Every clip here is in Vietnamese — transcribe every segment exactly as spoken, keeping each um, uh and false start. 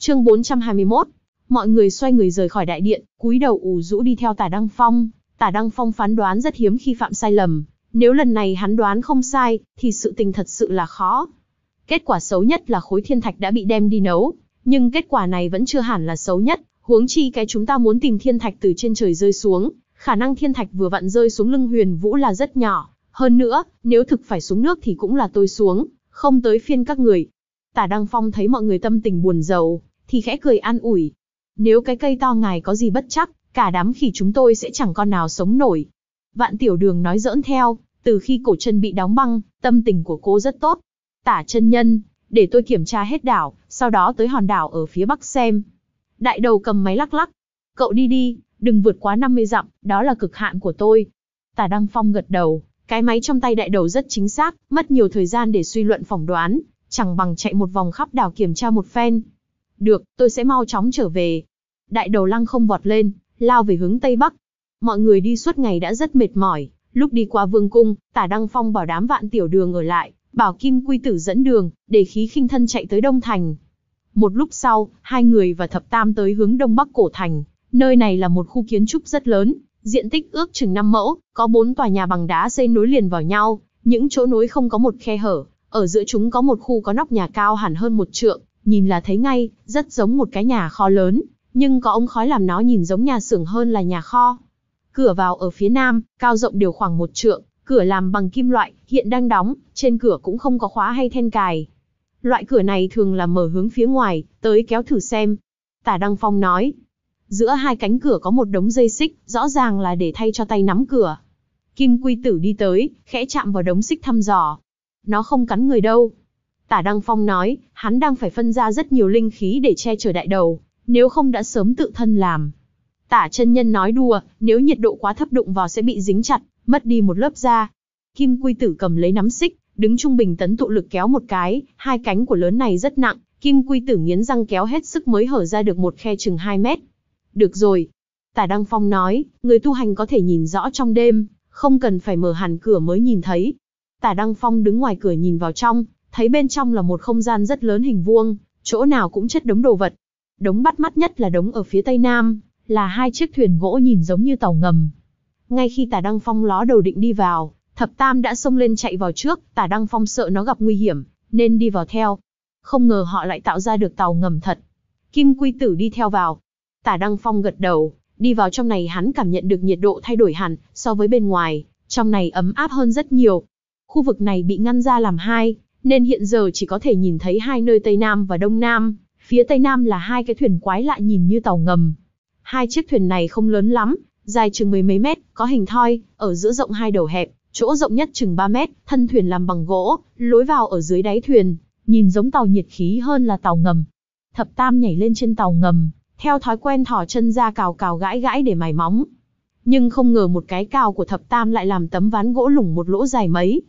Chương bốn trăm hai mươi mốt. Mọi người xoay người rời khỏi đại điện, cúi đầu ủ rũ đi theo Tả Đăng Phong. Tả Đăng Phong phán đoán rất hiếm khi phạm sai lầm, nếu lần này hắn đoán không sai, thì sự tình thật sự là khó. Kết quả xấu nhất là khối thiên thạch đã bị đem đi nấu, nhưng kết quả này vẫn chưa hẳn là xấu nhất, huống chi cái chúng ta muốn tìm thiên thạch từ trên trời rơi xuống, khả năng thiên thạch vừa vặn rơi xuống lưng Huyền Vũ là rất nhỏ, hơn nữa, nếu thực phải xuống nước thì cũng là tôi xuống, không tới phiên các người. Tả Đăng Phong thấy mọi người tâm tình buồn rầu, thì khẽ cười an ủi. Nếu cái cây to ngài có gì bất chắc, cả đám khỉ chúng tôi sẽ chẳng con nào sống nổi. Vạn Tiểu Đường nói giỡn theo, từ khi cổ chân bị đóng băng, tâm tình của cô rất tốt. Tả chân nhân, để tôi kiểm tra hết đảo, sau đó tới hòn đảo ở phía bắc xem. Đại đầu cầm máy lắc lắc. Cậu đi đi, đừng vượt quá năm mươi dặm, đó là cực hạn của tôi. Tả Đăng Phong gật đầu, cái máy trong tay đại đầu rất chính xác, mất nhiều thời gian để suy luận phỏng đoán, chẳng bằng chạy một vòng khắp đảo kiểm tra một phen. Được, tôi sẽ mau chóng trở về. Đại đầu lăng không vọt lên, lao về hướng tây bắc. Mọi người đi suốt ngày đã rất mệt mỏi, lúc đi qua vương cung, Tả Đăng Phong bảo đám Vạn Tiểu Đường ở lại, bảo Kim Quy Tử dẫn đường, để khí khinh thân chạy tới Đông Thành. Một lúc sau, hai người và Thập Tam tới hướng đông bắc cổ thành, nơi này là một khu kiến trúc rất lớn, diện tích ước chừng năm mẫu, có bốn tòa nhà bằng đá xây nối liền vào nhau, những chỗ nối không có một khe hở, ở giữa chúng có một khu có nóc nhà cao hẳn hơn một trượng, nhìn là thấy ngay, rất giống một cái nhà kho lớn, nhưng có ống khói làm nó nhìn giống nhà xưởng hơn là nhà kho. Cửa vào ở phía nam, cao rộng đều khoảng một trượng, cửa làm bằng kim loại, hiện đang đóng, trên cửa cũng không có khóa hay then cài. Loại cửa này thường là mở hướng phía ngoài, tới kéo thử xem. Tả Đăng Phong nói. Giữa hai cánh cửa có một đống dây xích, rõ ràng là để thay cho tay nắm cửa. Kim Quy Tử đi tới, khẽ chạm vào đống xích thăm dò. Nó không cắn người đâu. Tả Đăng Phong nói, hắn đang phải phân ra rất nhiều linh khí để che chở đại đầu, nếu không đã sớm tự thân làm. Tả chân nhân nói đùa, nếu nhiệt độ quá thấp đụng vào sẽ bị dính chặt, mất đi một lớp da. Kim Quy Tử cầm lấy nắm xích, đứng trung bình tấn tụ lực kéo một cái, hai cánh của lớn này rất nặng, Kim Quy Tử nghiến răng kéo hết sức mới hở ra được một khe chừng hai mét. Được rồi. Tả Đăng Phong nói, người tu hành có thể nhìn rõ trong đêm, không cần phải mở hẳn cửa mới nhìn thấy. Tả Đăng Phong đứng ngoài cửa nhìn vào trong, thấy bên trong là một không gian rất lớn hình vuông, chỗ nào cũng chất đống đồ vật. Đống bắt mắt nhất là đống ở phía tây nam, là hai chiếc thuyền gỗ nhìn giống như tàu ngầm. Ngay khi Tả Đăng Phong ló đầu định đi vào, Thập Tam đã xông lên chạy vào trước, Tả Đăng Phong sợ nó gặp nguy hiểm, nên đi vào theo. Không ngờ họ lại tạo ra được tàu ngầm thật. Kim Quy Tử đi theo vào. Tả Đăng Phong gật đầu, đi vào trong này hắn cảm nhận được nhiệt độ thay đổi hẳn, so với bên ngoài, trong này ấm áp hơn rất nhiều. Khu vực này bị ngăn ra làm hai, nên hiện giờ chỉ có thể nhìn thấy hai nơi Tây Nam và Đông Nam. Phía Tây Nam là hai cái thuyền quái lạ nhìn như tàu ngầm. Hai chiếc thuyền này không lớn lắm, dài chừng mười mấy mét, có hình thoi, ở giữa rộng hai đầu hẹp, chỗ rộng nhất chừng ba mét, thân thuyền làm bằng gỗ, lối vào ở dưới đáy thuyền, nhìn giống tàu nhiệt khí hơn là tàu ngầm. Thập Tam nhảy lên trên tàu ngầm, theo thói quen thò chân ra cào cào gãi gãi để mài móng. Nhưng không ngờ một cái cào của Thập Tam lại làm tấm ván gỗ lủng một lỗ dài mấy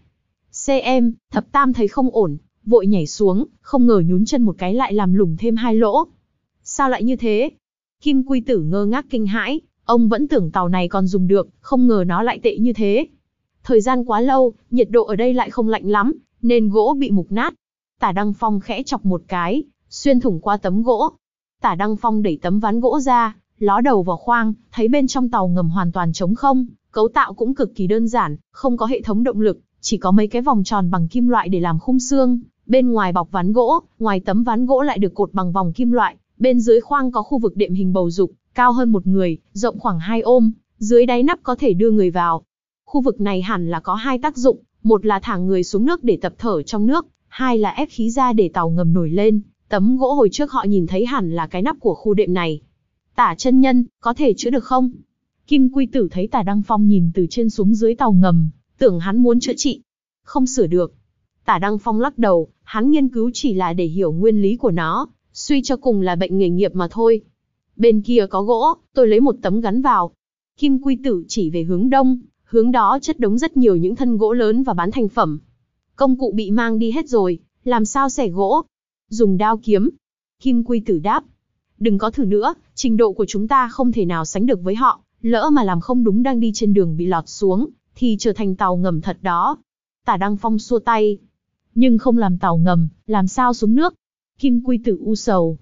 cm, Thập Tam thấy không ổn, vội nhảy xuống, không ngờ nhún chân một cái lại làm lủng thêm hai lỗ. Sao lại như thế? Kim Quy Tử ngơ ngác kinh hãi, ông vẫn tưởng tàu này còn dùng được, không ngờ nó lại tệ như thế. Thời gian quá lâu, nhiệt độ ở đây lại không lạnh lắm, nên gỗ bị mục nát. Tả Đăng Phong khẽ chọc một cái, xuyên thủng qua tấm gỗ. Tả Đăng Phong đẩy tấm ván gỗ ra, ló đầu vào khoang, thấy bên trong tàu ngầm hoàn toàn trống không, cấu tạo cũng cực kỳ đơn giản, không có hệ thống động lực, chỉ có mấy cái vòng tròn bằng kim loại để làm khung xương, bên ngoài bọc ván gỗ, ngoài tấm ván gỗ lại được cột bằng vòng kim loại, bên dưới khoang có khu vực đệm hình bầu dục, cao hơn một người, rộng khoảng hai ôm, dưới đáy nắp có thể đưa người vào. Khu vực này hẳn là có hai tác dụng, một là thả người xuống nước để tập thở trong nước, hai là ép khí ra để tàu ngầm nổi lên. Tấm gỗ hồi trước họ nhìn thấy hẳn là cái nắp của khu đệm này. Tả chân nhân, có thể chữa được không? Kim Quy Tử thấy Tả Đăng Phong nhìn từ trên xuống dưới tàu ngầm, tưởng hắn muốn chữa trị. Không sửa được. Tả Đăng Phong lắc đầu, hắn nghiên cứu chỉ là để hiểu nguyên lý của nó, suy cho cùng là bệnh nghề nghiệp mà thôi. Bên kia có gỗ, tôi lấy một tấm gắn vào. Kim Quy Tử chỉ về hướng đông, hướng đó chất đống rất nhiều những thân gỗ lớn và bán thành phẩm. Công cụ bị mang đi hết rồi, làm sao xẻ gỗ? Dùng đao kiếm. Kim Quy Tử đáp. Đừng có thử nữa, trình độ của chúng ta không thể nào sánh được với họ, lỡ mà làm không đúng đang đi trên đường bị lọt xuống, thì trở thành tàu ngầm thật đó. Tả Đăng Phong xua tay. Nhưng không làm tàu ngầm, làm sao xuống nước? Kim Quy Tử u sầu.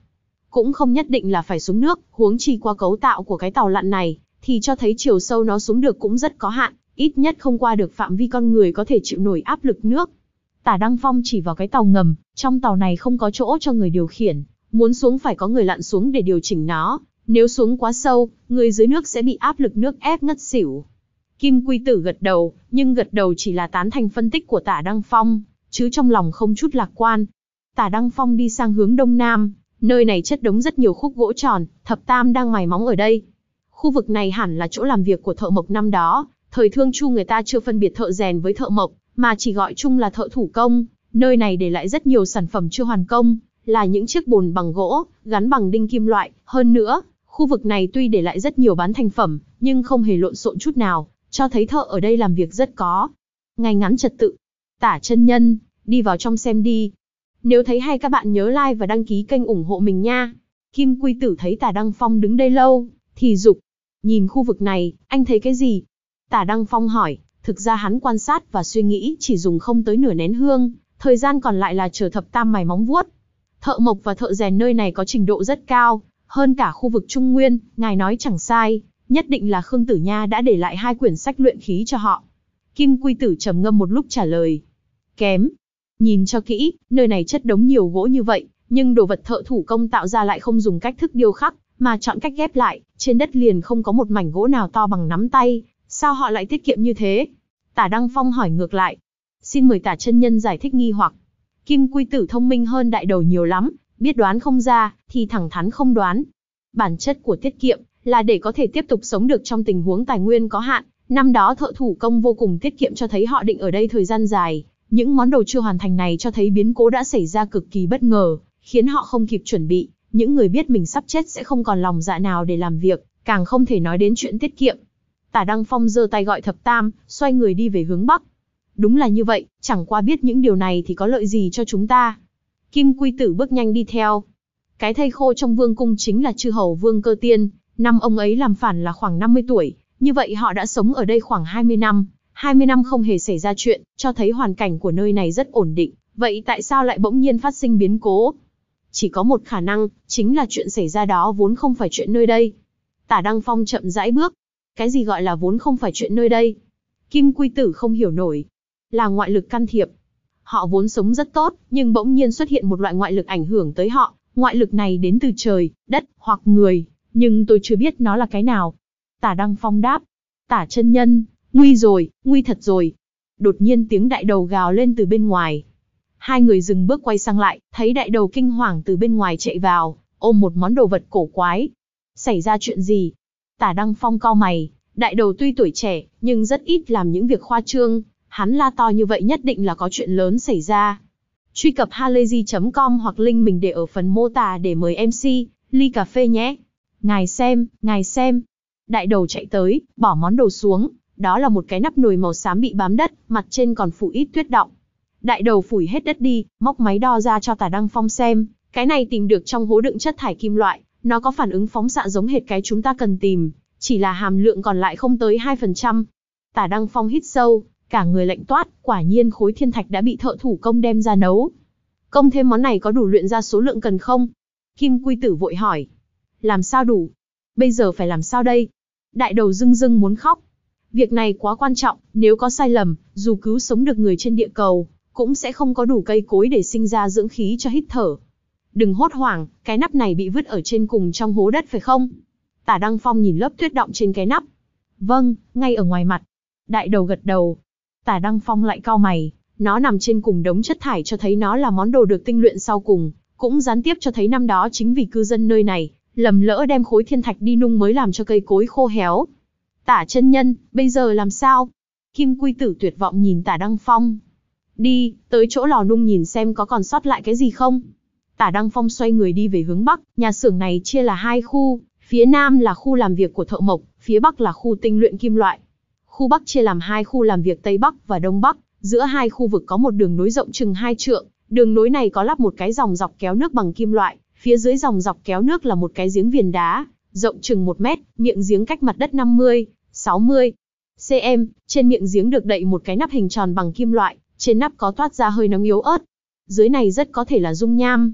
cũng không nhất định là phải xuống nước, huống chi qua cấu tạo của cái tàu lặn này, thì cho thấy chiều sâu nó xuống được cũng rất có hạn, ít nhất không qua được phạm vi con người có thể chịu nổi áp lực nước. Tả Đăng Phong chỉ vào cái tàu ngầm, trong tàu này không có chỗ cho người điều khiển, muốn xuống phải có người lặn xuống để điều chỉnh nó, nếu xuống quá sâu, người dưới nước sẽ bị áp lực nước ép ngất xỉu. Kim Quy Tử gật đầu, nhưng gật đầu chỉ là tán thành phân tích của Tả Đăng Phong, chứ trong lòng không chút lạc quan. Tả Đăng Phong đi sang hướng đông nam, nơi này chất đống rất nhiều khúc gỗ tròn, thập tam đang mài móng ở đây. Khu vực này hẳn là chỗ làm việc của thợ mộc năm đó, thời Thương Chu người ta chưa phân biệt thợ rèn với thợ mộc, mà chỉ gọi chung là thợ thủ công. Nơi này để lại rất nhiều sản phẩm chưa hoàn công, là những chiếc bồn bằng gỗ, gắn bằng đinh kim loại. Hơn nữa, khu vực này tuy để lại rất nhiều bán thành phẩm, nhưng không hề lộn xộn chút nào, cho thấy thợ ở đây làm việc rất có ngay ngắn trật tự. Tả chân nhân, đi vào trong xem đi. Nếu thấy hay các bạn nhớ like và đăng ký kênh ủng hộ mình nha. Kim Quy Tử thấy Tả Đăng Phong đứng đây lâu, thì giục. Nhìn khu vực này, anh thấy cái gì? Tả Đăng Phong hỏi, thực ra hắn quan sát và suy nghĩ chỉ dùng không tới nửa nén hương, thời gian còn lại là chờ thập tam mài móng vuốt. Thợ mộc và thợ rèn nơi này có trình độ rất cao, hơn cả khu vực Trung Nguyên, ngài nói chẳng sai, nhất định là Khương Tử Nha đã để lại hai quyển sách luyện khí cho họ. Kim Quy Tử trầm ngâm một lúc trả lời. Kém. Nhìn cho kỹ, nơi này chất đống nhiều gỗ như vậy, nhưng đồ vật thợ thủ công tạo ra lại không dùng cách thức điêu khắc, mà chọn cách ghép lại, trên đất liền không có một mảnh gỗ nào to bằng nắm tay, sao họ lại tiết kiệm như thế? Tả Đăng Phong hỏi ngược lại. Xin mời Tả chân nhân giải thích nghi hoặc. Kim Quy Tử thông minh hơn đại đầu nhiều lắm, biết đoán không ra, thì thẳng thắn không đoán. Bản chất của tiết kiệm, là để có thể tiếp tục sống được trong tình huống tài nguyên có hạn. Năm đó thợ thủ công vô cùng tiết kiệm cho thấy họ định ở đây thời gian dài. Những món đồ chưa hoàn thành này cho thấy biến cố đã xảy ra cực kỳ bất ngờ, khiến họ không kịp chuẩn bị. Những người biết mình sắp chết sẽ không còn lòng dạ nào để làm việc, càng không thể nói đến chuyện tiết kiệm. Tả Đăng Phong giơ tay gọi thập tam, xoay người đi về hướng bắc. Đúng là như vậy, chẳng qua biết những điều này thì có lợi gì cho chúng ta. Kim Quy Tử bước nhanh đi theo. Cái thây khô trong vương cung chính là chư hầu Vương Cơ Tiên, năm ông ấy làm phản là khoảng năm mươi tuổi, như vậy họ đã sống ở đây khoảng hai mươi năm. hai mươi năm không hề xảy ra chuyện, cho thấy hoàn cảnh của nơi này rất ổn định, vậy tại sao lại bỗng nhiên phát sinh biến cố? Chỉ có một khả năng, chính là chuyện xảy ra đó vốn không phải chuyện nơi đây. Tả Đăng Phong chậm rãi bước. Cái gì gọi là vốn không phải chuyện nơi đây? Kim Quy Tử không hiểu nổi. Là ngoại lực can thiệp. Họ vốn sống rất tốt, nhưng bỗng nhiên xuất hiện một loại ngoại lực ảnh hưởng tới họ. Ngoại lực này đến từ trời, đất, hoặc người, nhưng tôi chưa biết nó là cái nào. Tả Đăng Phong đáp. Tả chân nhân, nguy rồi, nguy thật rồi. Đột nhiên tiếng đại đầu gào lên từ bên ngoài. Hai người dừng bước quay sang lại, thấy đại đầu kinh hoàng từ bên ngoài chạy vào, ôm một món đồ vật cổ quái. Xảy ra chuyện gì? Tả Đăng Phong cau mày, đại đầu tuy tuổi trẻ, nhưng rất ít làm những việc khoa trương. Hắn la to như vậy nhất định là có chuyện lớn xảy ra. Truy cập halayzi chấm com hoặc link mình để ở phần mô tả để mời em xê, ly cà phê nhé. Ngài xem, ngài xem. Đại đầu chạy tới, bỏ món đồ xuống. Đó là một cái nắp nồi màu xám bị bám đất, mặt trên còn phủ ít tuyết đọng. Đại đầu phủi hết đất đi, móc máy đo ra cho Tả Đăng Phong xem. Cái này tìm được trong hố đựng chất thải kim loại, nó có phản ứng phóng xạ giống hệt cái chúng ta cần tìm, chỉ là hàm lượng còn lại không tới hai phần trăm. Tả Đăng Phong hít sâu, cả người lạnh toát, quả nhiên khối thiên thạch đã bị thợ thủ công đem ra nấu. Công thêm món này có đủ luyện ra số lượng cần không? Kim Quy Tử vội hỏi. Làm sao đủ? Bây giờ phải làm sao đây? Đại đầu rưng rưng muốn khóc. Việc này quá quan trọng, nếu có sai lầm, dù cứu sống được người trên địa cầu, cũng sẽ không có đủ cây cối để sinh ra dưỡng khí cho hít thở. Đừng hốt hoảng, cái nắp này bị vứt ở trên cùng trong hố đất phải không? Tả Đăng Phong nhìn lớp tuyết đọng trên cái nắp. Vâng, ngay ở ngoài mặt. Đại đầu gật đầu. Tả Đăng Phong lại cau mày, nó nằm trên cùng đống chất thải cho thấy nó là món đồ được tinh luyện sau cùng, cũng gián tiếp cho thấy năm đó chính vì cư dân nơi này lầm lỡ đem khối thiên thạch đi nung mới làm cho cây cối khô héo. Tả chân nhân, bây giờ làm sao? Kim Quy Tử tuyệt vọng nhìn Tả Đăng Phong. Đi, tới chỗ lò nung nhìn xem có còn sót lại cái gì không. Tả Đăng Phong xoay người đi về hướng bắc, nhà xưởng này chia là hai khu, phía nam là khu làm việc của thợ mộc, phía bắc là khu tinh luyện kim loại. Khu bắc chia làm hai khu làm việc Tây Bắc và Đông Bắc, giữa hai khu vực có một đường nối rộng chừng hai trượng, đường nối này có lắp một cái dòng dọc kéo nước bằng kim loại, phía dưới dòng dọc kéo nước là một cái giếng viền đá, rộng chừng một mét, miệng giếng cách mặt đất năm mươi, sáu mươi xăng-ti-mét, trên miệng giếng được đậy một cái nắp hình tròn bằng kim loại, trên nắp có toát ra hơi nóng yếu ớt. Dưới này rất có thể là dung nham.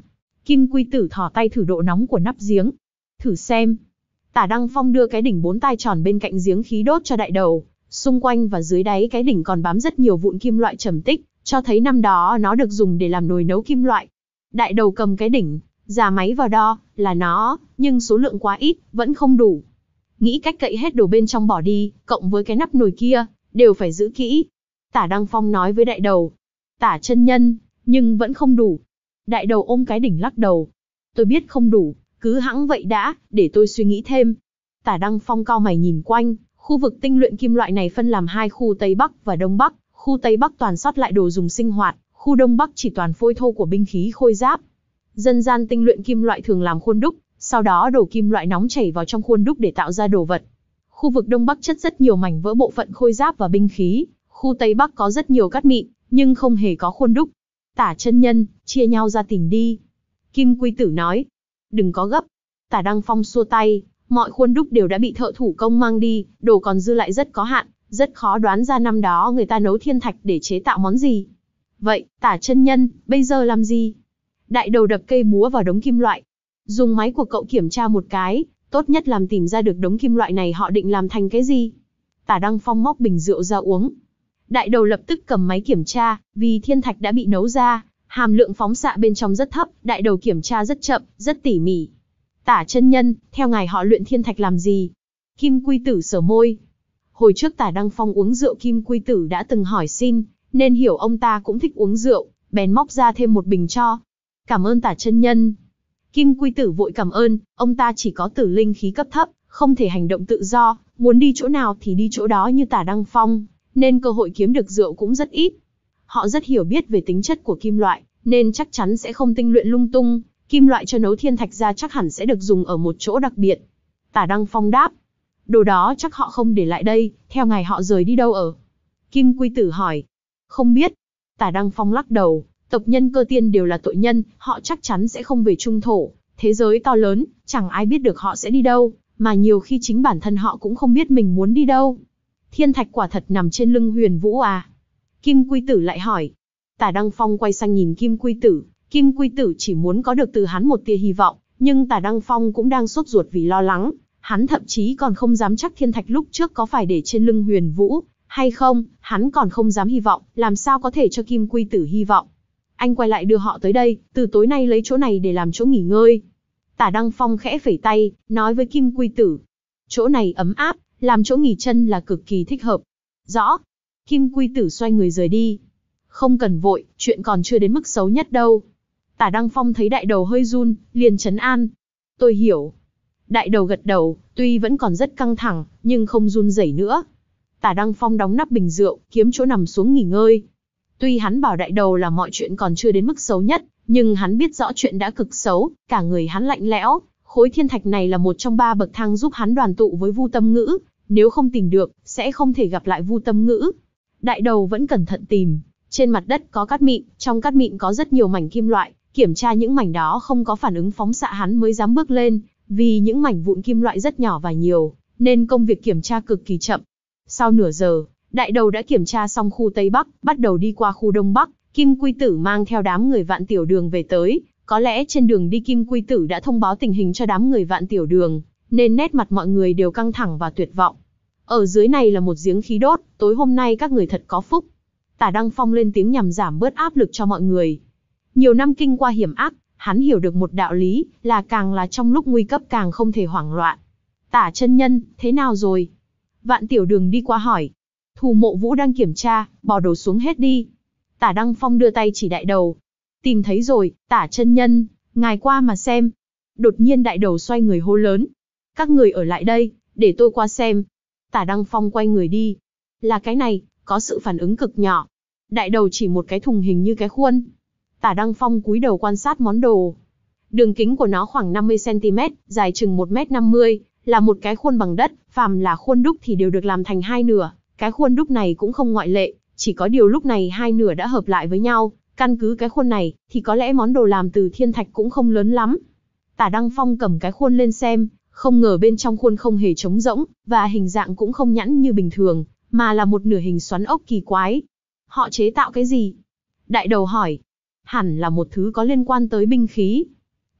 Kim Quy Tử thò tay thử độ nóng của nắp giếng. Thử xem. Tả Đăng Phong đưa cái đỉnh bốn tai tròn bên cạnh giếng khí đốt cho đại đầu. Xung quanh và dưới đáy cái đỉnh còn bám rất nhiều vụn kim loại trầm tích, cho thấy năm đó nó được dùng để làm nồi nấu kim loại. Đại đầu cầm cái đỉnh, già máy vào đo, là nó, nhưng số lượng quá ít, vẫn không đủ. Nghĩ cách cậy hết đồ bên trong bỏ đi, cộng với cái nắp nồi kia, đều phải giữ kỹ. Tả Đăng Phong nói với đại đầu. Tả chân nhân, nhưng vẫn không đủ. Đại đầu ôm cái đỉnh lắc đầu. Tôi biết không đủ, cứ hẵng vậy đã, để tôi suy nghĩ thêm. Tả Đăng Phong cau mày nhìn quanh, khu vực tinh luyện kim loại này phân làm hai khu Tây Bắc và Đông Bắc. Khu Tây Bắc toàn sót lại đồ dùng sinh hoạt, khu Đông Bắc chỉ toàn phôi thô của binh khí khôi giáp. Dân gian tinh luyện kim loại thường làm khuôn đúc, sau đó đổ kim loại nóng chảy vào trong khuôn đúc để tạo ra đồ vật. Khu vực Đông Bắc chất rất nhiều mảnh vỡ bộ phận khôi giáp và binh khí, khu Tây Bắc có rất nhiều cát mịn, nhưng không hề có khuôn đúc. Tả chân nhân, chia nhau ra tìm đi. Kim Quy Tử nói. Đừng có gấp. Tả Đăng Phong xua tay, mọi khuôn đúc đều đã bị thợ thủ công mang đi, đồ còn dư lại rất có hạn, rất khó đoán ra năm đó người ta nấu thiên thạch để chế tạo món gì. Vậy, Tả chân nhân, bây giờ làm gì? Đại đầu đập cây búa vào đống kim loại. Dùng máy của cậu kiểm tra một cái, tốt nhất làm tìm ra được đống kim loại này họ định làm thành cái gì. Tả Đăng Phong móc bình rượu ra uống. Đại đầu lập tức cầm máy kiểm tra, vì thiên thạch đã bị nấu ra, hàm lượng phóng xạ bên trong rất thấp, đại đầu kiểm tra rất chậm, rất tỉ mỉ. Tả chân nhân, theo ngài họ luyện thiên thạch làm gì? Kim Quy Tử sờ môi. Hồi trước Tả Đăng Phong uống rượu Kim Quy Tử đã từng hỏi xin, nên hiểu ông ta cũng thích uống rượu, bèn móc ra thêm một bình cho. Cảm ơn Tả chân nhân. Kim Quy Tử vội cảm ơn, ông ta chỉ có tử linh khí cấp thấp, không thể hành động tự do, muốn đi chỗ nào thì đi chỗ đó như Tả Đăng Phong, nên cơ hội kiếm được rượu cũng rất ít. Họ rất hiểu biết về tính chất của kim loại, nên chắc chắn sẽ không tinh luyện lung tung, kim loại cho nấu thiên thạch ra chắc hẳn sẽ được dùng ở một chỗ đặc biệt. Tả Đăng Phong đáp. Đồ đó chắc họ không để lại đây, theo ngài họ rời đi đâu ở? Kim Quy Tử hỏi. Không biết. Tả Đăng Phong lắc đầu, tộc nhân Cơ Tiên đều là tội nhân, họ chắc chắn sẽ không về Trung Thổ. Thế giới to lớn, chẳng ai biết được họ sẽ đi đâu, mà nhiều khi chính bản thân họ cũng không biết mình muốn đi đâu. Thiên thạch quả thật nằm trên lưng Huyền Vũ à? Kim Quy Tử lại hỏi. Tả Đăng Phong quay sang nhìn Kim Quy Tử, Kim Quy Tử chỉ muốn có được từ hắn một tia hy vọng, nhưng Tả Đăng Phong cũng đang sốt ruột vì lo lắng, hắn thậm chí còn không dám chắc thiên thạch lúc trước có phải để trên lưng Huyền Vũ, hay không, hắn còn không dám hy vọng, làm sao có thể cho Kim Quy Tử hy vọng. Anh quay lại đưa họ tới đây, từ tối nay lấy chỗ này để làm chỗ nghỉ ngơi. Tả Đăng Phong khẽ phẩy tay, nói với Kim Quy Tử. Chỗ này ấm áp, làm chỗ nghỉ chân là cực kỳ thích hợp. Rõ. Kim Quy Tử xoay người rời đi. Không cần vội, chuyện còn chưa đến mức xấu nhất đâu. Tả Đăng Phong thấy đại đầu hơi run, liền trấn an. Tôi hiểu. Đại đầu gật đầu, tuy vẫn còn rất căng thẳng, nhưng không run rẩy nữa. Tả Đăng Phong đóng nắp bình rượu, kiếm chỗ nằm xuống nghỉ ngơi. Tuy hắn bảo đại đầu là mọi chuyện còn chưa đến mức xấu nhất, nhưng hắn biết rõ chuyện đã cực xấu, cả người hắn lạnh lẽo. Khối thiên thạch này là một trong ba bậc thang giúp hắn đoàn tụ với Vu Tâm Ngữ, nếu không tìm được, sẽ không thể gặp lại Vu Tâm Ngữ. Đại đầu vẫn cẩn thận tìm, trên mặt đất có cát mịn, trong cát mịn có rất nhiều mảnh kim loại, kiểm tra những mảnh đó không có phản ứng phóng xạ hắn mới dám bước lên, vì những mảnh vụn kim loại rất nhỏ và nhiều, nên công việc kiểm tra cực kỳ chậm. Sau nửa giờ, đại đầu đã kiểm tra xong khu Tây Bắc, bắt đầu đi qua khu Đông Bắc, Kim Quy Tử mang theo đám người Vạn Tiểu Đường về tới, có lẽ trên đường đi Kim Quy Tử đã thông báo tình hình cho đám người Vạn Tiểu Đường, nên nét mặt mọi người đều căng thẳng và tuyệt vọng. Ở dưới này là một giếng khí đốt, tối hôm nay các người thật có phúc. Tả Đăng Phong lên tiếng nhằm giảm bớt áp lực cho mọi người. Nhiều năm kinh qua hiểm ác, hắn hiểu được một đạo lý, là càng là trong lúc nguy cấp càng không thể hoảng loạn. Tả chân nhân, thế nào rồi? Vạn Tiểu Đường đi qua hỏi. Thủ Mộ Vũ đang kiểm tra, bỏ đồ xuống hết đi. Tả Đăng Phong đưa tay chỉ đại đầu. Tìm thấy rồi, Tả chân nhân, ngài qua mà xem. Đột nhiên đại đầu xoay người hô lớn. Các người ở lại đây, để tôi qua xem. Tả Đăng Phong quay người đi. Là cái này, có sự phản ứng cực nhỏ. Đại đầu chỉ một cái thùng hình như cái khuôn. Tả Đăng Phong cúi đầu quan sát món đồ. Đường kính của nó khoảng năm mươi xăng ti mét, dài chừng một mét năm mươi, là một cái khuôn bằng đất, phàm là khuôn đúc thì đều được làm thành hai nửa. Cái khuôn đúc này cũng không ngoại lệ, chỉ có điều lúc này hai nửa đã hợp lại với nhau. Căn cứ cái khuôn này, thì có lẽ món đồ làm từ thiên thạch cũng không lớn lắm. Tả Đăng Phong cầm cái khuôn lên xem, không ngờ bên trong khuôn không hề trống rỗng, và hình dạng cũng không nhẵn như bình thường, mà là một nửa hình xoắn ốc kỳ quái. Họ chế tạo cái gì? Đại đầu hỏi. Hẳn là một thứ có liên quan tới binh khí.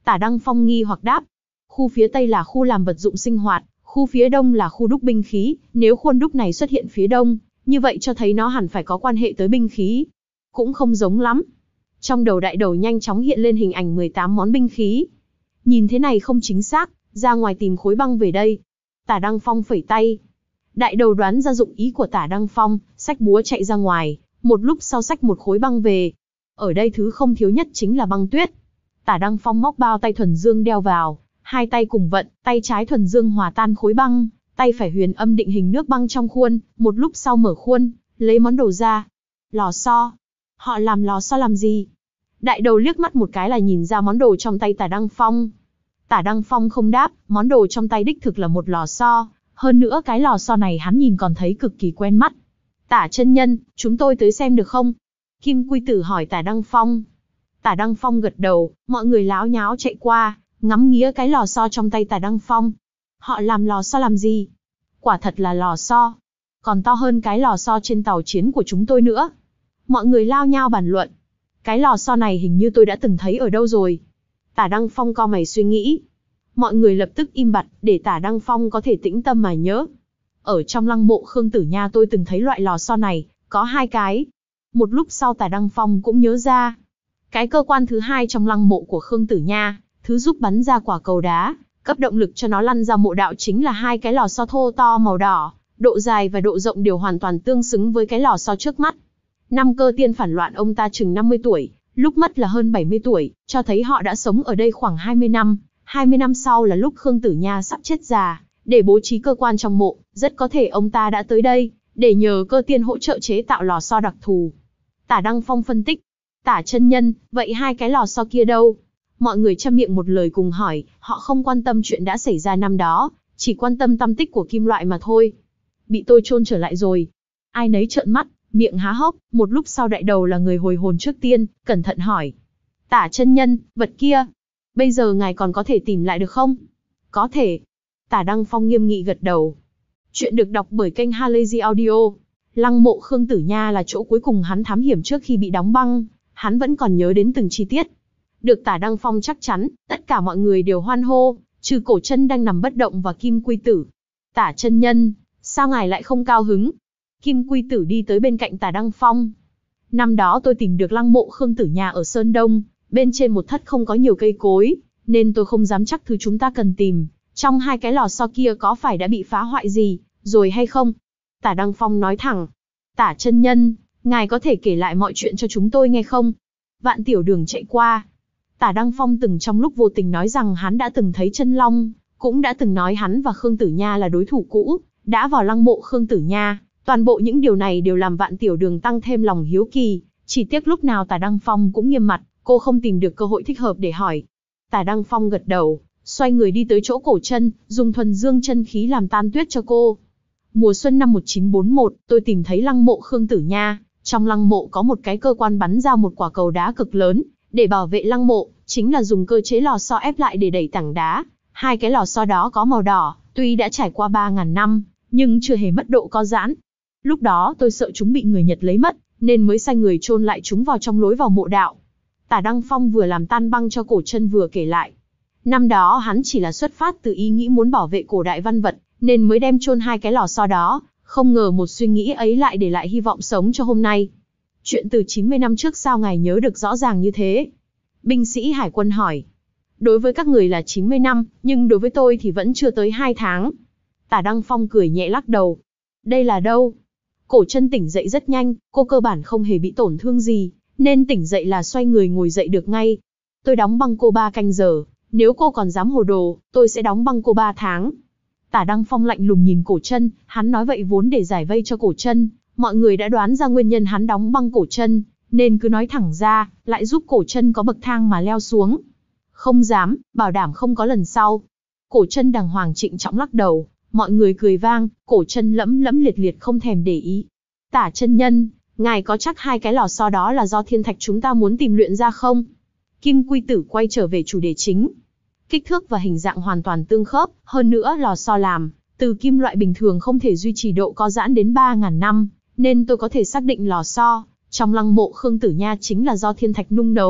Tả Đăng Phong nghi hoặc đáp. Khu phía tây là khu làm vật dụng sinh hoạt, khu phía đông là khu đúc binh khí, nếu khuôn đúc này xuất hiện phía đông, như vậy cho thấy nó hẳn phải có quan hệ tới binh khí. Cũng không giống lắm. Trong đầu đại đầu nhanh chóng hiện lên hình ảnh mười tám món binh khí. Nhìn thế này không chính xác, ra ngoài tìm khối băng về đây. Tả Đăng Phong phẩy tay. Đại đầu đoán ra dụng ý của Tả Đăng Phong, xách búa chạy ra ngoài, một lúc sau xách một khối băng về. Ở đây thứ không thiếu nhất chính là băng tuyết. Tả Đăng Phong móc bao tay thuần dương đeo vào, hai tay cùng vận, tay trái thuần dương hòa tan khối băng, tay phải huyền âm định hình nước băng trong khuôn, một lúc sau mở khuôn, lấy món đồ ra. Lò xo. Họ làm lò xo làm gì? Đại đầu liếc mắt một cái là nhìn ra món đồ trong tay Tả Đăng Phong. Tả Đăng Phong không đáp, món đồ trong tay đích thực là một lò xo, hơn nữa cái lò xo này hắn nhìn còn thấy cực kỳ quen mắt. Tả chân nhân, chúng tôi tới xem được không? Kim Quy Tử hỏi Tả Đăng Phong. Tả Đăng Phong gật đầu, mọi người láo nháo chạy qua, ngắm nghía cái lò xo trong tay Tả Đăng Phong. Họ làm lò xo làm gì? Quả thật là lò xo, còn to hơn cái lò xo trên tàu chiến của chúng tôi nữa. Mọi người lao nhao bàn luận. Cái lò xo này hình như tôi đã từng thấy ở đâu rồi. Tả Đăng Phong cau mày suy nghĩ. Mọi người lập tức im bặt, để Tả Đăng Phong có thể tĩnh tâm mà nhớ. Ở trong lăng mộ Khương Tử Nha tôi từng thấy loại lò xo này, có hai cái. Một lúc sau Tả Đăng Phong cũng nhớ ra. Cái cơ quan thứ hai trong lăng mộ của Khương Tử Nha, thứ giúp bắn ra quả cầu đá, cấp động lực cho nó lăn ra mộ đạo chính là hai cái lò xo thô to màu đỏ, độ dài và độ rộng đều hoàn toàn tương xứng với cái lò xo trước mắt. Năm Cơ Tiên phản loạn ông ta chừng năm mươi tuổi, lúc mất là hơn bảy mươi tuổi, cho thấy họ đã sống ở đây khoảng hai mươi năm. hai mươi năm sau là lúc Khương Tử Nha sắp chết già, để bố trí cơ quan trong mộ, rất có thể ông ta đã tới đây, để nhờ Cơ Tiên hỗ trợ chế tạo lò xo đặc thù. Tả Đăng Phong phân tích. Tả chân nhân, vậy hai cái lò xo kia đâu? Mọi người chăm miệng một lời cùng hỏi, họ không quan tâm chuyện đã xảy ra năm đó, chỉ quan tâm tăm tích của kim loại mà thôi. Bị tôi chôn trở lại rồi. Ai nấy trợn mắt, miệng há hốc, một lúc sau đại đầu là người hồi hồn trước tiên, cẩn thận hỏi. Tả chân nhân, vật kia, bây giờ ngài còn có thể tìm lại được không? Có thể. Tả Đăng Phong nghiêm nghị gật đầu. Chuyện được đọc bởi kênh Halazy Audio. Lăng mộ Khương Tử Nha là chỗ cuối cùng hắn thám hiểm trước khi bị đóng băng, hắn vẫn còn nhớ đến từng chi tiết. Được Tả Đăng Phong chắc chắn, tất cả mọi người đều hoan hô, trừ Cổ Chân đang nằm bất động và Kim Quy Tử. Tả chân nhân, sao ngài lại không cao hứng? Kim Quy Tử đi tới bên cạnh Tả Đăng Phong. Năm đó tôi tìm được lăng mộ Khương Tử Nha ở Sơn Đông, bên trên một thất không có nhiều cây cối, nên tôi không dám chắc thứ chúng ta cần tìm. Trong hai cái lò xo kia có phải đã bị phá hoại gì, rồi hay không? Tả Đăng Phong nói thẳng. Tả chân nhân, ngài có thể kể lại mọi chuyện cho chúng tôi nghe không? Vạn Tiểu Đường chạy qua. Tả Đăng Phong từng trong lúc vô tình nói rằng hắn đã từng thấy chân long, cũng đã từng nói hắn và Khương Tử Nha là đối thủ cũ, đã vào lăng mộ Khương Tử Nha. Toàn bộ những điều này đều làm Vạn Tiểu Đường tăng thêm lòng hiếu kỳ, chỉ tiếc lúc nào Tả Đăng Phong cũng nghiêm mặt, cô không tìm được cơ hội thích hợp để hỏi. Tả Đăng Phong gật đầu, xoay người đi tới chỗ Cổ Chân, dùng thuần dương chân khí làm tan tuyết cho cô. Mùa xuân năm một nghìn chín trăm bốn mươi mốt, tôi tìm thấy lăng mộ Khương Tử Nha, trong lăng mộ có một cái cơ quan bắn ra một quả cầu đá cực lớn, để bảo vệ lăng mộ, chính là dùng cơ chế lò xo ép lại để đẩy tảng đá. Hai cái lò xo đó có màu đỏ, tuy đã trải qua ba nghìn năm, nhưng chưa hề mất độ co giãn. Lúc đó tôi sợ chúng bị người Nhật lấy mất, nên mới sai người chôn lại chúng vào trong lối vào mộ đạo. Tả Đăng Phong vừa làm tan băng cho Cổ Chân vừa kể lại. Năm đó hắn chỉ là xuất phát từ ý nghĩ muốn bảo vệ cổ đại văn vật, nên mới đem chôn hai cái lò xo đó, không ngờ một suy nghĩ ấy lại để lại hy vọng sống cho hôm nay. Chuyện từ chín mươi năm trước sao ngài nhớ được rõ ràng như thế? Binh sĩ hải quân hỏi. Đối với các người là chín mươi năm, nhưng đối với tôi thì vẫn chưa tới hai tháng. Tả Đăng Phong cười nhẹ lắc đầu. Đây là đâu? Cổ Chân tỉnh dậy rất nhanh, cô cơ bản không hề bị tổn thương gì, nên tỉnh dậy là xoay người ngồi dậy được ngay. Tôi đóng băng cô ba canh giờ, nếu cô còn dám hồ đồ, tôi sẽ đóng băng cô ba tháng. Tả Đăng Phong lạnh lùng nhìn Cổ Chân, hắn nói vậy vốn để giải vây cho Cổ Chân, mọi người đã đoán ra nguyên nhân hắn đóng băng Cổ Chân, nên cứ nói thẳng ra, lại giúp Cổ Chân có bậc thang mà leo xuống. Không dám, bảo đảm không có lần sau. Cổ Chân đàng hoàng trịnh trọng lắc đầu, mọi người cười vang, Cổ Chân lẫm lẫm liệt liệt không thèm để ý. Tả chân nhân, ngài có chắc hai cái lò xo đó là do thiên thạch chúng ta muốn tìm luyện ra không? Kim Quy Tử quay trở về chủ đề chính. Kích thước và hình dạng hoàn toàn tương khớp, hơn nữa lò xo làm từ kim loại bình thường không thể duy trì độ co giãn đến ba nghìn năm, nên tôi có thể xác định lò xo trong lăng mộ Khương Tử Nha chính là do thiên thạch nung nấu,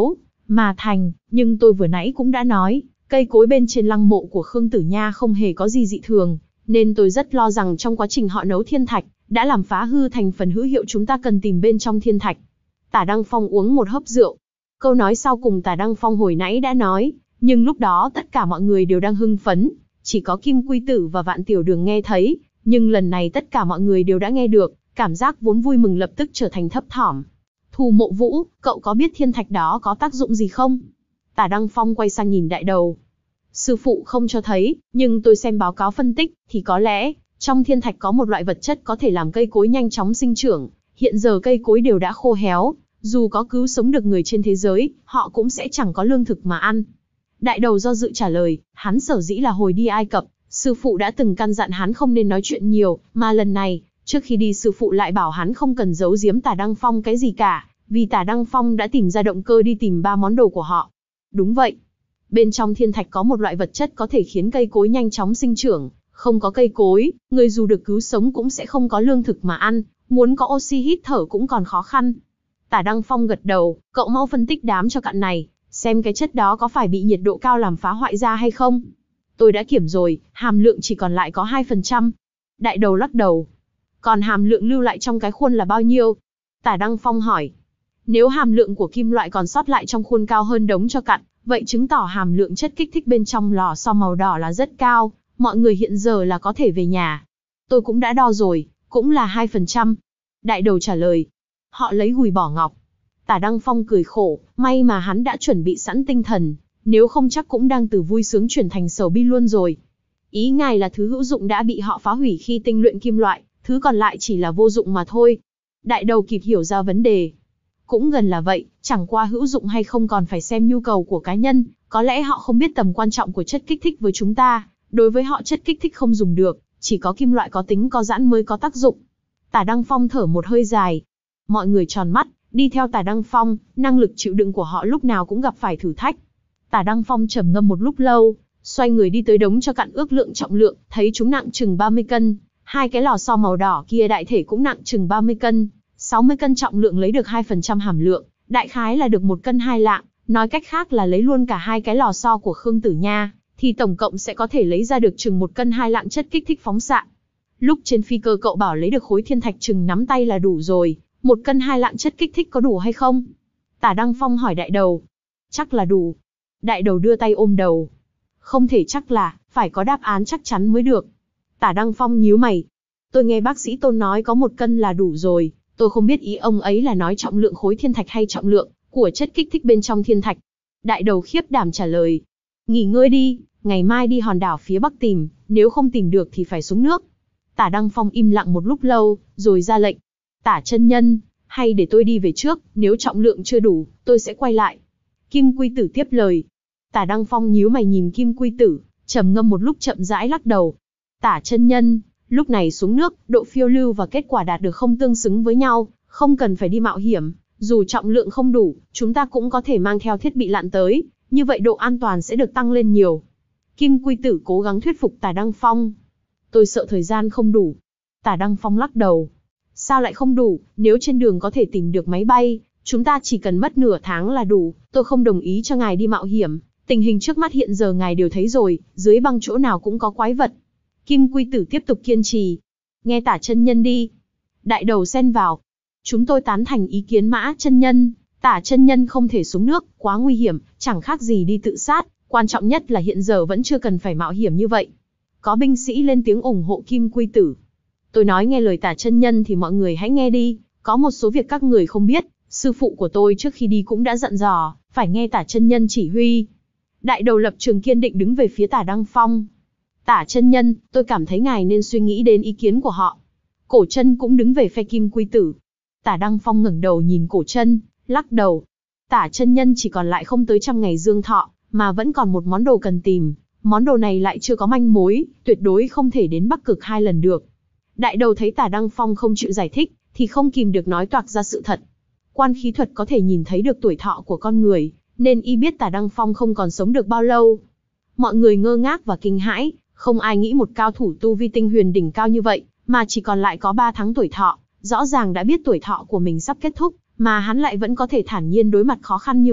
mà thành, nhưng tôi vừa nãy cũng đã nói, cây cối bên trên lăng mộ của Khương Tử Nha không hề có gì dị thường, nên tôi rất lo rằng trong quá trình họ nấu thiên thạch, đã làm phá hư thành phần hữu hiệu chúng ta cần tìm bên trong thiên thạch. Tả Đăng Phong uống một hớp rượu. Câu nói sau cùng Tả Đăng Phong hồi nãy đã nói, nhưng lúc đó tất cả mọi người đều đang hưng phấn, chỉ có Kim Quy Tử và Vạn Tiểu Đường nghe thấy, nhưng lần này tất cả mọi người đều đã nghe được, cảm giác vốn vui mừng lập tức trở thành thấp thỏm. Thù Mộ Vũ, cậu có biết thiên thạch đó có tác dụng gì không? Tả Đăng Phong quay sang nhìn Đại Đầu. Sư phụ không cho thấy, nhưng tôi xem báo cáo phân tích, thì có lẽ, trong thiên thạch có một loại vật chất có thể làm cây cối nhanh chóng sinh trưởng. Hiện giờ cây cối đều đã khô héo, dù có cứu sống được người trên thế giới, họ cũng sẽ chẳng có lương thực mà ăn. Đại Đầu do dự trả lời, hắn sở dĩ là hồi đi Ai Cập, sư phụ đã từng căn dặn hắn không nên nói chuyện nhiều, mà lần này, trước khi đi sư phụ lại bảo hắn không cần giấu giếm Tả Đăng Phong cái gì cả, vì Tả Đăng Phong đã tìm ra động cơ đi tìm ba món đồ của họ. Đúng vậy. Bên trong thiên thạch có một loại vật chất có thể khiến cây cối nhanh chóng sinh trưởng, không có cây cối, người dù được cứu sống cũng sẽ không có lương thực mà ăn, muốn có oxy hít thở cũng còn khó khăn. Tả Đăng Phong gật đầu, cậu mau phân tích đám cho cặn này, xem cái chất đó có phải bị nhiệt độ cao làm phá hoại ra hay không. Tôi đã kiểm rồi, hàm lượng chỉ còn lại có hai phần trăm. Đại Đầu lắc đầu. Còn hàm lượng lưu lại trong cái khuôn là bao nhiêu? Tả Đăng Phong hỏi. Nếu hàm lượng của kim loại còn sót lại trong khuôn cao hơn đống cho cặn, vậy chứng tỏ hàm lượng chất kích thích bên trong lò xo màu đỏ là rất cao, mọi người hiện giờ là có thể về nhà. Tôi cũng đã đo rồi, cũng là hai phần trăm. Đại Đầu trả lời. Họ lấy gùi bỏ ngọc. Tả Đăng Phong cười khổ, may mà hắn đã chuẩn bị sẵn tinh thần, nếu không chắc cũng đang từ vui sướng chuyển thành sầu bi luôn rồi. Ý ngài là thứ hữu dụng đã bị họ phá hủy khi tinh luyện kim loại, thứ còn lại chỉ là vô dụng mà thôi. Đại Đầu kịp hiểu ra vấn đề. Cũng gần là vậy, chẳng qua hữu dụng hay không còn phải xem nhu cầu của cá nhân, có lẽ họ không biết tầm quan trọng của chất kích thích với chúng ta, đối với họ chất kích thích không dùng được, chỉ có kim loại có tính có giãn mới có tác dụng. Tả Đăng Phong thở một hơi dài. Mọi người tròn mắt, đi theo Tả Đăng Phong, năng lực chịu đựng của họ lúc nào cũng gặp phải thử thách. Tả Đăng Phong trầm ngâm một lúc lâu, xoay người đi tới đống cho cặn ước lượng trọng lượng, thấy chúng nặng chừng ba mươi cân, hai cái lò xo màu đỏ kia đại thể cũng nặng chừng ba mươi cân, sáu mươi cân trọng lượng lấy được hai phần trăm hàm lượng, đại khái là được một cân hai lạng, nói cách khác là lấy luôn cả hai cái lò xo của Khương Tử Nha, thì tổng cộng sẽ có thể lấy ra được chừng một cân hai lạng chất kích thích phóng xạ. Lúc trên phi cơ cậu bảo lấy được khối thiên thạch chừng nắm tay là đủ rồi, một cân hai lạng chất kích thích có đủ hay không? Tả Đăng Phong hỏi Đại Đầu. Chắc là đủ. Đại Đầu đưa tay ôm đầu. Không thể chắc là, phải có đáp án chắc chắn mới được. Tả Đăng Phong nhíu mày. Tôi nghe bác sĩ Tôn nói có một cân là đủ rồi, tôi không biết ý ông ấy là nói trọng lượng khối thiên thạch hay trọng lượng của chất kích thích bên trong thiên thạch. Đại Đầu khiếp đảm trả lời. Nghỉ ngơi đi, ngày mai đi hòn đảo phía bắc tìm, nếu không tìm được thì phải xuống nước. Tả Đăng Phong im lặng một lúc lâu, rồi ra lệnh. Tả chân nhân, hay để tôi đi về trước, nếu trọng lượng chưa đủ, tôi sẽ quay lại. Kim Quy Tử tiếp lời. Tả Đăng Phong nhíu mày nhìn Kim Quy Tử, trầm ngâm một lúc chậm rãi lắc đầu. Tả chân nhân, lúc này xuống nước, độ phiêu lưu và kết quả đạt được không tương xứng với nhau, không cần phải đi mạo hiểm, dù trọng lượng không đủ, chúng ta cũng có thể mang theo thiết bị lặn tới, như vậy độ an toàn sẽ được tăng lên nhiều. Kim Quy Tử cố gắng thuyết phục Tả Đăng Phong. Tôi sợ thời gian không đủ. Tả Đăng Phong lắc đầu. Sao lại không đủ, nếu trên đường có thể tìm được máy bay, chúng ta chỉ cần mất nửa tháng là đủ, tôi không đồng ý cho ngài đi mạo hiểm. Tình hình trước mắt hiện giờ ngài đều thấy rồi, dưới băng chỗ nào cũng có quái vật. Kim Quy Tử tiếp tục kiên trì. Nghe Tả chân nhân đi. Đại Đầu xen vào. Chúng tôi tán thành ý kiến Mã chân nhân, Tả chân nhân không thể xuống nước, quá nguy hiểm, chẳng khác gì đi tự sát, quan trọng nhất là hiện giờ vẫn chưa cần phải mạo hiểm như vậy. Có binh sĩ lên tiếng ủng hộ Kim Quy Tử. Tôi nói nghe lời Tả chân nhân thì mọi người hãy nghe đi, có một số việc các người không biết, sư phụ của tôi trước khi đi cũng đã dặn dò, phải nghe Tả chân nhân chỉ huy. Đại Đầu lập trường kiên định đứng về phía Tả Đăng Phong. Tả chân nhân, tôi cảm thấy ngài nên suy nghĩ đến ý kiến của họ. Cổ Chân cũng đứng về phe Kim Quy Tử. Tả Đăng Phong ngẩng đầu nhìn Cổ Chân, lắc đầu. Tả chân nhân chỉ còn lại không tới trăm ngày dương thọ, mà vẫn còn một món đồ cần tìm. Món đồ này lại chưa có manh mối, tuyệt đối không thể đến Bắc Cực hai lần được. Đại Đầu thấy Tả Đăng Phong không chịu giải thích, thì không kìm được nói toạc ra sự thật. Quan khí thuật có thể nhìn thấy được tuổi thọ của con người, nên y biết Tả Đăng Phong không còn sống được bao lâu. Mọi người ngơ ngác và kinh hãi, không ai nghĩ một cao thủ tu vi tinh huyền đỉnh cao như vậy, mà chỉ còn lại có ba tháng tuổi thọ, rõ ràng đã biết tuổi thọ của mình sắp kết thúc, mà hắn lại vẫn có thể thản nhiên đối mặt khó khăn như vậy,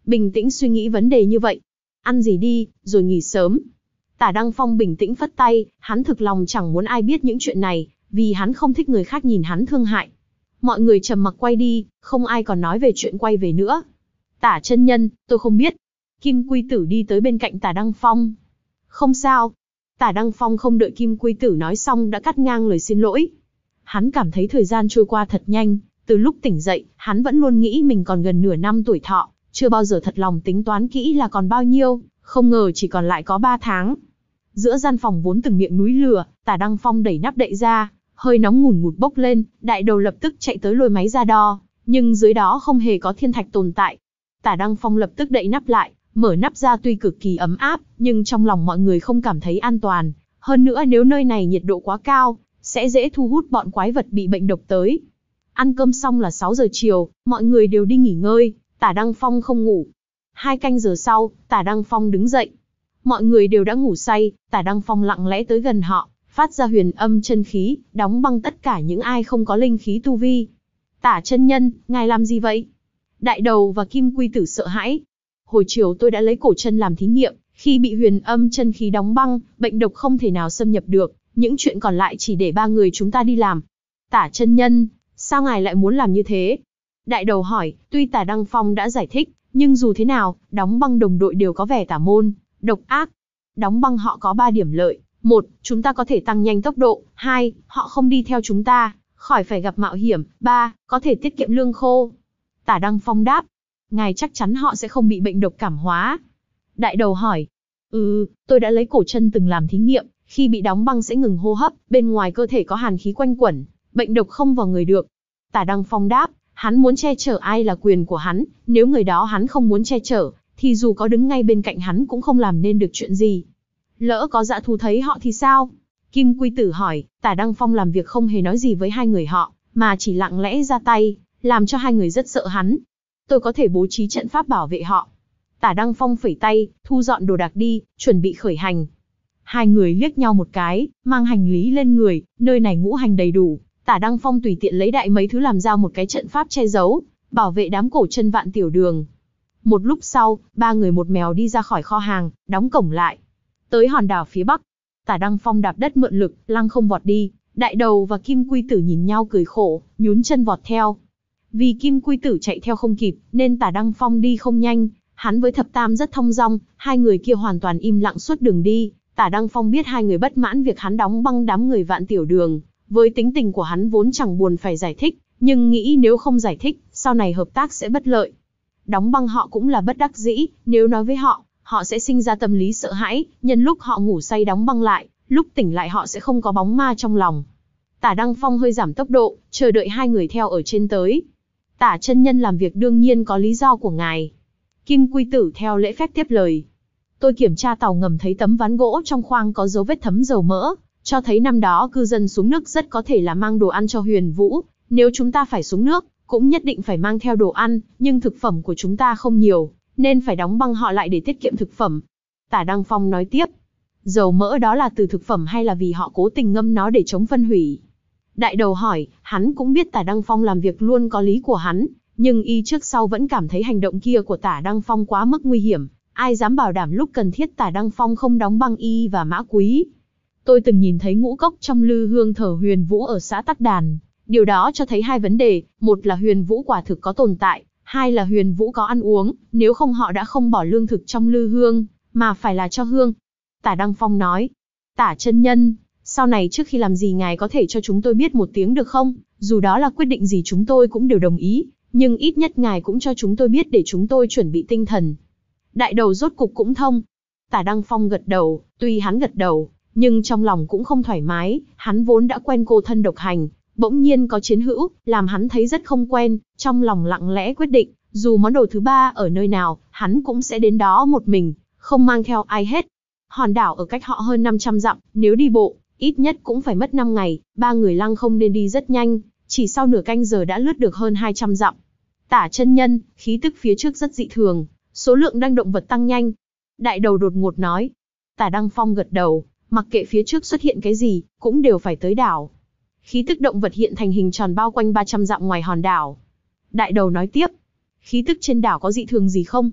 bình tĩnh suy nghĩ vấn đề như vậy. Ăn gì đi, rồi nghỉ sớm. Tả Đăng Phong bình tĩnh phất tay, hắn thực lòng chẳng muốn ai biết những chuyện này, vì hắn không thích người khác nhìn hắn thương hại. Mọi người trầm mặc quay đi, không ai còn nói về chuyện quay về nữa. Tả chân nhân, tôi không biết. Kim Quy Tử đi tới bên cạnh Tả Đăng Phong. Không sao. Tả Đăng Phong không đợi Kim Quy Tử nói xong đã cắt ngang lời xin lỗi. Hắn cảm thấy thời gian trôi qua thật nhanh, từ lúc tỉnh dậy, hắn vẫn luôn nghĩ mình còn gần nửa năm tuổi thọ, chưa bao giờ thật lòng tính toán kỹ là còn bao nhiêu, không ngờ chỉ còn lại có ba tháng. Giữa gian phòng vốn từng miệng núi lửa, Tả Đăng Phong đẩy nắp đậy ra, hơi nóng ngùn ngụt bốc lên, đại đầu lập tức chạy tới lôi máy ra đo, nhưng dưới đó không hề có thiên thạch tồn tại. Tả Đăng Phong lập tức đậy nắp lại, mở nắp ra tuy cực kỳ ấm áp, nhưng trong lòng mọi người không cảm thấy an toàn. Hơn nữa nếu nơi này nhiệt độ quá cao, sẽ dễ thu hút bọn quái vật bị bệnh độc tới. Ăn cơm xong là sáu giờ chiều, mọi người đều đi nghỉ ngơi, Tả Đăng Phong không ngủ. Hai canh giờ sau, Tả Đăng Phong đứng dậy. Mọi người đều đã ngủ say, Tả Đăng Phong lặng lẽ tới gần họ, phát ra huyền âm chân khí, đóng băng tất cả những ai không có linh khí tu vi. Tả chân nhân, ngài làm gì vậy? Đại đầu và Kim Quy Tử sợ hãi. Hồi chiều tôi đã lấy cổ chân làm thí nghiệm, khi bị huyền âm chân khí đóng băng, bệnh độc không thể nào xâm nhập được, những chuyện còn lại chỉ để ba người chúng ta đi làm. Tả chân nhân, sao ngài lại muốn làm như thế? Đại đầu hỏi, tuy Tả Đăng Phong đã giải thích, nhưng dù thế nào, đóng băng đồng đội đều có vẻ tà môn, độc ác. Đóng băng họ có ba điểm lợi. Một, chúng ta có thể tăng nhanh tốc độ. Hai, họ không đi theo chúng ta, khỏi phải gặp mạo hiểm. Ba, có thể tiết kiệm lương khô. Tả Đăng Phong đáp, ngài chắc chắn họ sẽ không bị bệnh độc cảm hóa. Đại đầu hỏi, ừ, tôi đã lấy cổ chân từng làm thí nghiệm, khi bị đóng băng sẽ ngừng hô hấp, bên ngoài cơ thể có hàn khí quanh quẩn, bệnh độc không vào người được. Tả Đăng Phong đáp, hắn muốn che chở ai là quyền của hắn, nếu người đó hắn không muốn che chở, thì dù có đứng ngay bên cạnh hắn cũng không làm nên được chuyện gì. Lỡ có dã thú thấy họ thì sao? Kim Quy Tử hỏi. Tả Đăng Phong làm việc không hề nói gì với hai người họ, mà chỉ lặng lẽ ra tay, làm cho hai người rất sợ hắn. Tôi có thể bố trí trận pháp bảo vệ họ. Tả Đăng Phong phẩy tay, thu dọn đồ đạc đi, chuẩn bị khởi hành. Hai người liếc nhau một cái, mang hành lý lên người, nơi này ngũ hành đầy đủ. Tả Đăng Phong tùy tiện lấy đại mấy thứ làm ra một cái trận pháp che giấu, bảo vệ đám cổ chân vạn tiểu đường. Một lúc sau, ba người một mèo đi ra khỏi kho hàng, đóng cổng lại. Tới hòn đảo phía bắc, Tả Đăng Phong đạp đất mượn lực, lăng không vọt đi. Đại đầu và Kim Quy Tử nhìn nhau cười khổ, nhún chân vọt theo. Vì Kim Quy Tử chạy theo không kịp, nên Tả Đăng Phong đi không nhanh. Hắn với Thập Tam rất thong dong, hai người kia hoàn toàn im lặng suốt đường đi. Tả Đăng Phong biết hai người bất mãn việc hắn đóng băng đám người vạn tiểu đường. Với tính tình của hắn vốn chẳng buồn phải giải thích, nhưng nghĩ nếu không giải thích, sau này hợp tác sẽ bất lợi. Đóng băng họ cũng là bất đắc dĩ, nếu nói với họ, họ sẽ sinh ra tâm lý sợ hãi, nhân lúc họ ngủ say đóng băng lại, lúc tỉnh lại họ sẽ không có bóng ma trong lòng. Tả Đăng Phong hơi giảm tốc độ, chờ đợi hai người theo ở trên tới. Tả chân nhân làm việc đương nhiên có lý do của ngài. Kim Quy Tử theo lễ phép tiếp lời. Tôi kiểm tra tàu ngầm thấy tấm ván gỗ trong khoang có dấu vết thấm dầu mỡ, cho thấy năm đó cư dân xuống nước rất có thể là mang đồ ăn cho Huyền Vũ. Nếu chúng ta phải xuống nước, cũng nhất định phải mang theo đồ ăn, nhưng thực phẩm của chúng ta không nhiều, nên phải đóng băng họ lại để tiết kiệm thực phẩm. Tả Đăng Phong nói tiếp, dầu mỡ đó là từ thực phẩm hay là vì họ cố tình ngâm nó để chống phân hủy? Đại đầu hỏi, hắn cũng biết Tả Đăng Phong làm việc luôn có lý của hắn, nhưng y trước sau vẫn cảm thấy hành động kia của Tả Đăng Phong quá mức nguy hiểm, ai dám bảo đảm lúc cần thiết Tả Đăng Phong không đóng băng y và Mã Quý. Tôi từng nhìn thấy ngũ cốc trong lư hương thờ Huyền Vũ ở xã Tắc Đàn, điều đó cho thấy hai vấn đề, một là Huyền Vũ quả thực có tồn tại, hai là Huyền Vũ có ăn uống, nếu không họ đã không bỏ lương thực trong lư hương, mà phải là cho hương. Tả Đăng Phong nói, Tả chân nhân, sau này trước khi làm gì ngài có thể cho chúng tôi biết một tiếng được không? Dù đó là quyết định gì chúng tôi cũng đều đồng ý, nhưng ít nhất ngài cũng cho chúng tôi biết để chúng tôi chuẩn bị tinh thần. Đại đầu rốt cục cũng thông. Tả Đăng Phong gật đầu, tuy hắn gật đầu, nhưng trong lòng cũng không thoải mái, hắn vốn đã quen cô thân độc hành, bỗng nhiên có chiến hữu, làm hắn thấy rất không quen, trong lòng lặng lẽ quyết định, dù món đồ thứ ba ở nơi nào, hắn cũng sẽ đến đó một mình, không mang theo ai hết. Hòn đảo ở cách họ hơn năm trăm dặm, nếu đi bộ, ít nhất cũng phải mất năm ngày, ba người lăng không nên đi rất nhanh, chỉ sau nửa canh giờ đã lướt được hơn hai trăm dặm. Tả chân nhân, khí tức phía trước rất dị thường, số lượng đăng động vật tăng nhanh. Đại đầu đột ngột nói. Tả Đăng Phong gật đầu, mặc kệ phía trước xuất hiện cái gì, cũng đều phải tới đảo. Khí tức động vật hiện thành hình tròn bao quanh ba trăm dặm ngoài hòn đảo. Đại đầu nói tiếp. Khí tức trên đảo có dị thường gì không?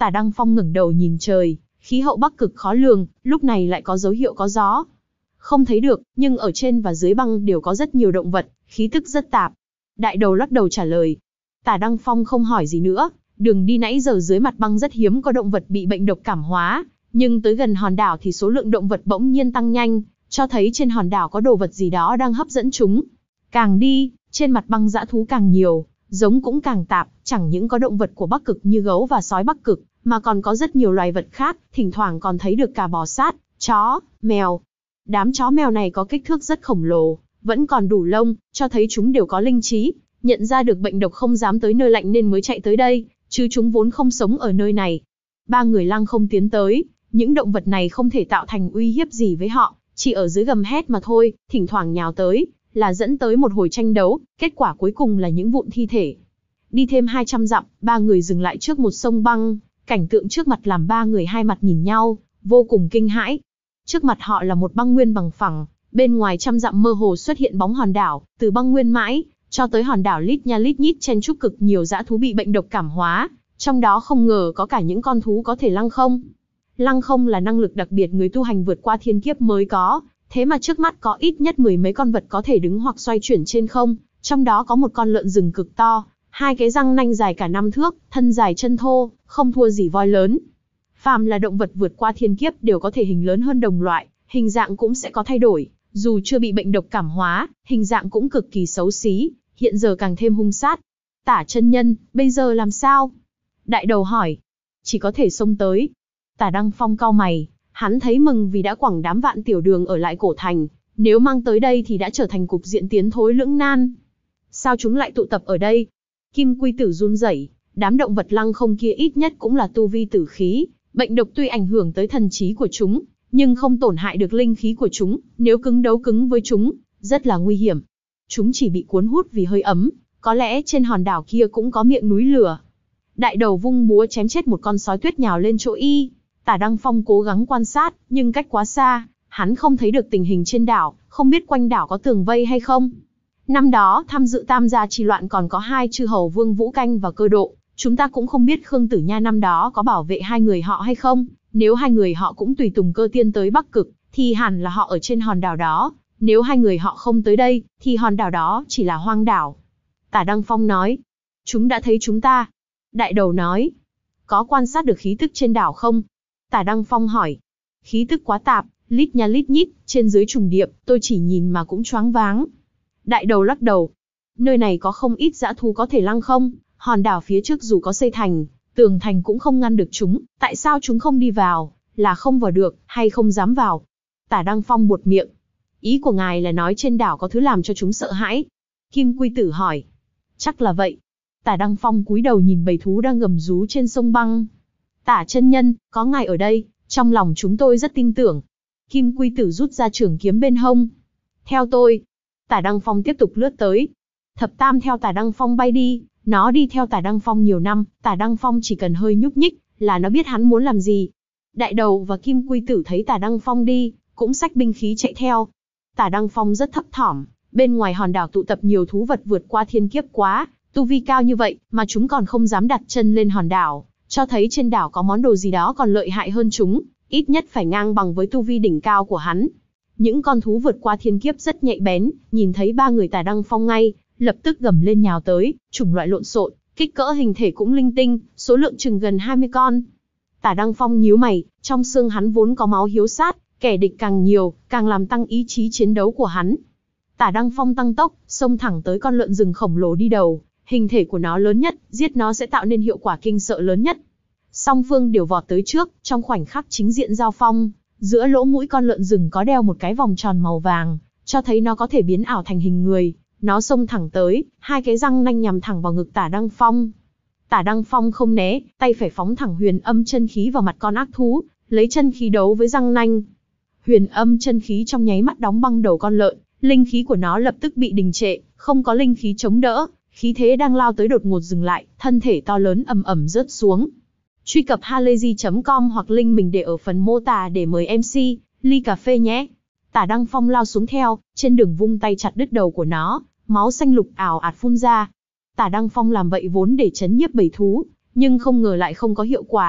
Tả Đăng Phong ngẩng đầu nhìn trời, khí hậu Bắc Cực khó lường, lúc này lại có dấu hiệu có gió. Không thấy được, nhưng ở trên và dưới băng đều có rất nhiều động vật, khí tức rất tạp. Đại đầu lắc đầu trả lời. Tả Đăng Phong không hỏi gì nữa, đường đi nãy giờ dưới mặt băng rất hiếm có động vật bị bệnh độc cảm hóa, nhưng tới gần hòn đảo thì số lượng động vật bỗng nhiên tăng nhanh, cho thấy trên hòn đảo có đồ vật gì đó đang hấp dẫn chúng. Càng đi, trên mặt băng dã thú càng nhiều, giống cũng càng tạp, chẳng những có động vật của Bắc Cực như gấu và sói Bắc Cực, mà còn có rất nhiều loài vật khác, thỉnh thoảng còn thấy được cả bò sát, chó, mèo. Đám chó mèo này có kích thước rất khổng lồ, vẫn còn đủ lông, cho thấy chúng đều có linh trí, nhận ra được bệnh độc không dám tới nơi lạnh nên mới chạy tới đây, chứ chúng vốn không sống ở nơi này. Ba người lăng không tiến tới, những động vật này không thể tạo thành uy hiếp gì với họ, chỉ ở dưới gầm hét mà thôi, thỉnh thoảng nhào tới, là dẫn tới một hồi tranh đấu, kết quả cuối cùng là những vụn thi thể. Đi thêm hai trăm dặm, ba người dừng lại trước một sông băng, cảnh tượng trước mặt làm ba người hai mặt nhìn nhau, vô cùng kinh hãi. Trước mặt họ là một băng nguyên bằng phẳng, bên ngoài trăm dặm mơ hồ xuất hiện bóng hòn đảo, từ băng nguyên mãi, cho tới hòn đảo lít nha lít nhít chen chúc cực nhiều dã thú bị bệnh độc cảm hóa, trong đó không ngờ có cả những con thú có thể lăng không. Lăng không là năng lực đặc biệt người tu hành vượt qua thiên kiếp mới có, thế mà trước mắt có ít nhất mười mấy con vật có thể đứng hoặc xoay chuyển trên không, trong đó có một con lợn rừng cực to, hai cái răng nanh dài cả năm thước, thân dài chân thô, không thua gì voi lớn. Phàm là động vật vượt qua thiên kiếp đều có thể hình lớn hơn đồng loại, hình dạng cũng sẽ có thay đổi, dù chưa bị bệnh độc cảm hóa, hình dạng cũng cực kỳ xấu xí, hiện giờ càng thêm hung sát. Tả chân nhân, bây giờ làm sao? Đại đầu hỏi. Chỉ có thể xông tới. Tả Đăng Phong cau mày, hắn thấy mừng vì đã quẳng đám vạn tiểu đường ở lại cổ thành, nếu mang tới đây thì đã trở thành cục diện tiến thối lưỡng nan. Sao chúng lại tụ tập ở đây? Kim Quy Tử run rẩy, đám động vật lăng không kia ít nhất cũng là tu vi tử khí, bệnh độc tuy ảnh hưởng tới thần trí của chúng, nhưng không tổn hại được linh khí của chúng, nếu cứng đấu cứng với chúng, rất là nguy hiểm. Chúng chỉ bị cuốn hút vì hơi ấm, có lẽ trên hòn đảo kia cũng có miệng núi lửa. Đại đầu vung búa chém chết một con sói tuyết nhào lên chỗ y. Tả Đăng Phong cố gắng quan sát, nhưng cách quá xa, hắn không thấy được tình hình trên đảo, không biết quanh đảo có tường vây hay không. Năm đó tham dự tam gia chi loạn còn có hai chư hầu Vương Vũ Canh và Cơ Độ, chúng ta cũng không biết Khương Tử Nha năm đó có bảo vệ hai người họ hay không. Nếu hai người họ cũng tùy tùng Cơ Tiên tới Bắc Cực, thì hẳn là họ ở trên hòn đảo đó. Nếu hai người họ không tới đây, thì hòn đảo đó chỉ là hoang đảo. Tả Đăng Phong nói, chúng đã thấy chúng ta. Đại đầu nói, có quan sát được khí tức trên đảo không? Tả Đăng Phong hỏi, khí tức quá tạp, lít nha lít nhít, trên dưới trùng điệp, tôi chỉ nhìn mà cũng choáng váng. Đại đầu lắc đầu, nơi này có không ít dã thú có thể lăng không, hòn đảo phía trước dù có xây thành, tường thành cũng không ngăn được chúng, tại sao chúng không đi vào, là không vào được, hay không dám vào? Tả Đăng Phong buột miệng, ý của ngài là nói trên đảo có thứ làm cho chúng sợ hãi? Kim Quy Tử hỏi, chắc là vậy. Tả Đăng Phong cúi đầu nhìn bầy thú đang gầm rú trên sông băng. Tả chân nhân, có ngài ở đây, trong lòng chúng tôi rất tin tưởng. Kim Quy Tử rút ra trường kiếm bên hông. Theo tôi. Tả Đăng Phong tiếp tục lướt tới. Thập Tam theo Tả Đăng Phong bay đi, nó đi theo Tả Đăng Phong nhiều năm, Tả Đăng Phong chỉ cần hơi nhúc nhích, là nó biết hắn muốn làm gì. Đại đầu và Kim Quy Tử thấy Tả Đăng Phong đi, cũng xách binh khí chạy theo. Tả Đăng Phong rất thấp thỏm, bên ngoài hòn đảo tụ tập nhiều thú vật vượt qua thiên kiếp quá, tu vi cao như vậy, mà chúng còn không dám đặt chân lên hòn đảo, cho thấy trên đảo có món đồ gì đó còn lợi hại hơn chúng, ít nhất phải ngang bằng với tu vi đỉnh cao của hắn. Những con thú vượt qua thiên kiếp rất nhạy bén, nhìn thấy ba người Tả Đăng Phong ngay, lập tức gầm lên nhào tới, chủng loại lộn xộn, kích cỡ hình thể cũng linh tinh, số lượng chừng gần hai mươi con. Tả Đăng Phong nhíu mày, trong xương hắn vốn có máu hiếu sát, kẻ địch càng nhiều, càng làm tăng ý chí chiến đấu của hắn. Tả Đăng Phong tăng tốc, xông thẳng tới con lợn rừng khổng lồ đi đầu, hình thể của nó lớn nhất, giết nó sẽ tạo nên hiệu quả kinh sợ lớn nhất. Song phương đều vọt tới trước, trong khoảnh khắc chính diện giao phong, giữa lỗ mũi con lợn rừng có đeo một cái vòng tròn màu vàng, cho thấy nó có thể biến ảo thành hình người. Nó xông thẳng tới, hai cái răng nanh nhằm thẳng vào ngực Tả Đăng Phong. Tả Đăng Phong không né, tay phải phóng thẳng huyền âm chân khí vào mặt con ác thú, lấy chân khí đấu với răng nanh. Huyền âm chân khí trong nháy mắt đóng băng đầu con lợn, linh khí của nó lập tức bị đình trệ, không có linh khí chống đỡ, khí thế đang lao tới đột ngột dừng lại, thân thể to lớn ầm ầm rớt xuống. Truy cập halayzi chấm com hoặc link mình để ở phần mô tả để mời em xê, ly cà phê nhé. Tả Đăng Phong lao xuống theo, trên đường vung tay chặt đứt đầu của nó, máu xanh lục ảo ạt phun ra. Tả Đăng Phong làm vậy vốn để chấn nhiếp bầy thú, nhưng không ngờ lại không có hiệu quả,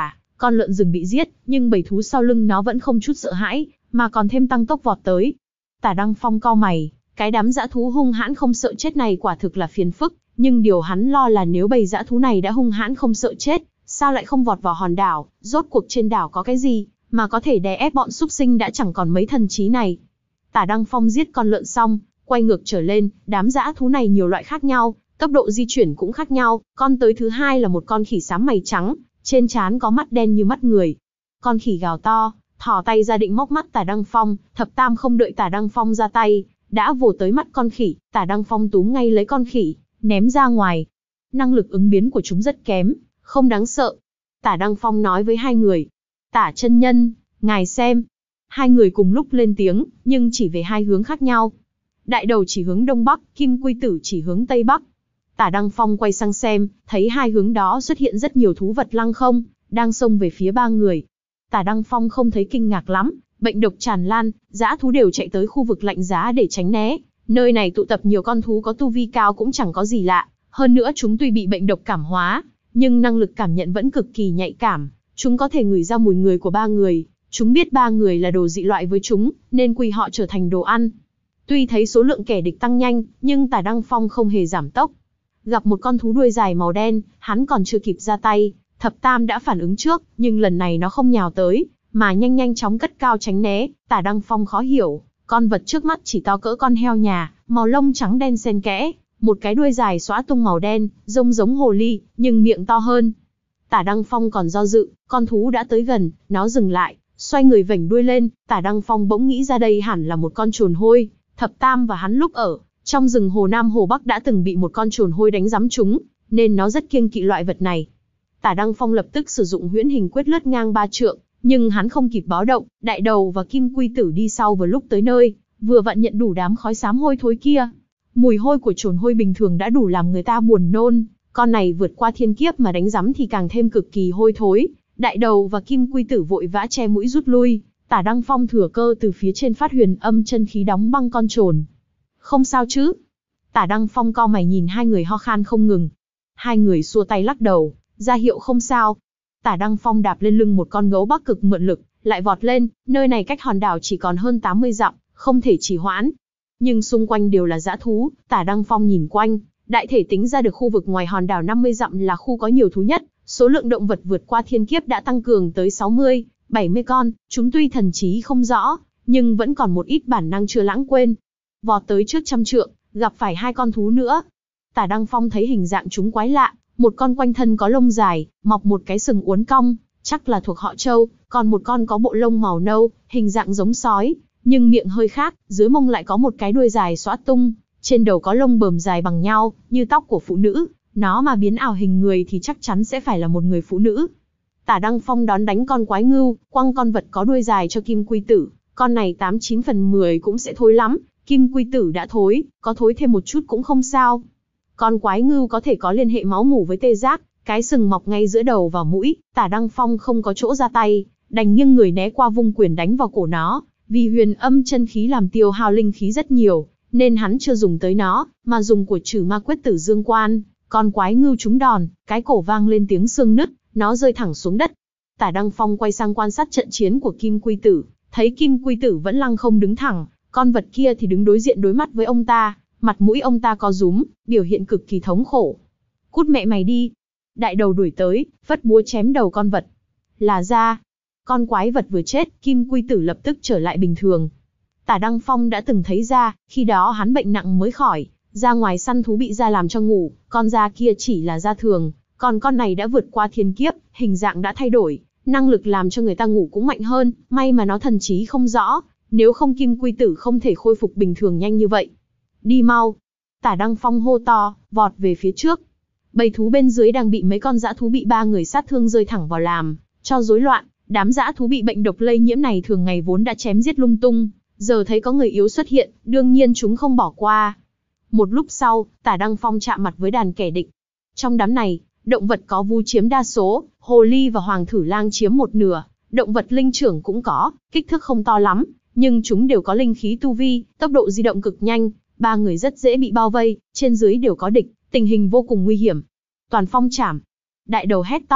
Con lợn rừng bị giết, nhưng bầy thú sau lưng nó vẫn không chút sợ hãi, mà còn thêm tăng tốc vọt tới. Tả Đăng Phong cau mày, cái đám dã thú hung hãn không sợ chết này quả thực là phiền phức, nhưng điều hắn lo là nếu bầy dã thú này đã hung hãn không sợ chết, sao lại không vọt vào hòn đảo, rốt cuộc trên đảo có cái gì, mà có thể đè ép bọn súc sinh đã chẳng còn mấy thần trí này. Tả Đăng Phong giết con lợn xong, quay ngược trở lên, đám dã thú này nhiều loại khác nhau, tốc độ di chuyển cũng khác nhau, con tới thứ hai là một con khỉ xám mày trắng, trên trán có mắt đen như mắt người. Con khỉ gào to, thò tay ra định móc mắt Tả Đăng Phong, Thập Tam không đợi Tả Đăng Phong ra tay, đã vồ tới mắt con khỉ, Tả Đăng Phong túm ngay lấy con khỉ, ném ra ngoài. Năng lực ứng biến của chúng rất kém, không đáng sợ. Tả Đăng Phong nói với hai người, Tả chân nhân, ngài xem. Hai người cùng lúc lên tiếng, nhưng chỉ về hai hướng khác nhau. Đại đầu chỉ hướng đông bắc, Kim Quy Tử chỉ hướng tây bắc. Tả Đăng Phong quay sang xem, thấy hai hướng đó xuất hiện rất nhiều thú vật lăng không, đang xông về phía ba người. Tả Đăng Phong không thấy kinh ngạc lắm, bệnh độc tràn lan, dã thú đều chạy tới khu vực lạnh giá để tránh né. Nơi này tụ tập nhiều con thú có tu vi cao cũng chẳng có gì lạ, hơn nữa chúng tuy bị bệnh độc cảm hóa, nhưng năng lực cảm nhận vẫn cực kỳ nhạy cảm, chúng có thể ngửi ra mùi người của ba người, chúng biết ba người là đồ dị loại với chúng, nên quy họ trở thành đồ ăn. Tuy thấy số lượng kẻ địch tăng nhanh, nhưng Tả Đăng Phong không hề giảm tốc. Gặp một con thú đuôi dài màu đen, hắn còn chưa kịp ra tay, Thập Tam đã phản ứng trước, nhưng lần này nó không nhào tới, mà nhanh nhanh chóng cất cao tránh né. Tả Đăng Phong khó hiểu, con vật trước mắt chỉ to cỡ con heo nhà, màu lông trắng đen xen kẽ, một cái đuôi dài xõa tung màu đen, rông giống hồ ly, nhưng miệng to hơn. Tả Đăng Phong còn do dự, con thú đã tới gần, nó dừng lại, xoay người vểnh đuôi lên. Tả Đăng Phong bỗng nghĩ ra đây hẳn là một con trồn hôi. Thập Tam và hắn lúc ở trong rừng Hồ Nam Hồ Bắc đã từng bị một con trồn hôi đánh giấm trúng, nên nó rất kiêng kỵ loại vật này. Tả Đăng Phong lập tức sử dụng huyễn hình quyết lướt ngang ba trượng, nhưng hắn không kịp báo động, Đại Đầu và Kim Quy Tử đi sau vừa lúc tới nơi, vừa vặn nhận đủ đám khói xám hôi thối kia. Mùi hôi của trồn hôi bình thường đã đủ làm người ta buồn nôn, con này vượt qua thiên kiếp mà đánh giấm thì càng thêm cực kỳ hôi thối. Đại Đầu và Kim Quy Tử vội vã che mũi rút lui, Tả Đăng Phong thừa cơ từ phía trên phát huyền âm chân khí đóng băng con trồn. Không sao chứ? Tả Đăng Phong cau mày nhìn hai người ho khan không ngừng. Hai người xua tay lắc đầu, ra hiệu không sao. Tả Đăng Phong đạp lên lưng một con gấu Bắc Cực mượn lực, lại vọt lên. Nơi này cách hòn đảo chỉ còn hơn tám mươi dặm, không thể trì hoãn. Nhưng xung quanh đều là dã thú. Tả Đăng Phong nhìn quanh, đại thể tính ra được khu vực ngoài hòn đảo năm mươi dặm là khu có nhiều thú nhất. Số lượng động vật vượt qua thiên kiếp đã tăng cường tới sáu mươi, bảy mươi con. Chúng tuy thần trí không rõ, nhưng vẫn còn một ít bản năng chưa lãng quên. Vọt tới trước trăm trượng, gặp phải hai con thú nữa. Tả Đăng Phong thấy hình dạng chúng quái lạ, một con quanh thân có lông dài, mọc một cái sừng uốn cong, chắc là thuộc họ Trâu, còn một con có bộ lông màu nâu, hình dạng giống sói, nhưng miệng hơi khác, dưới mông lại có một cái đuôi dài xõa tung, trên đầu có lông bờm dài bằng nhau, như tóc của phụ nữ, nó mà biến ảo hình người thì chắc chắn sẽ phải là một người phụ nữ. Tả Đăng Phong đón đánh con quái ngưu, quăng con vật có đuôi dài cho Kim Quy Tử, con này tám chín phần mười cũng sẽ thối lắm. Kim Quy Tử đã thối, có thối thêm một chút cũng không sao. Con quái ngưu có thể có liên hệ máu mủ với tê giác, cái sừng mọc ngay giữa đầu và mũi. Tả Đăng Phong không có chỗ ra tay, đành nghiêng người né qua vung quyền đánh vào cổ nó. Vì huyền âm chân khí làm tiêu hao linh khí rất nhiều, nên hắn chưa dùng tới nó, mà dùng của Trừ Ma Quyết Tử Dương Quan. Con quái ngưu trúng đòn, cái cổ vang lên tiếng xương nứt, nó rơi thẳng xuống đất. Tả Đăng Phong quay sang quan sát trận chiến của Kim Quy Tử, thấy Kim Quy Tử vẫn lăng không đứng thẳng, con vật kia thì đứng đối diện đối mắt với ông ta, mặt mũi ông ta co rúm, biểu hiện cực kỳ thống khổ. Cút mẹ mày đi! Đại Đầu đuổi tới, phất búa chém đầu con vật. Là ra, con quái vật vừa chết, Kim Quy Tử lập tức trở lại bình thường. Tả Đăng Phong đã từng thấy ra, khi đó hắn bệnh nặng mới khỏi, ra ngoài săn thú bị da làm cho ngủ, con da kia chỉ là da thường, còn con này đã vượt qua thiên kiếp, hình dạng đã thay đổi, năng lực làm cho người ta ngủ cũng mạnh hơn, may mà nó thần trí không rõ, nếu không Kim Quy Tử không thể khôi phục bình thường nhanh như vậy. Đi mau! Tả Đăng Phong hô to, vọt về phía trước. Bầy thú bên dưới đang bị mấy con dã thú bị ba người sát thương rơi thẳng vào làm cho rối loạn. Đám dã thú bị bệnh độc lây nhiễm này thường ngày vốn đã chém giết lung tung, giờ thấy có người yếu xuất hiện, đương nhiên chúng không bỏ qua. Một lúc sau, Tả Đăng Phong chạm mặt với đàn kẻ địch. Trong đám này, động vật có vu chiếm đa số, hồ ly và hoàng thử lang chiếm một nửa, động vật linh trưởng cũng có, kích thước không to lắm, nhưng chúng đều có linh khí tu vi, tốc độ di động cực nhanh, ba người rất dễ bị bao vây, trên dưới đều có địch, tình hình vô cùng nguy hiểm. Toàn phong chảm! Đại Đầu hét to,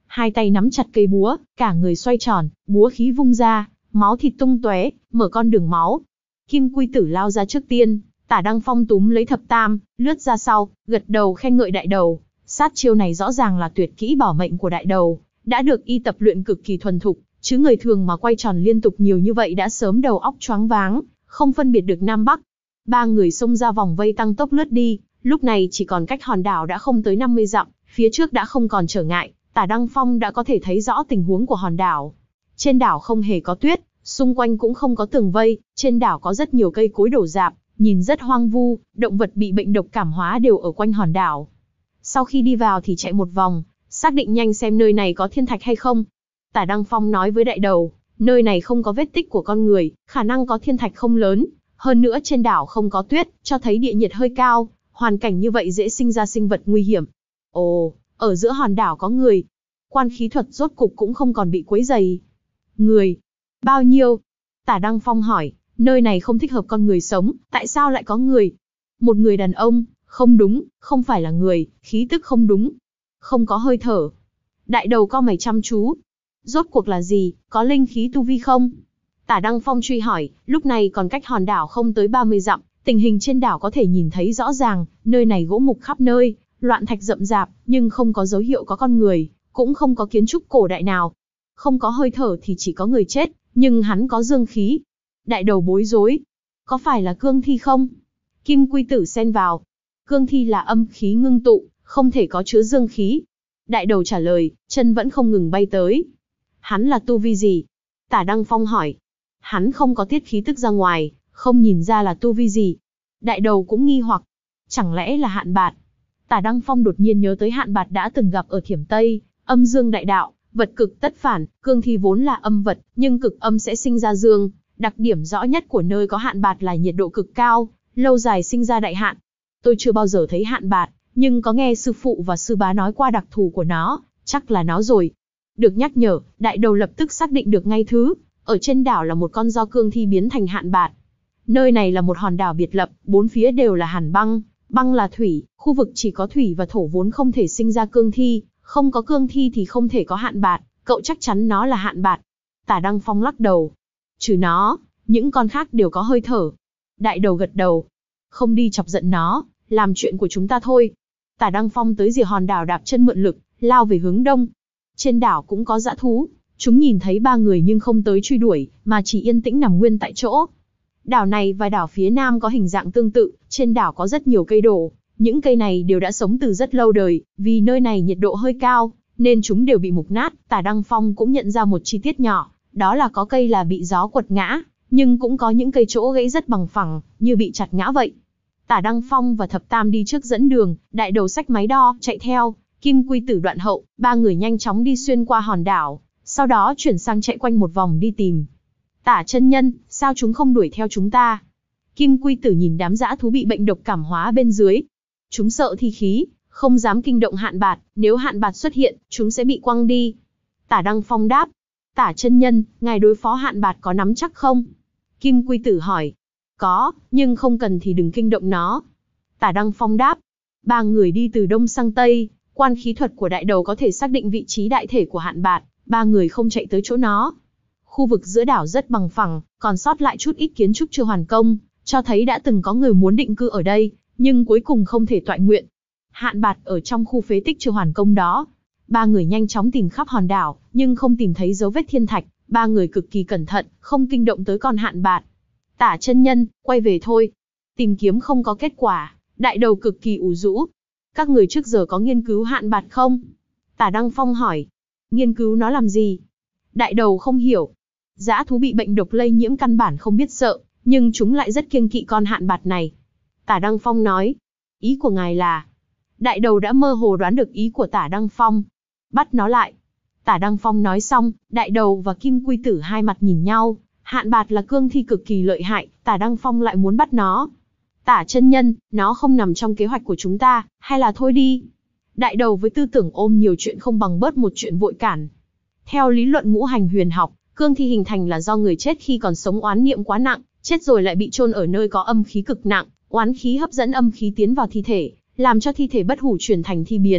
hai tay nắm chặt cây búa, cả người xoay tròn, búa khí vung ra, máu thịt tung tóe, mở con đường máu. Kim Quy Tử lao ra trước tiên, Tả Đăng Phong túm lấy thập tam, lướt ra sau, gật đầu khen ngợi đại đầu. Sát chiêu này rõ ràng là tuyệt kỹ bảo mệnh của đại đầu, đã được y tập luyện cực kỳ thuần thục, chứ người thường mà quay tròn liên tục nhiều như vậy đã sớm đầu óc choáng váng, không phân biệt được Nam Bắc. Ba người xông ra vòng vây tăng tốc lướt đi, lúc này chỉ còn cách hòn đảo đã không tới năm mươi dặm, phía trước đã không còn trở ngại, Tả Đăng Phong đã có thể thấy rõ tình huống của hòn đảo. Trên đảo không hề có tuyết, xung quanh cũng không có tường vây, trên đảo có rất nhiều cây cối đổ rạp, nhìn rất hoang vu, động vật bị bệnh độc cảm hóa đều ở quanh hòn đảo. Sau khi đi vào thì chạy một vòng, xác định nhanh xem nơi này có thiên thạch hay không. Tả Đăng Phong nói với đại đầu, nơi này không có vết tích của con người, khả năng có thiên thạch không lớn, hơn nữa trên đảo không có tuyết, cho thấy địa nhiệt hơi cao, hoàn cảnh như vậy dễ sinh ra sinh vật nguy hiểm. Ồ, ở giữa hòn đảo có người. Quan khí thuật rốt cục cũng không còn bị quấy rầy. Người? Bao nhiêu? Tả Đăng Phong hỏi, nơi này không thích hợp con người sống, tại sao lại có người? Một người đàn ông, không đúng, không phải là người, khí tức không đúng. Không có hơi thở. Đại đầu cau mày chăm chú. Rốt cuộc là gì, có linh khí tu vi không? Tả Đăng Phong truy hỏi, lúc này còn cách hòn đảo không tới ba mươi dặm, tình hình trên đảo có thể nhìn thấy rõ ràng, nơi này gỗ mục khắp nơi, loạn thạch rậm rạp, nhưng không có dấu hiệu có con người, cũng không có kiến trúc cổ đại nào. Không có hơi thở thì chỉ có người chết, nhưng hắn có dương khí. Đại đầu bối rối. Có phải là cương thi không? Kim Quy Tử xen vào. Cương thi là âm khí ngưng tụ, không thể có chứa dương khí. Đại đầu trả lời, chân vẫn không ngừng bay tới. Hắn là tu vi gì? Tả Đăng Phong hỏi. Hắn không có tiết khí tức ra ngoài, không nhìn ra là tu vi gì. Đại đầu cũng nghi hoặc. Chẳng lẽ là Hạn Bạt? Tả Đăng Phong đột nhiên nhớ tới Hạn Bạt đã từng gặp ở Thiểm Tây, âm dương đại đạo, vật cực tất phản, cương thi vốn là âm vật, nhưng cực âm sẽ sinh ra dương. Đặc điểm rõ nhất của nơi có Hạn Bạt là nhiệt độ cực cao, lâu dài sinh ra đại hạn. Tôi chưa bao giờ thấy Hạn Bạt, nhưng có nghe sư phụ và sư bá nói qua đặc thù của nó, chắc là nó rồi. Được nhắc nhở, đại đầu lập tức xác định được ngay thứ, ở trên đảo là một con do cương thi biến thành Hạn Bạt. Nơi này là một hòn đảo biệt lập, bốn phía đều là hàn băng, băng là thủy, khu vực chỉ có thủy và thổ vốn không thể sinh ra cương thi, không có cương thi thì không thể có Hạn Bạt, cậu chắc chắn nó là Hạn Bạt. Tả Đăng Phong lắc đầu. Trừ nó, những con khác đều có hơi thở. Đại đầu gật đầu. Không đi chọc giận nó, làm chuyện của chúng ta thôi. Tả Đăng Phong tới rìa hòn đảo đạp chân mượn lực, lao về hướng đông. Trên đảo cũng có dã thú, chúng nhìn thấy ba người nhưng không tới truy đuổi, mà chỉ yên tĩnh nằm nguyên tại chỗ. Đảo này và đảo phía nam có hình dạng tương tự, trên đảo có rất nhiều cây đổ. Những cây này đều đã sống từ rất lâu đời, vì nơi này nhiệt độ hơi cao, nên chúng đều bị mục nát. Tả Đăng Phong cũng nhận ra một chi tiết nhỏ, đó là có cây là bị gió quật ngã, nhưng cũng có những cây chỗ gãy rất bằng phẳng, như bị chặt ngã vậy. Tả Đăng Phong và Thập Tam đi trước dẫn đường, đại đầu xách máy đo, chạy theo, Kim Quy Tử đoạn hậu, ba người nhanh chóng đi xuyên qua hòn đảo, sau đó chuyển sang chạy quanh một vòng đi tìm. Tả chân nhân, sao chúng không đuổi theo chúng ta? Kim Quy Tử nhìn đám dã thú bị bệnh độc cảm hóa bên dưới. Chúng sợ thi khí, không dám kinh động Hạn Bạt, nếu Hạn Bạt xuất hiện, chúng sẽ bị quăng đi. Tả Đăng Phong đáp. Tả chân nhân, ngài đối phó Hạn Bạt có nắm chắc không? Kim Quy Tử hỏi. Có, nhưng không cần thì đừng kinh động nó. Tả Đăng Phong đáp. Ba người đi từ đông sang tây, quan khí thuật của đại đầu có thể xác định vị trí đại thể của Hạn Bạt, ba người không chạy tới chỗ nó. Khu vực giữa đảo rất bằng phẳng, còn sót lại chút ít kiến trúc chưa hoàn công, cho thấy đã từng có người muốn định cư ở đây, nhưng cuối cùng không thể toại nguyện. Hạn Bạt ở trong khu phế tích chưa hoàn công đó. Ba người nhanh chóng tìm khắp hòn đảo, nhưng không tìm thấy dấu vết thiên thạch. Ba người cực kỳ cẩn thận, không kinh động tới con Hạn Bạt. Tả chân nhân, quay về thôi. Tìm kiếm không có kết quả, đại đầu cực kỳ ủ rũ. Các người trước giờ có nghiên cứu Hạn Bạt không? Tả Đăng Phong hỏi. Nghiên cứu nó làm gì? Đại đầu không hiểu. Dã thú bị bệnh độc lây nhiễm căn bản không biết sợ, nhưng chúng lại rất kiêng kỵ con Hạn Bạt này. Tả Đăng Phong nói. Ý của ngài là... Đại đầu đã mơ hồ đoán được ý của Tả Đăng Phong. Bắt nó lại. Tả Đăng Phong nói xong, đại đầu và Kim Quy Tử hai mặt nhìn nhau. Hạn Bạt là cương thi cực kỳ lợi hại, Tả Đăng Phong lại muốn bắt nó. Tả chân nhân, nó không nằm trong kế hoạch của chúng ta, hay là thôi đi. Đại đầu với tư tưởng ôm nhiều chuyện không bằng bớt một chuyện vội cản. Theo lý luận ngũ hành huyền học, cương thi hình thành là do người chết khi còn sống oán niệm quá nặng, chết rồi lại bị chôn ở nơi có âm khí cực nặng, oán khí hấp dẫn âm khí tiến vào thi thể, làm cho thi thể bất hủ chuyển thành thi biến,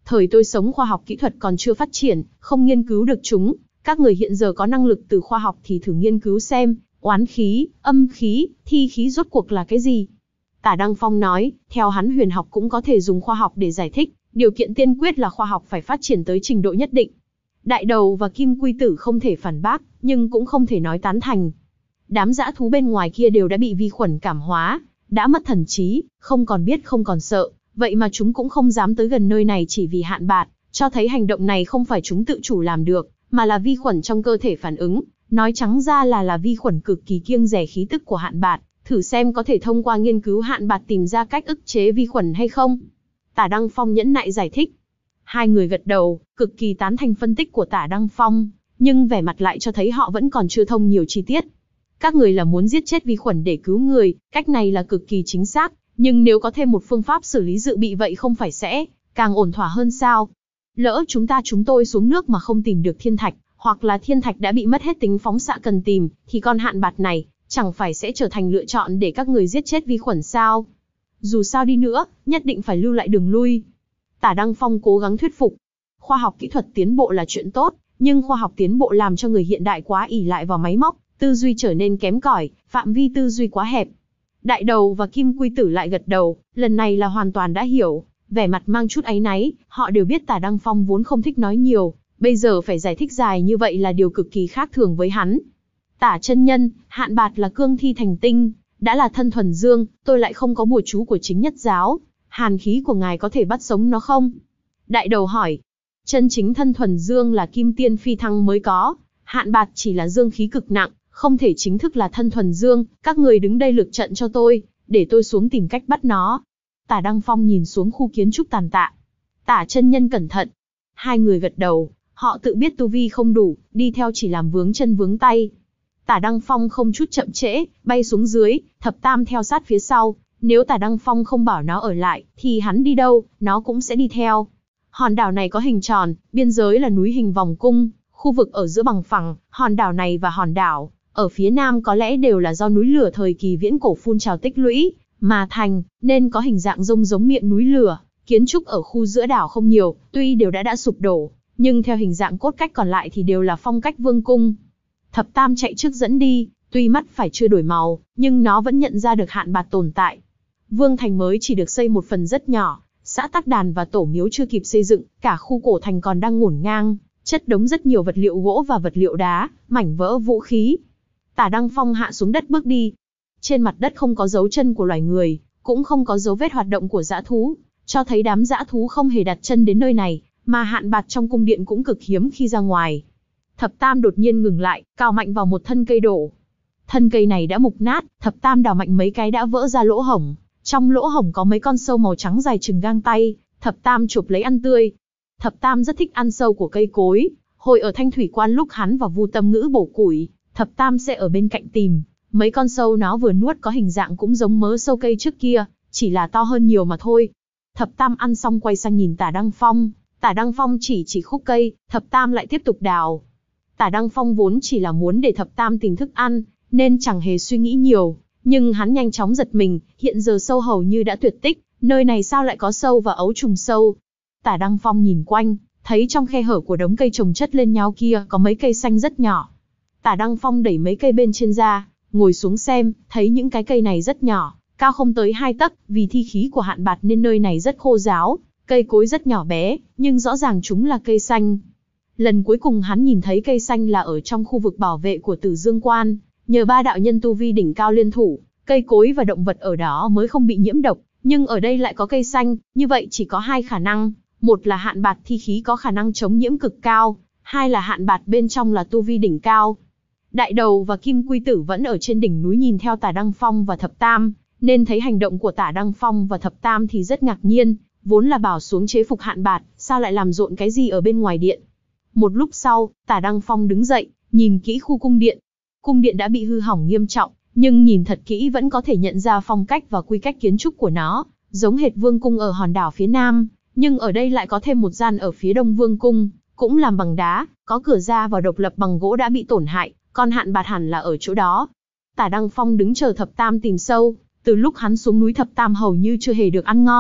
Thời tôi sống khoa học kỹ thuật còn chưa phát triển, không nghiên cứu được chúng. Các người hiện giờ có năng lực từ khoa học thì thử nghiên cứu xem, oán khí, âm khí, thi khí rốt cuộc là cái gì. Tả Đăng Phong nói, theo hắn huyền học cũng có thể dùng khoa học để giải thích, điều kiện tiên quyết là khoa học phải phát triển tới trình độ nhất định. Đại Đầu và Kim Quy Tử không thể phản bác, nhưng cũng không thể nói tán thành. Đám dã thú bên ngoài kia đều đã bị vi khuẩn cảm hóa, đã mất thần trí, không còn biết không còn sợ, vậy mà chúng cũng không dám tới gần nơi này chỉ vì Hạn Bạt, cho thấy hành động này không phải chúng tự chủ làm được, mà là vi khuẩn trong cơ thể phản ứng, nói trắng ra là là vi khuẩn cực kỳ kiêng dè khí tức của Hạn Bạt, thử xem có thể thông qua nghiên cứu Hạn Bạt tìm ra cách ức chế vi khuẩn hay không. Tả Đăng Phong nhẫn nại giải thích. Hai người gật đầu, cực kỳ tán thành phân tích của Tả Đăng Phong, nhưng vẻ mặt lại cho thấy họ vẫn còn chưa thông nhiều chi tiết. Các người là muốn giết chết vi khuẩn để cứu người, cách này là cực kỳ chính xác, nhưng nếu có thêm một phương pháp xử lý dự bị vậy không phải sẽ càng ổn thỏa hơn sao? Lỡ chúng ta chúng tôi xuống nước mà không tìm được thiên thạch, hoặc là thiên thạch đã bị mất hết tính phóng xạ cần tìm, thì con Hạn Bạt này chẳng phải sẽ trở thành lựa chọn để các người giết chết vi khuẩn sao? Dù sao đi nữa, nhất định phải lưu lại đường lui. Tả Đăng Phong cố gắng thuyết phục. Khoa học kỹ thuật tiến bộ là chuyện tốt, nhưng khoa học tiến bộ làm cho người hiện đại quá ỷ lại vào máy móc, tư duy trở nên kém cỏi, phạm vi tư duy quá hẹp. Đại Đầu và Kim Quy Tử lại gật đầu, lần này là hoàn toàn đã hiểu, vẻ mặt mang chút áy náy, họ đều biết Tả Đăng Phong vốn không thích nói nhiều, bây giờ phải giải thích dài như vậy là điều cực kỳ khác thường với hắn. Tả chân nhân, Hạn Bạt là cương thi thành tinh, đã là thân thuần dương, tôi lại không có bùa chú của chính nhất giáo, hàn khí của ngài có thể bắt sống nó không? Đại Đầu hỏi. Chân chính thân thuần dương là kim tiên phi thăng mới có, Hạn Bạt chỉ là dương khí cực nặng, không thể chính thức là thân thuần dương, các người đứng đây lược trận cho tôi, để tôi xuống tìm cách bắt nó. Tả Đăng Phong nhìn xuống khu kiến trúc tàn tạ. Tả chân nhân cẩn thận. Hai người gật đầu, họ tự biết tu vi không đủ, đi theo chỉ làm vướng chân vướng tay. Tả Đăng Phong không chút chậm trễ, bay xuống dưới, Thập Tam theo sát phía sau. Nếu Tả Đăng Phong không bảo nó ở lại, thì hắn đi đâu, nó cũng sẽ đi theo. Hòn đảo này có hình tròn, biên giới là núi hình vòng cung, khu vực ở giữa bằng phẳng, hòn đảo này và hòn đảo ở phía nam có lẽ đều là do núi lửa thời kỳ viễn cổ phun trào tích lũy mà thành, nên có hình dạng rông giống miệng núi lửa. Kiến trúc ở khu giữa đảo không nhiều, tuy đều đã đã sụp đổ, nhưng theo hình dạng cốt cách còn lại thì đều là phong cách vương cung. Thập Tam chạy trước dẫn đi, tuy mắt phải chưa đổi màu, nhưng nó vẫn nhận ra được Hạn Bạt tồn tại. Vương thành mới chỉ được xây một phần rất nhỏ, xã tắc đàn và tổ miếu chưa kịp xây dựng, cả khu cổ thành còn đang ngổn ngang, chất đống rất nhiều vật liệu gỗ và vật liệu đá, mảnh vỡ vũ khí. Tả Đăng Phong hạ xuống đất bước đi. Trên mặt đất không có dấu chân của loài người, cũng không có dấu vết hoạt động của dã thú, cho thấy đám dã thú không hề đặt chân đến nơi này, mà Hạn Bạt trong cung điện cũng cực hiếm khi ra ngoài. Thập Tam đột nhiên ngừng lại, cào mạnh vào một thân cây đổ. Thân cây này đã mục nát, Thập Tam đào mạnh mấy cái đã vỡ ra lỗ hổng. Trong lỗ hổng có mấy con sâu màu trắng dài chừng gang tay, Thập Tam chụp lấy ăn tươi. Thập Tam rất thích ăn sâu của cây cối, hồi ở Thanh Thủy Quan lúc hắn và Vu Tâm Ngữ bổ củi, Thập Tam sẽ ở bên cạnh tìm. Mấy con sâu nó vừa nuốt có hình dạng cũng giống mớ sâu cây trước kia, chỉ là to hơn nhiều mà thôi. Thập Tam ăn xong quay sang nhìn Tả Đăng Phong, Tả Đăng Phong chỉ chỉ khúc cây, Thập Tam lại tiếp tục đào. Tả Đăng Phong vốn chỉ là muốn để Thập Tam tìm thức ăn, nên chẳng hề suy nghĩ nhiều, nhưng hắn nhanh chóng giật mình, hiện giờ sâu hầu như đã tuyệt tích, nơi này sao lại có sâu và ấu trùng sâu. Tả Đăng Phong nhìn quanh, thấy trong khe hở của đống cây trồng chất lên nhau kia có mấy cây xanh rất nhỏ. Tả Đăng Phong đẩy mấy cây bên trên ra, ngồi xuống xem, thấy những cái cây này rất nhỏ, cao không tới hai tấc, vì thi khí của Hạn Bạt nên nơi này rất khô ráo, cây cối rất nhỏ bé, nhưng rõ ràng chúng là cây xanh. Lần cuối cùng hắn nhìn thấy cây xanh là ở trong khu vực bảo vệ của Tử Dương Quan, nhờ ba đạo nhân tu vi đỉnh cao liên thủ, cây cối và động vật ở đó mới không bị nhiễm độc, nhưng ở đây lại có cây xanh, như vậy chỉ có hai khả năng, một là Hạn Bạt thi khí có khả năng chống nhiễm cực cao, hai là Hạn Bạt bên trong là tu vi đỉnh cao. Đại Đầu và Kim Quy Tử vẫn ở trên đỉnh núi nhìn theo Tả Đăng Phong và Thập Tam, nên thấy hành động của Tả Đăng Phong và Thập Tam thì rất ngạc nhiên, vốn là bảo xuống chế phục Hạn Bạt, sao lại làm rộn cái gì ở bên ngoài điện. Một lúc sau, Tả Đăng Phong đứng dậy, nhìn kỹ khu cung điện. Cung điện đã bị hư hỏng nghiêm trọng, nhưng nhìn thật kỹ vẫn có thể nhận ra phong cách và quy cách kiến trúc của nó, giống hệt vương cung ở hòn đảo phía nam, nhưng ở đây lại có thêm một gian ở phía đông vương cung, cũng làm bằng đá, có cửa ra vào độc lập bằng gỗ đã bị tổn hại, còn Hạn Bạt hẳn là ở chỗ đó. Tả Đăng Phong đứng chờ Thập Tam tìm sâu, từ lúc hắn xuống núi Thập Tam hầu như chưa hề được ăn ngon,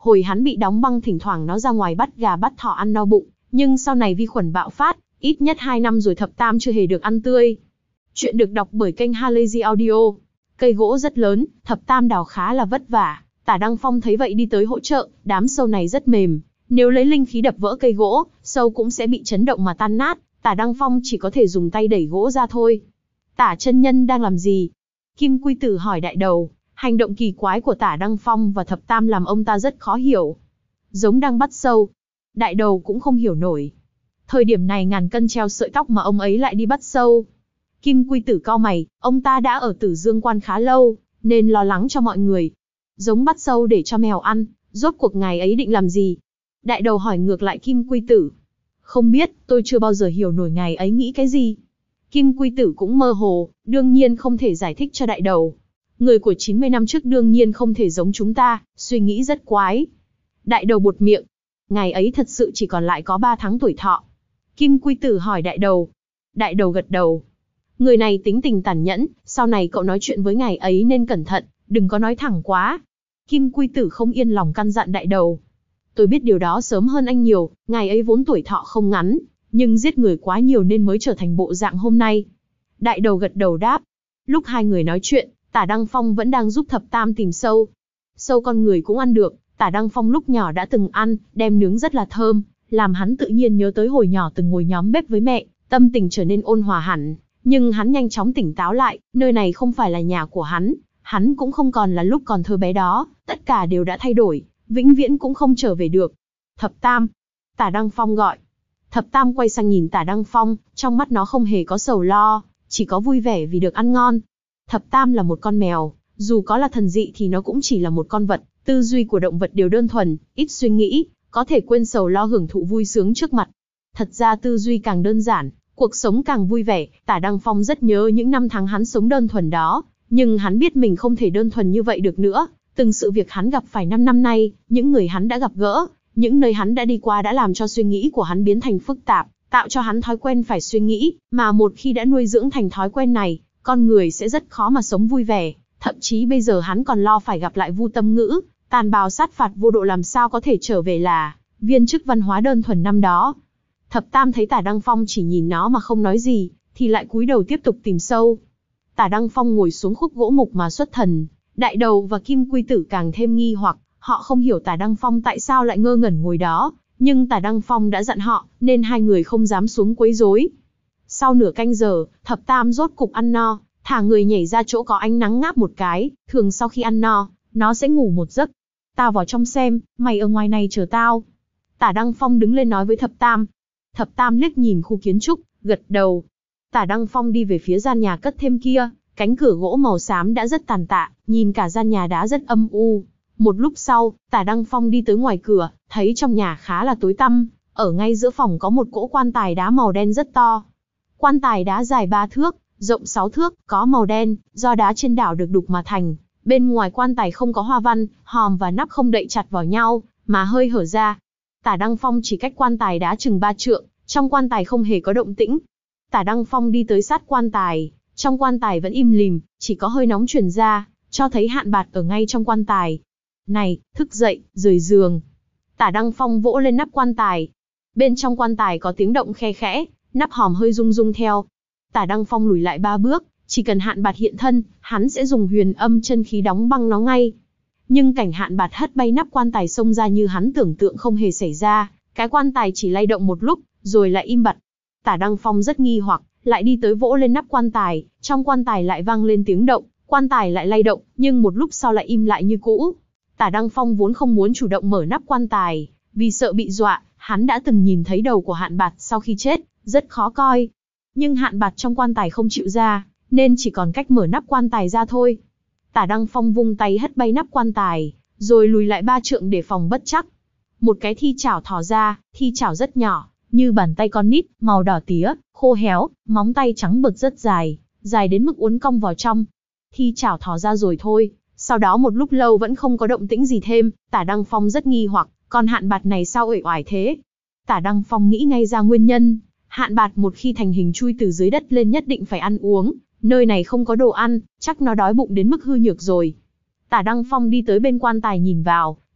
Hồi hắn bị đóng băng thỉnh thoảng nó ra ngoài bắt gà bắt thỏ ăn no bụng, nhưng sau này vi khuẩn bạo phát, ít nhất hai năm rồi Thập Tam chưa hề được ăn tươi. Chuyện được đọc bởi kênh Halazy Audio. Cây gỗ rất lớn, Thập Tam đào khá là vất vả. Tả Đăng Phong thấy vậy đi tới hỗ trợ, đám sâu này rất mềm. Nếu lấy linh khí đập vỡ cây gỗ, sâu cũng sẽ bị chấn động mà tan nát. Tả Đăng Phong chỉ có thể dùng tay đẩy gỗ ra thôi. Tả chân nhân đang làm gì? Kim Quy Tử hỏi đại đầu. Hành động kỳ quái của Tả Đăng Phong và Thập Tam làm ông ta rất khó hiểu. Giống đang bắt sâu. Đại đầu cũng không hiểu nổi. Thời điểm này ngàn cân treo sợi tóc mà ông ấy lại đi bắt sâu. Kim Quy Tử cau mày, ông ta đã ở Tử Dương Quan khá lâu, nên lo lắng cho mọi người. Giống bắt sâu để cho mèo ăn, rốt cuộc ngài ấy định làm gì? Đại đầu hỏi ngược lại Kim Quy Tử. Không biết, tôi chưa bao giờ hiểu nổi ngài ấy nghĩ cái gì. Kim Quy Tử cũng mơ hồ, đương nhiên không thể giải thích cho đại đầu. Người của chín mươi năm trước đương nhiên không thể giống chúng ta, suy nghĩ rất quái. Đại đầu buột miệng. Ngài ấy thật sự chỉ còn lại có ba tháng tuổi thọ. Kim Quy Tử hỏi đại đầu. Đại đầu gật đầu. Người này tính tình tàn nhẫn, sau này cậu nói chuyện với ngài ấy nên cẩn thận, đừng có nói thẳng quá. Kim Quy Tử không yên lòng căn dặn đại đầu. Tôi biết điều đó sớm hơn anh nhiều, ngài ấy vốn tuổi thọ không ngắn, nhưng giết người quá nhiều nên mới trở thành bộ dạng hôm nay. Đại đầu gật đầu đáp. Lúc hai người nói chuyện, Tả Đăng Phong vẫn đang giúp Thập Tam tìm sâu. Sâu con người cũng ăn được, Tả Đăng Phong lúc nhỏ đã từng ăn, đem nướng rất là thơm, làm hắn tự nhiên nhớ tới hồi nhỏ từng ngồi nhóm bếp với mẹ, tâm tình trở nên ôn hòa hẳn. Nhưng hắn nhanh chóng tỉnh táo lại, nơi này không phải là nhà của hắn, hắn cũng không còn là lúc còn thơ bé đó, tất cả đều đã thay đổi, vĩnh viễn cũng không trở về được. Thập Tam, Tả Đăng Phong gọi. Thập Tam quay sang nhìn Tả Đăng Phong, trong mắt nó không hề có sầu lo, chỉ có vui vẻ vì được ăn ngon. Thập Tam là một con mèo, dù có là thần dị thì nó cũng chỉ là một con vật, tư duy của động vật đều đơn thuần, ít suy nghĩ, có thể quên sầu lo hưởng thụ vui sướng trước mặt. Thật ra tư duy càng đơn giản, cuộc sống càng vui vẻ. Tả Đăng Phong rất nhớ những năm tháng hắn sống đơn thuần đó, nhưng hắn biết mình không thể đơn thuần như vậy được nữa. Từng sự việc hắn gặp phải năm năm nay, những người hắn đã gặp gỡ, những nơi hắn đã đi qua đã làm cho suy nghĩ của hắn biến thành phức tạp, tạo cho hắn thói quen phải suy nghĩ, mà một khi đã nuôi dưỡng thành thói quen này, con người sẽ rất khó mà sống vui vẻ. Thậm chí bây giờ hắn còn lo phải gặp lại Vu Tâm Ngữ, tàn bạo sát phạt vô độ, làm sao có thể trở về là viên chức văn hóa đơn thuần năm đó. Thập Tam thấy Tả Đăng Phong chỉ nhìn nó mà không nói gì, thì lại cúi đầu tiếp tục tìm sâu. Tả Đăng Phong ngồi xuống khúc gỗ mục mà xuất thần. Đại đầu và Kim Quy Tử càng thêm nghi hoặc, họ không hiểu Tả Đăng Phong tại sao lại ngơ ngẩn ngồi đó, nhưng Tả Đăng Phong đã dặn họ, nên hai người không dám xuống quấy rối. Sau nửa canh giờ, Thập Tam rốt cục ăn no, thả người nhảy ra chỗ có ánh nắng ngáp một cái, thường sau khi ăn no, nó sẽ ngủ một giấc. Tao vào trong xem, mày ở ngoài này chờ tao. Tả Đăng Phong đứng lên nói với Thập Tam. Thập Tam liếc nhìn khu kiến trúc, gật đầu. Tả Đăng Phong đi về phía gian nhà cất thêm kia, cánh cửa gỗ màu xám đã rất tàn tạ, nhìn cả gian nhà đá rất âm u. Một lúc sau, Tả Đăng Phong đi tới ngoài cửa, thấy trong nhà khá là tối tăm, ở ngay giữa phòng có một cỗ quan tài đá màu đen rất to. Quan tài đá dài ba thước, rộng sáu thước, có màu đen, do đá trên đảo được đục mà thành. Bên ngoài quan tài không có hoa văn, hòm và nắp không đậy chặt vào nhau, mà hơi hở ra. Tả Đăng Phong chỉ cách quan tài đá chừng ba trượng, trong quan tài không hề có động tĩnh. Tả Đăng Phong đi tới sát quan tài, trong quan tài vẫn im lìm, chỉ có hơi nóng truyền ra, cho thấy Hạn Bạt ở ngay trong quan tài. Này, thức dậy, rời giường. Tả Đăng Phong vỗ lên nắp quan tài. Bên trong quan tài có tiếng động khe khẽ, nắp hòm hơi rung rung theo. Tả Đăng Phong lùi lại ba bước, chỉ cần Hạn Bạt hiện thân, hắn sẽ dùng huyền âm chân khí đóng băng nó ngay. Nhưng cảnh Hạn Bạt hất bay nắp quan tài xông ra như hắn tưởng tượng không hề xảy ra, cái quan tài chỉ lay động một lúc, rồi lại im bặt. Tả Đăng Phong rất nghi hoặc, lại đi tới vỗ lên nắp quan tài, trong quan tài lại vang lên tiếng động, quan tài lại lay động, nhưng một lúc sau lại im lại như cũ. Tả Đăng Phong vốn không muốn chủ động mở nắp quan tài, vì sợ bị dọa, hắn đã từng nhìn thấy đầu của Hạn Bạt sau khi chết, rất khó coi. Nhưng Hạn Bạt trong quan tài không chịu ra, nên chỉ còn cách mở nắp quan tài ra thôi. Tả Đăng Phong vung tay hất bay nắp quan tài, rồi lùi lại ba trượng để phòng bất trắc. Một cái thi chảo thò ra, thi chảo rất nhỏ, như bàn tay con nít, màu đỏ tía, khô héo, móng tay trắng bợt rất dài, dài đến mức uốn cong vào trong. Thi chảo thò ra rồi thôi, sau đó một lúc lâu vẫn không có động tĩnh gì thêm. Tả Đăng Phong rất nghi hoặc, con Hạn Bạt này sao uể oải thế? Tả Đăng Phong nghĩ ngay ra nguyên nhân. Hạn Bạt một khi thành hình chui từ dưới đất lên nhất định phải ăn uống, nơi này không có đồ ăn, chắc nó đói bụng đến mức hư nhược rồi. Tả Đăng Phong đi tới bên quan tài nhìn vào,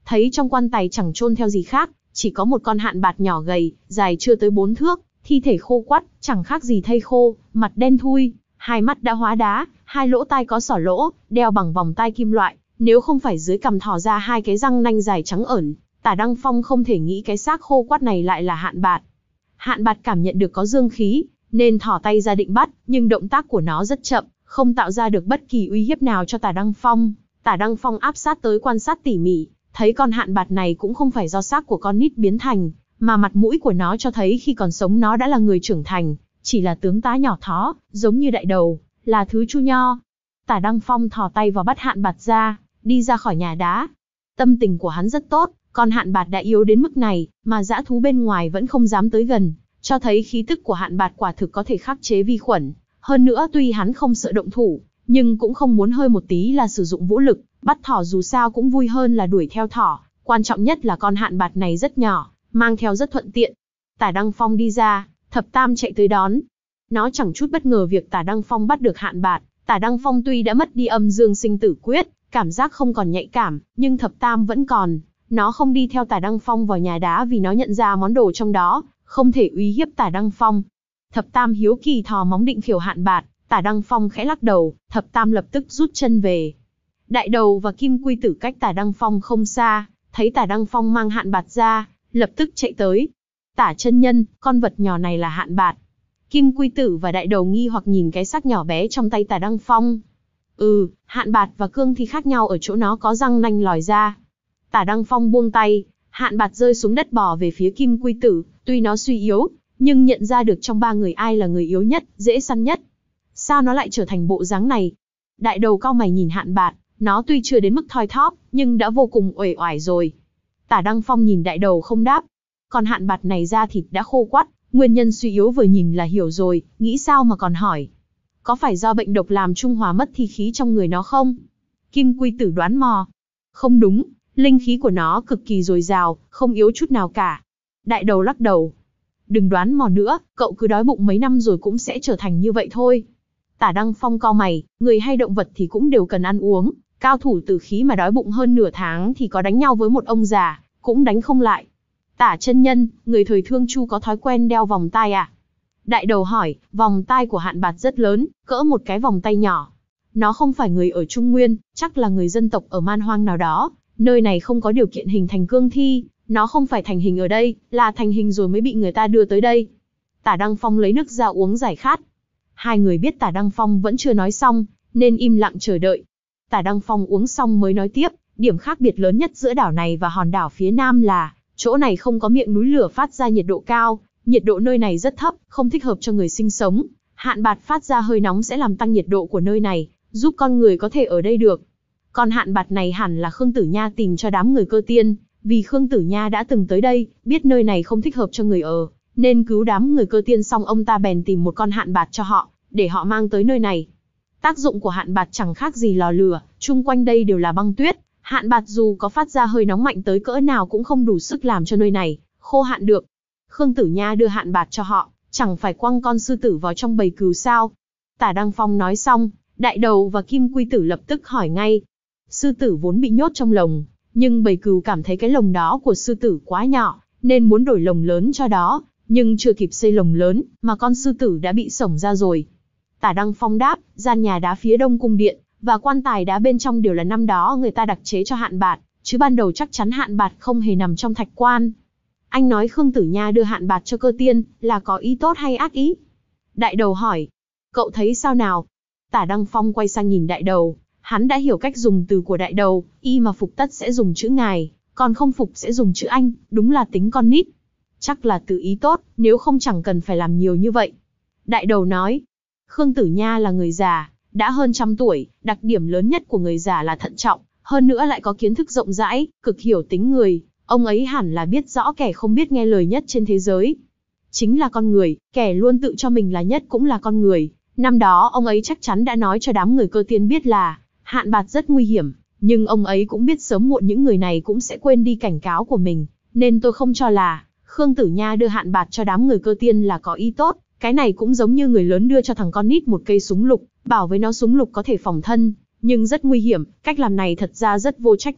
thấy trong quan tài chẳng chôn theo gì khác, chỉ có một con hạn bạt nhỏ gầy, dài chưa tới bốn thước, thi thể khô quắt, chẳng khác gì thây khô, mặt đen thui, hai mắt đã hóa đá, hai lỗ tai có xỏ lỗ, đeo bằng vòng tai kim loại, nếu không phải dưới cằm thò ra hai cái răng nanh dài trắng ẩn, Tả Đăng Phong không thể nghĩ cái xác khô quắt này lại là hạn bạt. Hạn bạt cảm nhận được có dương khí, nên thò tay ra định bắt, nhưng động tác của nó rất chậm, không tạo ra được bất kỳ uy hiếp nào cho Tả Đăng Phong. Tả Đăng Phong áp sát tới quan sát tỉ mỉ, thấy con hạn bạt này cũng không phải do xác của con nít biến thành, mà mặt mũi của nó cho thấy khi còn sống nó đã là người trưởng thành, chỉ là tướng tá nhỏ thó, giống như đại đầu, là thứ chu nho. Tả Đăng Phong thò tay vào bắt hạn bạt ra, đi ra khỏi nhà đá. Tâm tình của hắn rất tốt, con hạn bạt đã yếu đến mức này, mà dã thú bên ngoài vẫn không dám tới gần, cho thấy khí tức của hạn bạt quả thực có thể khắc chế vi khuẩn. Hơn nữa tuy hắn không sợ động thủ, nhưng cũng không muốn hơi một tí là sử dụng vũ lực, bắt thỏ dù sao cũng vui hơn là đuổi theo thỏ, quan trọng nhất là con hạn bạt này rất nhỏ, mang theo rất thuận tiện. Tả Đăng Phong đi ra, Thập Tam chạy tới đón. Nó chẳng chút bất ngờ việc Tả Đăng Phong bắt được hạn bạt. Tả Đăng Phong tuy đã mất đi âm dương sinh tử quyết, cảm giác không còn nhạy cảm, nhưng Thập Tam vẫn còn. Nó không đi theo Tả Đăng Phong vào nhà đá vì nó nhận ra món đồ trong đó không thể uy hiếp Tả Đăng Phong. Thập Tam hiếu kỳ thò móng định khiêu hạn bạt, Tả Đăng Phong khẽ lắc đầu, Thập Tam lập tức rút chân về. Đại đầu và Kim Quy Tử cách Tả Đăng Phong không xa, thấy Tả Đăng Phong mang hạn bạt ra, lập tức chạy tới. Tả chân nhân, con vật nhỏ này là hạn bạt. Kim Quy Tử và đại đầu nghi hoặc nhìn cái xác nhỏ bé trong tay Tả Đăng Phong. Ừ, hạn bạt và cương thi khác nhau ở chỗ nó có răng nanh lòi ra. Tả Đăng Phong buông tay, hạn bạt rơi xuống đất bò về phía Kim Quy Tử, tuy nó suy yếu, nhưng nhận ra được trong ba người ai là người yếu nhất, dễ săn nhất. Sao nó lại trở thành bộ dáng này? Đại đầu cau mày nhìn hạn bạt, nó tuy chưa đến mức thoi thóp, nhưng đã vô cùng uể oải rồi. Tả Đăng Phong nhìn đại đầu không đáp. Còn hạn bạt này da thịt đã khô quắt, nguyên nhân suy yếu vừa nhìn là hiểu rồi, nghĩ sao mà còn hỏi. Có phải do bệnh độc làm trung hòa mất thi khí trong người nó không? Kim Quy Tử đoán mò. Không đúng, linh khí của nó cực kỳ dồi dào, không yếu chút nào cả. Đại đầu lắc đầu. Đừng đoán mò nữa, cậu cứ đói bụng mấy năm rồi cũng sẽ trở thành như vậy thôi. Tả Đăng Phong cau mày, người hay động vật thì cũng đều cần ăn uống. Cao thủ tử khí mà đói bụng hơn nửa tháng thì có đánh nhau với một ông già, cũng đánh không lại. Tả chân nhân, người thời Thương Chu có thói quen đeo vòng tai à? Đại đầu hỏi, vòng tai của hạn bạt rất lớn, cỡ một cái vòng tay nhỏ. Nó không phải người ở Trung Nguyên, chắc là người dân tộc ở man hoang nào đó. Nơi này không có điều kiện hình thành cương thi, nó không phải thành hình ở đây, là thành hình rồi mới bị người ta đưa tới đây. Tả Đăng Phong lấy nước ra uống giải khát. Hai người biết Tả Đăng Phong vẫn chưa nói xong, nên im lặng chờ đợi. Tả Đăng Phong uống xong mới nói tiếp, điểm khác biệt lớn nhất giữa đảo này và hòn đảo phía nam là, chỗ này không có miệng núi lửa phát ra nhiệt độ cao, nhiệt độ nơi này rất thấp, không thích hợp cho người sinh sống. Hạn bạt phát ra hơi nóng sẽ làm tăng nhiệt độ của nơi này, giúp con người có thể ở đây được. Còn hạn bạt này hẳn là Khương Tử Nha tìm cho đám người Cơ Tiên, vì Khương Tử Nha đã từng tới đây, biết nơi này không thích hợp cho người ở, nên cứu đám người Cơ Tiên xong ông ta bèn tìm một con hạn bạt cho họ, để họ mang tới nơi này. Tác dụng của hạn bạt chẳng khác gì lò lửa, chung quanh đây đều là băng tuyết, hạn bạt dù có phát ra hơi nóng mạnh tới cỡ nào cũng không đủ sức làm cho nơi này khô hạn được. Khương Tử Nha đưa hạn bạt cho họ, chẳng phải quăng con sư tử vào trong bầy cừu sao? Tả Đăng Phong nói xong, đại đầu và Kim Quy Tử lập tức hỏi ngay. Sư tử vốn bị nhốt trong lồng, nhưng bầy cừu cảm thấy cái lồng đó của sư tử quá nhỏ, nên muốn đổi lồng lớn cho đó, nhưng chưa kịp xây lồng lớn, mà con sư tử đã bị xổng ra rồi. Tả Đăng Phong đáp, gian nhà đá phía đông cung điện, và quan tài đá bên trong đều là năm đó người ta đặc chế cho hạn bạt, chứ ban đầu chắc chắn hạn bạt không hề nằm trong thạch quan. Anh nói Khương Tử Nha đưa hạn bạt cho Cơ Tiên, là có ý tốt hay ác ý? Đại đầu hỏi, cậu thấy sao nào? Tả Đăng Phong quay sang nhìn đại đầu, hắn đã hiểu cách dùng từ của đại đầu, y mà phục tất sẽ dùng chữ ngài, còn không phục sẽ dùng chữ anh, đúng là tính con nít. Chắc là từ ý tốt, nếu không chẳng cần phải làm nhiều như vậy. Đại đầu nói, Khương Tử Nha là người già, đã hơn trăm tuổi, đặc điểm lớn nhất của người già là thận trọng, hơn nữa lại có kiến thức rộng rãi, cực hiểu tính người, ông ấy hẳn là biết rõ kẻ không biết nghe lời nhất trên thế giới. Chính là con người, kẻ luôn tự cho mình là nhất cũng là con người. Năm đó ông ấy chắc chắn đã nói cho đám người Cơ Tiên biết là hạn bạt rất nguy hiểm, nhưng ông ấy cũng biết sớm muộn những người này cũng sẽ quên đi cảnh cáo của mình, nên tôi không cho là Khương Tử Nha đưa hạn bạt cho đám người Cơ Tiên là có ý tốt. Cái này cũng giống như người lớn đưa cho thằng con nít một cây súng lục, bảo với nó súng lục có thể phòng thân, nhưng rất nguy hiểm. Cách làm này thật ra rất vô trách nhiệm,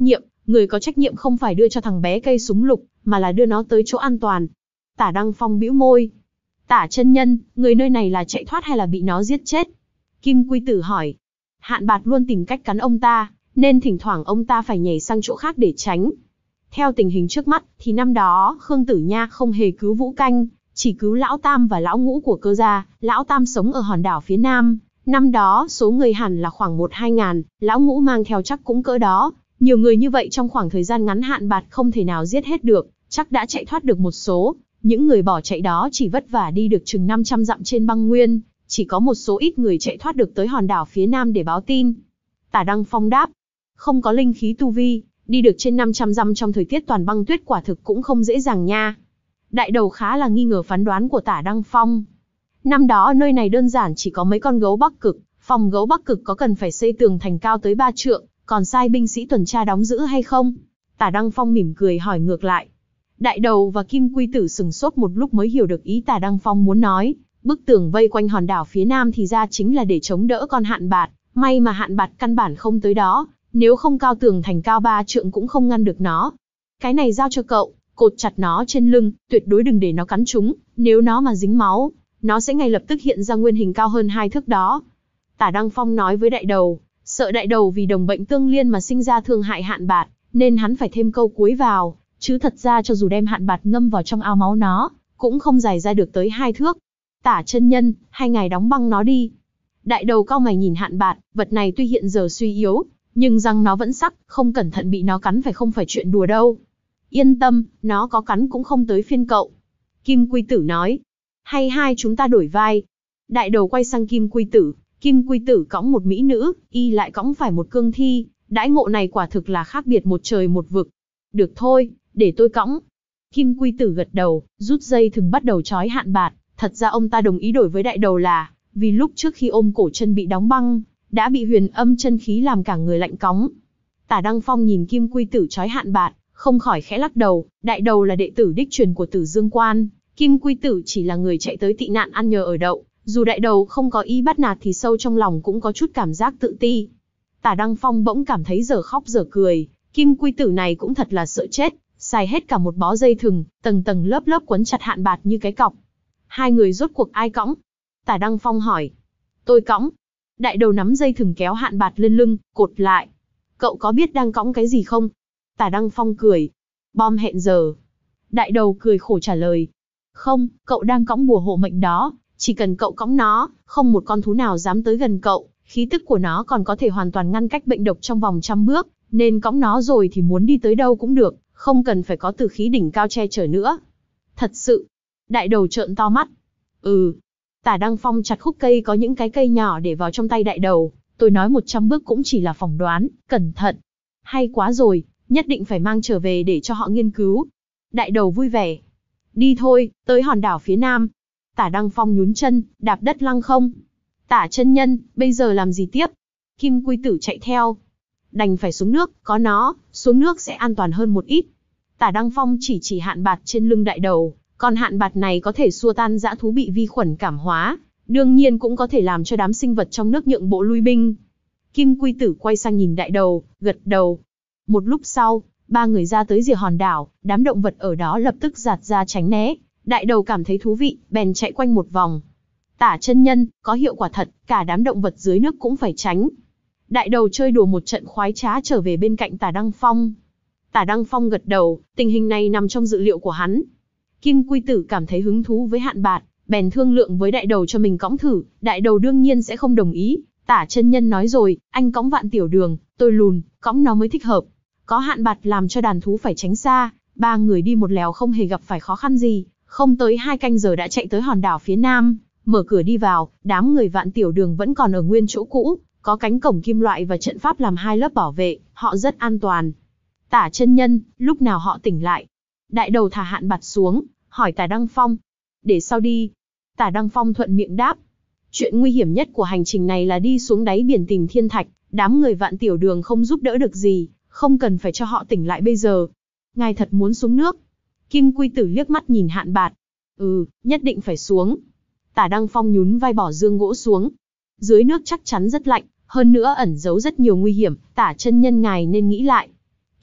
Người có trách nhiệm không phải đưa cho thằng bé cây súng lục, mà là đưa nó tới chỗ an toàn. Tả Đăng Phong bĩu môi. Tả chân nhân, người nơi này là chạy thoát hay là bị nó giết chết? Kim Quy Tử hỏi. Hạn Bạt luôn tìm cách cắn ông ta, nên thỉnh thoảng ông ta phải nhảy sang chỗ khác để tránh. Theo tình hình trước mắt, thì năm đó, Khương Tử Nha không hề cứu Vũ Canh, chỉ cứu Lão Tam và Lão Ngũ của Cơ gia. Lão Tam sống ở hòn đảo phía nam. Năm đó, số người hẳn là khoảng một hai ngàn, Lão Ngũ mang theo chắc cũng cỡ đó. Nhiều người như vậy trong khoảng thời gian ngắn Hạn Bạt không thể nào giết hết được, chắc đã chạy thoát được một số. Những người bỏ chạy đó chỉ vất vả đi được chừng năm trăm dặm trên băng nguyên, chỉ có một số ít người chạy thoát được tới hòn đảo phía nam để báo tin. Tả Đăng Phong đáp, không có linh khí tu vi, đi được trên năm trăm dặm trong thời tiết toàn băng tuyết quả thực cũng không dễ dàng nha. Đại đầu khá là nghi ngờ phán đoán của Tả Đăng Phong. Năm đó nơi này đơn giản chỉ có mấy con gấu Bắc Cực, phòng gấu Bắc Cực có cần phải xây tường thành cao tới ba trượng, còn sai binh sĩ tuần tra đóng giữ hay không? Tả Đăng Phong mỉm cười hỏi ngược lại. Đại đầu và Kim Quy Tử sừng sốt một lúc mới hiểu được ý Tả Đăng Phong muốn nói. Bức tường vây quanh hòn đảo phía nam thì ra chính là để chống đỡ con Hạn Bạt, may mà Hạn Bạt căn bản không tới đó, nếu không cao tường thành cao ba trượng cũng không ngăn được nó. Cái này giao cho cậu, cột chặt nó trên lưng, tuyệt đối đừng để nó cắn chúng, nếu nó mà dính máu, nó sẽ ngay lập tức hiện ra nguyên hình cao hơn hai thước đó. Tả Đăng Phong nói với đại đầu, sợ đại đầu vì đồng bệnh tương liên mà sinh ra thương hại Hạn Bạt, nên hắn phải thêm câu cuối vào, chứ thật ra cho dù đem Hạn Bạt ngâm vào trong ao máu nó, cũng không dài ra được tới hai thước. Tả chân nhân, hai ngài đóng băng nó đi. Đại đầu cau mày nhìn Hạn Bạt, vật này tuy hiện giờ suy yếu, nhưng răng nó vẫn sắc, không cẩn thận bị nó cắn phải không phải chuyện đùa đâu. Yên tâm, nó có cắn cũng không tới phiên cậu. Kim Quy Tử nói. Hay hai chúng ta đổi vai. Đại đầu quay sang Kim Quy Tử, Kim Quy Tử cõng một mỹ nữ, y lại cõng phải một cương thi, đãi ngộ này quả thực là khác biệt một trời một vực. Được thôi, để tôi cõng. Kim Quy Tử gật đầu, rút dây thừng bắt đầu trói Hạn Bạt. Thật ra ông ta đồng ý đổi với đại đầu là, vì lúc trước khi ôm cổ chân bị đóng băng, đã bị huyền âm chân khí làm cả người lạnh cóng. Tả Đăng Phong nhìn Kim Quy Tử trói Hạn Bạt, không khỏi khẽ lắc đầu, đại đầu là đệ tử đích truyền của Tử Dương Quan, Kim Quy Tử chỉ là người chạy tới tị nạn ăn nhờ ở đậu, dù đại đầu không có ý bắt nạt thì sâu trong lòng cũng có chút cảm giác tự ti. Tả Đăng Phong bỗng cảm thấy dở khóc dở cười, Kim Quy Tử này cũng thật là sợ chết, xài hết cả một bó dây thừng, tầng tầng lớp lớp quấn chặt Hạn Bạt như cái cọc. Hai người rốt cuộc ai cõng? Tả Đăng Phong hỏi. Tôi cõng. Đại đầu nắm dây thừng kéo Hạn Bạt lên lưng, cột lại. Cậu có biết đang cõng cái gì không? Tả Đăng Phong cười. Bom hẹn giờ. Đại đầu cười khổ trả lời. Không, cậu đang cõng bùa hộ mệnh đó, chỉ cần cậu cõng nó, không một con thú nào dám tới gần cậu, khí tức của nó còn có thể hoàn toàn ngăn cách bệnh độc trong vòng trăm bước, nên cõng nó rồi thì muốn đi tới đâu cũng được, không cần phải có tử khí đỉnh cao che chở nữa. Thật sự. Đại đầu trợn to mắt. Ừ. Tả Đăng Phong chặt khúc cây có những cái cây nhỏ để vào trong tay đại đầu, tôi nói một trăm bước cũng chỉ là phỏng đoán, cẩn thận. Hay quá rồi, nhất định phải mang trở về để cho họ nghiên cứu. Đại đầu vui vẻ. Đi thôi, tới hòn đảo phía nam. Tả Đăng Phong nhún chân, đạp đất lăng không. Tả chân nhân, bây giờ làm gì tiếp? Kim Quy Tử chạy theo. Đành phải xuống nước, có nó, xuống nước sẽ an toàn hơn một ít. Tả Đăng Phong chỉ chỉ Hạn Bạt trên lưng đại đầu, còn Hạn Bạt này có thể xua tan dã thú bị vi khuẩn cảm hóa, đương nhiên cũng có thể làm cho đám sinh vật trong nước nhượng bộ lui binh. Kim Quy Tử quay sang nhìn đại đầu, gật đầu. Một lúc sau, ba người ra tới rìa hòn đảo, đám động vật ở đó lập tức giạt ra tránh né. Đại đầu cảm thấy thú vị, bèn chạy quanh một vòng. Tả chân nhân, có hiệu quả thật, cả đám động vật dưới nước cũng phải tránh. Đại đầu chơi đùa một trận khoái trá trở về bên cạnh Tả Đăng Phong. Tả Đăng Phong gật đầu, tình hình này nằm trong dự liệu của hắn. Kim Quy Tử cảm thấy hứng thú với Hạn Bạt, bèn thương lượng với đại đầu cho mình cõng thử, đại đầu đương nhiên sẽ không đồng ý. Tả chân nhân nói rồi, anh cõng Vạn Tiểu Đường, tôi lùn, cõng nó mới thích hợp. Có Hạn Bạt làm cho đàn thú phải tránh xa, ba người đi một lèo không hề gặp phải khó khăn gì, không tới hai canh giờ đã chạy tới hòn đảo phía nam, mở cửa đi vào, đám người Vạn Tiểu Đường vẫn còn ở nguyên chỗ cũ, có cánh cổng kim loại và trận pháp làm hai lớp bảo vệ, họ rất an toàn. Tả chân nhân, lúc nào họ tỉnh lại? Đại đầu thả Hạn Bạt xuống, hỏi Tả Đăng Phong. Để sau đi. Tả Đăng Phong thuận miệng đáp. Chuyện nguy hiểm nhất của hành trình này là đi xuống đáy biển tìm thiên thạch, đám người Vạn Tiểu Đường không giúp đỡ được gì, không cần phải cho họ tỉnh lại bây giờ. Ngài thật muốn xuống nước? Kim Quy Tử liếc mắt nhìn Hạn Bạt. Ừ, nhất định phải xuống. Tả Đăng Phong nhún vai bỏ dương gỗ xuống. Dưới nước chắc chắn rất lạnh, hơn nữa ẩn giấu rất nhiều nguy hiểm, Tả chân nhân ngài nên nghĩ lại.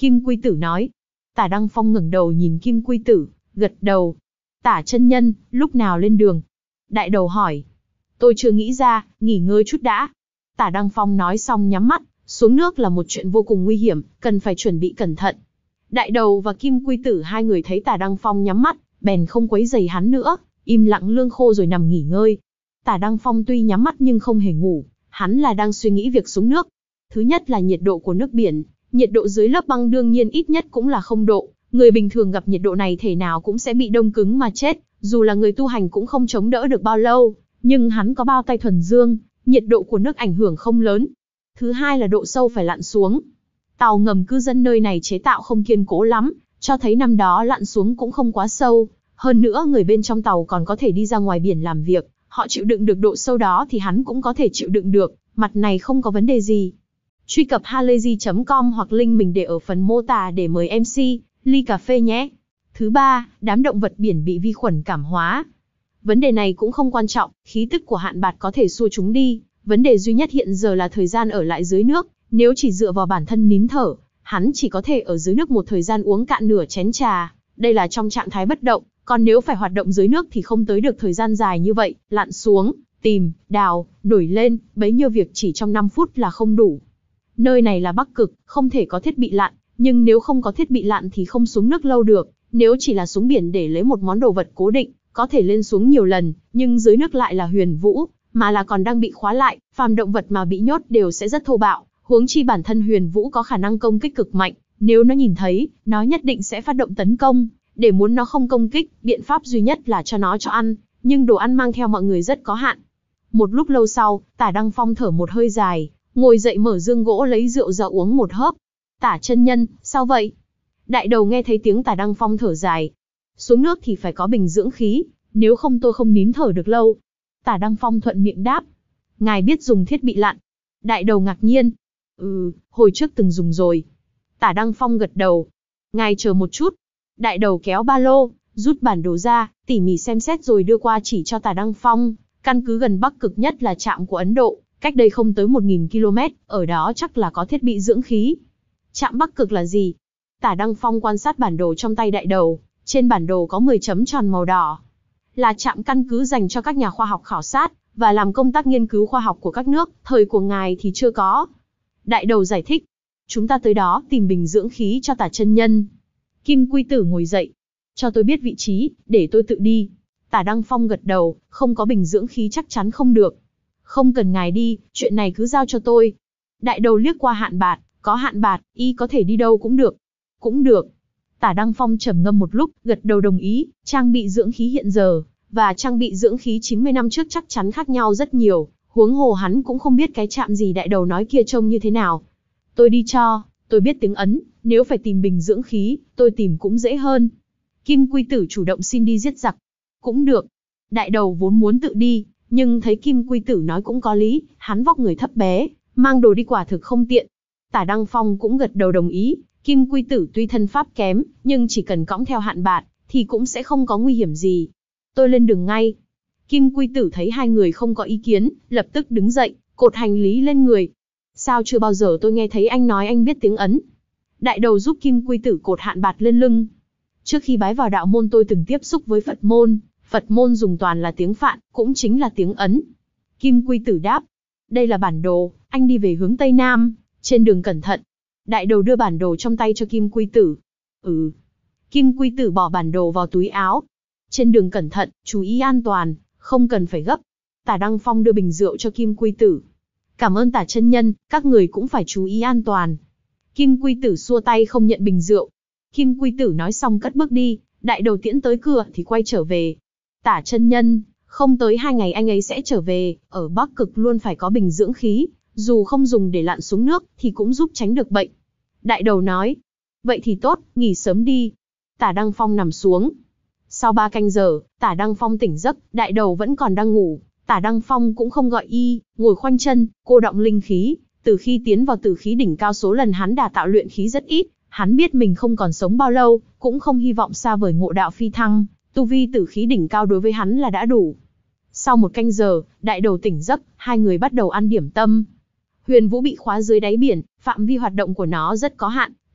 Kim Quy Tử nói. Tả Đăng Phong ngẩng đầu nhìn Kim Quy Tử, gật đầu. Tả chân nhân, lúc nào lên đường? Đại đầu hỏi. Tôi chưa nghĩ ra, nghỉ ngơi chút đã. Tả Đăng Phong nói xong nhắm mắt, xuống nước là một chuyện vô cùng nguy hiểm, cần phải chuẩn bị cẩn thận. Đại đầu và Kim Quy Tử hai người thấy Tả Đăng Phong nhắm mắt, bèn không quấy rầy hắn nữa, im lặng lương khô rồi nằm nghỉ ngơi. Tả Đăng Phong tuy nhắm mắt nhưng không hề ngủ, hắn là đang suy nghĩ việc xuống nước. Thứ nhất là nhiệt độ của nước biển, nhiệt độ dưới lớp băng đương nhiên ít nhất cũng là không độ, người bình thường gặp nhiệt độ này thể nào cũng sẽ bị đông cứng mà chết, dù là người tu hành cũng không chống đỡ được bao lâu, nhưng hắn có bao tay thuần dương, nhiệt độ của nước ảnh hưởng không lớn. Thứ hai là độ sâu phải lặn xuống. Tàu ngầm cư dân nơi này chế tạo không kiên cố lắm, cho thấy năm đó lặn xuống cũng không quá sâu, hơn nữa người bên trong tàu còn có thể đi ra ngoài biển làm việc, họ chịu đựng được độ sâu đó thì hắn cũng có thể chịu đựng được, mặt này không có vấn đề gì. Truy cập halayzi chấm com hoặc link mình để ở phần mô tả để mời em xê, ly cà phê nhé. Thứ ba, đám động vật biển bị vi khuẩn cảm hóa. Vấn đề này cũng không quan trọng, khí tức của hạn bạt có thể xua chúng đi, vấn đề duy nhất hiện giờ là thời gian ở lại dưới nước, nếu chỉ dựa vào bản thân nín thở, hắn chỉ có thể ở dưới nước một thời gian uống cạn nửa chén trà, đây là trong trạng thái bất động, còn nếu phải hoạt động dưới nước thì không tới được thời gian dài như vậy, lặn xuống, tìm, đào, nổi lên, bấy nhiêu việc chỉ trong năm phút là không đủ. Nơi này là Bắc Cực, không thể có thiết bị lặn, nhưng nếu không có thiết bị lặn thì không xuống nước lâu được, nếu chỉ là xuống biển để lấy một món đồ vật cố định, có thể lên xuống nhiều lần, nhưng dưới nước lại là huyền vũ, mà là còn đang bị khóa lại, phàm động vật mà bị nhốt đều sẽ rất thô bạo, huống chi bản thân huyền vũ có khả năng công kích cực mạnh, nếu nó nhìn thấy, nó nhất định sẽ phát động tấn công, để muốn nó không công kích, biện pháp duy nhất là cho nó cho ăn, nhưng đồ ăn mang theo mọi người rất có hạn. Một lúc lâu sau, Tả Đăng Phong thở một hơi dài, ngồi dậy mở dương gỗ lấy rượu ra uống một hớp. Tả chân nhân, sao vậy? Đại đầu nghe thấy tiếng Tả Đăng Phong thở dài. Xuống nước thì phải có bình dưỡng khí, nếu không tôi không nín thở được lâu. Tả Đăng Phong thuận miệng đáp. Ngài biết dùng thiết bị lặn. Đại đầu ngạc nhiên. Ừ, hồi trước từng dùng rồi. Tả Đăng Phong gật đầu. Ngài chờ một chút. Đại đầu kéo ba lô, rút bản đồ ra, tỉ mỉ xem xét rồi đưa qua chỉ cho Tả Đăng Phong. Căn cứ gần Bắc Cực nhất là trạm của Ấn Độ, cách đây không tới một nghìn ki lô mét, ở đó chắc là có thiết bị dưỡng khí. Trạm Bắc Cực là gì? Tả Đăng Phong quan sát bản đồ trong tay đại đầu, trên bản đồ có mười chấm tròn màu đỏ. Là trạm căn cứ dành cho các nhà khoa học khảo sát, và làm công tác nghiên cứu khoa học của các nước, thời của ngài thì chưa có. Đại đầu giải thích, chúng ta tới đó tìm bình dưỡng khí cho Tả chân nhân. Kim Quy Tử ngồi dậy, cho tôi biết vị trí, để tôi tự đi. Tả Đăng Phong gật đầu, không có bình dưỡng khí chắc chắn không được. Không cần ngài đi, chuyện này cứ giao cho tôi. Đại đầu liếc qua Hạn Bạt, có Hạn Bạt, y có thể đi đâu cũng được. Cũng được. Tả Đăng Phong trầm ngâm một lúc, gật đầu đồng ý, trang bị dưỡng khí hiện giờ, và trang bị dưỡng khí chín mươi năm trước chắc chắn khác nhau rất nhiều, huống hồ hắn cũng không biết cái trạm gì đại đầu nói kia trông như thế nào. Tôi đi cho, tôi biết tiếng Ấn, nếu phải tìm bình dưỡng khí, tôi tìm cũng dễ hơn. Kim Quy Tử chủ động xin đi giết giặc. Cũng được. Đại đầu vốn muốn tự đi, nhưng thấy Kim Quy Tử nói cũng có lý, hắn vóc người thấp bé, mang đồ đi quả thực không tiện. Tả Đăng Phong cũng gật đầu đồng ý, Kim Quy Tử tuy thân pháp kém, nhưng chỉ cần cõng theo Hạn Bạt, thì cũng sẽ không có nguy hiểm gì. Tôi lên đường ngay. Kim Quy Tử thấy hai người không có ý kiến, lập tức đứng dậy, cột hành lý lên người. Sao chưa bao giờ tôi nghe thấy anh nói anh biết tiếng Ấn? Đại đầu giúp Kim Quy Tử cột Hạn Bạt lên lưng. Trước khi bái vào đạo môn tôi từng tiếp xúc với Phật môn, Phật môn dùng toàn là tiếng Phạn, cũng chính là tiếng Ấn. Kim Quy Tử đáp, đây là bản đồ, anh đi về hướng Tây Nam, trên đường cẩn thận. Đại đầu đưa bản đồ trong tay cho Kim Quy Tử. Ừ. Kim Quy Tử bỏ bản đồ vào túi áo. Trên đường cẩn thận, chú ý an toàn, không cần phải gấp. Tả Đăng Phong đưa bình rượu cho Kim Quy Tử. Cảm ơn Tả chân nhân, các người cũng phải chú ý an toàn. Kim Quy Tử xua tay không nhận bình rượu. Kim Quy Tử nói xong cất bước đi, đại đầu tiễn tới cửa thì quay trở về. Tả chân nhân, không tới hai ngày anh ấy sẽ trở về, ở Bắc Cực luôn phải có bình dưỡng khí, dù không dùng để lặn xuống nước thì cũng giúp tránh được bệnh. Đại đầu nói, vậy thì tốt, nghỉ sớm đi. Tả Đăng Phong nằm xuống. Sau ba canh giờ, Tả Đăng Phong tỉnh giấc, đại đầu vẫn còn đang ngủ. Tả Đăng Phong cũng không gọi y, ngồi khoanh chân, cô đọng linh khí. Từ khi tiến vào tử khí đỉnh cao số lần hắn đả tạo luyện khí rất ít, hắn biết mình không còn sống bao lâu, cũng không hy vọng xa vời ngộ đạo phi thăng. Tu vi tử khí đỉnh cao đối với hắn là đã đủ. Sau một canh giờ, đại đầu tỉnh giấc, hai người bắt đầu ăn điểm tâm. Huyền Vũ bị khóa dưới đáy biển, phạm vi hoạt động của nó rất có hạn,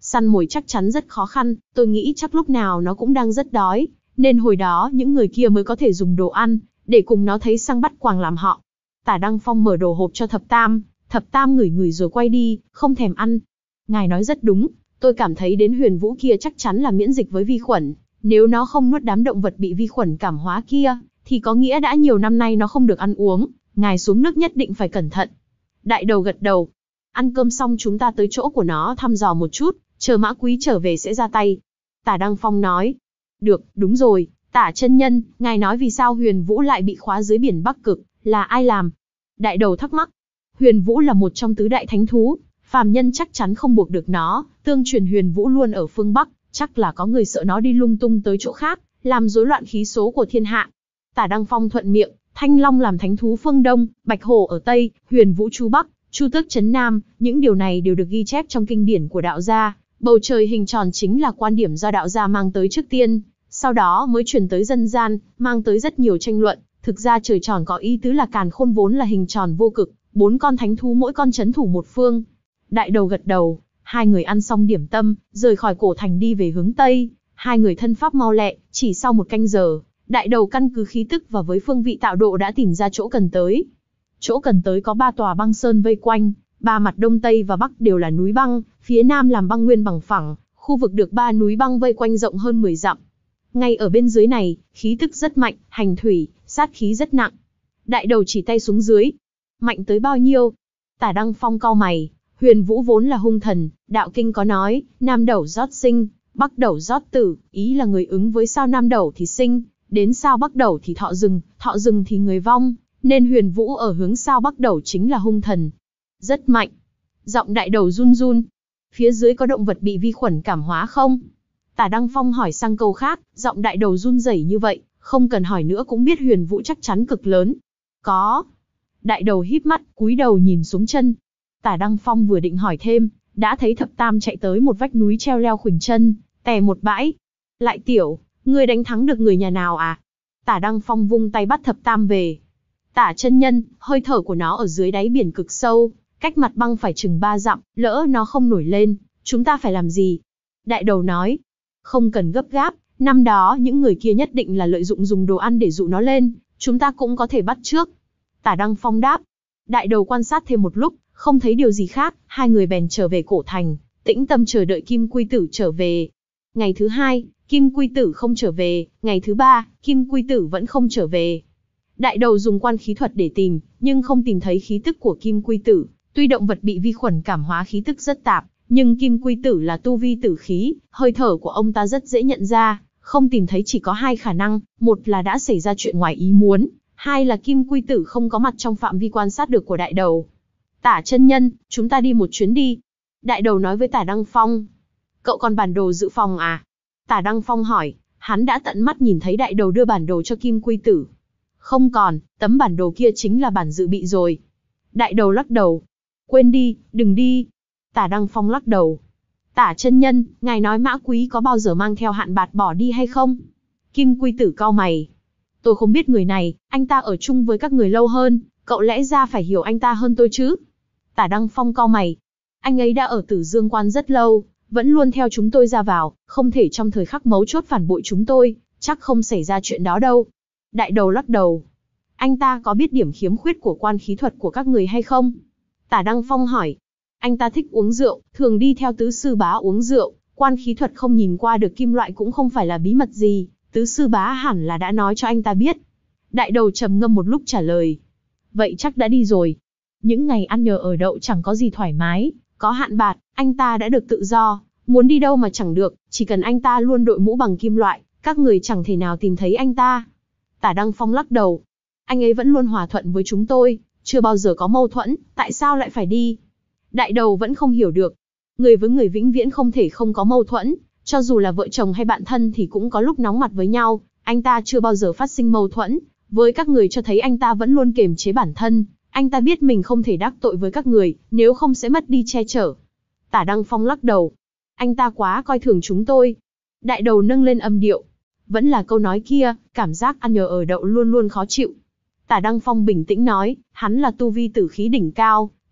Săn mồi chắc chắn rất khó khăn, tôi nghĩ chắc lúc nào nó cũng đang rất đói, nên hồi đó những người kia mới có thể dùng đồ ăn, để cùng nó thấy săn bắt quàng làm họ. Tả Đăng Phong mở đồ hộp cho Thập Tam, Thập Tam ngửi ngửi rồi quay đi, không thèm ăn. Ngài nói rất đúng, tôi cảm thấy đến Huyền Vũ kia chắc chắn là miễn dịch với vi khuẩn. Nếu nó không nuốt đám động vật bị vi khuẩn cảm hóa kia, thì có nghĩa đã nhiều năm nay nó không được ăn uống. Ngài xuống nước nhất định phải cẩn thận. Đại đầu gật đầu. Ăn cơm xong chúng ta tới chỗ của nó thăm dò một chút, chờ Mã Quý trở về sẽ ra tay. Tả Đăng Phong nói. Được, đúng rồi, Tả chân nhân, ngài nói vì sao Huyền Vũ lại bị khóa dưới biển Bắc Cực, là ai làm? Đại đầu thắc mắc. Huyền Vũ là một trong tứ đại thánh thú, phàm nhân chắc chắn không buộc được nó, tương truyền Huyền Vũ luôn ở phương Bắc, chắc là có người sợ nó đi lung tung tới chỗ khác, làm rối loạn khí số của thiên hạ. Tả Đăng Phong thuận miệng, Thanh Long làm thánh thú phương Đông, Bạch Hổ ở Tây, Huyền Vũ Chu Bắc, Chu Tước trấn Nam, những điều này đều được ghi chép trong kinh điển của đạo gia. Bầu trời hình tròn chính là quan điểm do đạo gia mang tới trước tiên, sau đó mới truyền tới dân gian, mang tới rất nhiều tranh luận. Thực ra trời tròn có ý tứ là càn khôn vốn là hình tròn vô cực, bốn con thánh thú mỗi con trấn thủ một phương. Đại đầu gật đầu, hai người ăn xong điểm tâm, rời khỏi cổ thành đi về hướng Tây. Hai người thân pháp mau lẹ, chỉ sau một canh giờ, đại đầu căn cứ khí tức và với phương vị tạo độ đã tìm ra chỗ cần tới. Chỗ cần tới có ba tòa băng sơn vây quanh, ba mặt đông tây và bắc đều là núi băng, phía nam làm băng nguyên bằng phẳng, khu vực được ba núi băng vây quanh rộng hơn mười dặm. Ngay ở bên dưới này, khí tức rất mạnh, hành thủy, sát khí rất nặng. Đại đầu chỉ tay xuống dưới. Mạnh tới bao nhiêu? Tả Đăng Phong cau mày, Huyền Vũ vốn là hung thần, đạo kinh có nói, nam đẩu rót sinh, bắc đẩu rót tử, ý là người ứng với sao nam đẩu thì sinh, đến sao bắc đẩu thì thọ rừng, thọ rừng thì người vong, nên Huyền Vũ ở hướng sao bắc đẩu chính là hung thần. Rất mạnh. Giọng đại đầu run run. Phía dưới có động vật bị vi khuẩn cảm hóa không? Tả Đăng Phong hỏi sang câu khác, giọng đại đầu run rẩy như vậy, không cần hỏi nữa cũng biết Huyền Vũ chắc chắn cực lớn. Có. Đại đầu híp mắt, cúi đầu nhìn xuống chân. Tả Đăng Phong vừa định hỏi thêm, đã thấy Thập Tam chạy tới một vách núi treo leo khuỷu chân, tè một bãi. Lại tiểu, ngươi đánh thắng được người nhà nào à? Tả Đăng Phong vung tay bắt Thập Tam về. Tả chân nhân, hơi thở của nó ở dưới đáy biển cực sâu, cách mặt băng phải chừng ba dặm, lỡ nó không nổi lên, chúng ta phải làm gì? Đại đầu nói, không cần gấp gáp, năm đó những người kia nhất định là lợi dụng dùng đồ ăn để dụ nó lên, chúng ta cũng có thể bắt trước. Tả Đăng Phong đáp. Đại đầu quan sát thêm một lúc, không thấy điều gì khác, hai người bèn trở về cổ thành, tĩnh tâm chờ đợi Kim Quy Tử trở về. Ngày thứ hai, Kim Quy Tử không trở về, ngày thứ ba, Kim Quy Tử vẫn không trở về. Đại đầu dùng quan khí thuật để tìm, nhưng không tìm thấy khí tức của Kim Quy Tử. Tuy động vật bị vi khuẩn cảm hóa khí tức rất tạp, nhưng Kim Quy Tử là tu vi tử khí, hơi thở của ông ta rất dễ nhận ra, không tìm thấy chỉ có hai khả năng, một là đã xảy ra chuyện ngoài ý muốn, hai là Kim Quy Tử không có mặt trong phạm vi quan sát được của đại đầu. Tả chân nhân, chúng ta đi một chuyến đi. Đại đầu nói với Tả Đăng Phong. Cậu còn bản đồ dự phòng à? Tả Đăng Phong hỏi, hắn đã tận mắt nhìn thấy đại đầu đưa bản đồ cho Kim Quy Tử. Không còn, tấm bản đồ kia chính là bản dự bị rồi. Đại đầu lắc đầu. Quên đi, đừng đi. Tả Đăng Phong lắc đầu. Tả chân nhân, ngài nói Mã Quý có bao giờ mang theo Hạn Bạt bỏ đi hay không? Kim Quy Tử cau mày. Tôi không biết người này, anh ta ở chung với các người lâu hơn, cậu lẽ ra phải hiểu anh ta hơn tôi chứ? Tả Đăng Phong cau mày. Anh ấy đã ở Tử Dương Quan rất lâu, vẫn luôn theo chúng tôi ra vào, không thể trong thời khắc mấu chốt phản bội chúng tôi, chắc không xảy ra chuyện đó đâu. Đại đầu lắc đầu. Anh ta có biết điểm khiếm khuyết của quan khí thuật của các người hay không? Tả Đăng Phong hỏi. Anh ta thích uống rượu, thường đi theo tứ sư bá uống rượu, quan khí thuật không nhìn qua được kim loại cũng không phải là bí mật gì, tứ sư bá hẳn là đã nói cho anh ta biết. Đại đầu trầm ngâm một lúc trả lời. Vậy chắc đã đi rồi. Những ngày ăn nhờ ở đậu chẳng có gì thoải mái, có Hạn Bạt, anh ta đã được tự do, muốn đi đâu mà chẳng được, chỉ cần anh ta luôn đội mũ bằng kim loại, các người chẳng thể nào tìm thấy anh ta. Tả Đăng Phong lắc đầu. Anh ấy vẫn luôn hòa thuận với chúng tôi, chưa bao giờ có mâu thuẫn, tại sao lại phải đi? Đại đầu vẫn không hiểu được. Người với người vĩnh viễn không thể không có mâu thuẫn, cho dù là vợ chồng hay bạn thân thì cũng có lúc nóng mặt với nhau, anh ta chưa bao giờ phát sinh mâu thuẫn, với các người cho thấy anh ta vẫn luôn kiềm chế bản thân, anh ta biết mình không thể đắc tội với các người, nếu không sẽ mất đi che chở. Tả Đăng Phong lắc đầu. Anh ta quá coi thường chúng tôi. Đại đầu nâng lên âm điệu. Vẫn là câu nói kia, cảm giác ăn nhờ ở đậu luôn luôn khó chịu. Tả Đăng Phong bình tĩnh nói, hắn là tu vi tử khí đỉnh cao,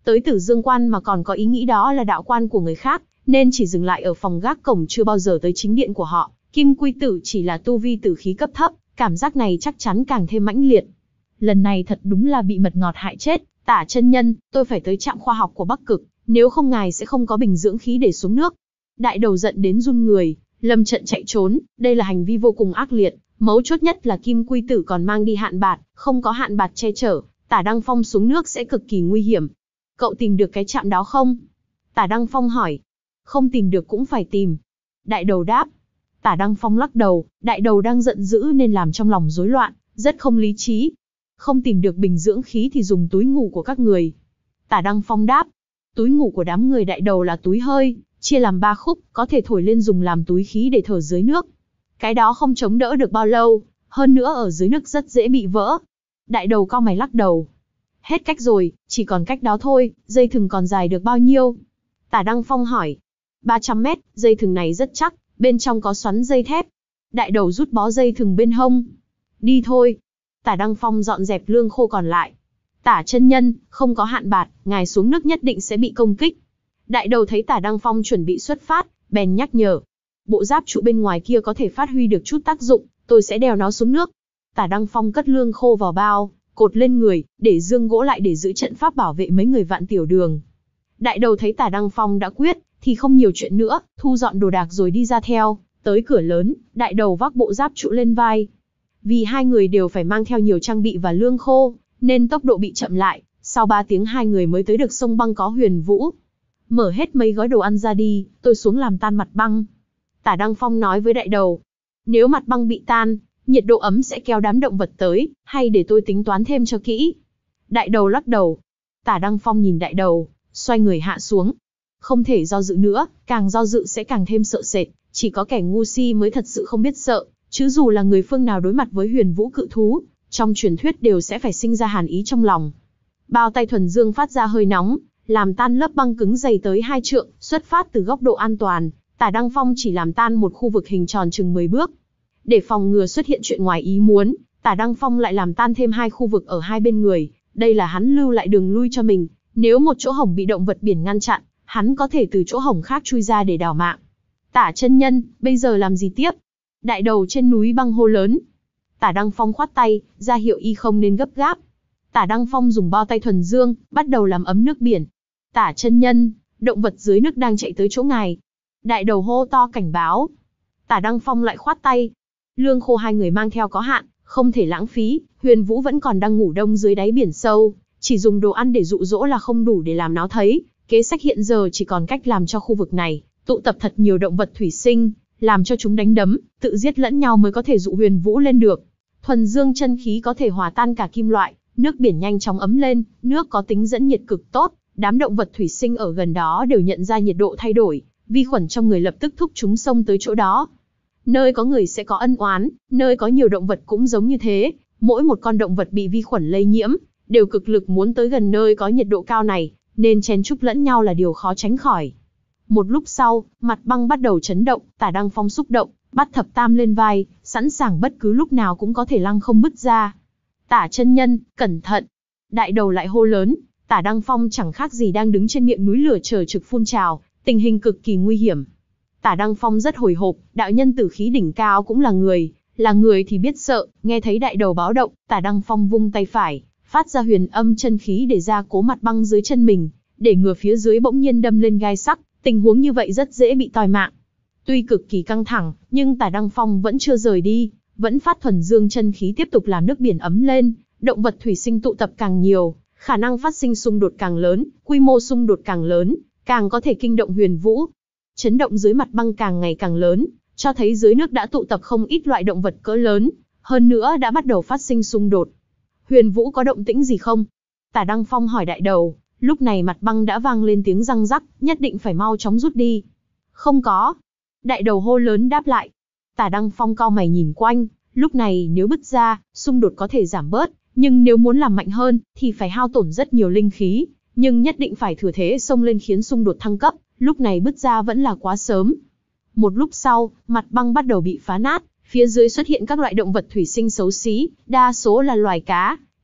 Tới Tử Dương Quan mà còn có ý nghĩ đó là đạo quan của người khác, nên chỉ dừng lại ở phòng gác cổng, chưa bao giờ tới chính điện của họ. Kim Quy Tử chỉ là tu vi tử khí cấp thấp, cảm giác này chắc chắn càng thêm mãnh liệt. Lần này thật đúng là bị mật ngọt hại chết. Tả chân nhân, tôi phải tới trạm khoa học của Bắc Cực, nếu không ngài sẽ không có bình dưỡng khí để xuống nước. Đại đầu giận đến run người, lâm trận chạy trốn, đây là hành vi vô cùng ác liệt, mấu chốt nhất là Kim Quy Tử còn mang đi hạn bạt, không có hạn bạt che chở, Tả Đăng Phong xuống nước sẽ cực kỳ nguy hiểm. Cậu tìm được cái trạm đó không? Tả Đăng Phong hỏi. Không tìm được cũng phải tìm. Đại đầu đáp. Tả Đăng Phong lắc đầu, đại đầu đang giận dữ nên làm trong lòng rối loạn, rất không lý trí. Không tìm được bình dưỡng khí thì dùng túi ngủ của các người. Tả Đăng Phong đáp. Túi ngủ của đám người đại đầu là túi hơi, chia làm ba khúc, có thể thổi lên dùng làm túi khí để thở dưới nước. Cái đó không chống đỡ được bao lâu, hơn nữa ở dưới nước rất dễ bị vỡ. Đại đầu cau mày lắc đầu. Hết cách rồi, chỉ còn cách đó thôi, dây thừng còn dài được bao nhiêu? Tả Đăng Phong hỏi. ba trăm mét, dây thừng này rất chắc, bên trong có xoắn dây thép. Đại đầu rút bó dây thừng bên hông. Đi thôi. Tả Đăng Phong dọn dẹp lương khô còn lại. Tả chân nhân, không có hạn bạt, ngài xuống nước nhất định sẽ bị công kích. Đại đầu thấy Tả Đăng Phong chuẩn bị xuất phát, bèn nhắc nhở. Bộ giáp trụ bên ngoài kia có thể phát huy được chút tác dụng, tôi sẽ đèo nó xuống nước. Tả Đăng Phong cất lương khô vào bao, cột lên người, để dương gỗ lại để giữ trận pháp bảo vệ mấy người Vạn Tiểu Đường. Đại đầu thấy Tả Đăng Phong đã quyết, thì không nhiều chuyện nữa, thu dọn đồ đạc rồi đi ra theo. Tới cửa lớn, đại đầu vác bộ giáp trụ lên vai. Vì hai người đều phải mang theo nhiều trang bị và lương khô, nên tốc độ bị chậm lại. Sau ba tiếng hai người mới tới được sông băng có Huyền Vũ. Mở hết mấy gói đồ ăn ra đi, tôi xuống làm tan mặt băng. Tả Đăng Phong nói với đại đầu. Nếu mặt băng bị tan, nhiệt độ ấm sẽ kéo đám động vật tới, hay để tôi tính toán thêm cho kỹ. Đại đầu lắc đầu. Tả Đăng Phong nhìn đại đầu, xoay người hạ xuống. Không thể do dự nữa, càng do dự sẽ càng thêm sợ sệt, chỉ có kẻ ngu si mới thật sự không biết sợ, chứ dù là người phương nào đối mặt với Huyền Vũ cự thú, trong truyền thuyết đều sẽ phải sinh ra hàn ý trong lòng. Bao tay thuần dương phát ra hơi nóng, làm tan lớp băng cứng dày tới hai trượng, xuất phát từ góc độ an toàn, Tả Đăng Phong chỉ làm tan một khu vực hình tròn chừng mười bước. Để phòng ngừa xuất hiện chuyện ngoài ý muốn, Tả Đăng Phong lại làm tan thêm hai khu vực ở hai bên người, đây là hắn lưu lại đường lui cho mình, nếu một chỗ hổng bị động vật biển ngăn chặn, hắn có thể từ chỗ hổng khác chui ra để đào mạng. Tả chân nhân, bây giờ làm gì tiếp? Đại đầu trên núi băng hô lớn. Tả Đăng Phong khoát tay, ra hiệu y không nên gấp gáp. Tả Đăng Phong dùng bao tay thuần dương, bắt đầu làm ấm nước biển. Tả chân nhân, động vật dưới nước đang chạy tới chỗ ngài. Đại đầu hô to cảnh báo. Tả Đăng Phong lại khoát tay. Lương khô hai người mang theo có hạn, không thể lãng phí, Huyền Vũ vẫn còn đang ngủ đông dưới đáy biển sâu, chỉ dùng đồ ăn để dụ dỗ là không đủ để làm nó thấy. Kế sách hiện giờ chỉ còn cách làm cho khu vực này tụ tập thật nhiều động vật thủy sinh, làm cho chúng đánh đấm, tự giết lẫn nhau mới có thể dụ Huyền Vũ lên được. Thuần dương chân khí có thể hòa tan cả kim loại, nước biển nhanh chóng ấm lên, nước có tính dẫn nhiệt cực tốt, đám động vật thủy sinh ở gần đó đều nhận ra nhiệt độ thay đổi, vi khuẩn trong người lập tức thúc chúng xông tới chỗ đó. Nơi có người sẽ có ân oán, nơi có nhiều động vật cũng giống như thế, mỗi một con động vật bị vi khuẩn lây nhiễm, đều cực lực muốn tới gần nơi có nhiệt độ cao này, nên chen chúc lẫn nhau là điều khó tránh khỏi. Một lúc sau, mặt băng bắt đầu chấn động, Tả Đăng Phong xúc động, bắt thập tam lên vai, sẵn sàng bất cứ lúc nào cũng có thể lăng không bứt ra. Tả chân nhân, cẩn thận! Đại đầu lại hô lớn, Tả Đăng Phong chẳng khác gì đang đứng trên miệng núi lửa chờ trực phun trào, tình hình cực kỳ nguy hiểm. Tả Đăng Phong rất hồi hộp, đạo nhân tử khí đỉnh cao cũng là người, là người thì biết sợ, nghe thấy đại đầu báo động, Tả Đăng Phong vung tay phải, phát ra huyền âm chân khí để ra cố mặt băng dưới chân mình, để ngừa phía dưới bỗng nhiên đâm lên gai sắc, tình huống như vậy rất dễ bị toi mạng. Tuy cực kỳ căng thẳng, nhưng Tả Đăng Phong vẫn chưa rời đi, vẫn phát thuần dương chân khí tiếp tục làm nước biển ấm lên, động vật thủy sinh tụ tập càng nhiều, khả năng phát sinh xung đột càng lớn, quy mô xung đột càng lớn, càng có thể kinh động Huyền Vũ. Chấn động dưới mặt băng càng ngày càng lớn, cho thấy dưới nước đã tụ tập không ít loại động vật cỡ lớn, hơn nữa đã bắt đầu phát sinh xung đột. Huyền Vũ có động tĩnh gì không? Tả Đăng Phong hỏi đại đầu, lúc này mặt băng đã vang lên tiếng răng rắc, nhất định phải mau chóng rút đi. Không có. Đại đầu hô lớn đáp lại. Tả Đăng Phong cau mày nhìn quanh, lúc này nếu bứt ra, xung đột có thể giảm bớt, nhưng nếu muốn làm mạnh hơn, thì phải hao tổn rất nhiều linh khí, nhưng nhất định phải thừa thế xông lên khiến xung đột thăng cấp, lúc này bứt ra vẫn là quá sớm. Một lúc sau, mặt băng bắt đầu bị phá nát, phía dưới xuất hiện các loại động vật thủy sinh xấu xí, đa số là loài cá,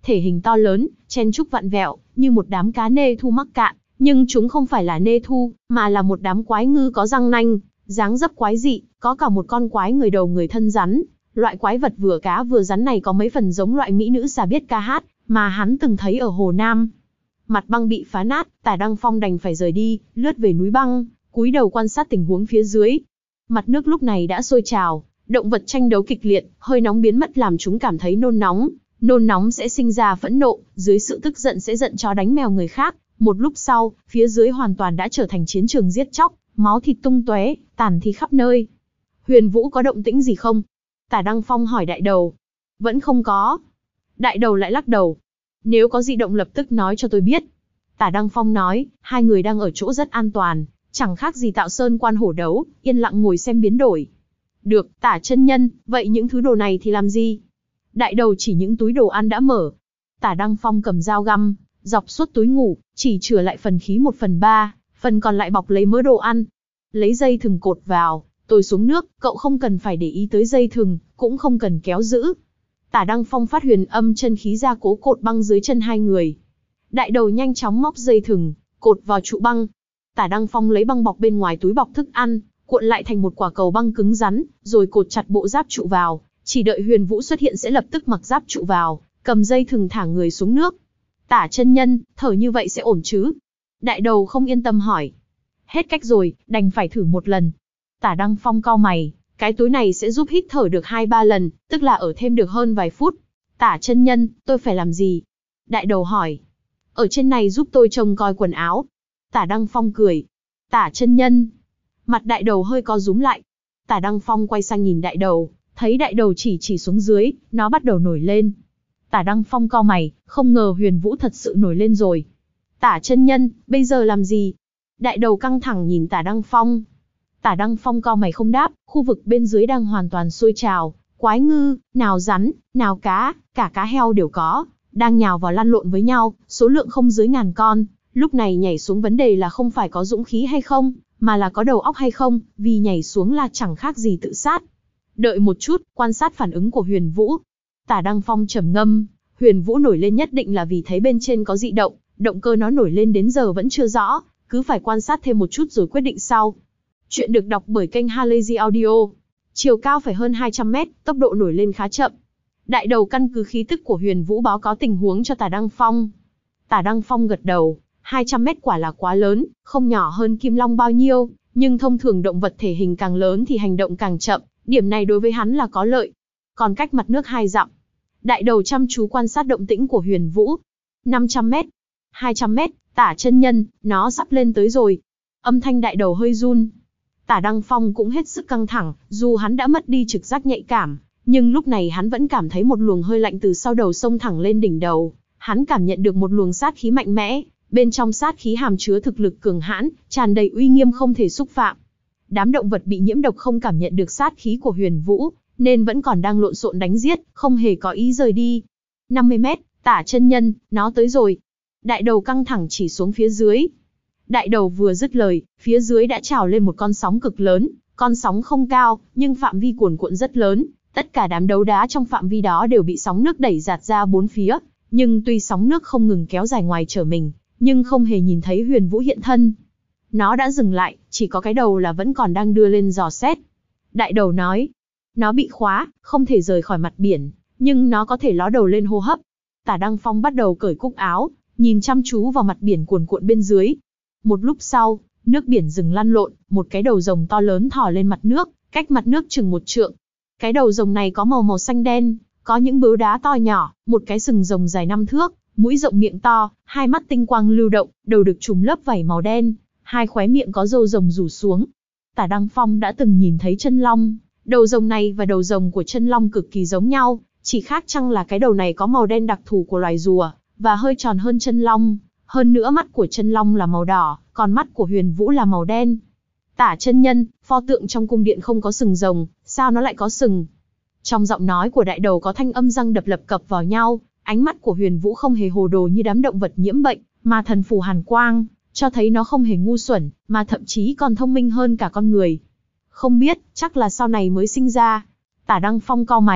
thể hình to lớn, chen chúc vặn vẹo, như một đám cá nê thu mắc cạn, nhưng chúng không phải là nê thu, mà là một đám quái ngư có răng nanh, dáng dấp quái dị, có cả một con quái người đầu người thân rắn. Loại quái vật vừa cá vừa rắn này có mấy phần giống loại mỹ nữ xà biết ca hát, mà hắn từng thấy ở Hồ Nam. Mặt băng bị phá nát, Tả Đăng Phong đành phải rời đi, lướt về núi băng, cúi đầu quan sát tình huống phía dưới. Mặt nước lúc này đã sôi trào, động vật tranh đấu kịch liệt, hơi nóng biến mất làm chúng cảm thấy nôn nóng. Nôn nóng sẽ sinh ra phẫn nộ, dưới sự tức giận sẽ giận chó đánh mèo người khác. Một lúc sau, phía dưới hoàn toàn đã trở thành chiến trường giết chóc, máu thịt tung tóe, tàn thi khắp nơi. Huyền Vũ có động tĩnh gì không? Tả Đăng Phong hỏi đại đầu. Vẫn không có. Đại đầu lại lắc đầu. Nếu có dị động lập tức nói cho tôi biết. Tả Đăng Phong nói, hai người đang ở chỗ rất an toàn, chẳng khác gì Tạo Sơn Quan hổ đấu, yên lặng ngồi xem biến đổi. Được, Tả chân nhân, vậy những thứ đồ này thì làm gì? Đại đầu chỉ những túi đồ ăn đã mở. Tả Đăng Phong cầm dao găm, dọc suốt túi ngủ, chỉ chừa lại phần khí một phần ba, phần còn lại bọc lấy mớ đồ ăn. Lấy dây thừng cột vào, tôi xuống nước, cậu không cần phải để ý tới dây thừng, cũng không cần kéo giữ. Tả Đăng Phong phát huyền âm chân khí ra cố cột băng dưới chân hai người. Đại đầu nhanh chóng móc dây thừng, cột vào trụ băng. Tả Đăng Phong lấy băng bọc bên ngoài túi bọc thức ăn, cuộn lại thành một quả cầu băng cứng rắn, rồi cột chặt bộ giáp trụ vào. Chỉ đợi Huyền Vũ xuất hiện sẽ lập tức mặc giáp trụ vào, cầm dây thừng thả người xuống nước. Tả chân nhân, thở như vậy sẽ ổn chứ? Đại đầu không yên tâm hỏi. Hết cách rồi, đành phải thử một lần. Tả Đăng Phong cau mày, cái túi này sẽ giúp hít thở được hai ba lần, tức là ở thêm được hơn vài phút. Tả chân nhân, tôi phải làm gì? Đại đầu hỏi. Ở trên này giúp tôi trông coi quần áo. Tả Đăng Phong cười. Tả chân nhân. Mặt đại đầu hơi co rúm lại. Tả Đăng Phong quay sang nhìn đại đầu, thấy đại đầu chỉ chỉ xuống dưới, nó bắt đầu nổi lên. Tả Đăng Phong cau mày, không ngờ Huyền Vũ thật sự nổi lên rồi. Tả chân nhân, bây giờ làm gì? Đại đầu căng thẳng nhìn Tả Đăng Phong. Tả Đăng Phong cau mày không đáp, khu vực bên dưới đang hoàn toàn sôi trào, quái ngư, nào rắn, nào cá, cả cá heo đều có, đang nhào vào lăn lộn với nhau, số lượng không dưới ngàn con. Lúc này nhảy xuống vấn đề là không phải có dũng khí hay không, mà là có đầu óc hay không, vì nhảy xuống là chẳng khác gì tự sát. Đợi một chút, quan sát phản ứng của Huyền Vũ. Tả Đăng Phong trầm ngâm, Huyền Vũ nổi lên nhất định là vì thấy bên trên có dị động, động cơ nó nổi lên đến giờ vẫn chưa rõ, cứ phải quan sát thêm một chút rồi quyết định sau. Chuyện được đọc bởi kênh Halazy Audio. Chiều cao phải hơn hai trăm mét, tốc độ nổi lên khá chậm. Đại đầu căn cứ khí tức của Huyền Vũ báo cáo tình huống cho Tả Đăng Phong. Tả Đăng Phong gật đầu, hai trăm mét quả là quá lớn, không nhỏ hơn Kim Long bao nhiêu, nhưng thông thường động vật thể hình càng lớn thì hành động càng chậm, điểm này đối với hắn là có lợi. Còn cách mặt nước hai dặm. Đại đầu chăm chú quan sát động tĩnh của Huyền Vũ. năm trăm mét, hai trăm mét, Tả chân nhân, nó sắp lên tới rồi. Âm thanh đại đầu hơi run. Tả Đăng Phong cũng hết sức căng thẳng, dù hắn đã mất đi trực giác nhạy cảm, nhưng lúc này hắn vẫn cảm thấy một luồng hơi lạnh từ sau đầu xông thẳng lên đỉnh đầu. Hắn cảm nhận được một luồng sát khí mạnh mẽ, bên trong sát khí hàm chứa thực lực cường hãn, tràn đầy uy nghiêm không thể xúc phạm. Đám động vật bị nhiễm độc không cảm nhận được sát khí của Huyền Vũ, nên vẫn còn đang lộn xộn đánh giết, không hề có ý rời đi. năm mươi mét, Tả chân nhân, nó tới rồi. Đại đầu căng thẳng chỉ xuống phía dưới. Đại đầu vừa dứt lời, phía dưới đã trào lên một con sóng cực lớn, con sóng không cao, nhưng phạm vi cuồn cuộn rất lớn, tất cả đám đấu đá trong phạm vi đó đều bị sóng nước đẩy dạt ra bốn phía, nhưng tuy sóng nước không ngừng kéo dài ngoài trở mình, nhưng không hề nhìn thấy Huyền Vũ hiện thân. Nó đã dừng lại, chỉ có cái đầu là vẫn còn đang đưa lên dò xét. Đại đầu nói, nó bị khóa, không thể rời khỏi mặt biển, nhưng nó có thể ló đầu lên hô hấp. Tả Đăng Phong bắt đầu cởi cúc áo, nhìn chăm chú vào mặt biển cuồn cuộn bên dưới. Một lúc sau, nước biển dừng lăn lộn, một cái đầu rồng to lớn thò lên mặt nước, cách mặt nước chừng một trượng. Cái đầu rồng này có màu màu xanh đen, có những bướu đá to nhỏ, một cái sừng rồng dài năm thước, mũi rộng miệng to, hai mắt tinh quang lưu động, đầu được trùm lớp vảy màu đen, hai khóe miệng có râu rồng rủ xuống. Tả Đăng Phong đã từng nhìn thấy chân long, đầu rồng này và đầu rồng của chân long cực kỳ giống nhau, chỉ khác chăng là cái đầu này có màu đen đặc thù của loài rùa, và hơi tròn hơn chân long. Hơn nữa mắt của chân long là màu đỏ, còn mắt của Huyền Vũ là màu đen. Tả chân nhân, pho tượng trong cung điện không có sừng rồng, sao nó lại có sừng? Trong giọng nói của đại đầu có thanh âm răng đập lập cập vào nhau, ánh mắt của Huyền Vũ không hề hồ đồ như đám động vật nhiễm bệnh, mà thần phù hàn quang, cho thấy nó không hề ngu xuẩn, mà thậm chí còn thông minh hơn cả con người. Không biết, chắc là sau này mới sinh ra. Tả Đăng Phong cau mày,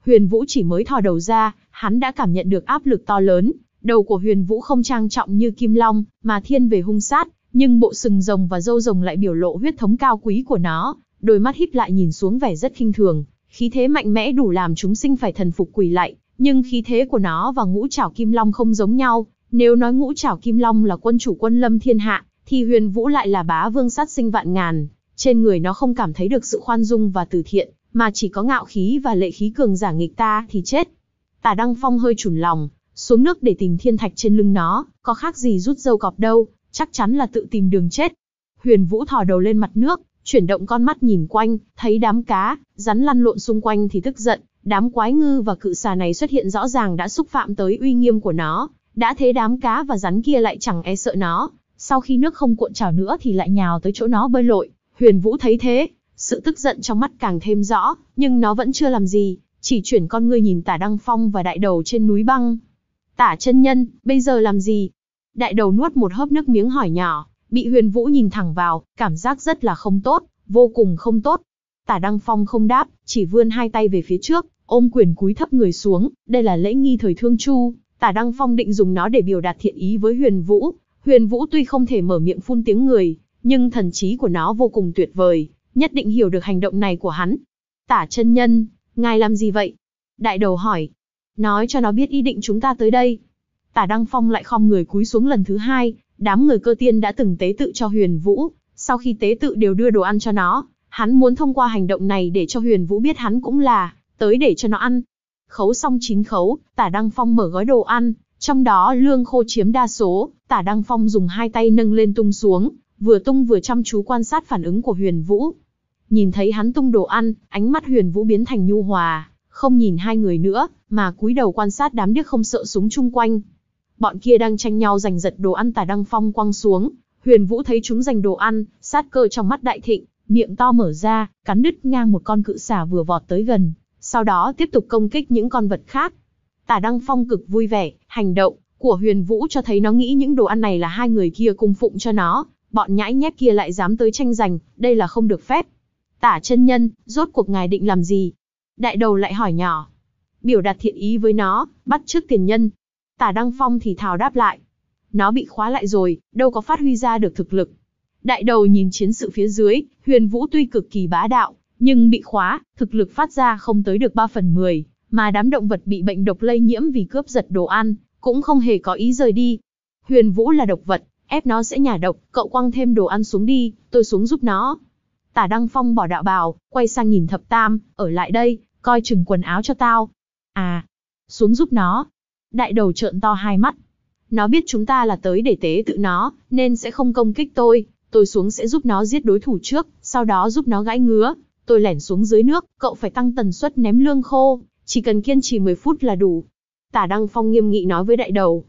Huyền Vũ chỉ mới thò đầu ra, hắn đã cảm nhận được áp lực to lớn. Đầu của Huyền Vũ không trang trọng như kim long, mà thiên về hung sát, nhưng bộ sừng rồng và râu rồng lại biểu lộ huyết thống cao quý của nó, đôi mắt híp lại nhìn xuống vẻ rất khinh thường, khí thế mạnh mẽ đủ làm chúng sinh phải thần phục quỳ lạy, nhưng khí thế của nó và ngũ trảo kim long không giống nhau. Nếu nói ngũ trảo kim long là quân chủ quân lâm thiên hạ, thì Huyền Vũ lại là bá vương sát sinh vạn ngàn. Trên người nó không cảm thấy được sự khoan dung và từ thiện, mà chỉ có ngạo khí và lệ khí cường giả nghịch ta thì chết. Tả Đăng Phong hơi chủn lòng, xuống nước để tìm thiên thạch trên lưng nó, có khác gì rút dâu cọp đâu, chắc chắn là tự tìm đường chết. Huyền Vũ thò đầu lên mặt nước, chuyển động con mắt nhìn quanh, thấy đám cá, rắn lăn lộn xung quanh thì tức giận, đám quái ngư và cự xà này xuất hiện rõ ràng đã xúc phạm tới uy nghiêm của nó, đã thế đám cá và rắn kia lại chẳng e sợ nó, sau khi nước không cuộn trào nữa thì lại nhào tới chỗ nó bơi lội. Huyền Vũ thấy thế, sự tức giận trong mắt càng thêm rõ, nhưng nó vẫn chưa làm gì, chỉ chuyển con ngươi nhìn Tả Đăng Phong và đại đầu trên núi băng. Tả chân nhân, bây giờ làm gì? Đại đầu nuốt một hớp nước miếng hỏi nhỏ, bị Huyền Vũ nhìn thẳng vào, cảm giác rất là không tốt, vô cùng không tốt. Tả Đăng Phong không đáp, chỉ vươn hai tay về phía trước, ôm quyền cúi thấp người xuống, đây là lễ nghi thời Thương Chu. Tả Đăng Phong định dùng nó để biểu đạt thiện ý với Huyền Vũ. Huyền Vũ tuy không thể mở miệng phun tiếng người, nhưng thần trí của nó vô cùng tuyệt vời, nhất định hiểu được hành động này của hắn. Tả chân nhân, ngài làm gì vậy? Đại đầu hỏi. Nói cho nó biết ý định chúng ta tới đây. Tả Đăng Phong lại khom người cúi xuống lần thứ hai, đám người cơ tiên đã từng tế tự cho Huyền Vũ, sau khi tế tự đều đưa đồ ăn cho nó, hắn muốn thông qua hành động này để cho Huyền Vũ biết hắn cũng là tới để cho nó ăn. Khấu xong chín khấu, Tả Đăng Phong mở gói đồ ăn, trong đó lương khô chiếm đa số. Tả Đăng Phong dùng hai tay nâng lên tung xuống, vừa tung vừa chăm chú quan sát phản ứng của Huyền Vũ. Nhìn thấy hắn tung đồ ăn, ánh mắt Huyền Vũ biến thành nhu hòa, không nhìn hai người nữa, mà cúi đầu quan sát đám điếc không sợ súng chung quanh. Bọn kia đang tranh nhau giành giật đồ ăn Tả Đăng Phong quăng xuống. Huyền Vũ thấy chúng giành đồ ăn, sát cơ trong mắt đại thịnh, miệng to mở ra, cắn đứt ngang một con cự xà vừa vọt tới gần, sau đó tiếp tục công kích những con vật khác. Tả Đăng Phong cực vui vẻ, hành động của Huyền Vũ cho thấy nó nghĩ những đồ ăn này là hai người kia cung phụng cho nó, bọn nhãi nhép kia lại dám tới tranh giành, đây là không được phép. Tả chân nhân, rốt cuộc ngài định làm gì? Đại đầu lại hỏi nhỏ. Biểu đạt thiện ý với nó, bắt chước tiền nhân. Tả Đăng Phong thì thào đáp lại. Nó bị khóa lại rồi, đâu có phát huy ra được thực lực. Đại đầu nhìn chiến sự phía dưới, Huyền Vũ tuy cực kỳ bá đạo, nhưng bị khóa, thực lực phát ra không tới được ba phần mười, mà đám động vật bị bệnh độc lây nhiễm vì cướp giật đồ ăn, cũng không hề có ý rời đi. Huyền Vũ là độc vật, ép nó sẽ nhả độc, cậu quăng thêm đồ ăn xuống đi, tôi xuống giúp nó. Tả Đăng Phong bỏ đạo bào, quay sang nhìn Thập Tam, ở lại đây, coi chừng quần áo cho tao. À, xuống giúp nó. Đại đầu trợn to hai mắt. Nó biết chúng ta là tới để tế tự nó, nên sẽ không công kích tôi. Tôi xuống sẽ giúp nó giết đối thủ trước, sau đó giúp nó gãi ngứa. Tôi lẻn xuống dưới nước, cậu phải tăng tần suất ném lương khô, chỉ cần kiên trì mười phút là đủ. Tả Đăng Phong nghiêm nghị nói với đại đầu.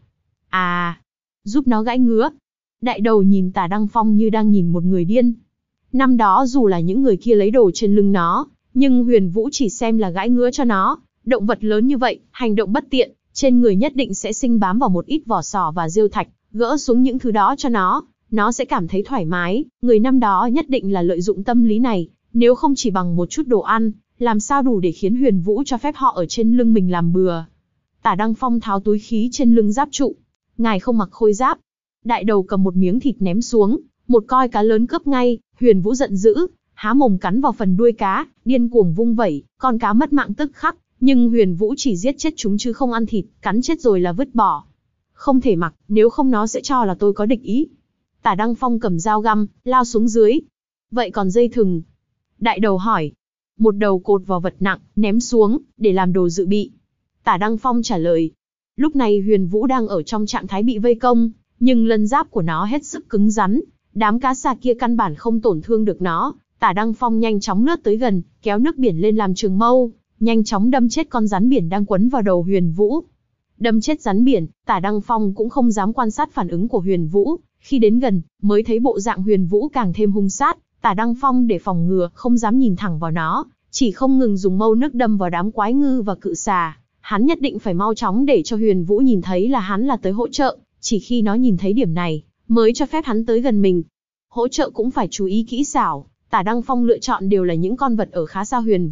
À, giúp nó gãi ngứa. Đại đầu nhìn Tả Đăng Phong như đang nhìn một người điên. Năm đó dù là những người kia lấy đồ trên lưng nó, nhưng Huyền Vũ chỉ xem là gãi ngứa cho nó. Động vật lớn như vậy, hành động bất tiện, trên người nhất định sẽ sinh bám vào một ít vỏ sò và rêu thạch, gỡ xuống những thứ đó cho nó, nó sẽ cảm thấy thoải mái. Người năm đó nhất định là lợi dụng tâm lý này, nếu không chỉ bằng một chút đồ ăn, làm sao đủ để khiến Huyền Vũ cho phép họ ở trên lưng mình làm bừa. Tả Đăng Phong tháo túi khí trên lưng giáp trụ. Ngài không mặc khôi giáp. Đại đầu cầm một miếng thịt ném xuống, một coi cá lớn cướp ngay. Huyền Vũ giận dữ, há mồm cắn vào phần đuôi cá, điên cuồng vung vẩy, con cá mất mạng tức khắc. Nhưng Huyền Vũ chỉ giết chết chúng chứ không ăn thịt, cắn chết rồi là vứt bỏ. Không thể mặc, nếu không nó sẽ cho là tôi có địch ý. Tả Đăng Phong cầm dao găm, lao xuống dưới. Vậy còn dây thừng? Đại đầu hỏi. Một đầu cột vào vật nặng, ném xuống, để làm đồ dự bị. Tả Đăng Phong trả lời. Lúc này Huyền Vũ đang ở trong trạng thái bị vây công, nhưng lân giáp của nó hết sức cứng rắn. Đám cá sà kia căn bản không tổn thương được nó. Tả Đăng Phong nhanh chóng lướt tới gần, kéo nước biển lên làm trường mâu, nhanh chóng đâm chết con rắn biển đang quấn vào đầu Huyền Vũ. Đâm chết rắn biển, Tả Đăng Phong cũng không dám quan sát phản ứng của Huyền Vũ. Khi đến gần, mới thấy bộ dạng Huyền Vũ càng thêm hung sát. Tả Đăng Phong để phòng ngừa, không dám nhìn thẳng vào nó, chỉ không ngừng dùng mâu nước đâm vào đám quái ngư và cự xà. Hắn nhất định phải mau chóng để cho Huyền Vũ nhìn thấy là hắn là tới hỗ trợ, chỉ khi nó nhìn thấy điểm này, mới cho phép hắn tới gần mình. Hỗ trợ cũng phải chú ý kỹ xảo, Tả Đăng Phong lựa chọn đều là những con vật ở khá xa Huyền Vũ,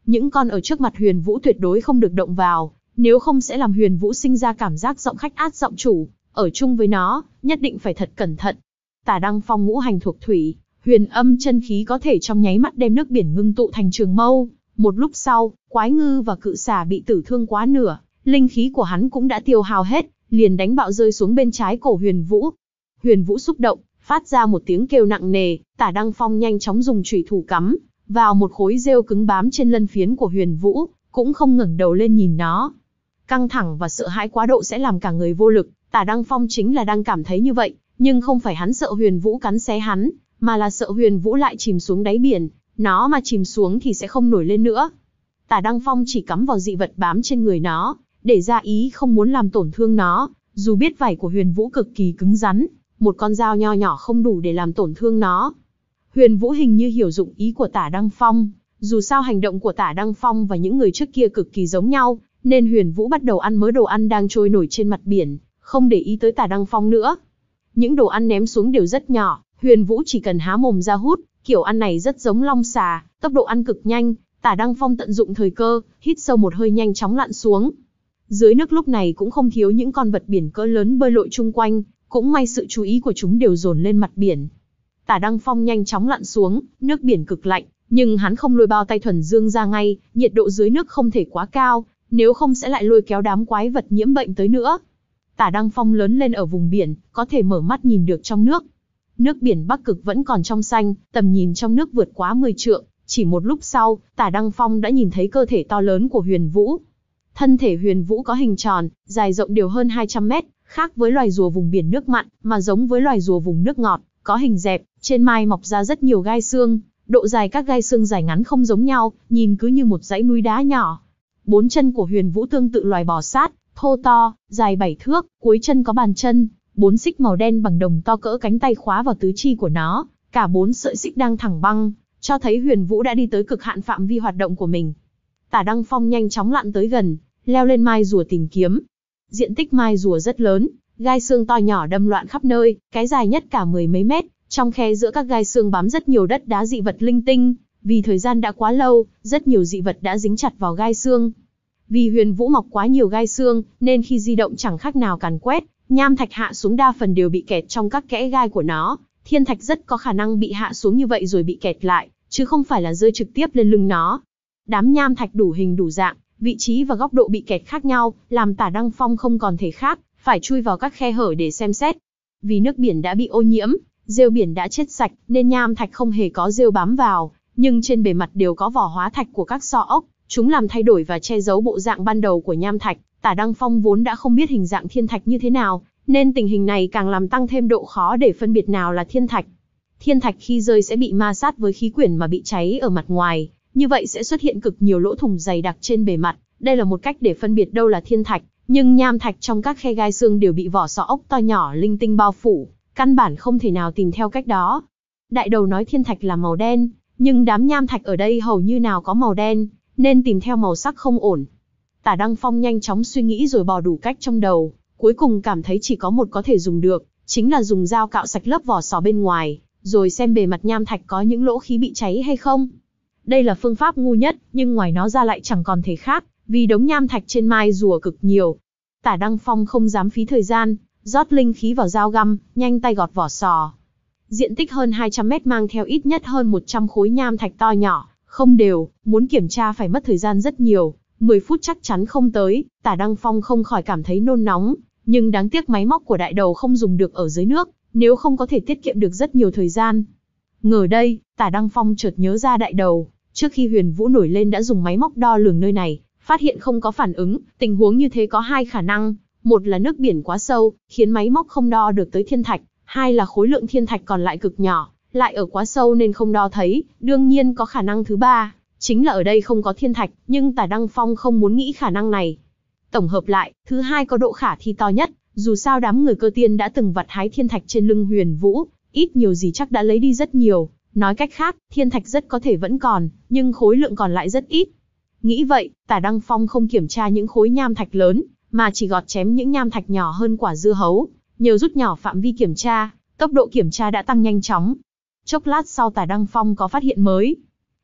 Những con ở trước mặt Huyền Vũ tuyệt đối không được động vào, nếu không sẽ làm Huyền Vũ sinh ra cảm giác giọng khách át giọng chủ, ở chung với nó, nhất định phải thật cẩn thận. Tả Đăng Phong ngũ hành thuộc thủy, huyền âm chân khí có thể trong nháy mắt đem nước biển ngưng tụ thành trường mâu. Một lúc sau, quái ngư và cự xà bị tử thương quá nửa, linh khí của hắn cũng đã tiêu hao hết, liền đánh bạo rơi xuống bên trái cổ Huyền Vũ. Huyền Vũ xúc động, phát ra một tiếng kêu nặng nề, Tả Đăng Phong nhanh chóng dùng chủy thủ cắm vào một khối rêu cứng bám trên lân phiến của Huyền Vũ, cũng không ngẩng đầu lên nhìn nó. Căng thẳng và sợ hãi quá độ sẽ làm cả người vô lực, Tả Đăng Phong chính là đang cảm thấy như vậy, nhưng không phải hắn sợ Huyền Vũ cắn xé hắn, mà là sợ Huyền Vũ lại chìm xuống đáy biển, nó mà chìm xuống thì sẽ không nổi lên nữa. Tả Đăng Phong chỉ cắm vào dị vật bám trên người nó, để ra ý không muốn làm tổn thương nó, dù biết vảy của Huyền Vũ cực kỳ cứng rắn, một con dao nho nhỏ không đủ để làm tổn thương nó. Huyền Vũ hình như hiểu dụng ý của Tả Đăng Phong, dù sao hành động của Tả Đăng Phong và những người trước kia cực kỳ giống nhau, nên Huyền Vũ bắt đầu ăn mớ đồ ăn đang trôi nổi trên mặt biển, không để ý tới Tả Đăng Phong nữa. Những đồ ăn ném xuống đều rất nhỏ, Huyền Vũ chỉ cần há mồm ra hút, kiểu ăn này rất giống long xà, tốc độ ăn cực nhanh. Tả Đăng Phong tận dụng thời cơ, hít sâu một hơi nhanh chóng lặn xuống. Dưới nước lúc này cũng không thiếu những con vật biển cỡ lớn bơi lội chung quanh, cũng may sự chú ý của chúng đều dồn lên mặt biển. Tả Đăng Phong nhanh chóng lặn xuống, nước biển cực lạnh, nhưng hắn không lôi bao tay thuần dương ra ngay, nhiệt độ dưới nước không thể quá cao, nếu không sẽ lại lôi kéo đám quái vật nhiễm bệnh tới nữa. Tả Đăng Phong lớn lên ở vùng biển, có thể mở mắt nhìn được trong nước. Nước biển Bắc Cực vẫn còn trong xanh, tầm nhìn trong nước vượt quá mười trượng. Chỉ một lúc sau, Tả Đăng Phong đã nhìn thấy cơ thể to lớn của Huyền Vũ. Thân thể Huyền Vũ có hình tròn, dài rộng đều hơn hai trăm mét, khác với loài rùa vùng biển nước mặn, mà giống với loài rùa vùng nước ngọt, có hình dẹp, trên mai mọc ra rất nhiều gai xương, độ dài các gai xương dài ngắn không giống nhau, nhìn cứ như một dãy núi đá nhỏ. Bốn chân của Huyền Vũ tương tự loài bò sát, thô to, dài bảy thước, cuối chân có bàn chân, bốn xích màu đen bằng đồng to cỡ cánh tay khóa vào tứ chi của nó, cả bốn sợi xích đang thẳng băng, cho thấy Huyền Vũ đã đi tới cực hạn phạm vi hoạt động của mình. Tả Đăng Phong nhanh chóng lặn tới gần, leo lên mai rùa tìm kiếm. Diện tích mai rùa rất lớn, gai xương to nhỏ đâm loạn khắp nơi, cái dài nhất cả mười mấy mét, trong khe giữa các gai xương bám rất nhiều đất đá dị vật linh tinh, vì thời gian đã quá lâu, rất nhiều dị vật đã dính chặt vào gai xương. Vì Huyền Vũ mọc quá nhiều gai xương, nên khi di động chẳng khác nào càn quét, nham thạch hạ xuống đa phần đều bị kẹt trong các kẽ gai của nó. Thiên thạch rất có khả năng bị hạ xuống như vậy rồi bị kẹt lại, chứ không phải là rơi trực tiếp lên lưng nó. Đám nham thạch đủ hình đủ dạng, vị trí và góc độ bị kẹt khác nhau, làm Tả Đăng Phong không còn thể khác, phải chui vào các khe hở để xem xét. Vì nước biển đã bị ô nhiễm, rêu biển đã chết sạch, nên nham thạch không hề có rêu bám vào, nhưng trên bề mặt đều có vỏ hóa thạch của các xo ốc, chúng làm thay đổi và che giấu bộ dạng ban đầu của nham thạch. Tả Đăng Phong vốn đã không biết hình dạng thiên thạch như thế nào, nên tình hình này càng làm tăng thêm độ khó để phân biệt nào là thiên thạch. Thiên thạch khi rơi sẽ bị ma sát với khí quyển mà bị cháy ở mặt ngoài, như vậy sẽ xuất hiện cực nhiều lỗ thủng dày đặc trên bề mặt. Đây là một cách để phân biệt đâu là thiên thạch, nhưng nham thạch trong các khe gai xương đều bị vỏ sọ ốc to nhỏ linh tinh bao phủ, căn bản không thể nào tìm theo cách đó. Đại đầu nói thiên thạch là màu đen, nhưng đám nham thạch ở đây hầu như nào có màu đen, nên tìm theo màu sắc không ổn. Tả Đăng Phong nhanh chóng suy nghĩ rồi bỏ đủ cách trong đầu, cuối cùng cảm thấy chỉ có một có thể dùng được, chính là dùng dao cạo sạch lớp vỏ sò bên ngoài, rồi xem bề mặt nham thạch có những lỗ khí bị cháy hay không. Đây là phương pháp ngu nhất, nhưng ngoài nó ra lại chẳng còn thể khác, vì đống nham thạch trên mai rùa cực nhiều. Tả Đăng Phong không dám phí thời gian, rót linh khí vào dao găm, nhanh tay gọt vỏ sò. Diện tích hơn hai trăm mét mang theo ít nhất hơn một trăm khối nham thạch to nhỏ, không đều, muốn kiểm tra phải mất thời gian rất nhiều, mười phút chắc chắn không tới. Tả Đăng Phong không khỏi cảm thấy nôn nóng, nhưng đáng tiếc máy móc của đại đầu không dùng được ở dưới nước, nếu không có thể tiết kiệm được rất nhiều thời gian. Ngờ đây, Tả Đăng Phong chợt nhớ ra đại đầu, trước khi Huyền Vũ nổi lên đã dùng máy móc đo lường nơi này, phát hiện không có phản ứng. Tình huống như thế có hai khả năng, một là nước biển quá sâu, khiến máy móc không đo được tới thiên thạch, hai là khối lượng thiên thạch còn lại cực nhỏ, lại ở quá sâu nên không đo thấy. Đương nhiên có khả năng thứ ba, chính là ở đây không có thiên thạch, nhưng Tả Đăng Phong không muốn nghĩ khả năng này. Tổng hợp lại, thứ hai có độ khả thi to nhất, dù sao đám người cơ tiên đã từng vặt hái thiên thạch trên lưng Huyền Vũ, ít nhiều gì chắc đã lấy đi rất nhiều. Nói cách khác, thiên thạch rất có thể vẫn còn, nhưng khối lượng còn lại rất ít. Nghĩ vậy, Tả Đăng Phong không kiểm tra những khối nham thạch lớn, mà chỉ gọt chém những nham thạch nhỏ hơn quả dưa hấu. Nhờ rút nhỏ phạm vi kiểm tra, tốc độ kiểm tra đã tăng nhanh chóng. Chốc lát sau Tả Đăng Phong có phát hiện mới.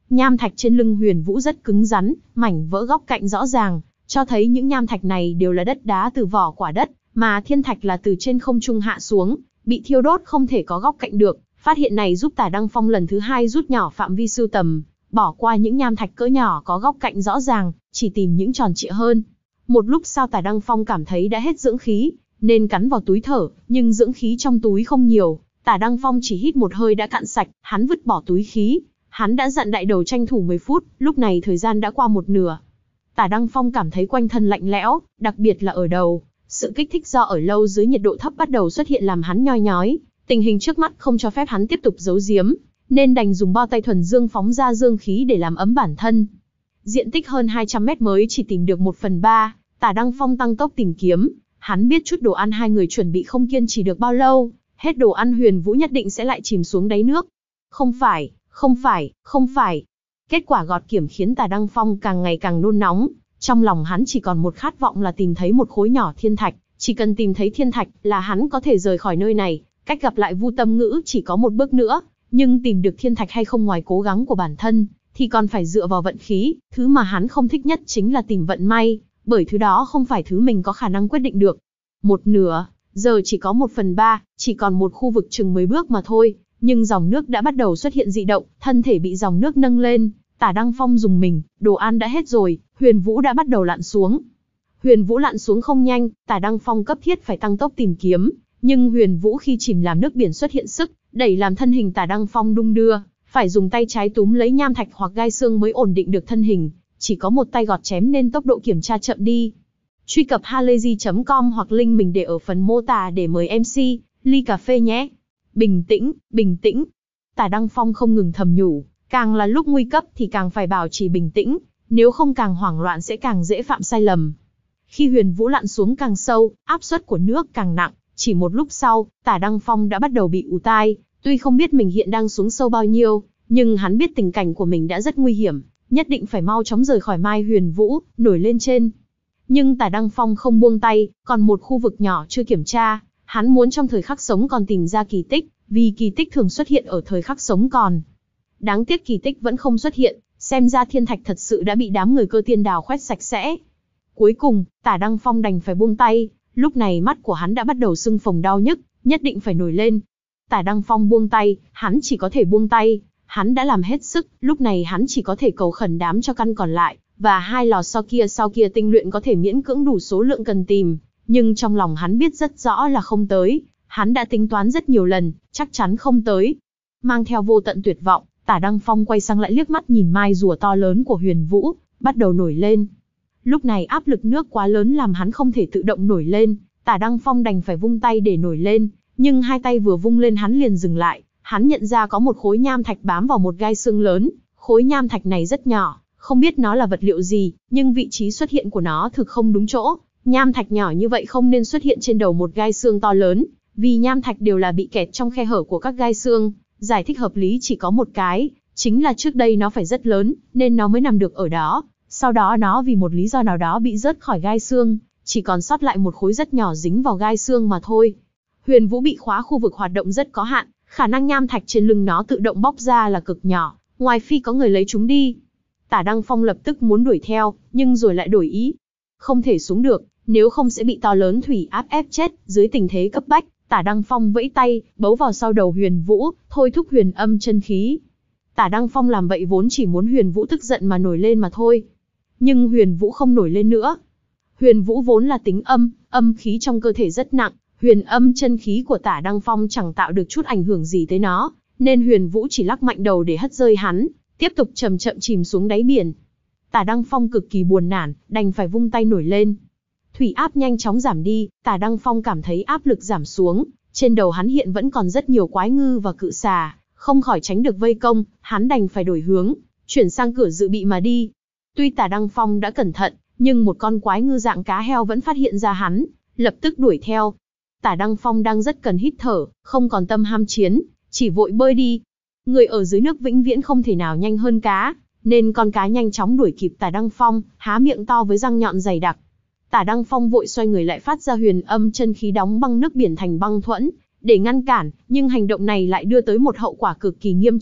Nham thạch trên lưng Huyền Vũ rất cứng rắn, mảnh vỡ góc cạnh rõ ràng, cho thấy những nham thạch này đều là đất đá từ vỏ quả đất, mà thiên thạch là từ trên không trung hạ xuống, bị thiêu đốt không thể có góc cạnh được. Phát hiện này giúp Tả Đăng Phong lần thứ hai rút nhỏ phạm vi sưu tầm, bỏ qua những nham thạch cỡ nhỏ có góc cạnh rõ ràng, chỉ tìm những tròn trịa hơn. Một lúc sau Tả Đăng Phong cảm thấy đã hết dưỡng khí, nên cắn vào túi thở, nhưng dưỡng khí trong túi không nhiều. Tả Đăng Phong chỉ hít một hơi đã cạn sạch, hắn vứt bỏ túi khí. Hắn đã dặn đại đầu tranh thủ mười phút, lúc này thời gian đã qua một nửa. Tả Đăng Phong cảm thấy quanh thân lạnh lẽo, đặc biệt là ở đầu. Sự kích thích do ở lâu dưới nhiệt độ thấp bắt đầu xuất hiện làm hắn nhoi nhói. Tình hình trước mắt không cho phép hắn tiếp tục giấu giếm, nên đành dùng bao tay thuần dương phóng ra dương khí để làm ấm bản thân. Diện tích hơn hai trăm mét mới chỉ tìm được một phần ba, Tả Đăng Phong tăng tốc tìm kiếm. Hắn biết chút đồ ăn hai người chuẩn bị không kiên trì được bao lâu, hết đồ ăn Huyền Vũ nhất định sẽ lại chìm xuống đáy nước. Không phải, không phải, không phải. Kết quả gọt kiểm khiến Tả Đăng Phong càng ngày càng nôn nóng. Trong lòng hắn chỉ còn một khát vọng là tìm thấy một khối nhỏ thiên thạch. Chỉ cần tìm thấy thiên thạch là hắn có thể rời khỏi nơi này. Cách gặp lại Vu Tâm Ngữ chỉ có một bước nữa. Nhưng tìm được thiên thạch hay không ngoài cố gắng của bản thân, thì còn phải dựa vào vận khí. Thứ mà hắn không thích nhất chính là tìm vận may, bởi thứ đó không phải thứ mình có khả năng quyết định được. Một nửa, giờ chỉ có một phần ba, chỉ còn một khu vực chừng mười bước mà thôi. Nhưng dòng nước đã bắt đầu xuất hiện dị động, thân thể bị dòng nước nâng lên. Tả Đăng Phong dùng mình, đồ ăn đã hết rồi, Huyền Vũ đã bắt đầu lặn xuống. Huyền Vũ lặn xuống không nhanh, Tả Đăng Phong cấp thiết phải tăng tốc tìm kiếm. Nhưng Huyền Vũ khi chìm làm nước biển xuất hiện sức, đẩy làm thân hình Tả Đăng Phong đung đưa, phải dùng tay trái túm lấy nham thạch hoặc gai xương mới ổn định được thân hình. Chỉ có một tay gọt chém nên tốc độ kiểm tra chậm đi. Truy cập halayzi chấm com hoặc link mình để ở phần mô tả để mời em xê, ly cà phê nhé. Bình tĩnh, bình tĩnh. Tả Đăng Phong không ngừng thầm nhủ, càng là lúc nguy cấp thì càng phải bảo trì bình tĩnh, nếu không càng hoảng loạn sẽ càng dễ phạm sai lầm. Khi Huyền Vũ lặn xuống càng sâu, áp suất của nước càng nặng, chỉ một lúc sau, Tả Đăng Phong đã bắt đầu bị ù tai. Tuy không biết mình hiện đang xuống sâu bao nhiêu, nhưng hắn biết tình cảnh của mình đã rất nguy hiểm, nhất định phải mau chóng rời khỏi Mai Huyền Vũ, nổi lên trên. Nhưng Tả Đăng Phong không buông tay, còn một khu vực nhỏ chưa kiểm tra, hắn muốn trong thời khắc sống còn tìm ra kỳ tích, vì kỳ tích thường xuất hiện ở thời khắc sống còn. Đáng tiếc kỳ tích vẫn không xuất hiện, xem ra thiên thạch thật sự đã bị đám người Cơ Tiên đào khoét sạch sẽ. Cuối cùng, Tả Đăng Phong đành phải buông tay, lúc này mắt của hắn đã bắt đầu sưng phồng đau nhức, nhất định phải nổi lên. Tả Đăng Phong buông tay, hắn chỉ có thể buông tay, hắn đã làm hết sức, lúc này hắn chỉ có thể cầu khẩn đám cho căn còn lại, và hai lò sau kia sau kia tinh luyện có thể miễn cưỡng đủ số lượng cần tìm, nhưng trong lòng hắn biết rất rõ là không tới, hắn đã tính toán rất nhiều lần, chắc chắn không tới. Mang theo vô tận tuyệt vọng, Tả Đăng Phong quay sang lại liếc mắt nhìn mai rùa to lớn của Huyền Vũ, bắt đầu nổi lên. Lúc này áp lực nước quá lớn làm hắn không thể tự động nổi lên, Tả Đăng Phong đành phải vung tay để nổi lên, nhưng hai tay vừa vung lên hắn liền dừng lại, hắn nhận ra có một khối nham thạch bám vào một gai xương lớn, khối nham thạch này rất nhỏ, không biết nó là vật liệu gì, nhưng vị trí xuất hiện của nó thực không đúng chỗ, nham thạch nhỏ như vậy không nên xuất hiện trên đầu một gai xương to lớn, vì nham thạch đều là bị kẹt trong khe hở của các gai xương, giải thích hợp lý chỉ có một cái, chính là trước đây nó phải rất lớn, nên nó mới nằm được ở đó, sau đó nó vì một lý do nào đó bị rớt khỏi gai xương, chỉ còn sót lại một khối rất nhỏ dính vào gai xương mà thôi. Huyền Vũ bị khóa khu vực hoạt động rất có hạn, khả năng nham thạch trên lưng nó tự động bóc ra là cực nhỏ, ngoài phi có người lấy chúng đi. Tả Đăng Phong lập tức muốn đuổi theo, nhưng rồi lại đổi ý. Không thể xuống được, nếu không sẽ bị to lớn thủy áp ép chết, dưới tình thế cấp bách, Tả Đăng Phong vẫy tay, bấu vào sau đầu Huyền Vũ, thôi thúc huyền âm chân khí. Tả Đăng Phong làm vậy vốn chỉ muốn Huyền Vũ tức giận mà nổi lên mà thôi. Nhưng Huyền Vũ không nổi lên nữa. Huyền Vũ vốn là tính âm, âm khí trong cơ thể rất nặng, huyền âm chân khí của Tả Đăng Phong chẳng tạo được chút ảnh hưởng gì tới nó, nên Huyền Vũ chỉ lắc mạnh đầu để hất rơi hắn, tiếp tục chậm chậm chìm xuống đáy biển. Tả Đăng Phong cực kỳ buồn nản, đành phải vung tay nổi lên. Thủy áp nhanh chóng giảm đi, Tả Đăng Phong cảm thấy áp lực giảm xuống, trên đầu hắn hiện vẫn còn rất nhiều quái ngư và cự xà, không khỏi tránh được vây công, hắn đành phải đổi hướng, chuyển sang cửa dự bị mà đi. Tuy Tả Đăng Phong đã cẩn thận, nhưng một con quái ngư dạng cá heo vẫn phát hiện ra hắn, lập tức đuổi theo. Tả Đăng Phong đang rất cần hít thở, không còn tâm ham chiến, chỉ vội bơi đi. Người ở dưới nước vĩnh viễn không thể nào nhanh hơn cá, nên con cá nhanh chóng đuổi kịp Tả Đăng Phong, há miệng to với răng nhọn dày đặc. Tả Đăng Phong vội xoay người lại phát ra huyền âm chân khí đóng băng nước biển thành băng thuẫn, để ngăn cản, nhưng hành động này lại đưa tới một hậu quả cực kỳ nghiêm trọng,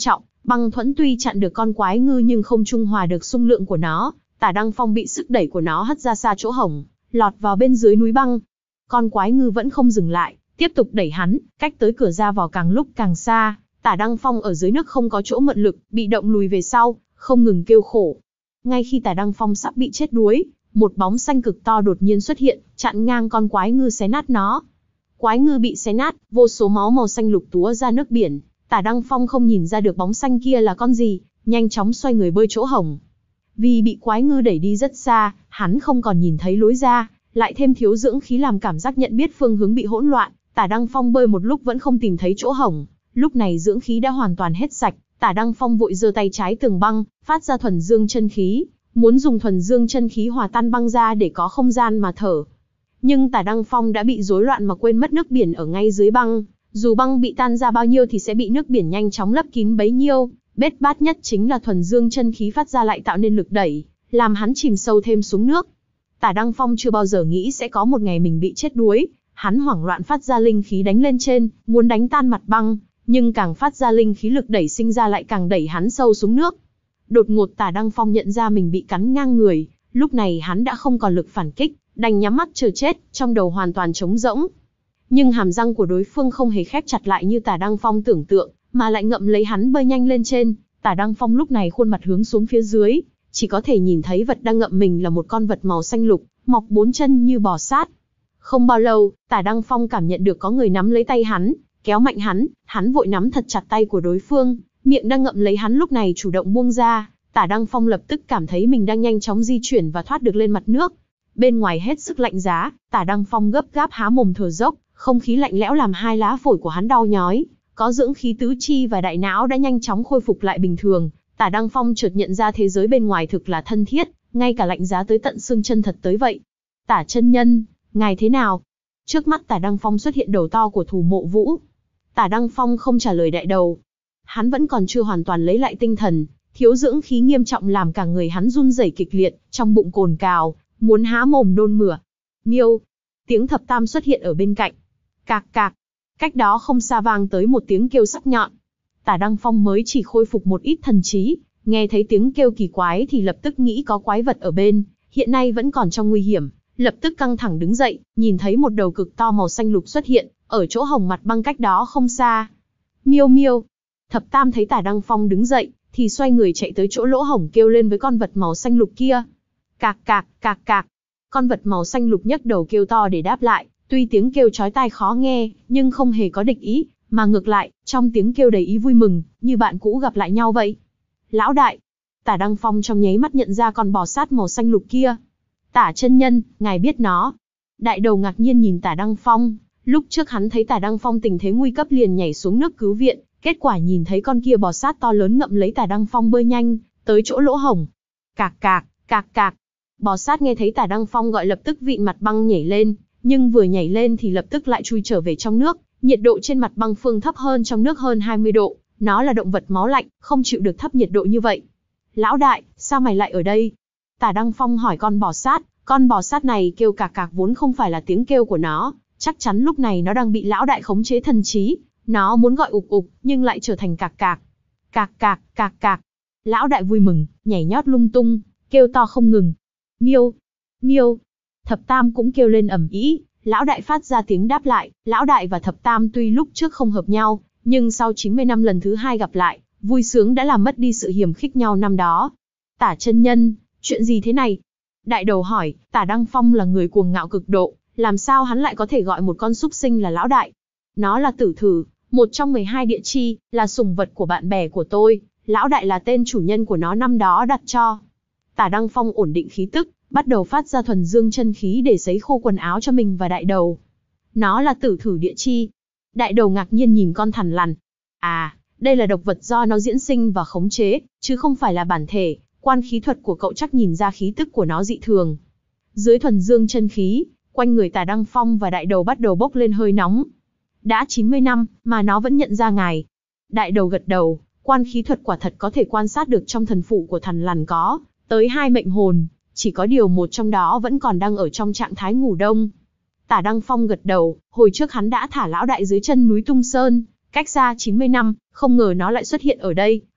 Băng thuẫn tuy chặn được con quái ngư nhưng không trung hòa được xung lượng của nó, Tả Đăng Phong bị sức đẩy của nó hất ra xa chỗ hổng, lọt vào bên dưới núi băng. Con quái ngư vẫn không dừng lại, tiếp tục đẩy hắn, cách tới cửa ra vào càng lúc càng xa. Tả Đăng Phong ở dưới nước không có chỗ mượn lực, bị động lùi về sau, không ngừng kêu khổ. Ngay khi Tả Đăng Phong sắp bị chết đuối, một bóng xanh cực to đột nhiên xuất hiện, chặn ngang con quái ngư xé nát nó. Quái ngư bị xé nát, vô số máu màu xanh lục túa ra nước biển. Tả Đăng Phong không nhìn ra được bóng xanh kia là con gì, nhanh chóng xoay người bơi chỗ hổng. Vì bị quái ngư đẩy đi rất xa, hắn không còn nhìn thấy lối ra, lại thêm thiếu dưỡng khí làm cảm giác nhận biết phương hướng bị hỗn loạn. Tả Đăng Phong bơi một lúc vẫn không tìm thấy chỗ hổng. Lúc này dưỡng khí đã hoàn toàn hết sạch, Tả Đăng Phong vội giơ tay trái tường băng, phát ra thuần dương chân khí, muốn dùng thuần dương chân khí hòa tan băng ra để có không gian mà thở. Nhưng Tả Đăng Phong đã bị rối loạn mà quên mất nước biển ở ngay dưới băng, dù băng bị tan ra bao nhiêu thì sẽ bị nước biển nhanh chóng lấp kín bấy nhiêu, bết bát nhất chính là thuần dương chân khí phát ra lại tạo nên lực đẩy, làm hắn chìm sâu thêm xuống nước. Tả Đăng Phong chưa bao giờ nghĩ sẽ có một ngày mình bị chết đuối, hắn hoảng loạn phát ra linh khí đánh lên trên, muốn đánh tan mặt băng, nhưng càng phát ra linh khí lực đẩy sinh ra lại càng đẩy hắn sâu xuống nước. Đột ngột Tả Đăng Phong nhận ra mình bị cắn ngang người, lúc này hắn đã không còn lực phản kích, đành nhắm mắt chờ chết, trong đầu hoàn toàn trống rỗng. Nhưng hàm răng của đối phương không hề khép chặt lại như Tả Đăng Phong tưởng tượng, mà lại ngậm lấy hắn bơi nhanh lên trên. Tả Đăng Phong lúc này khuôn mặt hướng xuống phía dưới, chỉ có thể nhìn thấy vật đang ngậm mình là một con vật màu xanh lục, mọc bốn chân như bò sát. Không bao lâu, Tả Đăng Phong cảm nhận được có người nắm lấy tay hắn, kéo mạnh hắn, hắn vội nắm thật chặt tay của đối phương, miệng đang ngậm lấy hắn lúc này chủ động buông ra. Tả Đăng Phong lập tức cảm thấy mình đang nhanh chóng di chuyển và thoát được lên mặt nước. Bên ngoài hết sức lạnh giá, Tả Đăng Phong gấp gáp há mồm thở dốc, không khí lạnh lẽo làm hai lá phổi của hắn đau nhói. Có dưỡng khí tứ chi và đại não đã nhanh chóng khôi phục lại bình thường. Tả Đăng Phong chợt nhận ra thế giới bên ngoài thực là thân thiết, ngay cả lạnh giá tới tận xương chân thật tới vậy. Tả chân nhân, ngài thế nào? Trước mắt Tả Đăng Phong xuất hiện đầu to của Thủ Mộ Vũ. Tả Đăng Phong không trả lời đại đầu. Hắn vẫn còn chưa hoàn toàn lấy lại tinh thần, thiếu dưỡng khí nghiêm trọng làm cả người hắn run rẩy kịch liệt, trong bụng cồn cào, muốn há mồm nôn mửa. Miêu, tiếng thập tam xuất hiện ở bên cạnh. Cạc cạc, cách đó không xa vang tới một tiếng kêu sắc nhọn. Tả Đăng Phong mới chỉ khôi phục một ít thần trí, nghe thấy tiếng kêu kỳ quái thì lập tức nghĩ có quái vật ở bên, hiện nay vẫn còn trong nguy hiểm, lập tức căng thẳng đứng dậy, nhìn thấy một đầu cực to màu xanh lục xuất hiện, ở chỗ hồng mặt băng cách đó không xa. Miêu miêu, thập tam thấy Tả Đăng Phong đứng dậy, thì xoay người chạy tới chỗ lỗ hổng kêu lên với con vật màu xanh lục kia. Cạc cạc, cạc cạc, con vật màu xanh lục nhấc đầu kêu to để đáp lại, tuy tiếng kêu chói tai khó nghe, nhưng không hề có địch ý, mà ngược lại, trong tiếng kêu đầy ý vui mừng, như bạn cũ gặp lại nhau vậy. Lão đại, Tả Đăng Phong trong nháy mắt nhận ra con bò sát màu xanh lục kia. Tả chân nhân, ngài biết nó. Đại đầu ngạc nhiên nhìn Tả Đăng Phong, lúc trước hắn thấy Tả Đăng Phong tình thế nguy cấp liền nhảy xuống nước cứu viện, kết quả nhìn thấy con kia bò sát to lớn ngậm lấy Tả Đăng Phong bơi nhanh, tới chỗ lỗ hổng. Cạc cạc, cạc cạc. Bò sát nghe thấy Tả Đăng Phong gọi lập tức vịn mặt băng nhảy lên, nhưng vừa nhảy lên thì lập tức lại chui trở về trong nước, nhiệt độ trên mặt băng phương thấp hơn trong nước hơn hai mươi độ, nó là động vật máu lạnh, không chịu được thấp nhiệt độ như vậy. Lão đại, sao mày lại ở đây? Tả Đăng Phong hỏi con bò sát, con bò sát này kêu cạc cạc vốn không phải là tiếng kêu của nó, chắc chắn lúc này nó đang bị lão đại khống chế thần trí, nó muốn gọi ục ục, nhưng lại trở thành cạc cạc. Cạc cạc, cạc cạc. Lão đại vui mừng, nhảy nhót lung tung, kêu to không ngừng. Miêu, miêu. Thập tam cũng kêu lên ầm ĩ, lão đại phát ra tiếng đáp lại. Lão đại và thập tam tuy lúc trước không hợp nhau, nhưng sau chín mươi năm lần thứ hai gặp lại, vui sướng đã làm mất đi sự hiềm khích nhau năm đó. Tả chân nhân, chuyện gì thế này? Đại đầu hỏi, Tả Đăng Phong là người cuồng ngạo cực độ, làm sao hắn lại có thể gọi một con súc sinh là lão đại? Nó là tử thử, một trong mười hai địa chi, là sủng vật của bạn bè của tôi, lão đại là tên chủ nhân của nó năm đó đặt cho. Tả Đăng Phong ổn định khí tức, bắt đầu phát ra thuần dương chân khí để sấy khô quần áo cho mình và đại đầu. Nó là tử thử địa chi. Đại đầu ngạc nhiên nhìn con thằn lằn. À, đây là độc vật do nó diễn sinh và khống chế, chứ không phải là bản thể. Quan khí thuật của cậu chắc nhìn ra khí tức của nó dị thường. Dưới thuần dương chân khí, quanh người Tả Đăng Phong và đại đầu bắt đầu bốc lên hơi nóng. Đã chín mươi năm, mà nó vẫn nhận ra ngài. Đại đầu gật đầu, quan khí thuật quả thật có thể quan sát được trong thần phụ của thằn lằn có tới hai mệnh hồn, chỉ có điều một trong đó vẫn còn đang ở trong trạng thái ngủ đông. Tả Đăng Phong gật đầu, hồi trước hắn đã thả lão đại dưới chân núi Tung Sơn, cách xa chín mươi năm, không ngờ nó lại xuất hiện ở đây,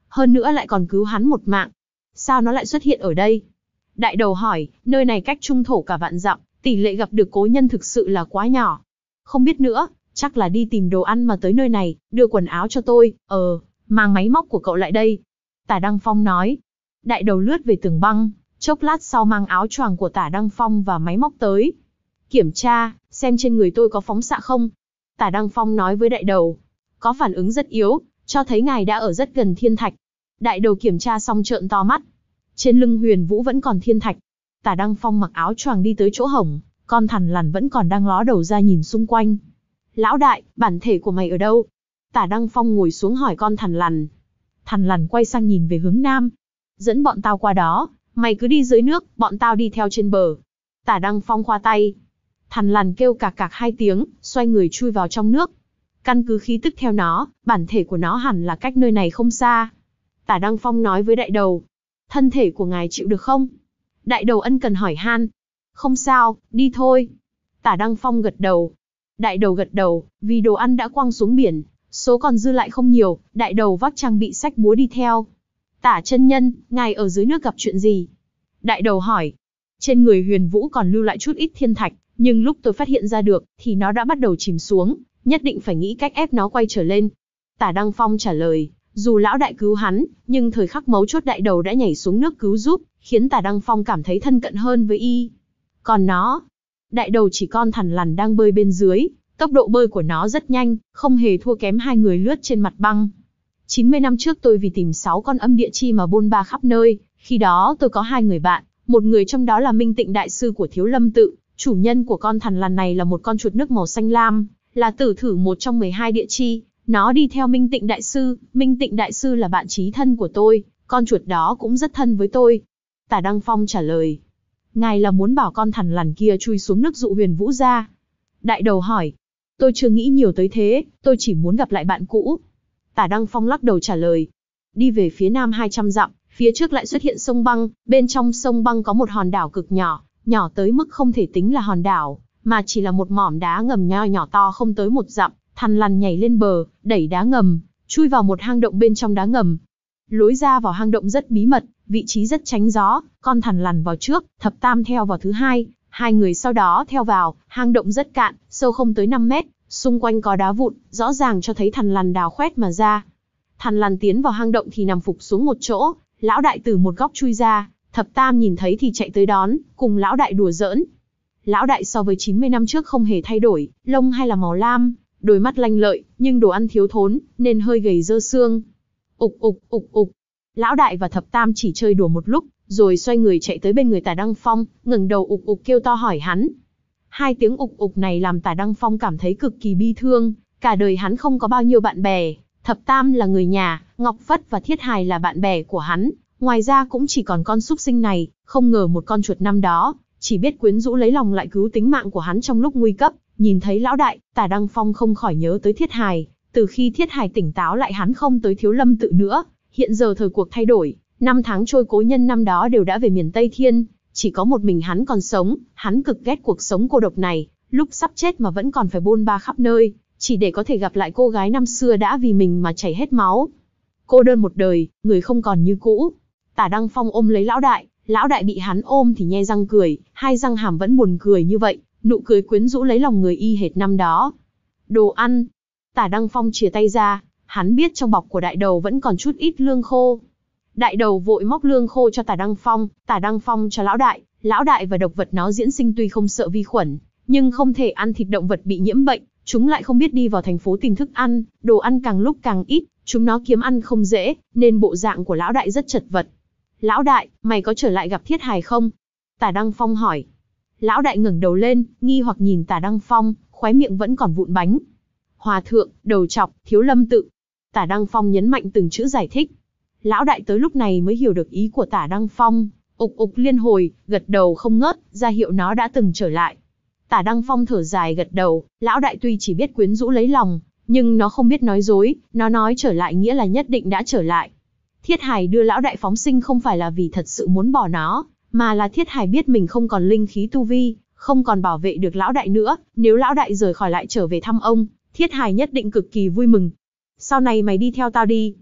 hơn nữa lại còn cứu hắn một mạng. Sao nó lại xuất hiện ở đây? Đại đầu hỏi, nơi này cách trung thổ cả vạn dặm, tỷ lệ gặp được cố nhân thực sự là quá nhỏ. Không biết nữa, chắc là đi tìm đồ ăn mà tới nơi này, đưa quần áo cho tôi, ờ, mang máy móc của cậu lại đây. Tả Đăng Phong nói. Đại đầu lướt về tường băng, chốc lát sau mang áo choàng của Tả Đăng Phong và máy móc tới. Kiểm tra, xem trên người tôi có phóng xạ không? Tả Đăng Phong nói với đại đầu. Có phản ứng rất yếu, cho thấy ngài đã ở rất gần thiên thạch. Đại đầu kiểm tra xong trợn to mắt. Trên lưng Huyền Vũ vẫn còn thiên thạch. Tả Đăng Phong mặc áo choàng đi tới chỗ hổng, con thằn lằn vẫn còn đang ló đầu ra nhìn xung quanh. Lão đại, bản thể của mày ở đâu? Tả Đăng Phong ngồi xuống hỏi con thằn lằn. Thằn lằn quay sang nhìn về hướng nam. Dẫn bọn tao qua đó, mày cứ đi dưới nước, bọn tao đi theo trên bờ. Tả Đăng Phong khoa tay. Thằn lằn kêu cạc cạc hai tiếng, xoay người chui vào trong nước. Căn cứ khí tức theo nó, bản thể của nó hẳn là cách nơi này không xa. Tả Đăng Phong nói với đại đầu. Thân thể của ngài chịu được không? Đại đầu ân cần hỏi han. Không sao, đi thôi. Tả Đăng Phong gật đầu. Đại đầu gật đầu, vì đồ ăn đã quăng xuống biển, số còn dư lại không nhiều, đại đầu vác trang bị sách búa đi theo. Tả chân nhân, ngài ở dưới nước gặp chuyện gì? Đại đầu hỏi. Trên người Huyền Vũ còn lưu lại chút ít thiên thạch, nhưng lúc tôi phát hiện ra được, thì nó đã bắt đầu chìm xuống, nhất định phải nghĩ cách ép nó quay trở lên. Tả Đăng Phong trả lời, dù lão đại cứu hắn, nhưng thời khắc mấu chốt đại đầu đã nhảy xuống nước cứu giúp, khiến Tả Đăng Phong cảm thấy thân cận hơn với y. Còn nó, đại đầu chỉ con thằn lằn đang bơi bên dưới, tốc độ bơi của nó rất nhanh, không hề thua kém hai người lướt trên mặt băng. chín mươi năm trước tôi vì tìm sáu con âm địa chi mà bôn ba khắp nơi, khi đó tôi có hai người bạn, một người trong đó là Minh Tịnh Đại Sư của Thiếu Lâm Tự, chủ nhân của con thằn lằn này là một con chuột nước màu xanh lam, là tử thử một trong mười hai địa chi, nó đi theo Minh Tịnh Đại Sư, Minh Tịnh Đại Sư là bạn chí thân của tôi, con chuột đó cũng rất thân với tôi. Tả Đăng Phong trả lời. Ngài là muốn bảo con thằn lằn kia chui xuống nước dụ Huyền Vũ ra? Đại đầu hỏi. Tôi chưa nghĩ nhiều tới thế, tôi chỉ muốn gặp lại bạn cũ. Tả Đăng Phong lắc đầu trả lời. Đi về phía nam hai trăm dặm, phía trước lại xuất hiện sông băng, bên trong sông băng có một hòn đảo cực nhỏ, nhỏ tới mức không thể tính là hòn đảo, mà chỉ là một mỏm đá ngầm nho nhỏ to không tới một dặm. Thằn lằn nhảy lên bờ, đẩy đá ngầm, chui vào một hang động bên trong đá ngầm. Lối ra vào hang động rất bí mật, vị trí rất tránh gió, con thằn lằn vào trước, Thập Tam theo vào thứ hai, hai người sau đó theo vào, hang động rất cạn, sâu không tới năm mét, xung quanh có đá vụn, rõ ràng cho thấy thằn lằn đào khoét mà ra. Thằn lằn tiến vào hang động thì nằm phục xuống một chỗ, lão đại từ một góc chui ra, Thập Tam nhìn thấy thì chạy tới đón, cùng lão đại đùa giỡn. Lão đại so với chín mươi năm trước không hề thay đổi, lông hay là màu lam, đôi mắt lanh lợi, nhưng đồ ăn thiếu thốn, nên hơi gầy dơ xương. Ục ục ục ục. Lão đại và Thập Tam chỉ chơi đùa một lúc, rồi xoay người chạy tới bên người Tả Đăng Phong, ngẩng đầu ục ục kêu to hỏi hắn. Hai tiếng ục ục này làm Tả Đăng Phong cảm thấy cực kỳ bi thương, cả đời hắn không có bao nhiêu bạn bè, Thập Tam là người nhà, Ngọc Phất và Thiết Hài là bạn bè của hắn, ngoài ra cũng chỉ còn con súc sinh này, không ngờ một con chuột năm đó, chỉ biết quyến rũ lấy lòng lại cứu tính mạng của hắn trong lúc nguy cấp. Nhìn thấy lão đại, Tả Đăng Phong không khỏi nhớ tới Thiết Hài, từ khi Thiết Hài tỉnh táo lại hắn không tới Thiếu Lâm Tự nữa, hiện giờ thời cuộc thay đổi, năm tháng trôi cố nhân năm đó đều đã về miền Tây Thiên, chỉ có một mình hắn còn sống, hắn cực ghét cuộc sống cô độc này, lúc sắp chết mà vẫn còn phải bôn ba khắp nơi, chỉ để có thể gặp lại cô gái năm xưa đã vì mình mà chảy hết máu. Cô đơn một đời, người không còn như cũ. Tả Đăng Phong ôm lấy lão đại, lão đại bị hắn ôm thì nhe răng cười, hai răng hàm vẫn buồn cười như vậy, nụ cười quyến rũ lấy lòng người y hệt năm đó. Đồ ăn. Tả Đăng Phong chìa tay ra, hắn biết trong bọc của đại đầu vẫn còn chút ít lương khô. Đại đầu vội móc lương khô cho Tả Đăng Phong, Tả Đăng Phong cho lão đại, lão đại và độc vật nó diễn sinh tuy không sợ vi khuẩn, nhưng không thể ăn thịt động vật bị nhiễm bệnh, chúng lại không biết đi vào thành phố tìm thức ăn, đồ ăn càng lúc càng ít, chúng nó kiếm ăn không dễ, nên bộ dạng của lão đại rất chật vật. Lão đại, mày có trở lại gặp Thiết Hài không? Tả Đăng Phong hỏi. Lão đại ngẩng đầu lên, nghi hoặc nhìn Tả Đăng Phong, khóe miệng vẫn còn vụn bánh. Hòa thượng, đầu trọc, Thiếu Lâm Tự. Tả Đăng Phong nhấn mạnh từng chữ giải thích. Lão đại tới lúc này mới hiểu được ý của Tả Đăng Phong, ục ục liên hồi, gật đầu không ngớt, ra hiệu nó đã từng trở lại. Tả Đăng Phong thở dài gật đầu, lão đại tuy chỉ biết quyến rũ lấy lòng, nhưng nó không biết nói dối, nó nói trở lại nghĩa là nhất định đã trở lại. Thiết Hài đưa lão đại phóng sinh không phải là vì thật sự muốn bỏ nó, mà là Thiết Hài biết mình không còn linh khí tu vi, không còn bảo vệ được lão đại nữa, nếu lão đại rời khỏi lại trở về thăm ông, Thiết Hài nhất định cực kỳ vui mừng. Sau này mày đi theo tao đi.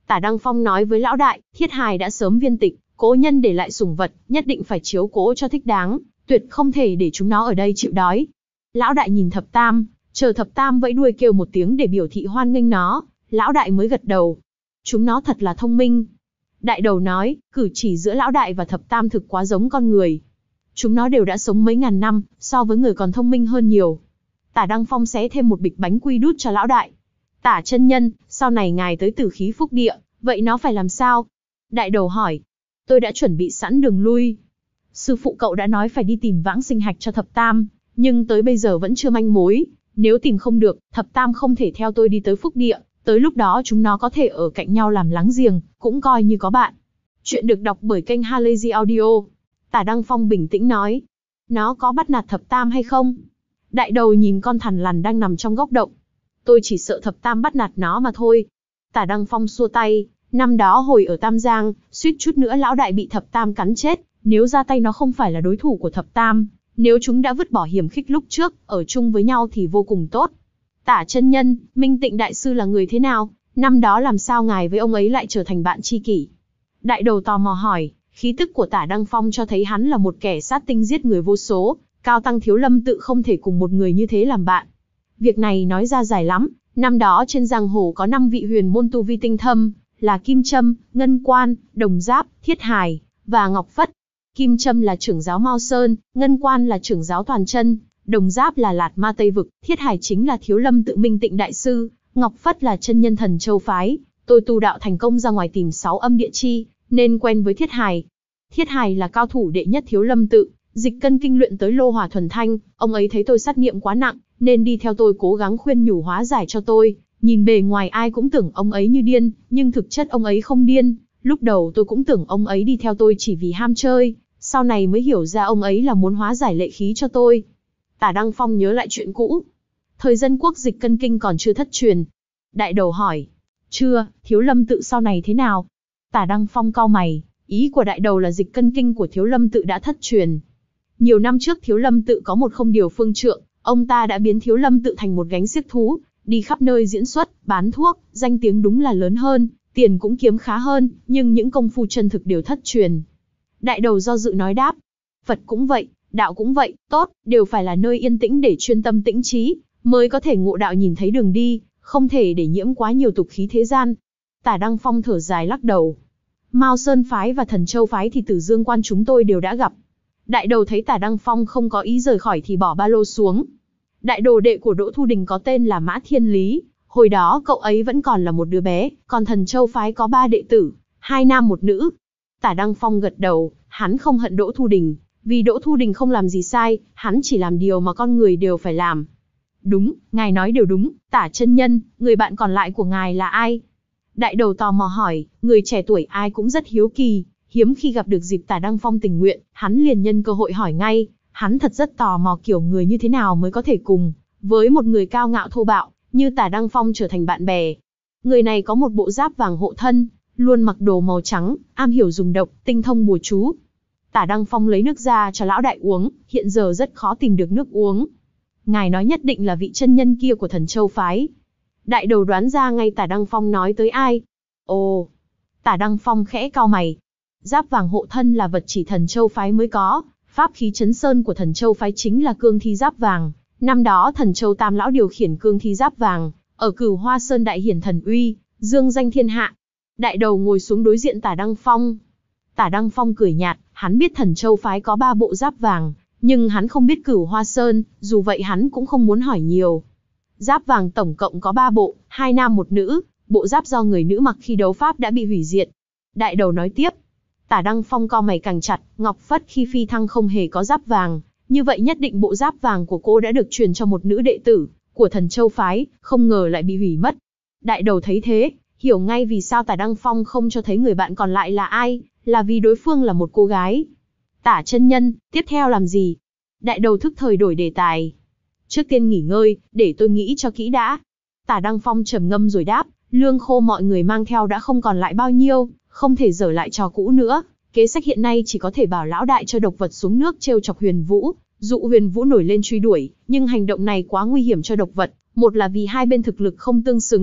Tả Đăng Phong nói với lão đại, Thiết Hài đã sớm viên tịch, cố nhân để lại sủng vật, nhất định phải chiếu cố cho thích đáng, tuyệt không thể để chúng nó ở đây chịu đói. Lão đại nhìn Thập Tam, chờ Thập Tam vẫy đuôi kêu một tiếng để biểu thị hoan nghênh nó, lão đại mới gật đầu. Chúng nó thật là thông minh. Đại đầu nói, cử chỉ giữa lão đại và Thập Tam thực quá giống con người. Chúng nó đều đã sống mấy ngàn năm, so với người còn thông minh hơn nhiều. Tả Đăng Phong xé thêm một bịch bánh quy đút cho lão đại. Tả chân nhân, sau này ngài tới Tử Khí Phúc Địa, vậy nó phải làm sao? Đại đầu hỏi. Tôi đã chuẩn bị sẵn đường lui. Sư phụ cậu đã nói phải đi tìm Vãng Sinh Hạch cho Thập Tam, nhưng tới bây giờ vẫn chưa manh mối. Nếu tìm không được, Thập Tam không thể theo tôi đi tới Phúc Địa, tới lúc đó chúng nó có thể ở cạnh nhau làm láng giềng, cũng coi như có bạn. Chuyện được đọc bởi kênh Halazy Audio. Tả Đăng Phong bình tĩnh nói. Nó có bắt nạt Thập Tam hay không? Đại đầu nhìn con thằn lằn đang nằm trong góc động. Tôi chỉ sợ Thập Tam bắt nạt nó mà thôi. Tả Đăng Phong xua tay. Năm đó hồi ở Tam Giang, suýt chút nữa lão đại bị Thập Tam cắn chết. Nếu ra tay nó không phải là đối thủ của Thập Tam. Nếu chúng đã vứt bỏ hiểm khích lúc trước, ở chung với nhau thì vô cùng tốt. Tả chân nhân, Minh Tịnh đại sư là người thế nào? Năm đó làm sao ngài với ông ấy lại trở thành bạn tri kỷ? Đại đầu tò mò hỏi. Khí tức của Tả Đăng Phong cho thấy hắn là một kẻ sát tinh giết người vô số, Cao Tăng Thiếu Lâm tự không thể cùng một người như thế làm bạn. Việc này nói ra dài lắm, năm đó trên giang hồ có năm vị huyền môn tu vi tinh thâm, là Kim Châm, Ngân Quan, Đồng Giáp, Thiết Hài, và Ngọc Phất. Kim Châm là trưởng giáo Mao Sơn, Ngân Quan là trưởng giáo Toàn Chân, Đồng Giáp là Lạt Ma Tây Vực, Thiết Hài chính là Thiếu Lâm tự Minh Tịnh đại sư, Ngọc Phất là chân nhân Thần Châu phái. Tôi tu đạo thành công ra ngoài tìm sáu âm địa chi, nên quen với Thiết Hài. Thiết Hài là cao thủ đệ nhất Thiếu Lâm tự, dịch cân kinh luyện tới lô hỏa thuần thanh, ông ấy thấy tôi sát niệm quá nặng, nên đi theo tôi cố gắng khuyên nhủ hóa giải cho tôi. Nhìn bề ngoài ai cũng tưởng ông ấy như điên, nhưng thực chất ông ấy không điên. Lúc đầu tôi cũng tưởng ông ấy đi theo tôi chỉ vì ham chơi, sau này mới hiểu ra ông ấy là muốn hóa giải lệ khí cho tôi. Tả Đăng Phong nhớ lại chuyện cũ. Thời dân quốc dịch cân kinh còn chưa thất truyền. Đại đầu hỏi. Chưa, Thiếu Lâm tự sau này thế nào? Tả Đăng Phong cau mày, ý của đại đầu là dịch cân kinh của Thiếu Lâm tự đã thất truyền. Nhiều năm trước Thiếu Lâm tự có một không điều phương trượng, ông ta đã biến Thiếu Lâm tự thành một gánh xiếc thú, đi khắp nơi diễn xuất, bán thuốc, danh tiếng đúng là lớn hơn, tiền cũng kiếm khá hơn, nhưng những công phu chân thực đều thất truyền. Đại đầu do dự nói đáp. Phật cũng vậy, đạo cũng vậy, tốt, đều phải là nơi yên tĩnh để chuyên tâm tĩnh trí, mới có thể ngộ đạo nhìn thấy đường đi, không thể để nhiễm quá nhiều tục khí thế gian. Tả Đăng Phong thở dài lắc đầu. Mao Sơn phái và Thần Châu phái thì Tử Dương quan chúng tôi đều đã gặp. Đại đầu thấy Tả Đăng Phong không có ý rời khỏi thì bỏ ba lô xuống. Đại đồ đệ của Đỗ Thu Đình có tên là Mã Thiên Lý, hồi đó cậu ấy vẫn còn là một đứa bé, còn Thần Châu phái có ba đệ tử, hai nam một nữ. Tả Đăng Phong gật đầu, hắn không hận Đỗ Thu Đình, vì Đỗ Thu Đình không làm gì sai, hắn chỉ làm điều mà con người đều phải làm. Đúng, ngài nói đều đúng, Tả chân nhân, người bạn còn lại của ngài là ai? Đại đầu tò mò hỏi, người trẻ tuổi ai cũng rất hiếu kỳ, hiếm khi gặp được dịp Tả Đăng Phong tình nguyện, hắn liền nhân cơ hội hỏi ngay, hắn thật rất tò mò kiểu người như thế nào mới có thể cùng với một người cao ngạo thô bạo như Tả Đăng Phong trở thành bạn bè. Người này có một bộ giáp vàng hộ thân, luôn mặc đồ màu trắng, am hiểu dùng độc, tinh thông bùa chú. Tả Đăng Phong lấy nước ra cho lão đại uống, hiện giờ rất khó tìm được nước uống. Ngài nói nhất định là vị chân nhân kia của Thần Châu phái. Đại đầu đoán ra ngay Tả Đăng Phong nói tới ai. Ồ, Tả Đăng Phong khẽ cau mày. Giáp vàng hộ thân là vật chỉ Thần Châu phái mới có, pháp khí chấn sơn của Thần Châu phái chính là cương thi giáp vàng. Năm đó Thần Châu Tam lão điều khiển cương thi giáp vàng, ở Cửu Hoa Sơn đại hiển thần uy, dương danh thiên hạ. Đại đầu ngồi xuống đối diện Tả Đăng Phong. Tả Đăng Phong cười nhạt, hắn biết Thần Châu phái có ba bộ giáp vàng, nhưng hắn không biết Cửu Hoa Sơn, dù vậy hắn cũng không muốn hỏi nhiều. Giáp vàng tổng cộng có ba bộ, hai nam một nữ, bộ giáp do người nữ mặc khi đấu pháp đã bị hủy diệt. Đại đầu nói tiếp. Tả Đăng Phong cau mày càng chặt, Ngọc Phất khi phi thăng không hề có giáp vàng, như vậy nhất định bộ giáp vàng của cô đã được truyền cho một nữ đệ tử của Thần Châu phái, không ngờ lại bị hủy mất. Đại đầu thấy thế, hiểu ngay vì sao Tả Đăng Phong không cho thấy người bạn còn lại là ai, là vì đối phương là một cô gái. Tả chân nhân, tiếp theo làm gì? Đại đầu thức thời đổi đề tài. Trước tiên nghỉ ngơi, để tôi nghĩ cho kỹ đã. Tả Đăng Phong trầm ngâm rồi đáp, lương khô mọi người mang theo đã không còn lại bao nhiêu, không thể dở lại trò cũ nữa. Kế sách hiện nay chỉ có thể bảo lão đại cho độc vật xuống nước trêu chọc Huyền Vũ, dụ Huyền Vũ nổi lên truy đuổi, nhưng hành động này quá nguy hiểm cho độc vật, một là vì hai bên thực lực không tương xứng,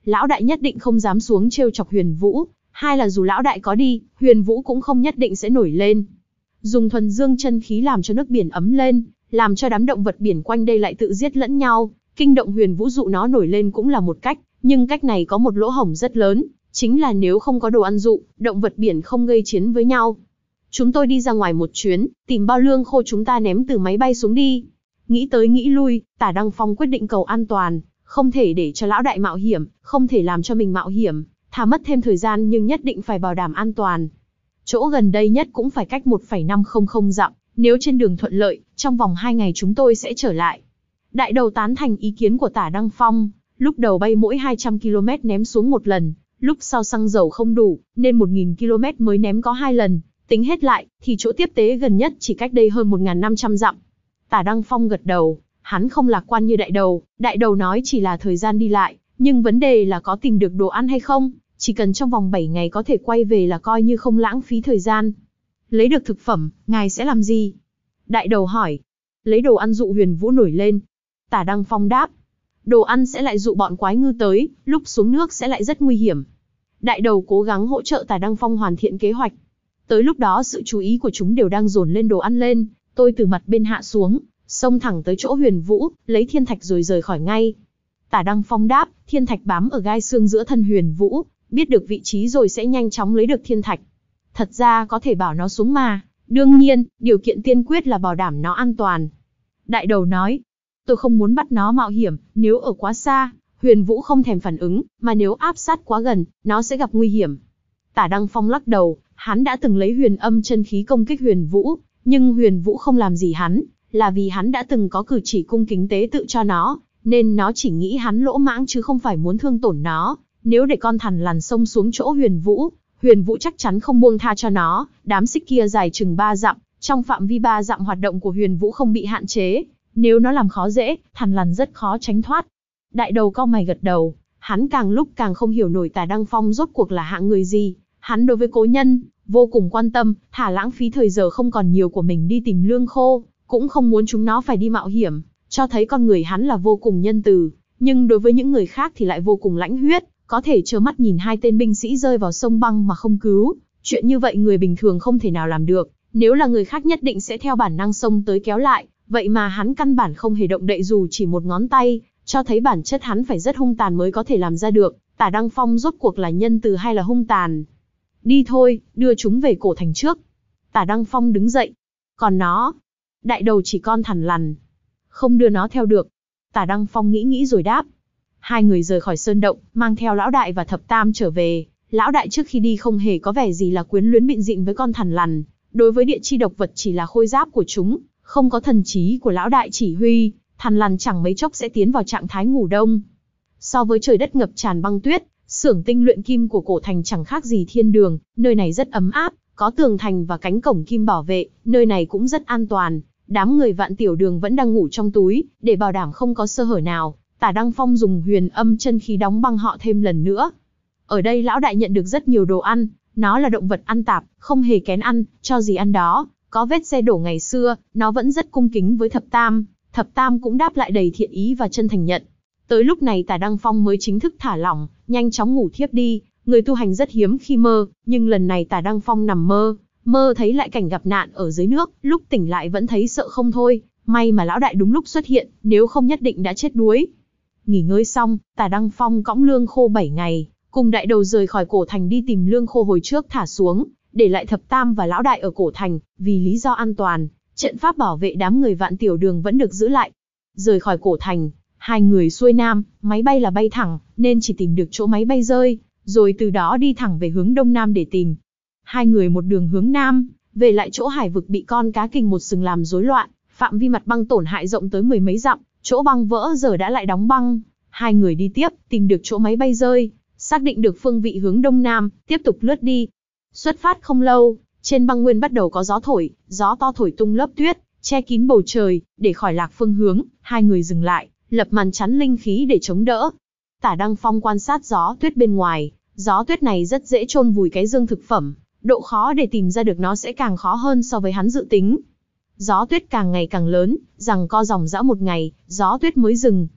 lão đại nhất định không dám xuống trêu chọc Huyền Vũ, hai là dù lão đại có đi, Huyền Vũ cũng không nhất định sẽ nổi lên. Dùng thuần dương chân khí làm cho nước biển ấm lên, làm cho đám động vật biển quanh đây lại tự giết lẫn nhau, kinh động Huyền Vũ dụ nó nổi lên cũng là một cách, nhưng cách này có một lỗ hổng rất lớn, chính là nếu không có đồ ăn dụ, động vật biển không gây chiến với nhau. Chúng tôi đi ra ngoài một chuyến, tìm bao lương khô chúng ta ném từ máy bay xuống đi. Nghĩ tới nghĩ lui, Tả Đăng Phong quyết định cầu an toàn, không thể để cho lão đại mạo hiểm, không thể làm cho mình mạo hiểm, thà mất thêm thời gian nhưng nhất định phải bảo đảm an toàn. Chỗ gần đây nhất cũng phải cách một phẩy năm không không dặm, nếu trên đường thuận lợi, trong vòng hai ngày chúng tôi sẽ trở lại. Đại đầu tán thành ý kiến của Tả Đăng Phong, lúc đầu bay mỗi hai trăm ki lô mét ném xuống một lần, lúc sau xăng dầu không đủ, nên một nghìn ki lô mét mới ném có hai lần, tính hết lại, thì chỗ tiếp tế gần nhất chỉ cách đây hơn một nghìn năm trăm dặm. Tả Đăng Phong gật đầu, hắn không lạc quan như đại đầu, đại đầu nói chỉ là thời gian đi lại, nhưng vấn đề là có tìm được đồ ăn hay không, chỉ cần trong vòng bảy ngày có thể quay về là coi như không lãng phí thời gian. Lấy được thực phẩm, ngài sẽ làm gì? Đại đầu hỏi. Lấy đồ ăn dụ Huyền Vũ nổi lên. Tả Đăng Phong đáp. Đồ ăn sẽ lại dụ bọn quái ngư tới, lúc xuống nước sẽ lại rất nguy hiểm. Đại đầu cố gắng hỗ trợ Tả Đăng Phong hoàn thiện kế hoạch. Tới lúc đó sự chú ý của chúng đều đang dồn lên đồ ăn lên, tôi từ mặt bên hạ xuống, xông thẳng tới chỗ Huyền Vũ, lấy thiên thạch rồi rời khỏi ngay. Tả Đăng Phong đáp, thiên thạch bám ở gai xương giữa thân Huyền Vũ, biết được vị trí rồi sẽ nhanh chóng lấy được thiên thạch. Thật ra có thể bảo nó xuống mà, đương nhiên, điều kiện tiên quyết là bảo đảm nó an toàn. Đại đầu nói, tôi không muốn bắt nó mạo hiểm, nếu ở quá xa, Huyền Vũ không thèm phản ứng, mà nếu áp sát quá gần, nó sẽ gặp nguy hiểm. Tả Đăng Phong lắc đầu, hắn đã từng lấy huyền âm chân khí công kích Huyền Vũ, nhưng Huyền Vũ không làm gì hắn, là vì hắn đã từng có cử chỉ cung kính tế tự cho nó, nên nó chỉ nghĩ hắn lỗ mãng chứ không phải muốn thương tổn nó. Nếu để con thằn lằn xông xuống chỗ Huyền Vũ, Huyền Vũ chắc chắn không buông tha cho nó, đám xích kia dài chừng ba dặm, trong phạm vi ba dặm hoạt động của Huyền Vũ không bị hạn chế, nếu nó làm khó dễ, thằn lằn rất khó tránh thoát. Đại đầu cau mày gật đầu, hắn càng lúc càng không hiểu nổi Tả Đăng Phong rốt cuộc là hạng người gì, hắn đối với cố nhân vô cùng quan tâm, thả lãng phí thời giờ không còn nhiều của mình đi tìm lương khô, cũng không muốn chúng nó phải đi mạo hiểm, cho thấy con người hắn là vô cùng nhân từ, nhưng đối với những người khác thì lại vô cùng lãnh huyết, có thể trơ mắt nhìn hai tên binh sĩ rơi vào sông băng mà không cứu, chuyện như vậy người bình thường không thể nào làm được, nếu là người khác nhất định sẽ theo bản năng xông tới kéo lại, vậy mà hắn căn bản không hề động đậy dù chỉ một ngón tay, cho thấy bản chất hắn phải rất hung tàn mới có thể làm ra được. Tả Đăng Phong rốt cuộc là nhân từ hay là hung tàn? Đi thôi, đưa chúng về cổ thành trước. Tả Đăng Phong đứng dậy. Còn nó? Đại đầu chỉ con thằn lằn. Không đưa nó theo được. Tả Đăng Phong nghĩ nghĩ rồi đáp. Hai người rời khỏi sơn động, mang theo lão đại và thập tam trở về. Lão đại trước khi đi không hề có vẻ gì là quyến luyến bịn dịn với con thằn lằn. Đối với địa chi độc vật chỉ là khôi giáp của chúng, không có thần trí của lão đại chỉ huy, thằn lằn chẳng mấy chốc sẽ tiến vào trạng thái ngủ đông. So với trời đất ngập tràn băng tuyết, xưởng tinh luyện kim của cổ thành chẳng khác gì thiên đường, nơi này rất ấm áp, có tường thành và cánh cổng kim bảo vệ, nơi này cũng rất an toàn. Đám người Vạn Tiểu Đường vẫn đang ngủ trong túi, để bảo đảm không có sơ hở nào, Tả Đăng Phong dùng huyền âm chân khí đóng băng họ thêm lần nữa. Ở đây lão đại nhận được rất nhiều đồ ăn, nó là động vật ăn tạp, không hề kén ăn, cho gì ăn đó, có vết xe đổ ngày xưa, nó vẫn rất cung kính với thập tam, thập tam cũng đáp lại đầy thiện ý và chân thành nhận. Tới lúc này Tả Đăng Phong mới chính thức thả lỏng, nhanh chóng ngủ thiếp đi, người tu hành rất hiếm khi mơ, nhưng lần này Tả Đăng Phong nằm mơ, mơ thấy lại cảnh gặp nạn ở dưới nước, lúc tỉnh lại vẫn thấy sợ không thôi, may mà lão đại đúng lúc xuất hiện, nếu không nhất định đã chết đuối. Nghỉ ngơi xong, Tả Đăng Phong cõng lương khô bảy ngày, cùng đại đầu rời khỏi cổ thành đi tìm lương khô hồi trước thả xuống, để lại thập tam và lão đại ở cổ thành, vì lý do an toàn, trận pháp bảo vệ đám người Vạn Tiểu Đường vẫn được giữ lại. Rời khỏi cổ thành, hai người xuôi nam, máy bay là bay thẳng, nên chỉ tìm được chỗ máy bay rơi, rồi từ đó đi thẳng về hướng đông nam để tìm. Hai người một đường hướng nam, về lại chỗ hải vực bị con cá kình một sừng làm rối loạn, phạm vi mặt băng tổn hại rộng tới mười mấy dặm, chỗ băng vỡ giờ đã lại đóng băng. Hai người đi tiếp, tìm được chỗ máy bay rơi, xác định được phương vị hướng đông nam, tiếp tục lướt đi. Xuất phát không lâu, trên băng nguyên bắt đầu có gió thổi, gió to thổi tung lớp tuyết, che kín bầu trời, để khỏi lạc phương hướng, hai người dừng lại, lập màn chắn linh khí để chống đỡ. Tả Đăng Phong quan sát gió tuyết bên ngoài, gió tuyết này rất dễ chôn vùi cái dương thực phẩm, độ khó để tìm ra được nó sẽ càng khó hơn so với hắn dự tính. Gió tuyết càng ngày càng lớn, giằng co dòng dã một ngày, gió tuyết mới dừng.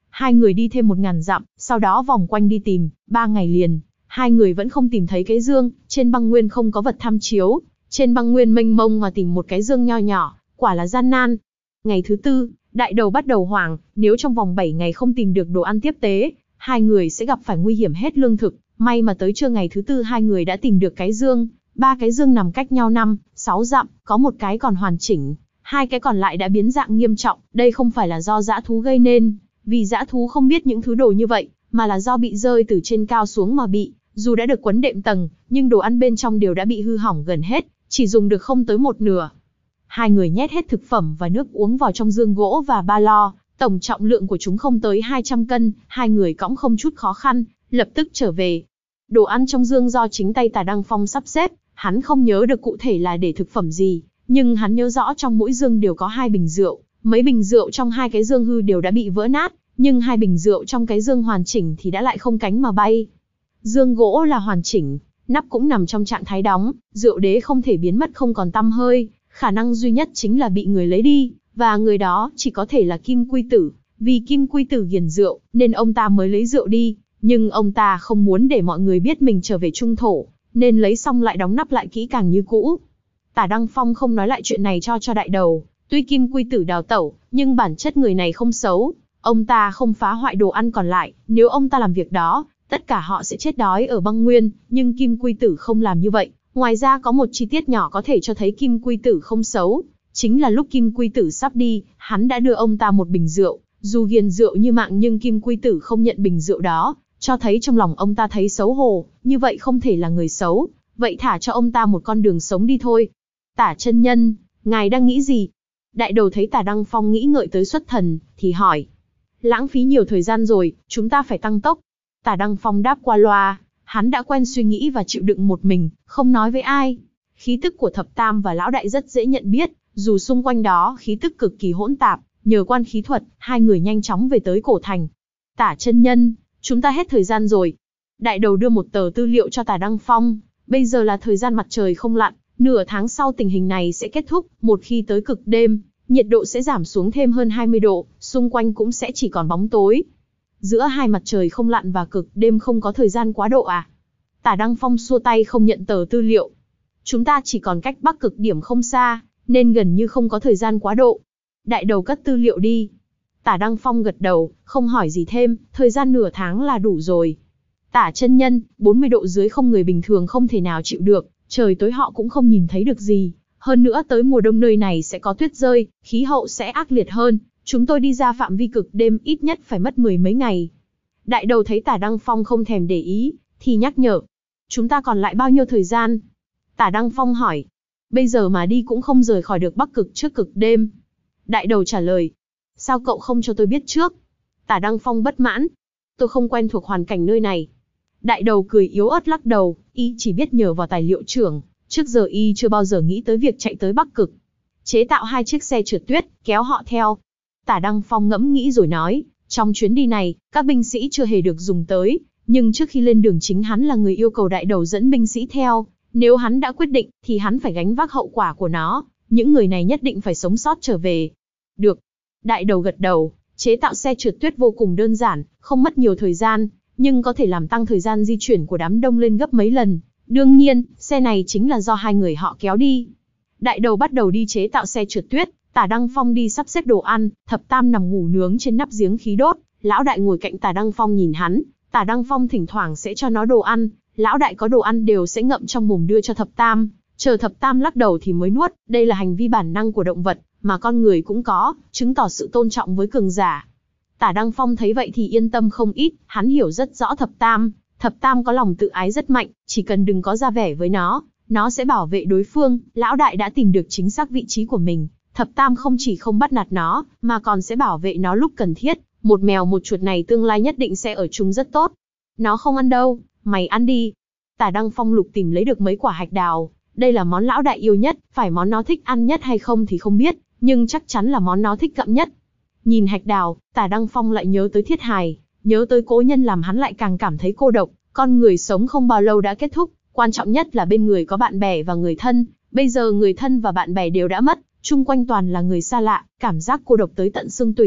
Hai người đi thêm một ngàn dặm, sau đó vòng quanh đi tìm, ba ngày liền, hai người vẫn không tìm thấy cái dương, trên băng nguyên không có vật tham chiếu, trên băng nguyên mênh mông mà tìm một cái dương nho nhỏ, quả là gian nan. Ngày thứ tư, đại đầu bắt đầu hoảng, nếu trong vòng bảy ngày không tìm được đồ ăn tiếp tế, hai người sẽ gặp phải nguy hiểm hết lương thực. May mà tới trưa ngày thứ tư hai người đã tìm được cái dương, ba cái dương nằm cách nhau năm, sáu dặm, có một cái còn hoàn chỉnh, hai cái còn lại đã biến dạng nghiêm trọng, đây không phải là do dã thú gây nên, vì dã thú không biết những thứ đồ như vậy, mà là do bị rơi từ trên cao xuống mà bị, dù đã được quấn đệm tầng, nhưng đồ ăn bên trong đều đã bị hư hỏng gần hết, chỉ dùng được không tới một nửa. Hai người nhét hết thực phẩm và nước uống vào trong dương gỗ và ba lo, tổng trọng lượng của chúng không tới hai trăm cân, hai người cõng không chút khó khăn, lập tức trở về. Đồ ăn trong dương do chính tay Tả Đăng Phong sắp xếp, hắn không nhớ được cụ thể là để thực phẩm gì, nhưng hắn nhớ rõ trong mỗi dương đều có hai bình rượu, mấy bình rượu trong hai cái dương hư đều đã bị vỡ nát, nhưng hai bình rượu trong cái dương hoàn chỉnh thì đã lại không cánh mà bay. Dương gỗ là hoàn chỉnh, nắp cũng nằm trong trạng thái đóng, rượu đế không thể biến mất không còn tăm hơi, khả năng duy nhất chính là bị người lấy đi, và người đó chỉ có thể là Kim Quy Tử, vì Kim Quy Tử ghiền rượu, nên ông ta mới lấy rượu đi, nhưng ông ta không muốn để mọi người biết mình trở về trung thổ, nên lấy xong lại đóng nắp lại kỹ càng như cũ. Tả Đăng Phong không nói lại chuyện này cho cho đại đầu, tuy Kim Quy Tử đào tẩu, nhưng bản chất người này không xấu, ông ta không phá hoại đồ ăn còn lại, nếu ông ta làm việc đó, tất cả họ sẽ chết đói ở băng nguyên, nhưng Kim Quy Tử không làm như vậy. Ngoài ra có một chi tiết nhỏ có thể cho thấy Kim Quy Tử không xấu, chính là lúc Kim Quy Tử sắp đi, hắn đã đưa ông ta một bình rượu, dù ghiền rượu như mạng nhưng Kim Quy Tử không nhận bình rượu đó, cho thấy trong lòng ông ta thấy xấu hổ, như vậy không thể là người xấu, vậy thả cho ông ta một con đường sống đi thôi. Tả chân nhân, ngài đang nghĩ gì? Đại đầu thấy Tả Đăng Phong nghĩ ngợi tới xuất thần, thì hỏi. Lãng phí nhiều thời gian rồi, chúng ta phải tăng tốc. Tả Đăng Phong đáp qua loa, hắn đã quen suy nghĩ và chịu đựng một mình, không nói với ai. Khí tức của Thập Tam và Lão Đại rất dễ nhận biết, dù xung quanh đó khí tức cực kỳ hỗn tạp, nhờ quan khí thuật, hai người nhanh chóng về tới cổ thành. Tả chân nhân, chúng ta hết thời gian rồi. Đại đầu đưa một tờ tư liệu cho Tả Đăng Phong, bây giờ là thời gian mặt trời không lặn, nửa tháng sau tình hình này sẽ kết thúc, một khi tới cực đêm, nhiệt độ sẽ giảm xuống thêm hơn hai mươi độ, xung quanh cũng sẽ chỉ còn bóng tối. Giữa hai mặt trời không lặn và cực đêm không có thời gian quá độ à? Tả Đăng Phong xua tay không nhận tờ tư liệu. Chúng ta chỉ còn cách bắc cực điểm không xa, nên gần như không có thời gian quá độ. Đại đầu cất tư liệu đi. Tả Đăng Phong gật đầu, không hỏi gì thêm, thời gian nửa tháng là đủ rồi. Tả chân nhân, bốn mươi độ dưới không người bình thường không thể nào chịu được, trời tối họ cũng không nhìn thấy được gì. Hơn nữa tới mùa đông nơi này sẽ có tuyết rơi, khí hậu sẽ ác liệt hơn. Chúng tôi đi ra phạm vi cực đêm ít nhất phải mất mười mấy ngày. Đại đầu thấy Tả Đăng Phong không thèm để ý, thì nhắc nhở. Chúng ta còn lại bao nhiêu thời gian? Tả Đăng Phong hỏi. Bây giờ mà đi cũng không rời khỏi được bắc cực trước cực đêm. Đại đầu trả lời. Sao cậu không cho tôi biết trước? Tả Đăng Phong bất mãn. Tôi không quen thuộc hoàn cảnh nơi này. Đại đầu cười yếu ớt lắc đầu, y chỉ biết nhờ vào tài liệu trưởng. Trước giờ y chưa bao giờ nghĩ tới việc chạy tới bắc cực. Chế tạo hai chiếc xe trượt tuyết, kéo họ theo. Tả Đăng Phong ngẫm nghĩ rồi nói, trong chuyến đi này, các binh sĩ chưa hề được dùng tới, nhưng trước khi lên đường chính hắn là người yêu cầu đại đầu dẫn binh sĩ theo, nếu hắn đã quyết định, thì hắn phải gánh vác hậu quả của nó, những người này nhất định phải sống sót trở về. Được. Đại đầu gật đầu, chế tạo xe trượt tuyết vô cùng đơn giản, không mất nhiều thời gian, nhưng có thể làm tăng thời gian di chuyển của đám đông lên gấp mấy lần, đương nhiên, xe này chính là do hai người họ kéo đi. Đại đầu bắt đầu đi chế tạo xe trượt tuyết, Tả Đăng Phong đi sắp xếp đồ ăn, Thập Tam nằm ngủ nướng trên nắp giếng khí đốt, Lão Đại ngồi cạnh Tả Đăng Phong nhìn hắn, Tả Đăng Phong thỉnh thoảng sẽ cho nó đồ ăn, Lão Đại có đồ ăn đều sẽ ngậm trong mồm đưa cho Thập Tam, chờ Thập Tam lắc đầu thì mới nuốt, đây là hành vi bản năng của động vật, mà con người cũng có, chứng tỏ sự tôn trọng với cường giả. Tả Đăng Phong thấy vậy thì yên tâm không ít, hắn hiểu rất rõ Thập Tam, Thập Tam có lòng tự ái rất mạnh, chỉ cần đừng có ra vẻ với nó, nó sẽ bảo vệ đối phương, Lão Đại đã tìm được chính xác vị trí của mình. Thập Tam không chỉ không bắt nạt nó, mà còn sẽ bảo vệ nó lúc cần thiết. Một mèo một chuột này tương lai nhất định sẽ ở chung rất tốt. Nó không ăn đâu, mày ăn đi. Tả Đăng Phong lục tìm lấy được mấy quả hạch đào. Đây là món Lão Đại yêu nhất, phải món nó thích ăn nhất hay không thì không biết, nhưng chắc chắn là món nó thích gặm nhất. Nhìn hạch đào, Tả Đăng Phong lại nhớ tới Thiết Hài, nhớ tới cố nhân làm hắn lại càng cảm thấy cô độc. Con người sống không bao lâu đã kết thúc, quan trọng nhất là bên người có bạn bè và người thân. Bây giờ người thân và bạn bè đều đã mất. Chung quanh toàn là người xa lạ, cảm giác cô độc tới tận xương tủy,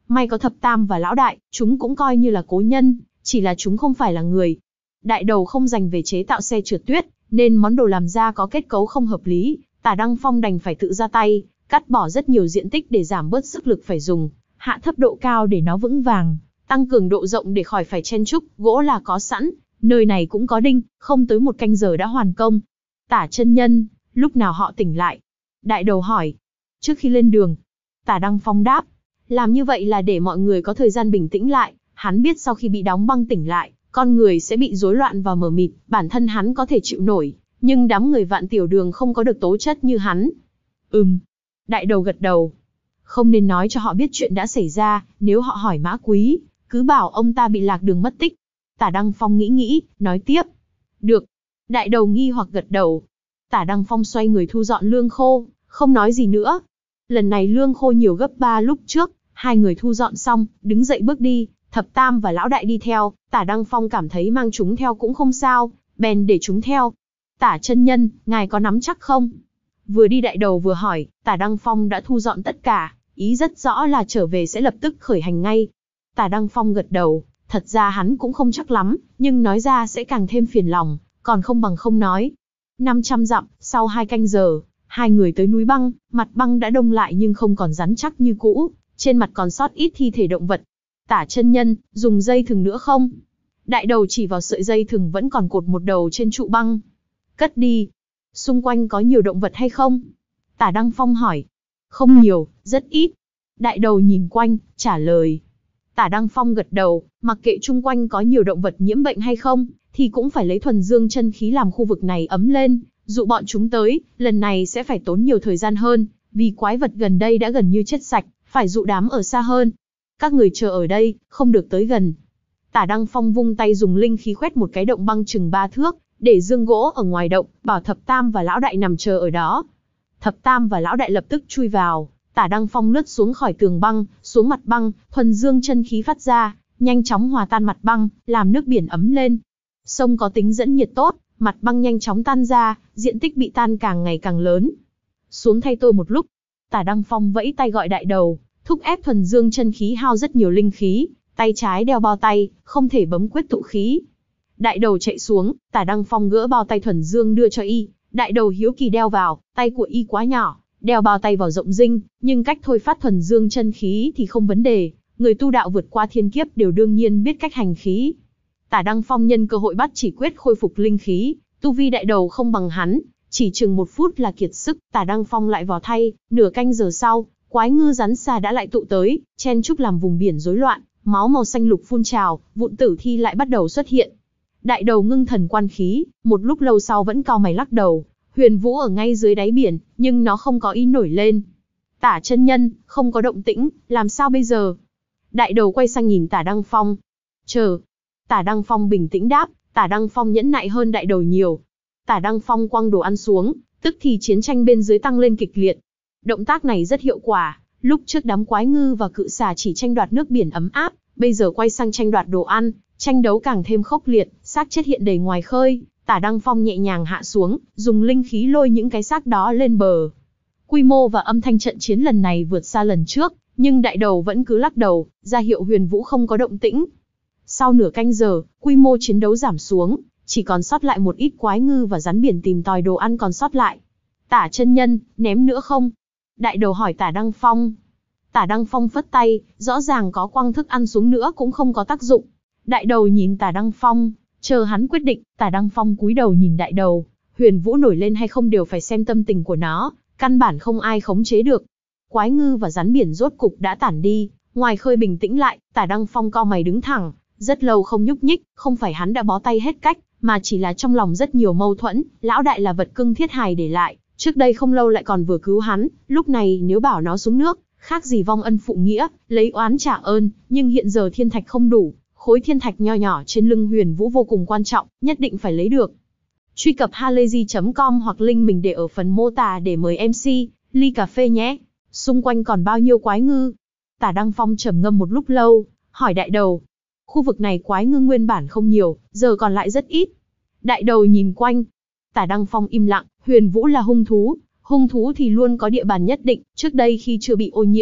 May có thập tam và lão đại, chúng cũng coi như là cố nhân, chỉ là chúng không phải là người. Đại đầu không dành về chế tạo xe trượt tuyết, nên món đồ làm ra có kết cấu không hợp lý, Tả Đăng Phong đành phải tự ra tay, cắt bỏ rất nhiều diện tích để giảm bớt sức lực phải dùng, hạ thấp độ cao để nó vững vàng, tăng cường độ rộng để khỏi phải chen chúc, gỗ là có sẵn, nơi này cũng có đinh, không tới một canh giờ đã hoàn công. Tả chân nhân, lúc nào họ tỉnh lại? Đại đầu hỏi. Trước khi lên đường. Tả Đăng Phong đáp. Làm như vậy là để mọi người có thời gian bình tĩnh lại, hắn biết sau khi bị đóng băng tỉnh lại, con người sẽ bị rối loạn và mờ mịt, bản thân hắn có thể chịu nổi, nhưng đám người Vạn Tiểu Đường không có được tố chất như hắn. Ừm. Đại đầu gật đầu. Không nên nói cho họ biết chuyện đã xảy ra, nếu họ hỏi Mã Quý, cứ bảo ông ta bị lạc đường mất tích. Tả Đăng Phong nghĩ nghĩ, nói tiếp. Được. Đại đầu nghi hoặc gật đầu. Tả Đăng Phong xoay người thu dọn lương khô, không nói gì nữa. Lần này lương khô nhiều gấp ba lúc trước, hai người thu dọn xong, đứng dậy bước đi, thập tam và lão đại đi theo, Tả Đăng Phong cảm thấy mang chúng theo cũng không sao, bèn để chúng theo. Tả chân nhân, ngài có nắm chắc không? Vừa đi đại đầu vừa hỏi, Tả Đăng Phong đã thu dọn tất cả, ý rất rõ là trở về sẽ lập tức khởi hành ngay. Tả Đăng Phong gật đầu, thật ra hắn cũng không chắc lắm, nhưng nói ra sẽ càng thêm phiền lòng, còn không bằng không nói. năm trăm dặm, sau hai canh giờ, hai người tới núi băng, mặt băng đã đông lại nhưng không còn rắn chắc như cũ, trên mặt còn sót ít thi thể động vật. Tả chân nhân, dùng dây thừng nữa không? Đại đầu chỉ vào sợi dây thừng vẫn còn cột một đầu trên trụ băng. Cất đi. Xung quanh có nhiều động vật hay không? Tả Đăng Phong hỏi. Không nhiều, rất ít. Đại đầu nhìn quanh, trả lời. Tả Đăng Phong gật đầu, mặc kệ chung quanh có nhiều động vật nhiễm bệnh hay không, thì cũng phải lấy thuần dương chân khí làm khu vực này ấm lên, dụ bọn chúng tới, lần này sẽ phải tốn nhiều thời gian hơn, vì quái vật gần đây đã gần như chết sạch, phải dụ đám ở xa hơn. Các người chờ ở đây, không được tới gần. Tả Đăng Phong vung tay dùng linh khí khoét một cái động băng chừng ba thước, để dương gỗ ở ngoài động, bảo thập tam và lão đại nằm chờ ở đó. Thập tam và lão đại lập tức chui vào, Tả Đăng Phong lướt xuống khỏi tường băng, xuống mặt băng, thuần dương chân khí phát ra, nhanh chóng hòa tan mặt băng, làm nước biển ấm lên. Sông có tính dẫn nhiệt tốt, mặt băng nhanh chóng tan ra, diện tích bị tan càng ngày càng lớn. Xuống thay tôi một lúc. Tả Đăng Phong vẫy tay gọi đại đầu, thúc ép thuần dương chân khí hao rất nhiều linh khí, tay trái đeo bao tay, không thể bấm quyết tụ khí. Đại đầu chạy xuống, Tả Đăng Phong gỡ bao tay thuần dương đưa cho y, đại đầu hiếu kỳ đeo vào, tay của y quá nhỏ, đeo bao tay vào rộng rinh, nhưng cách thôi phát thuần dương chân khí thì không vấn đề, người tu đạo vượt qua thiên kiếp đều đương nhiên biết cách hành khí. Tả Đăng Phong nhân cơ hội bắt chỉ quyết khôi phục linh khí, tu vi đại đầu không bằng hắn, chỉ chừng một phút là kiệt sức, Tả Đăng Phong lại vào thay, nửa canh giờ sau, quái ngư rắn xà đã lại tụ tới, chen chúc làm vùng biển rối loạn, máu màu xanh lục phun trào, vụn tử thi lại bắt đầu xuất hiện. Đại đầu ngưng thần quan khí, một lúc lâu sau vẫn cau mày lắc đầu, Huyền Vũ ở ngay dưới đáy biển, nhưng nó không có ý nổi lên. Tả chân nhân, không có động tĩnh, làm sao bây giờ? Đại đầu quay sang nhìn Tả Đăng Phong. Chờ. Tả Đăng Phong bình tĩnh đáp, Tả Đăng Phong nhẫn nại hơn đại đầu nhiều. Tả Đăng Phong quăng đồ ăn xuống, tức thì chiến tranh bên dưới tăng lên kịch liệt. Động tác này rất hiệu quả, lúc trước đám quái ngư và cự xà chỉ tranh đoạt nước biển ấm áp, bây giờ quay sang tranh đoạt đồ ăn, tranh đấu càng thêm khốc liệt, xác chết hiện đầy ngoài khơi. Tả Đăng Phong nhẹ nhàng hạ xuống, dùng linh khí lôi những cái xác đó lên bờ. Quy mô và âm thanh trận chiến lần này vượt xa lần trước, nhưng đại đầu vẫn cứ lắc đầu, ra hiệu Huyền Vũ không có động tĩnh. Sau nửa canh giờ, quy mô chiến đấu giảm xuống, chỉ còn sót lại một ít quái ngư và rắn biển tìm tòi đồ ăn còn sót lại. Tả chân nhân, ném nữa không? Đại đầu hỏi Tả Đăng Phong. Tả Đăng Phong phất tay, rõ ràng có quăng thức ăn xuống nữa cũng không có tác dụng. Đại đầu nhìn Tả Đăng Phong, chờ hắn quyết định. Tả Đăng Phong cúi đầu nhìn đại đầu, Huyền Vũ nổi lên hay không đều phải xem tâm tình của nó, căn bản không ai khống chế được. Quái ngư và rắn biển rốt cục đã tản đi, ngoài khơi bình tĩnh lại. Tả Đăng Phong cau mày đứng thẳng, rất lâu không nhúc nhích, không phải hắn đã bó tay hết cách, mà chỉ là trong lòng rất nhiều mâu thuẫn. Lão đại là vật cưng thiết hài để lại, trước đây không lâu lại còn vừa cứu hắn, lúc này nếu bảo nó xuống nước, khác gì vong ân phụ nghĩa, lấy oán trả ơn, nhưng hiện giờ thiên thạch không đủ, khối thiên thạch nho nhỏ trên lưng Huyền Vũ vô cùng quan trọng, nhất định phải lấy được. Truy cập halayzi chấm com hoặc link mình để ở phần mô tả để mời em xê, ly cà phê nhé. Xung quanh còn bao nhiêu quái ngư? Tả Đăng Phong trầm ngâm một lúc lâu, hỏi đại đầu. Khu vực này quái ngư nguyên bản không nhiều, giờ còn lại rất ít. Đại đầu nhìn quanh. Tả Đăng Phong im lặng, Huyền Vũ là hung thú, hung thú thì luôn có địa bàn nhất định, trước đây khi chưa bị ô nhiễm,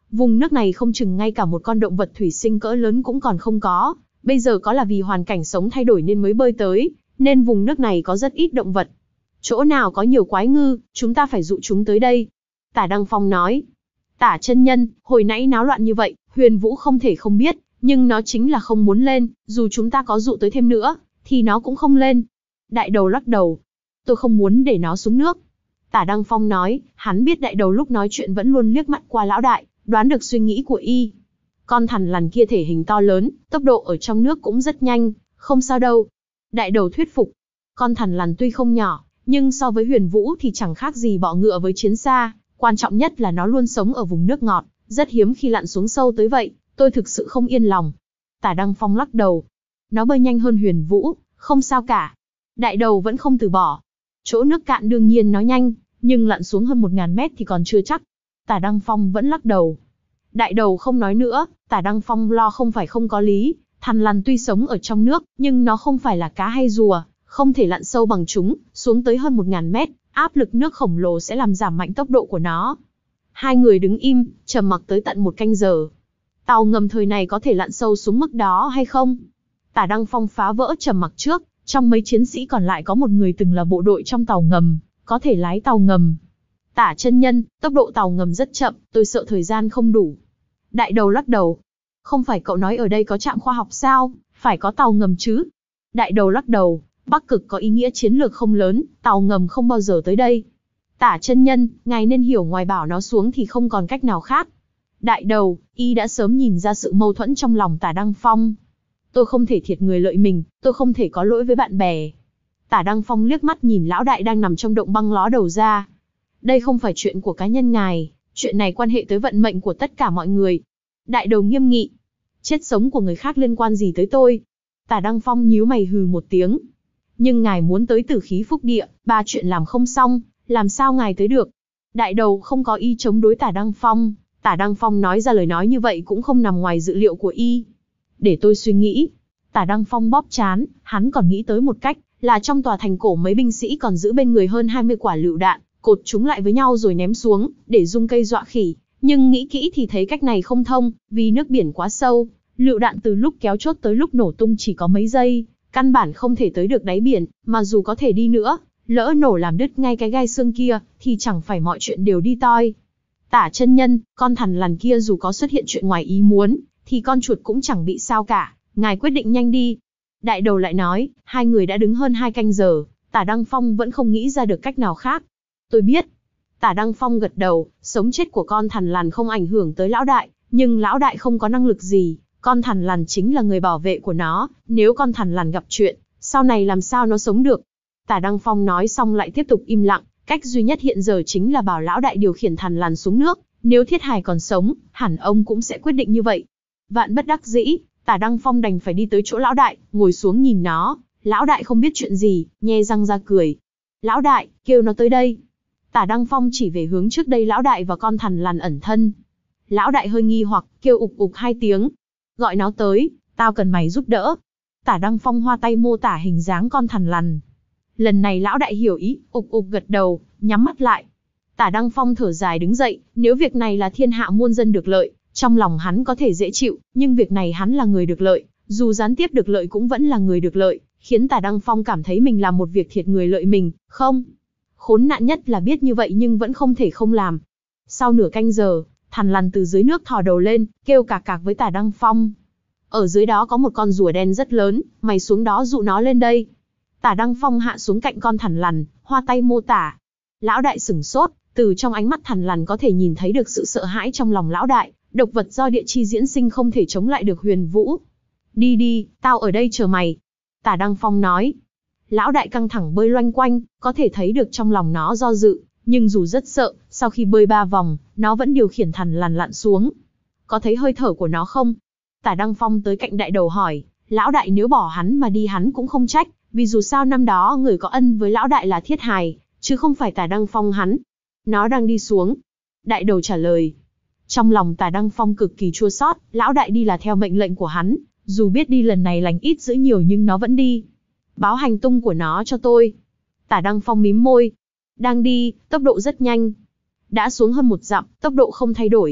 Vùng nước này không chừng ngay cả một con động vật thủy sinh cỡ lớn cũng còn không có, bây giờ có là vì hoàn cảnh sống thay đổi nên mới bơi tới, nên vùng nước này có rất ít động vật. Chỗ nào có nhiều quái ngư, chúng ta phải dụ chúng tới đây. Tả Đăng Phong nói. Tả chân nhân, hồi nãy náo loạn như vậy, Huyền Vũ không thể không biết, nhưng nó chính là không muốn lên, dù chúng ta có dụ tới thêm nữa, thì nó cũng không lên. Đại đầu lắc đầu. Tôi không muốn để nó xuống nước. Tả Đăng Phong nói, hắn biết đại đầu lúc nói chuyện vẫn luôn liếc mắt qua lão đại, đoán được suy nghĩ của y. Con thằn lằn kia thể hình to lớn, tốc độ ở trong nước cũng rất nhanh, không sao đâu. Đại đầu thuyết phục. Con thằn lằn tuy không nhỏ, nhưng so với Huyền Vũ thì chẳng khác gì bọ ngựa với chiến xa, quan trọng nhất là nó luôn sống ở vùng nước ngọt, rất hiếm khi lặn xuống sâu tới vậy, tôi thực sự không yên lòng. Tả Đăng Phong lắc đầu. Nó bơi nhanh hơn Huyền Vũ, không sao cả. Đại đầu vẫn không từ bỏ. Chỗ nước cạn đương nhiên nó nhanh, nhưng lặn xuống hơn một nghìn mét thì còn chưa chắc. Tả Đăng Phong vẫn lắc đầu. Đại đầu không nói nữa, Tả Đăng Phong lo không phải không có lý, thằn lằn tuy sống ở trong nước, nhưng nó không phải là cá hay rùa, không thể lặn sâu bằng chúng, xuống tới hơn một nghìn mét, áp lực nước khổng lồ sẽ làm giảm mạnh tốc độ của nó. Hai người đứng im, trầm mặc tới tận một canh giờ. Tàu ngầm thời này có thể lặn sâu xuống mức đó hay không? Tả Đăng Phong phá vỡ trầm mặc trước, trong mấy chiến sĩ còn lại có một người từng là bộ đội trong tàu ngầm, có thể lái tàu ngầm. Tả chân nhân, tốc độ tàu ngầm rất chậm, tôi sợ thời gian không đủ. Đại đầu lắc đầu. Không phải cậu nói ở đây có trạm khoa học sao, phải có tàu ngầm chứ? Đại đầu lắc đầu, Bắc Cực có ý nghĩa chiến lược không lớn, tàu ngầm không bao giờ tới đây. Tả chân nhân, ngài nên hiểu ngoài bảo nó xuống thì không còn cách nào khác. Đại đầu, y đã sớm nhìn ra sự mâu thuẫn trong lòng Tả Đăng Phong. Tôi không thể thiệt người lợi mình, tôi không thể có lỗi với bạn bè. Tả Đăng Phong liếc mắt nhìn lão đại đang nằm trong động băng ló đầu ra. Đây không phải chuyện của cá nhân ngài, chuyện này quan hệ tới vận mệnh của tất cả mọi người. Đại đầu nghiêm nghị. Chết sống của người khác liên quan gì tới tôi? Tả Đăng Phong nhíu mày hừ một tiếng. Nhưng ngài muốn tới Tử Khí Phúc Địa, ba chuyện làm không xong, làm sao ngài tới được? Đại đầu không có ý chống đối Tả Đăng Phong. Tả Đăng Phong nói ra lời nói như vậy cũng không nằm ngoài dự liệu của y. Để tôi suy nghĩ. Tả Đăng Phong bóp trán, hắn còn nghĩ tới một cách, là trong tòa thành cổ mấy binh sĩ còn giữ bên người hơn hai mươi quả lựu đạn, cột chúng lại với nhau rồi ném xuống, để rung cây dọa khỉ. Nhưng nghĩ kỹ thì thấy cách này không thông, vì nước biển quá sâu, lựu đạn từ lúc kéo chốt tới lúc nổ tung chỉ có mấy giây, căn bản không thể tới được đáy biển, mà dù có thể đi nữa, lỡ nổ làm đứt ngay cái gai xương kia, thì chẳng phải mọi chuyện đều đi toi. Tả chân nhân, con thằn lằn kia dù có xuất hiện chuyện ngoài ý muốn, thì con chuột cũng chẳng bị sao cả, ngài quyết định nhanh đi. Đại đầu lại nói, hai người đã đứng hơn hai canh giờ, Tả Đăng Phong vẫn không nghĩ ra được cách nào khác. Tôi biết. Tả Đăng Phong gật đầu, sống chết của con thằn lằn không ảnh hưởng tới lão đại, nhưng lão đại không có năng lực gì, con thằn lằn chính là người bảo vệ của nó, nếu con thằn lằn gặp chuyện, sau này làm sao nó sống được. Tả Đăng Phong nói xong lại tiếp tục im lặng, cách duy nhất hiện giờ chính là bảo lão đại điều khiển thằn lằn xuống nước, nếu Thiết Hải còn sống, hẳn ông cũng sẽ quyết định như vậy. Vạn bất đắc dĩ, Tả Đăng Phong đành phải đi tới chỗ lão đại, ngồi xuống nhìn nó, lão đại không biết chuyện gì, nhe răng ra cười. Lão đại, kêu nó tới đây. Tả Đăng Phong chỉ về hướng trước đây lão đại và con thằn lằn ẩn thân. Lão đại hơi nghi hoặc, kêu ục ục hai tiếng. Gọi nó tới, tao cần mày giúp đỡ. Tả Đăng Phong hoa tay mô tả hình dáng con thằn lằn. Lần này lão đại hiểu ý, ục ục gật đầu, nhắm mắt lại. Tả Đăng Phong thở dài đứng dậy, nếu việc này là thiên hạ muôn dân được lợi, trong lòng hắn có thể dễ chịu, nhưng việc này hắn là người được lợi, dù gián tiếp được lợi cũng vẫn là người được lợi, khiến Tả Đăng Phong cảm thấy mình làm một việc thiệt người lợi mình, không. Khốn nạn nhất là biết như vậy nhưng vẫn không thể không làm. Sau nửa canh giờ, thằn lằn từ dưới nước thò đầu lên, kêu cạc cạc với Tả Đăng Phong. Ở dưới đó có một con rùa đen rất lớn, mày xuống đó dụ nó lên đây. Tả Đăng Phong hạ xuống cạnh con thằn lằn, hoa tay mô tả. Lão đại sửng sốt, từ trong ánh mắt thằn lằn có thể nhìn thấy được sự sợ hãi trong lòng lão đại, độc vật do địa chi diễn sinh không thể chống lại được Huyền Vũ. Đi đi, tao ở đây chờ mày. Tả Đăng Phong nói. Lão đại căng thẳng bơi loanh quanh, có thể thấy được trong lòng nó do dự, nhưng dù rất sợ, sau khi bơi ba vòng, nó vẫn điều khiển thằn lằn lặn xuống. Có thấy hơi thở của nó không? Tả Đăng Phong tới cạnh đại đầu hỏi, lão đại nếu bỏ hắn mà đi hắn cũng không trách, vì dù sao năm đó người có ân với lão đại là Thiết Hải, chứ không phải Tả Đăng Phong hắn. Nó đang đi xuống. Đại đầu trả lời. Trong lòng Tả Đăng Phong cực kỳ chua xót, lão đại đi là theo mệnh lệnh của hắn, dù biết đi lần này lành ít dữ nhiều nhưng nó vẫn đi. Báo hành tung của nó cho tôi. Tả Đăng Phong mím môi. Đang đi, tốc độ rất nhanh. Đã xuống hơn một dặm, tốc độ không thay đổi.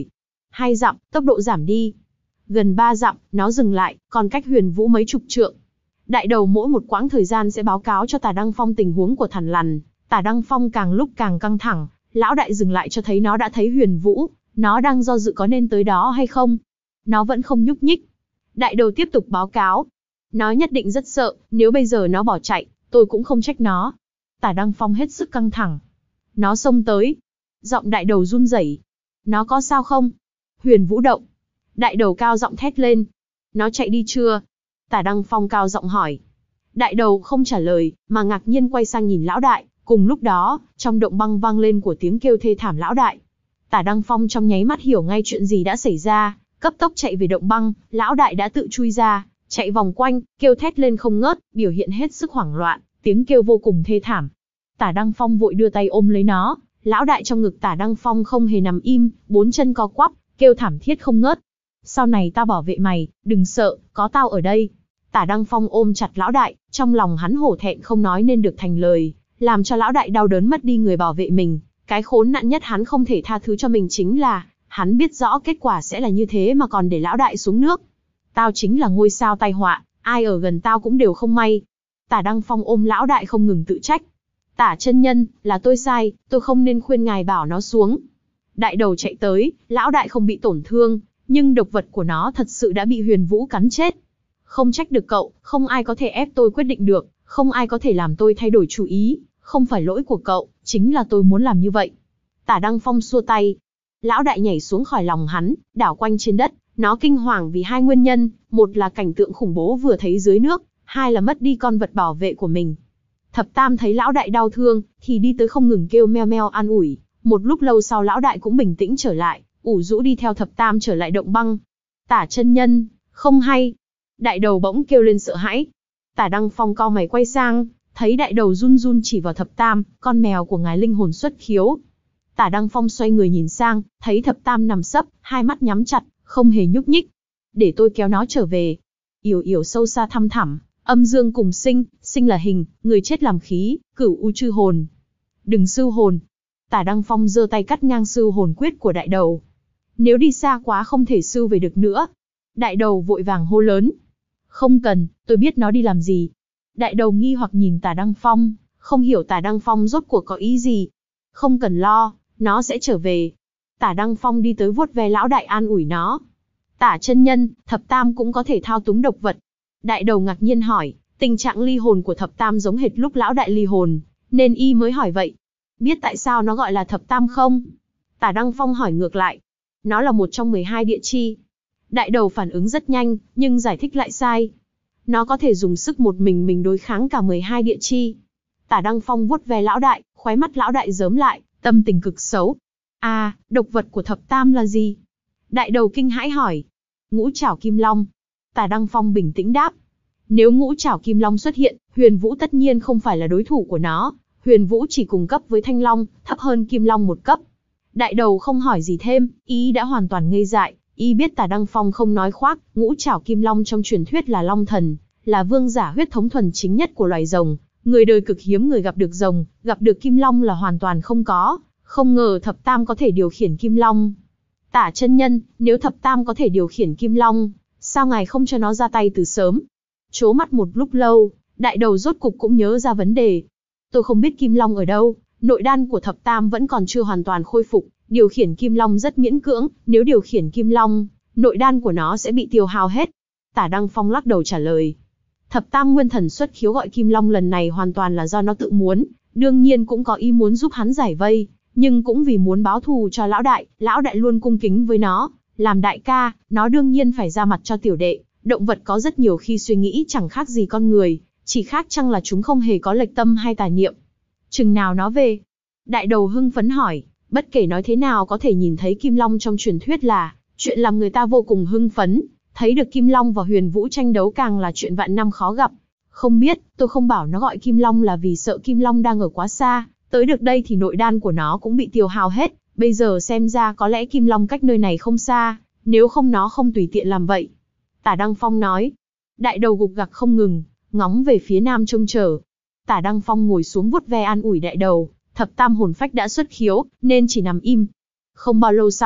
Hai dặm, tốc độ giảm đi. Gần ba dặm, nó dừng lại, còn cách Huyền Vũ mấy chục trượng. Đại đầu mỗi một quãng thời gian sẽ báo cáo cho Tả Đăng Phong tình huống của thằn lằn. Tả Đăng Phong càng lúc càng căng thẳng, lão đại dừng lại cho thấy nó đã thấy Huyền Vũ, nó đang do dự có nên tới đó hay không. Nó vẫn không nhúc nhích. Đại đầu tiếp tục báo cáo. Nó nhất định rất sợ, nếu bây giờ nó bỏ chạy, tôi cũng không trách nó. Tả Đăng Phong hết sức căng thẳng. Nó xông tới. Giọng đại đầu run rẩy. Nó có sao không? Huyền Vũ động. Đại đầu cao giọng thét lên. Nó chạy đi chưa? Tả Đăng Phong cao giọng hỏi. Đại đầu không trả lời, mà ngạc nhiên quay sang nhìn lão đại. Cùng lúc đó, trong động băng vang lên của tiếng kêu thê thảm lão đại. Tả Đăng Phong trong nháy mắt hiểu ngay chuyện gì đã xảy ra, cấp tốc chạy về động băng, lão đại đã tự chui ra, chạy vòng quanh, kêu thét lên không ngớt, biểu hiện hết sức hoảng loạn, tiếng kêu vô cùng thê thảm. Tả Đăng Phong vội đưa tay ôm lấy nó, lão đại trong ngực Tả Đăng Phong không hề nằm im, bốn chân co quắp, kêu thảm thiết không ngớt. Sau này tao bảo vệ mày, đừng sợ, có tao ở đây. Tả Đăng Phong ôm chặt lão đại, trong lòng hắn hổ thẹn không nói nên được thành lời, làm cho lão đại đau đớn mất đi người bảo vệ mình. Cái khốn nạn nhất hắn không thể tha thứ cho mình chính là, hắn biết rõ kết quả sẽ là như thế mà còn để lão đại xuống nước. Tao chính là ngôi sao tai họa, ai ở gần tao cũng đều không may. Tả Đăng Phong ôm lão đại không ngừng tự trách. Tả chân nhân, là tôi sai, tôi không nên khuyên ngài bảo nó xuống. Đại đầu chạy tới, lão đại không bị tổn thương, nhưng độc vật của nó thật sự đã bị Huyền Vũ cắn chết. Không trách được cậu, không ai có thể ép tôi quyết định được, không ai có thể làm tôi thay đổi chủ ý, không phải lỗi của cậu, chính là tôi muốn làm như vậy. Tả Đăng Phong xua tay. Lão đại nhảy xuống khỏi lòng hắn, đảo quanh trên đất, nó kinh hoàng vì hai nguyên nhân, một là cảnh tượng khủng bố vừa thấy dưới nước, hai là mất đi con vật bảo vệ của mình. Thập Tam thấy lão đại đau thương, thì đi tới không ngừng kêu meo meo an ủi, một lúc lâu sau lão đại cũng bình tĩnh trở lại, ủ rũ đi theo Thập Tam trở lại động băng. Tả chân nhân, không hay. Đại đầu bỗng kêu lên sợ hãi. Tả Đăng Phong cau mày quay sang, thấy đại đầu run run chỉ vào Thập Tam, con mèo của ngài linh hồn xuất khiếu. Tả Đăng Phong xoay người nhìn sang, thấy Thập Tam nằm sấp, hai mắt nhắm chặt, không hề nhúc nhích. Để tôi kéo nó trở về. Yểu yểu sâu xa thăm thẳm, âm dương cùng sinh, sinh là hình, người chết làm khí, cửu u chư hồn. Đừng sưu hồn. Tả Đăng Phong giơ tay cắt ngang sưu hồn quyết của đại đầu. Nếu đi xa quá không thể sưu về được nữa. Đại đầu vội vàng hô lớn. Không cần, tôi biết nó đi làm gì. Đại đầu nghi hoặc nhìn Tả Đăng Phong, không hiểu Tả Đăng Phong rốt cuộc có ý gì. Không cần lo, nó sẽ trở về. Tả Đăng Phong đi tới vuốt ve lão đại an ủi nó. Tả chân nhân, Thập Tam cũng có thể thao túng độc vật. Đại đầu ngạc nhiên hỏi, tình trạng ly hồn của Thập Tam giống hệt lúc lão đại ly hồn, nên y mới hỏi vậy. Biết tại sao nó gọi là Thập Tam không? Tả Đăng Phong hỏi ngược lại. Nó là một trong mười hai địa chi. Đại đầu phản ứng rất nhanh, nhưng giải thích lại sai. Nó có thể dùng sức một mình mình đối kháng cả mười hai địa chi. Tả Đăng Phong vuốt ve lão đại, khóe mắt lão đại rớm lại, tâm tình cực xấu. À, độc vật của Thập Tam là gì? Đại đầu kinh hãi hỏi. Ngũ trảo kim long. Tả Đăng Phong bình tĩnh đáp. Nếu ngũ trảo kim long xuất hiện, Huyền Vũ tất nhiên không phải là đối thủ của nó. Huyền Vũ chỉ cùng cấp với thanh long, thấp hơn kim long một cấp. Đại đầu không hỏi gì thêm, ý đã hoàn toàn ngây dại. Y biết Tả Đăng Phong không nói khoác, ngũ trảo kim long trong truyền thuyết là long thần, là vương giả huyết thống thuần chính nhất của loài rồng. Người đời cực hiếm người gặp được rồng, gặp được kim long là hoàn toàn không có. Không ngờ Thập Tam có thể điều khiển kim long. Tả chân nhân, nếu Thập Tam có thể điều khiển kim long, sao ngài không cho nó ra tay từ sớm? Chố mắt một lúc lâu, đại đầu rốt cục cũng nhớ ra vấn đề. Tôi không biết kim long ở đâu, nội đan của Thập Tam vẫn còn chưa hoàn toàn khôi phục, điều khiển kim long rất miễn cưỡng, nếu điều khiển kim long, nội đan của nó sẽ bị tiêu hao hết. Tả Đăng Phong lắc đầu trả lời. Thập Tam nguyên thần xuất khiếu gọi kim long lần này hoàn toàn là do nó tự muốn, đương nhiên cũng có ý muốn giúp hắn giải vây, nhưng cũng vì muốn báo thù cho lão đại, lão đại luôn cung kính với nó, làm đại ca, nó đương nhiên phải ra mặt cho tiểu đệ. Động vật có rất nhiều khi suy nghĩ chẳng khác gì con người, chỉ khác chăng là chúng không hề có lệch tâm hay tà niệm. Chừng nào nó về? Đại đầu hưng phấn hỏi, bất kể nói thế nào có thể nhìn thấy kim long trong truyền thuyết là chuyện làm người ta vô cùng hưng phấn, thấy được kim long và Huyền Vũ tranh đấu càng là chuyện vạn năm khó gặp. Không biết, tôi không bảo nó gọi kim long là vì sợ kim long đang ở quá xa, tới được đây thì nội đan của nó cũng bị tiêu hao hết, bây giờ xem ra có lẽ kim long cách nơi này không xa, nếu không nó không tùy tiện làm vậy. Tả Đăng Phong nói. Đại đầu gục gặc không ngừng, ngóng về phía nam trông chờ. Tả Đăng Phong ngồi xuống vuốt ve an ủi đại đầu, Thập Tam hồn phách đã xuất khiếu, nên chỉ nằm im. Không bao lâu sau,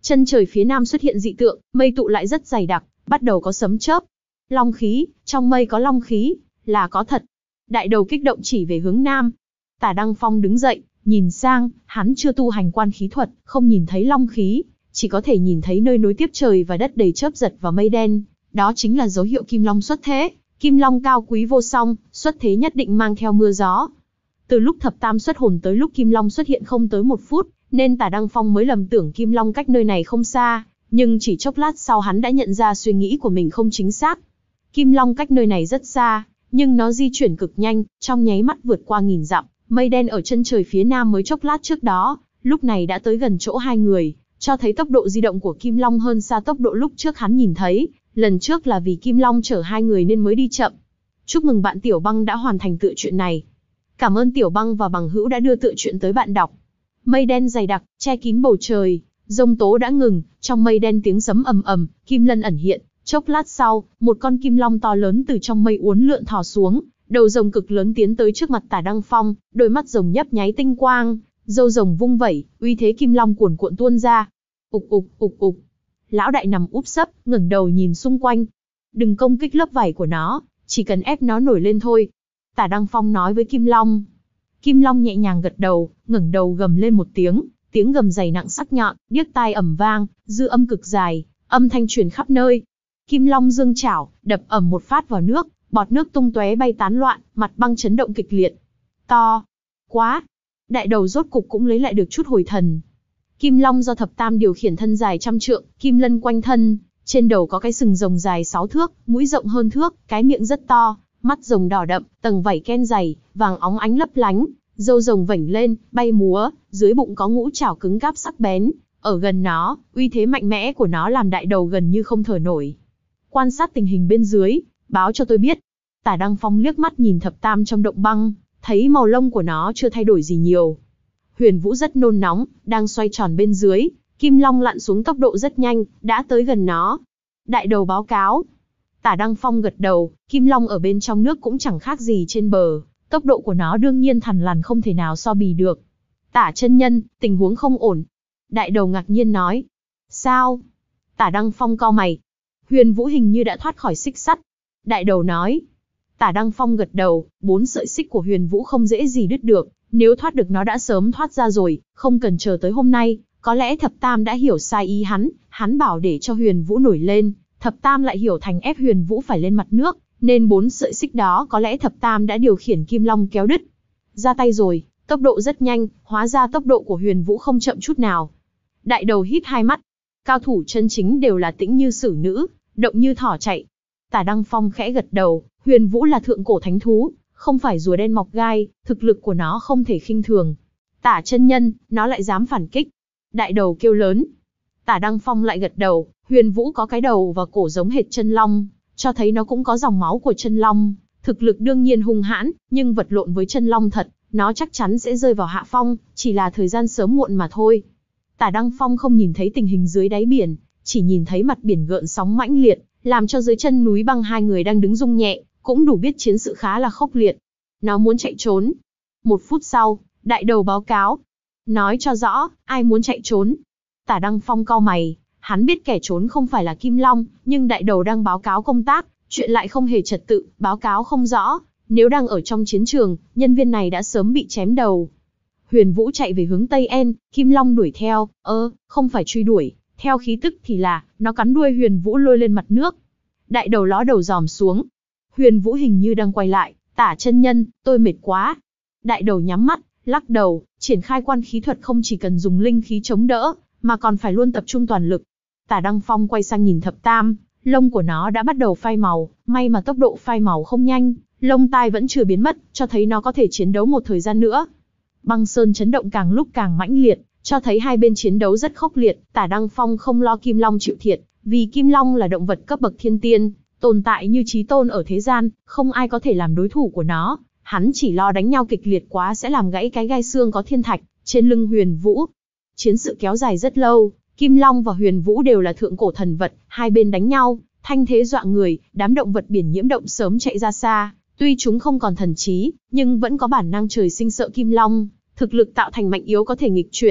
Chân trời phía nam xuất hiện dị tượng, mây tụ lại rất dày đặc, bắt đầu có sấm chớp. Long khí, trong mây có long khí, là có thật. Đại đầu kích động chỉ về hướng nam. Tả Đăng Phong đứng dậy, nhìn sang, hắn chưa tu hành quan khí thuật, không nhìn thấy long khí, chỉ có thể nhìn thấy nơi nối tiếp trời và đất đầy chớp giật và mây đen. Đó chính là dấu hiệu Kim Long xuất thế. Kim Long cao quý vô song, xuất thế nhất định mang theo mưa gió. Từ lúc thập tam xuất hồn tới lúc Kim Long xuất hiện không tới một phút, nên Tả Đăng Phong mới lầm tưởng Kim Long cách nơi này không xa, nhưng chỉ chốc lát sau hắn đã nhận ra suy nghĩ của mình không chính xác. Kim Long cách nơi này rất xa, nhưng nó di chuyển cực nhanh, trong nháy mắt vượt qua nghìn dặm, mây đen ở chân trời phía nam mới chốc lát trước đó, lúc này đã tới gần chỗ hai người, cho thấy tốc độ di động của Kim Long hơn xa tốc độ lúc trước hắn nhìn thấy, lần trước là vì Kim Long chở hai người nên mới đi chậm. Chúc mừng bạn Tiểu Băng đã hoàn thành tựa truyện này. Cảm ơn Tiểu Băng và bằng hữu đã đưa tựa truyện tới bạn đọc. Mây đen dày đặc, che kín bầu trời, giông tố đã ngừng, trong mây đen tiếng sấm ầm ầm, kim lân ẩn hiện, chốc lát sau, một con kim long to lớn từ trong mây uốn lượn thò xuống, đầu rồng cực lớn tiến tới trước mặt Tả Đăng Phong, đôi mắt rồng nhấp nháy tinh quang, râu rồng vung vẩy, uy thế kim long cuồn cuộn tuôn ra. Ục ục ục ục. Lão đại nằm úp sấp, ngẩng đầu nhìn xung quanh. Đừng công kích lớp vảy của nó, chỉ cần ép nó nổi lên thôi. Tả Đăng Phong nói với Kim Long. Kim Long nhẹ nhàng gật đầu, ngẩng đầu gầm lên một tiếng, tiếng gầm dày nặng sắc nhọn, điếc tai ầm vang, dư âm cực dài, âm thanh truyền khắp nơi. Kim Long giương chảo, đập ầm một phát vào nước, bọt nước tung tóe bay tán loạn, mặt băng chấn động kịch liệt. To quá! Đại đầu rốt cục cũng lấy lại được chút hồi thần. Kim Long do thập tam điều khiển thân dài trăm trượng, kim lân quanh thân, trên đầu có cái sừng rồng dài sáu thước, mũi rộng hơn thước, cái miệng rất to, mắt rồng đỏ đậm, tầng vảy ken dày, vàng óng ánh lấp lánh, râu rồng vểnh lên, bay múa, dưới bụng có ngũ trảo cứng cáp sắc bén, ở gần nó, uy thế mạnh mẽ của nó làm đại đầu gần như không thở nổi. Quan sát tình hình bên dưới, báo cho tôi biết. Tả Đăng Phong liếc mắt nhìn thập tam trong động băng, thấy màu lông của nó chưa thay đổi gì nhiều. Huyền Vũ rất nôn nóng, đang xoay tròn bên dưới, Kim Long lặn xuống tốc độ rất nhanh, đã tới gần nó. Đại đầu báo cáo. Tả Đăng Phong gật đầu, Kim Long ở bên trong nước cũng chẳng khác gì trên bờ, tốc độ của nó đương nhiên thằn lằn không thể nào so bì được. Tả chân nhân, tình huống không ổn. Đại đầu ngạc nhiên nói. Sao? Tả Đăng Phong cau mày. Huyền Vũ hình như đã thoát khỏi xích sắt. Đại đầu nói. Tả Đăng Phong gật đầu, bốn sợi xích của Huyền Vũ không dễ gì đứt được, nếu thoát được nó đã sớm thoát ra rồi, không cần chờ tới hôm nay. Có lẽ thập tam đã hiểu sai ý hắn, hắn bảo để cho Huyền Vũ nổi lên, thập tam lại hiểu thành ép Huyền Vũ phải lên mặt nước, nên bốn sợi xích đó có lẽ thập tam đã điều khiển Kim Long kéo đứt. Ra tay rồi, tốc độ rất nhanh, hóa ra tốc độ của Huyền Vũ không chậm chút nào. Đại đầu híp hai mắt, cao thủ chân chính đều là tĩnh như xử nữ, động như thỏ chạy. Tả Đăng Phong khẽ gật đầu, Huyền Vũ là thượng cổ thánh thú, không phải rùa đen mọc gai, thực lực của nó không thể khinh thường. Tả chân nhân, nó lại dám phản kích. Đại đầu kêu lớn. Tả Đăng Phong lại gật đầu, Huyền Vũ có cái đầu và cổ giống hệt chân long, cho thấy nó cũng có dòng máu của chân long, thực lực đương nhiên hung hãn, nhưng vật lộn với chân long thật, nó chắc chắn sẽ rơi vào hạ phong, chỉ là thời gian sớm muộn mà thôi. Tả Đăng Phong không nhìn thấy tình hình dưới đáy biển, chỉ nhìn thấy mặt biển gợn sóng mãnh liệt, làm cho dưới chân núi băng hai người đang đứng rung nhẹ, cũng đủ biết chiến sự khá là khốc liệt. Nó muốn chạy trốn. Một phút sau, đại đầu báo cáo. Nói cho rõ, ai muốn chạy trốn? Tả Đăng Phong cau mày, hắn biết kẻ trốn không phải là Kim Long, nhưng đại đầu đang báo cáo công tác, chuyện lại không hề trật tự, báo cáo không rõ. Nếu đang ở trong chiến trường, nhân viên này đã sớm bị chém đầu. Huyền Vũ chạy về hướng Tây En, Kim Long đuổi theo, ơ, không phải truy đuổi, theo khí tức thì là, nó cắn đuôi Huyền Vũ lôi lên mặt nước. Đại đầu ló đầu dòm xuống. Huyền Vũ hình như đang quay lại, Tả chân nhân, tôi mệt quá. Đại đầu nhắm mắt, lắc đầu, triển khai quan khí thuật không chỉ cần dùng linh khí chống đỡ, mà còn phải luôn tập trung toàn lực. Tả Đăng Phong quay sang nhìn thập tam, lông của nó đã bắt đầu phai màu, may mà tốc độ phai màu không nhanh, lông tai vẫn chưa biến mất, cho thấy nó có thể chiến đấu một thời gian nữa. Băng sơn chấn động càng lúc càng mãnh liệt, cho thấy hai bên chiến đấu rất khốc liệt. Tả Đăng Phong không lo Kim Long chịu thiệt, vì Kim Long là động vật cấp bậc thiên tiên, tồn tại như chí tôn ở thế gian, không ai có thể làm đối thủ của nó. Hắn chỉ lo đánh nhau kịch liệt quá sẽ làm gãy cái gai xương có thiên thạch trên lưng Huyền Vũ. Chiến sự kéo dài rất lâu, Kim Long và Huyền Vũ đều là thượng cổ thần vật, hai bên đánh nhau, thanh thế dọa người, đám động vật biển nhiễm động sớm chạy ra xa. Tuy chúng không còn thần trí, nhưng vẫn có bản năng trời sinh sợ Kim Long, thực lực tạo thành mạnh yếu có thể nghịch chuyển.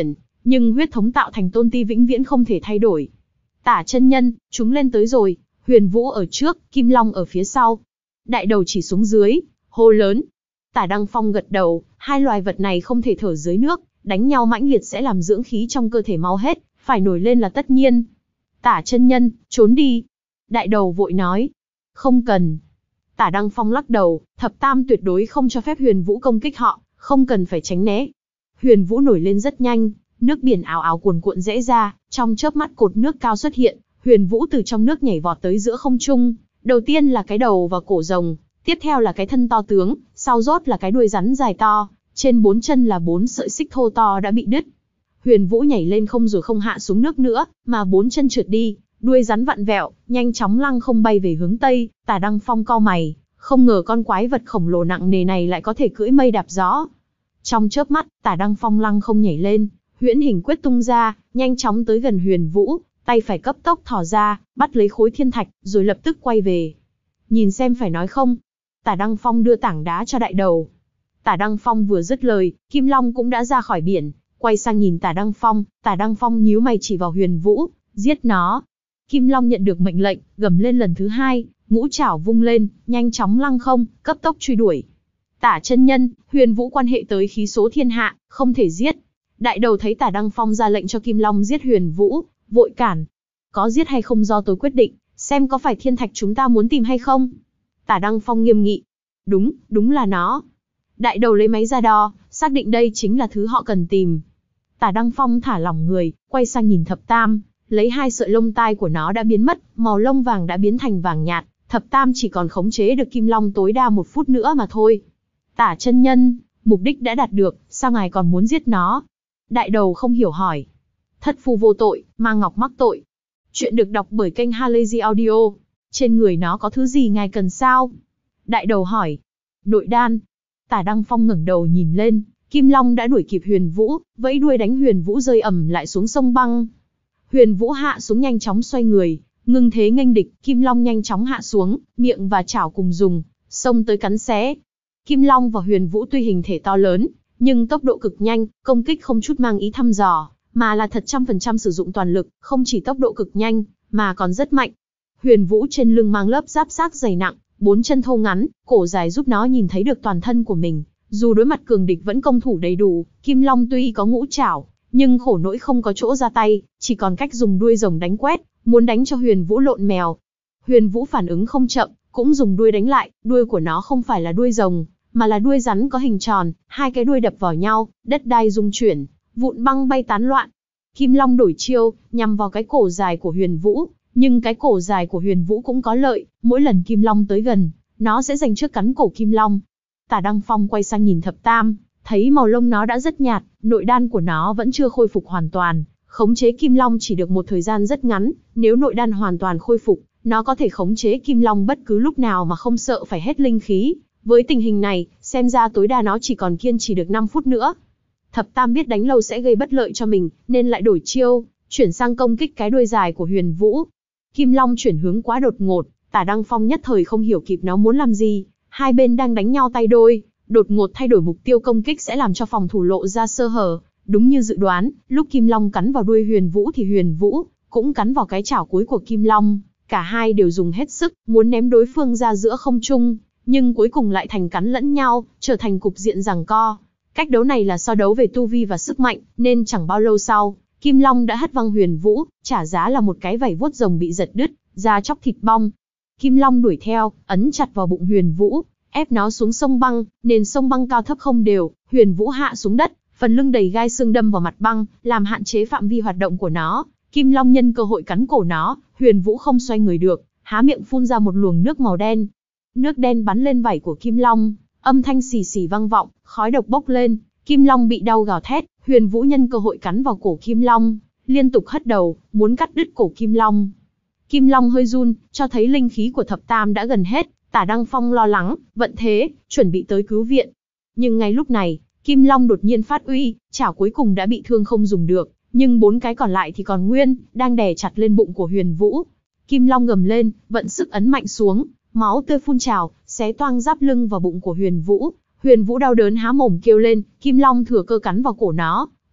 Nhưng huyết thống tạo thành tôn ti vĩnh viễn không thể thay đổi. Tả chân nhân, chúng lên tới rồi, Huyền Vũ ở trước, Kim Long ở phía sau. Đại đầu chỉ xuống dưới, hô lớn. Tả Đăng Phong gật đầu, hai loài vật này không thể thở dưới nước, đánh nhau mãnh liệt sẽ làm dưỡng khí trong cơ thể mau hết, phải nổi lên là tất nhiên. Tả chân nhân, trốn đi. Đại đầu vội nói. Không cần. Tả Đăng Phong lắc đầu, thập tam tuyệt đối không cho phép Huyền Vũ công kích họ, không cần phải tránh né. Huyền Vũ nổi lên rất nhanh, nước biển ào ào cuồn cuộn rẽ ra, trong chớp mắt cột nước cao xuất hiện, Huyền Vũ từ trong nước nhảy vọt tới giữa không trung. Đầu tiên là cái đầu và cổ rồng, tiếp theo là cái thân to tướng, sau rốt là cái đuôi rắn dài to, trên bốn chân là bốn sợi xích thô to đã bị đứt. Huyền Vũ nhảy lên không rồi không hạ xuống nước nữa, mà bốn chân trượt đi, đuôi rắn vặn vẹo, nhanh chóng lăng không bay về hướng tây. Tả Đăng Phong cau mày, không ngờ con quái vật khổng lồ nặng nề này lại có thể cưỡi mây đạp gió. Trong chớp mắt, Tả Đăng Phong lăng không nhảy lên, huyễn hình quyết tung ra, nhanh chóng tới gần Huyền Vũ, tay phải cấp tốc thò ra, bắt lấy khối thiên thạch, rồi lập tức quay về. Nhìn xem phải nói không? Tả Đăng Phong đưa tảng đá cho đại đầu. Tả Đăng Phong vừa dứt lời, Kim Long cũng đã ra khỏi biển, quay sang nhìn Tả Đăng Phong. Tả Đăng Phong nhíu mày chỉ vào Huyền Vũ, giết nó. Kim Long nhận được mệnh lệnh, gầm lên lần thứ hai, ngũ trảo vung lên, nhanh chóng lăng không, cấp tốc truy đuổi. Tả chân nhân, Huyền Vũ quan hệ tới khí số thiên hạ, không thể giết. Đại đầu thấy Tả Đăng Phong ra lệnh cho Kim Long giết Huyền Vũ, vội cản. Có giết hay không do tôi quyết định, xem có phải thiên thạch chúng ta muốn tìm hay không. Tả Đăng Phong nghiêm nghị. Đúng, đúng là nó. Đại đầu lấy máy ra đo, xác định đây chính là thứ họ cần tìm. Tả Đăng Phong thả lỏng người, quay sang nhìn thập tam, lấy hai sợi lông tai của nó đã biến mất, màu lông vàng đã biến thành vàng nhạt, thập tam chỉ còn khống chế được Kim Long tối đa một phút nữa mà thôi. Tả chân nhân, mục đích đã đạt được, sao ngài còn muốn giết nó? Đại đầu không hiểu hỏi. Thất phu vô tội, ma ngọc mắc tội. Chuyện được đọc bởi kênh Halazy Audio. Trên người nó có thứ gì ngài cần sao? Đại đầu hỏi. Nội đan. Tả Đăng Phong ngẩng đầu nhìn lên, Kim Long đã đuổi kịp Huyền Vũ, vẫy đuôi đánh Huyền Vũ rơi ầm lại xuống sông băng. Huyền Vũ hạ xuống nhanh chóng xoay người, ngưng thế nghênh địch. Kim Long nhanh chóng hạ xuống, miệng và chảo cùng dùng, xông tới cắn xé. Kim Long và Huyền Vũ tuy hình thể to lớn, nhưng tốc độ cực nhanh, công kích không chút mang ý thăm dò, mà là thật trăm phần trăm sử dụng toàn lực, không chỉ tốc độ cực nhanh, mà còn rất mạnh. Huyền Vũ trên lưng mang lớp giáp xác dày nặng, bốn chân thô ngắn, cổ dài giúp nó nhìn thấy được toàn thân của mình. Dù đối mặt cường địch vẫn công thủ đầy đủ, Kim Long tuy có ngũ trảo, nhưng khổ nỗi không có chỗ ra tay, chỉ còn cách dùng đuôi rồng đánh quét, muốn đánh cho Huyền Vũ lộn mèo. Huyền Vũ phản ứng không chậm, cũng dùng đuôi đánh lại, đuôi của nó không phải là đuôi rồng, mà là đuôi rắn có hình tròn, hai cái đuôi đập vào nhau, đất đai rung chuyển, vụn băng bay tán loạn. Kim Long đổi chiêu, nhằm vào cái cổ dài của Huyền Vũ, nhưng cái cổ dài của Huyền Vũ cũng có lợi, mỗi lần Kim Long tới gần, nó sẽ giành trước cắn cổ Kim Long. Tả Đăng Phong quay sang nhìn thập tam, thấy màu lông nó đã rất nhạt, nội đan của nó vẫn chưa khôi phục hoàn toàn, khống chế Kim Long chỉ được một thời gian rất ngắn, nếu nội đan hoàn toàn khôi phục, nó có thể khống chế Kim Long bất cứ lúc nào mà không sợ phải hết linh khí. Với tình hình này, xem ra tối đa nó chỉ còn kiên trì được năm phút nữa. Thập tam biết đánh lâu sẽ gây bất lợi cho mình, nên lại đổi chiêu, chuyển sang công kích cái đuôi dài của Huyền Vũ. Kim Long chuyển hướng quá đột ngột, Tả Đăng Phong nhất thời không hiểu kịp nó muốn làm gì. Hai bên đang đánh nhau tay đôi, đột ngột thay đổi mục tiêu công kích sẽ làm cho phòng thủ lộ ra sơ hở. Đúng như dự đoán, lúc Kim Long cắn vào đuôi Huyền Vũ thì Huyền Vũ cũng cắn vào cái chảo cuối của Kim Long. Cả hai đều dùng hết sức, muốn ném đối phương ra giữa không trung, nhưng cuối cùng lại thành cắn lẫn nhau, trở thành cục diện giằng co. Cách đấu này là so đấu về tu vi và sức mạnh, nên chẳng bao lâu sau, Kim Long đã hất văng Huyền Vũ, trả giá là một cái vảy vuốt rồng bị giật đứt, da chóc thịt bong. Kim Long đuổi theo, ấn chặt vào bụng Huyền Vũ, ép nó xuống sông băng, nền sông băng cao thấp không đều, Huyền Vũ hạ xuống đất, phần lưng đầy gai xương đâm vào mặt băng, làm hạn chế phạm vi hoạt động của nó. Kim Long nhân cơ hội cắn cổ nó, Huyền Vũ không xoay người được, há miệng phun ra một luồng nước màu đen. Nước đen bắn lên vảy của Kim Long, âm thanh xì xì vang vọng, khói độc bốc lên, Kim Long bị đau gào thét, Huyền Vũ nhân cơ hội cắn vào cổ Kim Long, liên tục hất đầu, muốn cắt đứt cổ Kim Long. Kim Long hơi run, cho thấy linh khí của thập tam đã gần hết, Tả Đăng Phong lo lắng, vận thế, chuẩn bị tới cứu viện. Nhưng ngay lúc này, Kim Long đột nhiên phát uy, chảo cuối cùng đã bị thương không dùng được, nhưng bốn cái còn lại thì còn nguyên, đang đè chặt lên bụng của Huyền Vũ. Kim Long gầm lên, vận sức ấn mạnh xuống, máu tươi phun trào, xé toang giáp lưng vào bụng của Huyền Vũ. Huyền Vũ đau đớn há mồm kêu lên, Kim Long thừa cơ cắn vào cổ nó,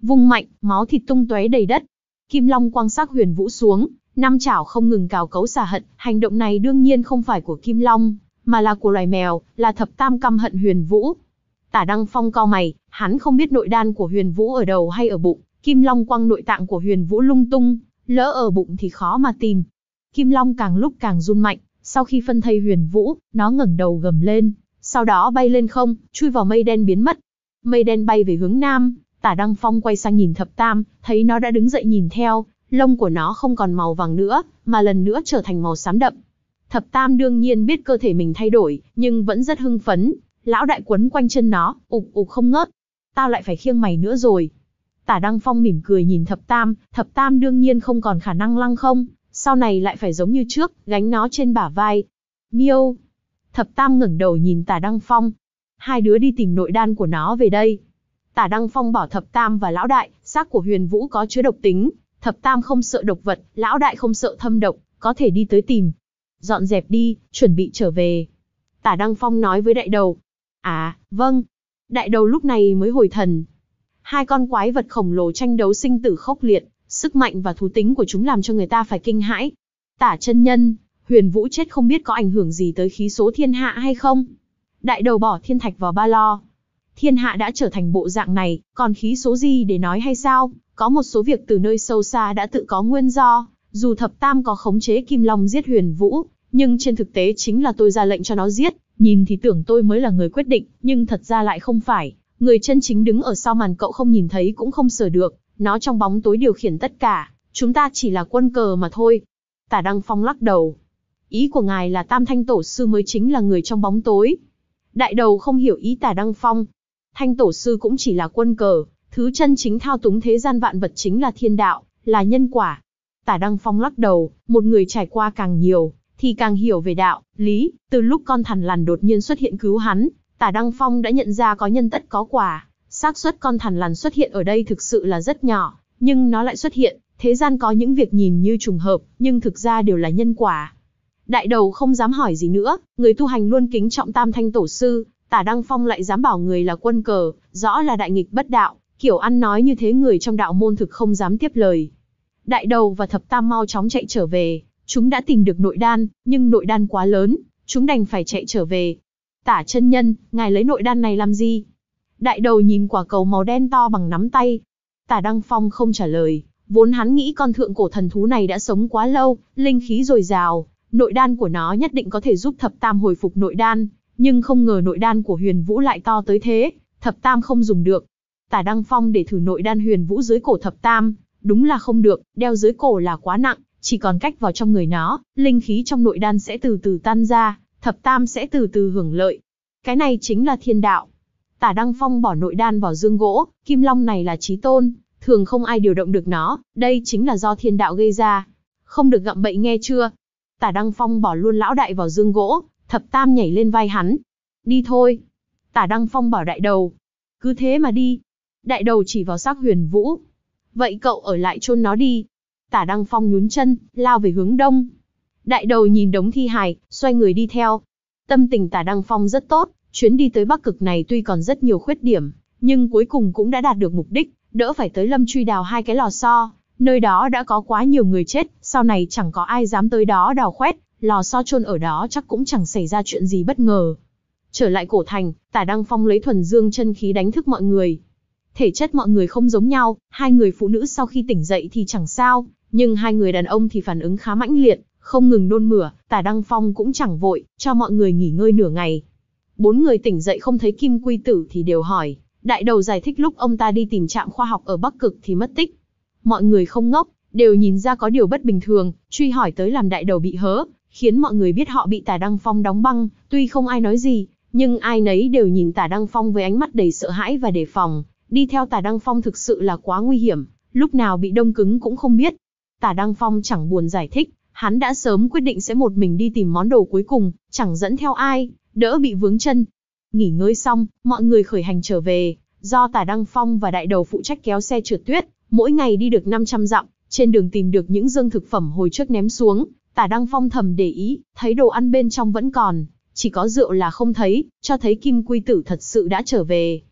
vung mạnh, máu thịt tung tóe đầy đất. Kim Long quang sắc huyền vũ xuống, năm chảo không ngừng cào cấu xả hận, hành động này đương nhiên không phải của Kim Long, mà là của loài mèo, là thập tam căm hận huyền vũ. Tả Đăng Phong cau mày, hắn không biết nội đan của huyền vũ ở đầu hay ở bụng, Kim Long quăng nội tạng của huyền vũ lung tung, lỡ ở bụng thì khó mà tìm. Kim Long càng lúc càng run mạnh, sau khi phân thây huyền vũ, nó ngẩng đầu gầm lên, sau đó bay lên không, chui vào mây đen biến mất. Mây đen bay về hướng nam, Tả Đăng Phong quay sang nhìn thập tam, thấy nó đã đứng dậy nhìn theo, lông của nó không còn màu vàng nữa, mà lần nữa trở thành màu xám đậm. Thập tam đương nhiên biết cơ thể mình thay đổi, nhưng vẫn rất hưng phấn. Lão đại quấn quanh chân nó, ục ục không ngớt. Tao lại phải khiêng mày nữa rồi. Tả Đăng Phong mỉm cười nhìn thập tam, thập tam đương nhiên không còn khả năng lăng không, sau này lại phải giống như trước, gánh nó trên bả vai. Miêu. Thập tam ngẩng đầu nhìn Tả Đăng Phong. Hai đứa đi tìm nội đan của nó về đây. Tả Đăng Phong bảo thập tam và lão đại, xác của huyền vũ có chứa độc tính. Thập tam không sợ độc vật, lão đại không sợ thâm độc, có thể đi tới tìm. Dọn dẹp đi, chuẩn bị trở về. Tả Đăng Phong nói với đại đầu. À, vâng. Đại đầu lúc này mới hồi thần. Hai con quái vật khổng lồ tranh đấu sinh tử khốc liệt, sức mạnh và thú tính của chúng làm cho người ta phải kinh hãi. Tả chân nhân, huyền vũ chết không biết có ảnh hưởng gì tới khí số thiên hạ hay không? Đại đầu bỏ thiên thạch vào ba lo. Thiên hạ đã trở thành bộ dạng này, còn khí số gì để nói hay sao? Có một số việc từ nơi sâu xa đã tự có nguyên do, dù thập tam có khống chế Kim Long giết huyền vũ, nhưng trên thực tế chính là tôi ra lệnh cho nó giết, nhìn thì tưởng tôi mới là người quyết định, nhưng thật ra lại không phải, người chân chính đứng ở sau màn cậu không nhìn thấy cũng không sờ được, nó trong bóng tối điều khiển tất cả, chúng ta chỉ là quân cờ mà thôi. Tả Đăng Phong lắc đầu. Ý của ngài là Tam Thanh Tổ Sư mới chính là người trong bóng tối. Đại đầu không hiểu ý Tả Đăng Phong. Thanh Tổ Sư cũng chỉ là quân cờ, thứ chân chính thao túng thế gian vạn vật chính là thiên đạo, là nhân quả. Tả Đăng Phong lắc đầu, một người trải qua càng nhiều, thì càng hiểu về đạo, lý. Từ lúc con thằn lằn đột nhiên xuất hiện cứu hắn, Tả Đăng Phong đã nhận ra có nhân tất có quả. Xác suất con thằn lằn xuất hiện ở đây thực sự là rất nhỏ, nhưng nó lại xuất hiện. Thế gian có những việc nhìn như trùng hợp, nhưng thực ra đều là nhân quả. Đại đầu không dám hỏi gì nữa, người tu hành luôn kính trọng Tam Thanh Tổ Sư, Tả Đăng Phong lại dám bảo người là quân cờ, rõ là đại nghịch bất đạo, kiểu ăn nói như thế người trong đạo môn thực không dám tiếp lời. Đại đầu và thập tam mau chóng chạy trở về, chúng đã tìm được nội đan, nhưng nội đan quá lớn, chúng đành phải chạy trở về. Tả chân nhân, ngài lấy nội đan này làm gì? Đại đầu nhìn quả cầu màu đen to bằng nắm tay. Tả Đăng Phong không trả lời, vốn hắn nghĩ con thượng cổ thần thú này đã sống quá lâu, linh khí dồi dào, nội đan của nó nhất định có thể giúp thập tam hồi phục nội đan, nhưng không ngờ nội đan của huyền vũ lại to tới thế, thập tam không dùng được. Tả Đăng Phong để thử nội đan huyền vũ dưới cổ thập tam, đúng là không được, đeo dưới cổ là quá nặng, chỉ còn cách vào trong người nó, linh khí trong nội đan sẽ từ từ tan ra, thập tam sẽ từ từ hưởng lợi. Cái này chính là thiên đạo. Tả Đăng Phong bỏ nội đan vào dương gỗ, Kim Long này là chí tôn, thường không ai điều động được nó, đây chính là do thiên đạo gây ra. Không được gặm bậy nghe chưa? Tả Đăng Phong bỏ luôn lão đại vào dương gỗ, thập tam nhảy lên vai hắn. Đi thôi. Tả Đăng Phong bảo đại đầu. Cứ thế mà đi. Đại đầu chỉ vào xác huyền vũ. Vậy cậu ở lại chôn nó đi. Tả Đăng Phong nhún chân, lao về hướng đông. Đại đầu nhìn đống thi hài, xoay người đi theo. Tâm tình Tả Đăng Phong rất tốt, chuyến đi tới Bắc Cực này tuy còn rất nhiều khuyết điểm, nhưng cuối cùng cũng đã đạt được mục đích, đỡ phải tới Lâm Truy đào hai cái lò xo, nơi đó đã có quá nhiều người chết, sau này chẳng có ai dám tới đó đào khoét, lò xo chôn ở đó chắc cũng chẳng xảy ra chuyện gì bất ngờ. Trở lại cổ thành, Tả Đăng Phong lấy thuần dương chân khí đánh thức mọi người. Thể chất mọi người không giống nhau, hai người phụ nữ sau khi tỉnh dậy thì chẳng sao, nhưng hai người đàn ông thì phản ứng khá mãnh liệt, không ngừng nôn mửa, Tả Đăng Phong cũng chẳng vội, cho mọi người nghỉ ngơi nửa ngày. Bốn người tỉnh dậy không thấy Kim Quy Tử thì đều hỏi, đại đầu giải thích lúc ông ta đi tìm trạm khoa học ở Bắc Cực thì mất tích. Mọi người không ngốc, đều nhìn ra có điều bất bình thường, truy hỏi tới làm đại đầu bị hớ, khiến mọi người biết họ bị Tả Đăng Phong đóng băng, tuy không ai nói gì, nhưng ai nấy đều nhìn Tả Đăng Phong với ánh mắt đầy sợ hãi và đề phòng, đi theo Tả Đăng Phong thực sự là quá nguy hiểm, lúc nào bị đông cứng cũng không biết. Tả Đăng Phong chẳng buồn giải thích, hắn đã sớm quyết định sẽ một mình đi tìm món đồ cuối cùng, chẳng dẫn theo ai, đỡ bị vướng chân. Nghỉ ngơi xong, mọi người khởi hành trở về, do Tả Đăng Phong và đại đầu phụ trách kéo xe trượt tuyết, mỗi ngày đi được năm trăm dặm, trên đường tìm được những dương thực phẩm hồi trước ném xuống, Tả Đăng Phong thầm để ý, thấy đồ ăn bên trong vẫn còn, chỉ có rượu là không thấy, cho thấy Kim Quy Tử thật sự đã trở về.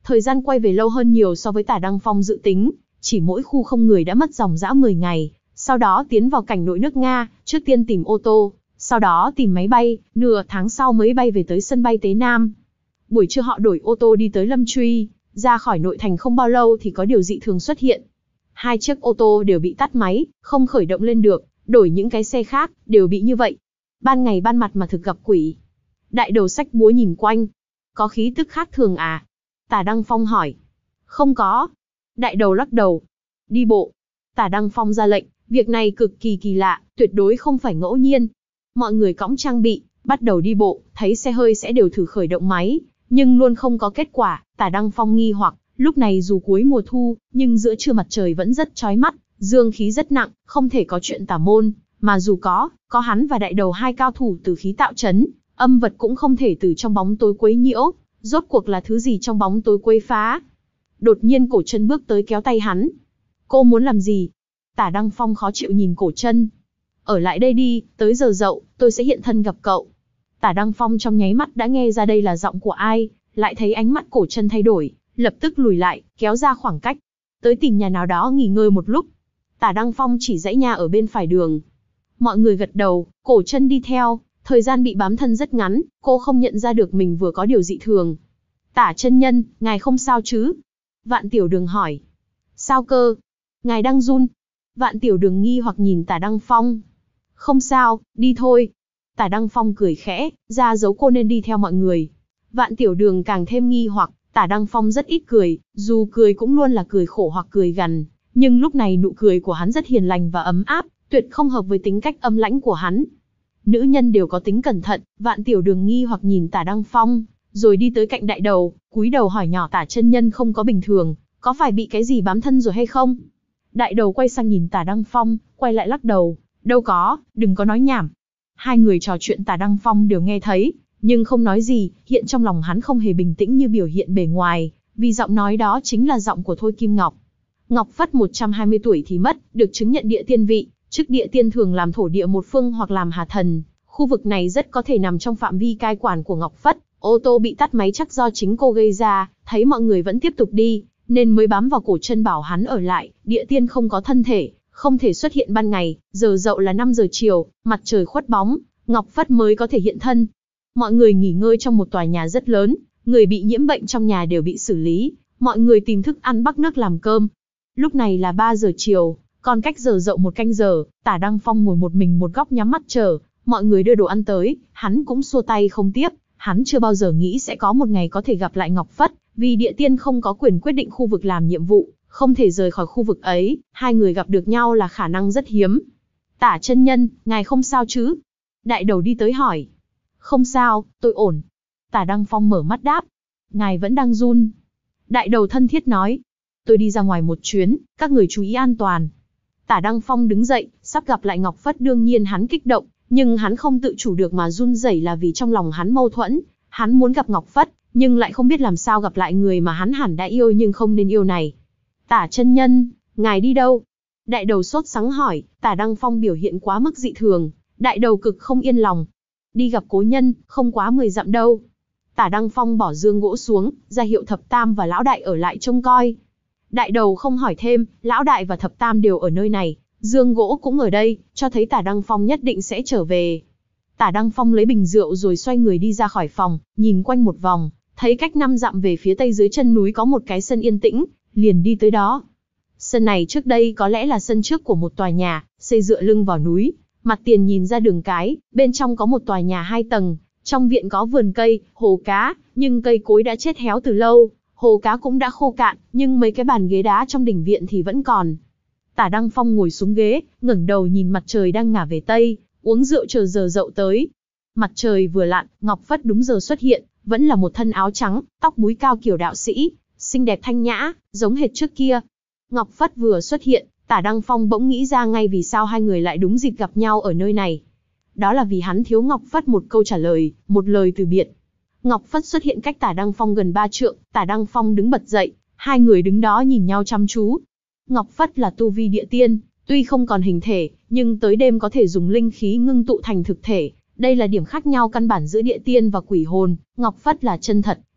Thời gian quay về lâu hơn nhiều so với Tả Đăng Phong dự tính, chỉ mỗi khu không người đã mất dòng dã mười ngày, sau đó tiến vào cảnh nội nước Nga, trước tiên tìm ô tô, sau đó tìm máy bay, nửa tháng sau mới bay về tới sân bay Tế Nam. Buổi trưa họ đổi ô tô đi tới Lâm Truy, ra khỏi nội thành không bao lâu thì có điều dị thường xuất hiện. Hai chiếc ô tô đều bị tắt máy, không khởi động lên được, đổi những cái xe khác, đều bị như vậy. Ban ngày ban mặt mà thực gặp quỷ. Đại đầu xách búa nhìn quanh. Có khí tức khác thường à? Tả Đăng Phong hỏi. Không có. Đại đầu lắc đầu. Đi bộ. Tả Đăng Phong ra lệnh, việc này cực kỳ kỳ lạ, tuyệt đối không phải ngẫu nhiên. Mọi người cõng trang bị, bắt đầu đi bộ, thấy xe hơi sẽ đều thử khởi động máy, nhưng luôn không có kết quả. Tả Đăng Phong nghi hoặc, lúc này dù cuối mùa thu, nhưng giữa trưa mặt trời vẫn rất chói mắt, dương khí rất nặng, không thể có chuyện tà môn, mà dù có, có hắn và đại đầu hai cao thủ từ khí tạo chấn, âm vật cũng không thể từ trong bóng tối quấy nhiễu, rốt cuộc là thứ gì trong bóng tối quấy phá. Đột nhiên Cổ Chân bước tới kéo tay hắn. Cô muốn làm gì? Tả Đăng Phong khó chịu nhìn Cổ Chân. Ở lại đây đi, tới giờ dậu, tôi sẽ hiện thân gặp cậu. Tả Đăng Phong trong nháy mắt đã nghe ra đây là giọng của ai, lại thấy ánh mắt Cổ Chân thay đổi, lập tức lùi lại, kéo ra khoảng cách. Tới tìm nhà nào đó nghỉ ngơi một lúc. Tả Đăng Phong chỉ dãy nhà ở bên phải đường. Mọi người gật đầu, Cổ Chân đi theo, thời gian bị bám thân rất ngắn, cô không nhận ra được mình vừa có điều dị thường. Tả chân nhân, ngài không sao chứ? Vạn Tiểu Đường hỏi. Sao cơ? Ngài đang run. Vạn Tiểu Đường nghi hoặc nhìn Tả Đăng Phong. Không sao, đi thôi. Tả Đăng Phong cười khẽ, ra dấu cô nên đi theo mọi người. Vạn Tiểu Đường càng thêm nghi hoặc, Tả Đăng Phong rất ít cười, dù cười cũng luôn là cười khổ hoặc cười gằn, nhưng lúc này nụ cười của hắn rất hiền lành và ấm áp, tuyệt không hợp với tính cách âm lãnh của hắn. Nữ nhân đều có tính cẩn thận, Vạn Tiểu Đường nghi hoặc nhìn Tả Đăng Phong, rồi đi tới cạnh đại đầu, cúi đầu hỏi nhỏ Tả chân nhân không có bình thường, có phải bị cái gì bám thân rồi hay không? Đại đầu quay sang nhìn Tả Đăng Phong, quay lại lắc đầu, đâu có, đừng có nói nhảm. Hai người trò chuyện Tả Đăng Phong đều nghe thấy, nhưng không nói gì, hiện trong lòng hắn không hề bình tĩnh như biểu hiện bề ngoài, vì giọng nói đó chính là giọng của Thôi Kim Ngọc. Ngọc Phất một trăm hai mươi tuổi thì mất, được chứng nhận địa tiên vị, chức địa tiên thường làm thổ địa một phương hoặc làm hà thần, khu vực này rất có thể nằm trong phạm vi cai quản của Ngọc Phất. Ô tô bị tắt máy chắc do chính cô gây ra, thấy mọi người vẫn tiếp tục đi, nên mới bám vào Cổ Chân bảo hắn ở lại. Địa tiên không có thân thể, không thể xuất hiện ban ngày, giờ dậu là năm giờ chiều, mặt trời khuất bóng, Ngọc Phất mới có thể hiện thân. Mọi người nghỉ ngơi trong một tòa nhà rất lớn, người bị nhiễm bệnh trong nhà đều bị xử lý, mọi người tìm thức ăn bắc nước làm cơm. Lúc này là ba giờ chiều, còn cách giờ dậu một canh giờ. Tả Đăng Phong ngồi một mình một góc nhắm mắt chờ, mọi người đưa đồ ăn tới, hắn cũng xua tay không tiếp. Hắn chưa bao giờ nghĩ sẽ có một ngày có thể gặp lại Ngọc Phất, vì địa tiên không có quyền quyết định khu vực làm nhiệm vụ, không thể rời khỏi khu vực ấy, hai người gặp được nhau là khả năng rất hiếm. Tả chân nhân, ngài không sao chứ? Đại đầu đi tới hỏi. Không sao, tôi ổn. Tả Đăng Phong mở mắt đáp. Ngài vẫn đang run. Đại đầu thân thiết nói. Tôi đi ra ngoài một chuyến, các người chú ý an toàn. Tả Đăng Phong đứng dậy, sắp gặp lại Ngọc Phất, đương nhiên hắn kích động, nhưng hắn không tự chủ được mà run rẩy là vì trong lòng hắn mâu thuẫn. Hắn muốn gặp Ngọc Phất, nhưng lại không biết làm sao gặp lại người mà hắn hẳn đã yêu nhưng không nên yêu này. Tả chân nhân, ngài đi đâu? Đại đầu sốt sắng hỏi. Tả Đăng Phong biểu hiện quá mức dị thường, đại đầu cực không yên lòng. Đi gặp cố nhân, không quá mười dặm đâu. Tả Đăng Phong bỏ dương gỗ xuống, ra hiệu Thập Tam và Lão Đại ở lại trông coi. Đại đầu không hỏi thêm, Lão Đại và Thập Tam đều ở nơi này, dương gỗ cũng ở đây, cho thấy Tả Đăng Phong nhất định sẽ trở về. Tả Đăng Phong lấy bình rượu rồi xoay người đi ra khỏi phòng, nhìn quanh một vòng, thấy cách năm dặm về phía tây dưới chân núi có một cái sân yên tĩnh, liền đi tới đó. Sân này trước đây có lẽ là sân trước của một tòa nhà, xây dựa lưng vào núi, mặt tiền nhìn ra đường cái, bên trong có một tòa nhà hai tầng, trong viện có vườn cây, hồ cá, nhưng cây cối đã chết héo từ lâu, hồ cá cũng đã khô cạn, nhưng mấy cái bàn ghế đá trong đình viện thì vẫn còn. Tả Đăng Phong ngồi xuống ghế, ngẩng đầu nhìn mặt trời đang ngả về tây, uống rượu chờ giờ dậu tới. Mặt trời vừa lặn, Ngọc Phất đúng giờ xuất hiện, vẫn là một thân áo trắng, tóc búi cao kiểu đạo sĩ, xinh đẹp thanh nhã, giống hệt trước kia. Ngọc Phất vừa xuất hiện, Tả Đăng Phong bỗng nghĩ ra ngay vì sao hai người lại đúng dịp gặp nhau ở nơi này. Đó là vì hắn thiếu Ngọc Phất một câu trả lời, một lời từ biệt. Ngọc Phất xuất hiện cách Tả Đăng Phong gần ba trượng, Tả Đăng Phong đứng bật dậy, hai người đứng đó nhìn nhau chăm chú. Ngọc Phất là tu vi địa tiên, tuy không còn hình thể, nhưng tới đêm có thể dùng linh khí ngưng tụ thành thực thể. Đây là điểm khác nhau căn bản giữa địa tiên và quỷ hồn. Ngọc Phất là chân thật,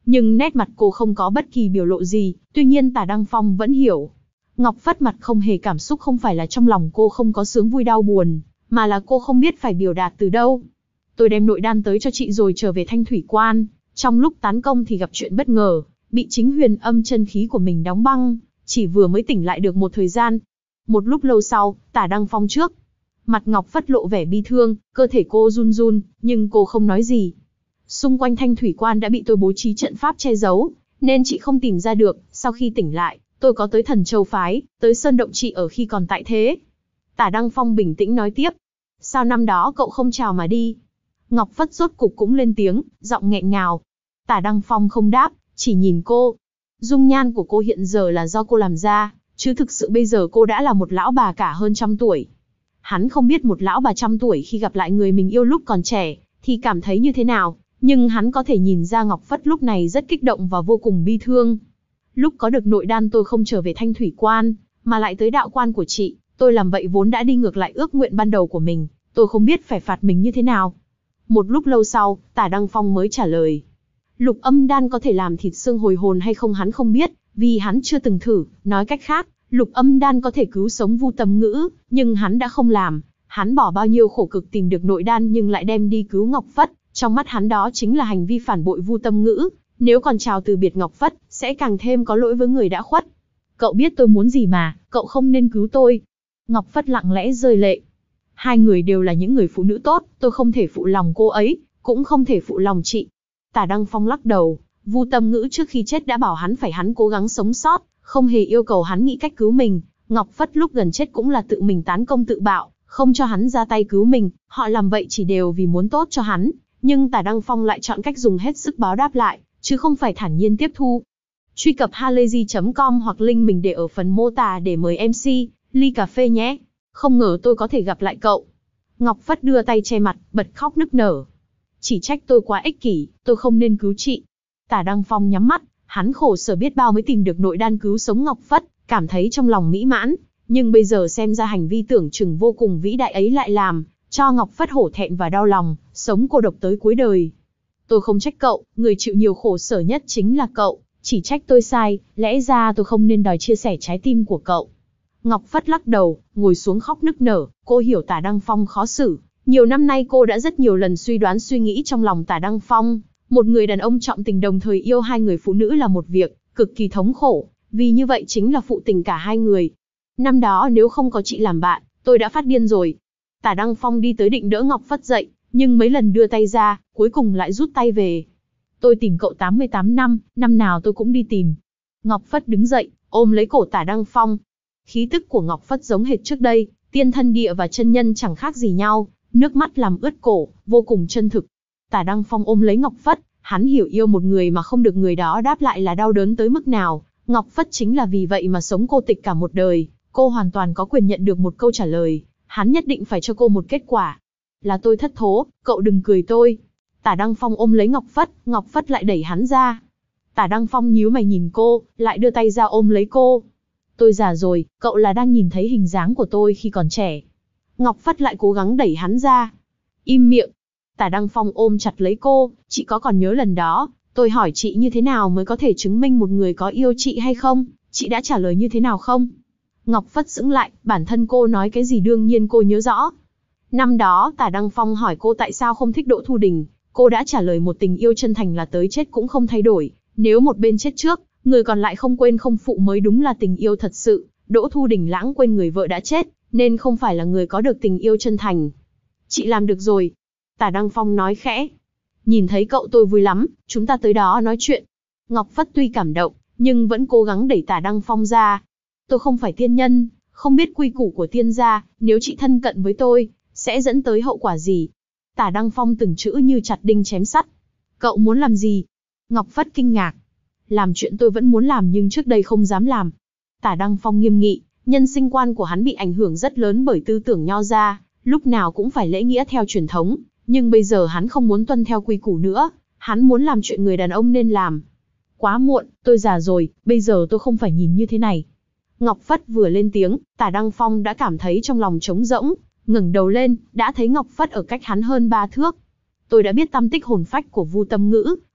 nhưng nét mặt cô không có bất kỳ biểu lộ gì, tuy nhiên Tả Đăng Phong vẫn hiểu. Ngọc Phất mặt không hề cảm xúc không phải là trong lòng cô không có sướng vui đau buồn, mà là cô không biết phải biểu đạt từ đâu. Tôi đem nội đan tới cho chị rồi trở về Thanh Thủy Quan, trong lúc tán công thì gặp chuyện bất ngờ, bị chính huyền âm chân khí của mình đóng băng, chỉ vừa mới tỉnh lại được một thời gian. Một lúc lâu sau, Tả Đăng Phong trước. Mặt Ngọc Phất lộ vẻ bi thương, cơ thể cô run run, nhưng cô không nói gì. Xung quanh Thanh Thủy Quan đã bị tôi bố trí trận pháp che giấu, nên chị không tìm ra được. Sau khi tỉnh lại, tôi có tới Thần Châu Phái, tới Sơn Động chị ở khi còn tại thế. Tả Đăng Phong bình tĩnh nói tiếp. Sao năm đó cậu không chào mà đi? Ngọc Phất rốt cục cũng lên tiếng, giọng nghẹn ngào. Tả Đăng Phong không đáp, chỉ nhìn cô. Dung nhan của cô hiện giờ là do cô làm ra, chứ thực sự bây giờ cô đã là một lão bà cả hơn trăm tuổi. Hắn không biết một lão bà trăm tuổi khi gặp lại người mình yêu lúc còn trẻ, thì cảm thấy như thế nào, nhưng hắn có thể nhìn ra Ngọc Phất lúc này rất kích động và vô cùng bi thương. Lúc có được nội đan tôi không trở về Thanh Thủy Quan, mà lại tới đạo quan của chị, tôi làm vậy vốn đã đi ngược lại ước nguyện ban đầu của mình, tôi không biết phải phạt mình như thế nào. Một lúc lâu sau, Tả Đăng Phong mới trả lời. Lục âm đan có thể làm thịt xương hồi hồn hay không hắn không biết, vì hắn chưa từng thử, nói cách khác, lục âm đan có thể cứu sống Vu Tâm Ngữ, nhưng hắn đã không làm. Hắn bỏ bao nhiêu khổ cực tìm được nội đan nhưng lại đem đi cứu Ngọc Phất, trong mắt hắn đó chính là hành vi phản bội Vu Tâm Ngữ, nếu còn chào từ biệt Ngọc Phất, sẽ càng thêm có lỗi với người đã khuất. Cậu biết tôi muốn gì mà, cậu không nên cứu tôi. Ngọc Phất lặng lẽ rơi lệ. Hai người đều là những người phụ nữ tốt, tôi không thể phụ lòng cô ấy, cũng không thể phụ lòng chị. Tả Đăng Phong lắc đầu, Vu Tâm Ngữ trước khi chết đã bảo hắn phải hắn cố gắng sống sót, không hề yêu cầu hắn nghĩ cách cứu mình. Ngọc Phất lúc gần chết cũng là tự mình tán công tự bạo, không cho hắn ra tay cứu mình, họ làm vậy chỉ đều vì muốn tốt cho hắn, nhưng Tả Đăng Phong lại chọn cách dùng hết sức báo đáp lại, chứ không phải thản nhiên tiếp thu. Truy cập halayzi chấm com hoặc link mình để ở phần mô tả để mời em xê, ly cà phê nhé. Không ngờ tôi có thể gặp lại cậu. Ngọc Phất đưa tay che mặt, bật khóc nức nở. Chỉ trách tôi quá ích kỷ, tôi không nên cứu chị. Tả Đăng Phong nhắm mắt, hắn khổ sở biết bao mới tìm được nội đan cứu sống Ngọc Phất, cảm thấy trong lòng mỹ mãn, nhưng bây giờ xem ra hành vi tưởng chừng vô cùng vĩ đại ấy lại làm cho Ngọc Phất hổ thẹn và đau lòng, sống cô độc tới cuối đời. Tôi không trách cậu, người chịu nhiều khổ sở nhất chính là cậu, chỉ trách tôi sai, lẽ ra tôi không nên đòi chia sẻ trái tim của cậu. Ngọc Phất lắc đầu, ngồi xuống khóc nức nở, cô hiểu Tả Đăng Phong khó xử. Nhiều năm nay cô đã rất nhiều lần suy đoán suy nghĩ trong lòng Tả Đăng Phong. Một người đàn ông trọng tình đồng thời yêu hai người phụ nữ là một việc cực kỳ thống khổ, vì như vậy chính là phụ tình cả hai người. Năm đó nếu không có chị làm bạn, tôi đã phát điên rồi. Tả Đăng Phong đi tới định đỡ Ngọc Phất dậy, nhưng mấy lần đưa tay ra, cuối cùng lại rút tay về. Tôi tìm cậu tám mươi tám năm, năm nào tôi cũng đi tìm. Ngọc Phất đứng dậy, ôm lấy cổ Tả Đăng Phong. Khí tức của Ngọc Phất giống hệt trước đây, tiên thân địa và chân nhân chẳng khác gì nhau, nước mắt làm ướt cổ, vô cùng chân thực. Tả Đăng Phong ôm lấy Ngọc Phất, hắn hiểu yêu một người mà không được người đó đáp lại là đau đớn tới mức nào. Ngọc Phất chính là vì vậy mà sống cô tịch cả một đời, cô hoàn toàn có quyền nhận được một câu trả lời, hắn nhất định phải cho cô một kết quả. Là tôi thất thố, cậu đừng cười tôi. Tả Đăng Phong ôm lấy Ngọc Phất, Ngọc Phất lại đẩy hắn ra. Tả Đăng Phong nhíu mày nhìn cô, lại đưa tay ra ôm lấy cô. Tôi già rồi, cậu là đang nhìn thấy hình dáng của tôi khi còn trẻ. Ngọc Phất lại cố gắng đẩy hắn ra. Im miệng. Tả Đăng Phong ôm chặt lấy cô, chị có còn nhớ lần đó, tôi hỏi chị như thế nào mới có thể chứng minh một người có yêu chị hay không, chị đã trả lời như thế nào không? Ngọc Phất sững lại, bản thân cô nói cái gì đương nhiên cô nhớ rõ. Năm đó Tả Đăng Phong hỏi cô tại sao không thích Đỗ Thu Đình, cô đã trả lời một tình yêu chân thành là tới chết cũng không thay đổi, nếu một bên chết trước, người còn lại không quên không phụ mới đúng là tình yêu thật sự. Đỗ Thu Đình lãng quên người vợ đã chết, nên không phải là người có được tình yêu chân thành. Chị làm được rồi. Tả Đăng Phong nói khẽ. Nhìn thấy cậu tôi vui lắm, chúng ta tới đó nói chuyện. Ngọc Phất tuy cảm động, nhưng vẫn cố gắng đẩy Tả Đăng Phong ra. Tôi không phải tiên nhân, không biết quy củ của tiên gia, nếu chị thân cận với tôi, sẽ dẫn tới hậu quả gì? Tả Đăng Phong từng chữ như chặt đinh chém sắt. Cậu muốn làm gì? Ngọc Phất kinh ngạc. Làm chuyện tôi vẫn muốn làm nhưng trước đây không dám làm. Tả Đăng Phong nghiêm nghị, nhân sinh quan của hắn bị ảnh hưởng rất lớn bởi tư tưởng nho gia, lúc nào cũng phải lễ nghĩa theo truyền thống, nhưng bây giờ hắn không muốn tuân theo quy củ nữa, hắn muốn làm chuyện người đàn ông nên làm. Quá muộn, tôi già rồi, bây giờ tôi không phải nhìn như thế này. Ngọc Phất vừa lên tiếng, Tả Đăng Phong đã cảm thấy trong lòng trống rỗng, ngẩng đầu lên, đã thấy Ngọc Phất ở cách hắn hơn ba thước. Tôi đã biết tâm tích hồn phách của Vu Tâm Ngữ,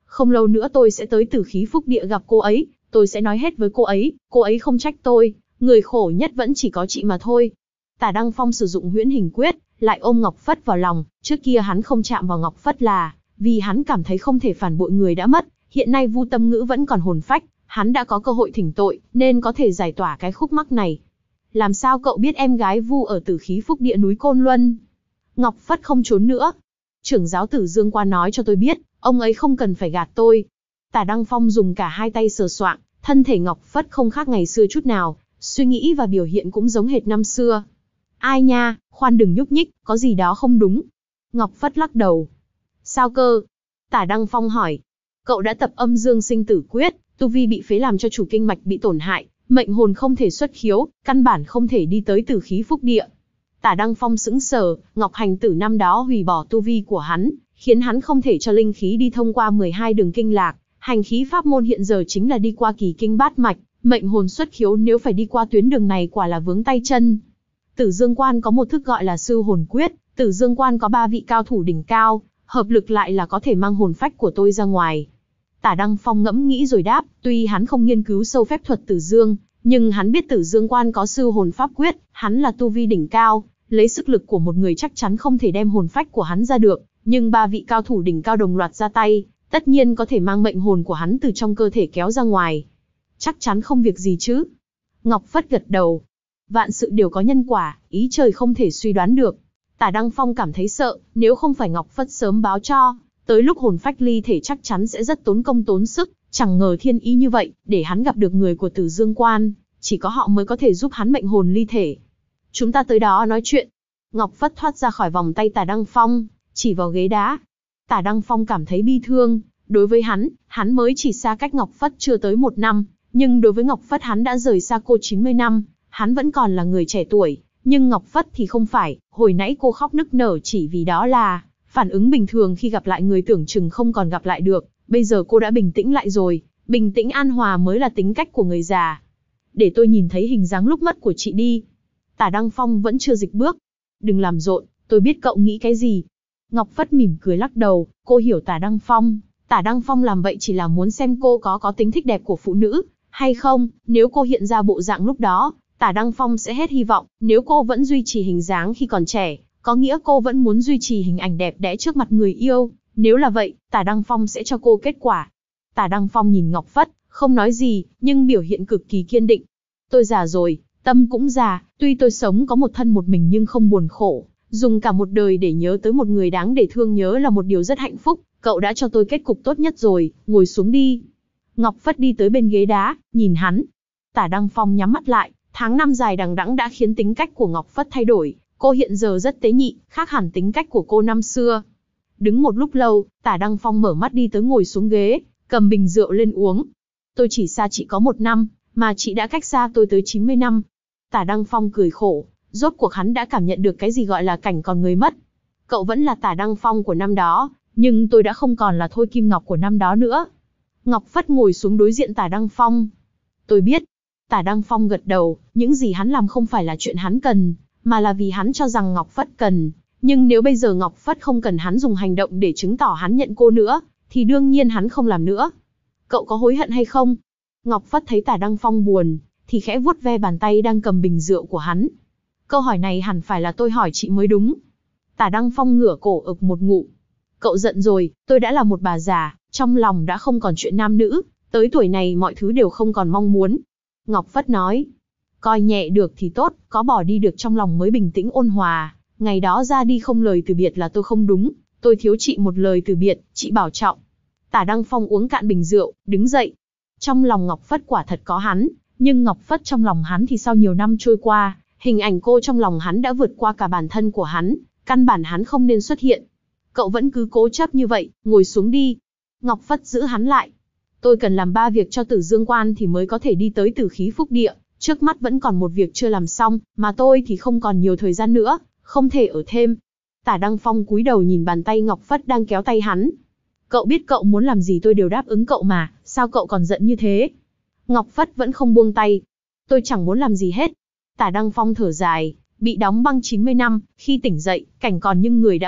Không lâu nữa tôi sẽ tới Tử Khí Phúc Địa gặp cô ấy, tôi sẽ nói hết với cô ấy, cô ấy không trách tôi, người khổ nhất vẫn chỉ có chị mà thôi. Tả Đăng Phong sử dụng huyễn hình quyết, lại ôm Ngọc Phất vào lòng, trước kia hắn không chạm vào Ngọc Phất là vì hắn cảm thấy không thể phản bội người đã mất, hiện nay Vu Tâm Ngữ vẫn còn hồn phách, hắn đã có cơ hội thỉnh tội, nên có thể giải tỏa cái khúc mắc này. Làm sao cậu biết em gái Vu ở Tử Khí Phúc Địa núi Côn Luân? Ngọc Phất không trốn nữa. Trưởng giáo Tử Dương Quan nói cho tôi biết, ông ấy không cần phải gạt tôi. Tả Đăng Phong dùng cả hai tay sờ soạng, thân thể Ngọc Phất không khác ngày xưa chút nào, suy nghĩ và biểu hiện cũng giống hệt năm xưa. Ai nha, khoan đừng nhúc nhích, có gì đó không đúng. Ngọc Phất lắc đầu. Sao cơ? Tả Đăng Phong hỏi. Cậu đã tập âm dương sinh tử quyết, tu vi bị phế làm cho chủ kinh mạch bị tổn hại, mệnh hồn không thể xuất khiếu, căn bản không thể đi tới Tử Khí Phúc Địa. Tả Đăng Phong sững sờ, Ngọc Hành Tử năm đó hủy bỏ tu vi của hắn, khiến hắn không thể cho linh khí đi thông qua mười hai đường kinh lạc, hành khí pháp môn hiện giờ chính là đi qua kỳ kinh bát mạch, mệnh hồn xuất khiếu nếu phải đi qua tuyến đường này quả là vướng tay chân. Tử Dương Quan có một thức gọi là sư hồn quyết, Tử Dương Quan có ba vị cao thủ đỉnh cao, hợp lực lại là có thể mang hồn phách của tôi ra ngoài. Tả Đăng Phong ngẫm nghĩ rồi đáp, tuy hắn không nghiên cứu sâu phép thuật Tử Dương, nhưng hắn biết Tử Dương Quan có sư hồn pháp quyết, hắn là tu vi đỉnh cao, lấy sức lực của một người chắc chắn không thể đem hồn phách của hắn ra được, nhưng ba vị cao thủ đỉnh cao đồng loạt ra tay, tất nhiên có thể mang mệnh hồn của hắn từ trong cơ thể kéo ra ngoài. Chắc chắn không việc gì chứ? Ngọc Phất gật đầu. Vạn sự đều có nhân quả, ý trời không thể suy đoán được. Tả Đăng Phong cảm thấy sợ, nếu không phải Ngọc Phất sớm báo cho, tới lúc hồn phách ly thể chắc chắn sẽ rất tốn công tốn sức, chẳng ngờ thiên ý như vậy, để hắn gặp được người của Tử Dương Quan, chỉ có họ mới có thể giúp hắn mệnh hồn ly thể. Chúng ta tới đó nói chuyện. Ngọc Phất thoát ra khỏi vòng tay Tả Đăng Phong, chỉ vào ghế đá. Tả Đăng Phong cảm thấy bi thương, đối với hắn, hắn mới chỉ xa cách Ngọc Phất chưa tới một năm, nhưng đối với Ngọc Phất hắn đã rời xa cô chín mươi năm, hắn vẫn còn là người trẻ tuổi, nhưng Ngọc Phất thì không phải, hồi nãy cô khóc nức nở chỉ vì đó là phản ứng bình thường khi gặp lại người tưởng chừng không còn gặp lại được, bây giờ cô đã bình tĩnh lại rồi, bình tĩnh an hòa mới là tính cách của người già. Để tôi nhìn thấy hình dáng lúc mất của chị đi. Tả Đăng Phong vẫn chưa dịch bước. Đừng làm rộn, tôi biết cậu nghĩ cái gì. Ngọc Phất mỉm cười lắc đầu, cô hiểu Tả Đăng Phong. Tả Đăng Phong làm vậy chỉ là muốn xem cô có có tính thích đẹp của phụ nữ, hay không, nếu cô hiện ra bộ dạng lúc đó, Tả Đăng Phong sẽ hết hy vọng, nếu cô vẫn duy trì hình dáng khi còn trẻ, có nghĩa cô vẫn muốn duy trì hình ảnh đẹp đẽ trước mặt người yêu, nếu là vậy, Tả Đăng Phong sẽ cho cô kết quả. Tả Đăng Phong nhìn Ngọc Phất, không nói gì, nhưng biểu hiện cực kỳ kiên định. Tôi già rồi, tâm cũng già, tuy tôi sống có một thân một mình nhưng không buồn khổ, dùng cả một đời để nhớ tới một người đáng để thương nhớ là một điều rất hạnh phúc, cậu đã cho tôi kết cục tốt nhất rồi, ngồi xuống đi. Ngọc Phất đi tới bên ghế đá, nhìn hắn. Tả Đăng Phong nhắm mắt lại, tháng năm dài đằng đẵng đã khiến tính cách của Ngọc Phất thay đổi, cô hiện giờ rất tế nhị, khác hẳn tính cách của cô năm xưa. Đứng một lúc lâu, Tả Đăng Phong mở mắt đi tới ngồi xuống ghế, cầm bình rượu lên uống. Tôi chỉ xa chị có một năm, mà chị đã cách xa tôi tới chín mươi năm. Tả Đăng Phong cười khổ, rốt cuộc hắn đã cảm nhận được cái gì gọi là cảnh còn người mất. Cậu vẫn là Tả Đăng Phong của năm đó, nhưng tôi đã không còn là Thôi Kim Ngọc của năm đó nữa. Ngọc Phất ngồi xuống đối diện Tả Đăng Phong. Tôi biết. Tả Đăng Phong gật đầu, những gì hắn làm không phải là chuyện hắn cần, mà là vì hắn cho rằng Ngọc Phất cần. Nhưng nếu bây giờ Ngọc Phất không cần hắn dùng hành động để chứng tỏ hắn nhận cô nữa, thì đương nhiên hắn không làm nữa. Cậu có hối hận hay không? Ngọc Phất thấy Tả Đăng Phong buồn, thì khẽ vuốt ve bàn tay đang cầm bình rượu của hắn. Câu hỏi này hẳn phải là tôi hỏi chị mới đúng. Tả Đăng Phong ngửa cổ ực một ngụm. Cậu giận rồi, tôi đã là một bà già, trong lòng đã không còn chuyện nam nữ, tới tuổi này mọi thứ đều không còn mong muốn. Ngọc Phất nói, coi nhẹ được thì tốt, có bỏ đi được trong lòng mới bình tĩnh ôn hòa. Ngày đó ra đi không lời từ biệt là tôi không đúng, tôi thiếu chị một lời từ biệt, chị bảo trọng. Tả Đăng Phong uống cạn bình rượu, đứng dậy. Trong lòng Ngọc Phất quả thật có hắn, nhưng Ngọc Phất trong lòng hắn thì sau nhiều năm trôi qua, hình ảnh cô trong lòng hắn đã vượt qua cả bản thân của hắn, căn bản hắn không nên xuất hiện. Cậu vẫn cứ cố chấp như vậy, ngồi xuống đi. Ngọc Phất giữ hắn lại. Tôi cần làm ba việc cho Tử Dương Quan thì mới có thể đi tới Tử Khí Phúc Địa, trước mắt vẫn còn một việc chưa làm xong, mà tôi thì không còn nhiều thời gian nữa, không thể ở thêm. Tả Đăng Phong cúi đầu nhìn bàn tay Ngọc Phất đang kéo tay hắn. Cậu biết cậu muốn làm gì tôi đều đáp ứng cậu mà, sao cậu còn giận như thế? Ngọc Phất vẫn không buông tay. Tôi chẳng muốn làm gì hết. Tả Đăng Phong thở dài, bị đóng băng chín mươi năm, khi tỉnh dậy, cảnh còn nhưng người đã mất,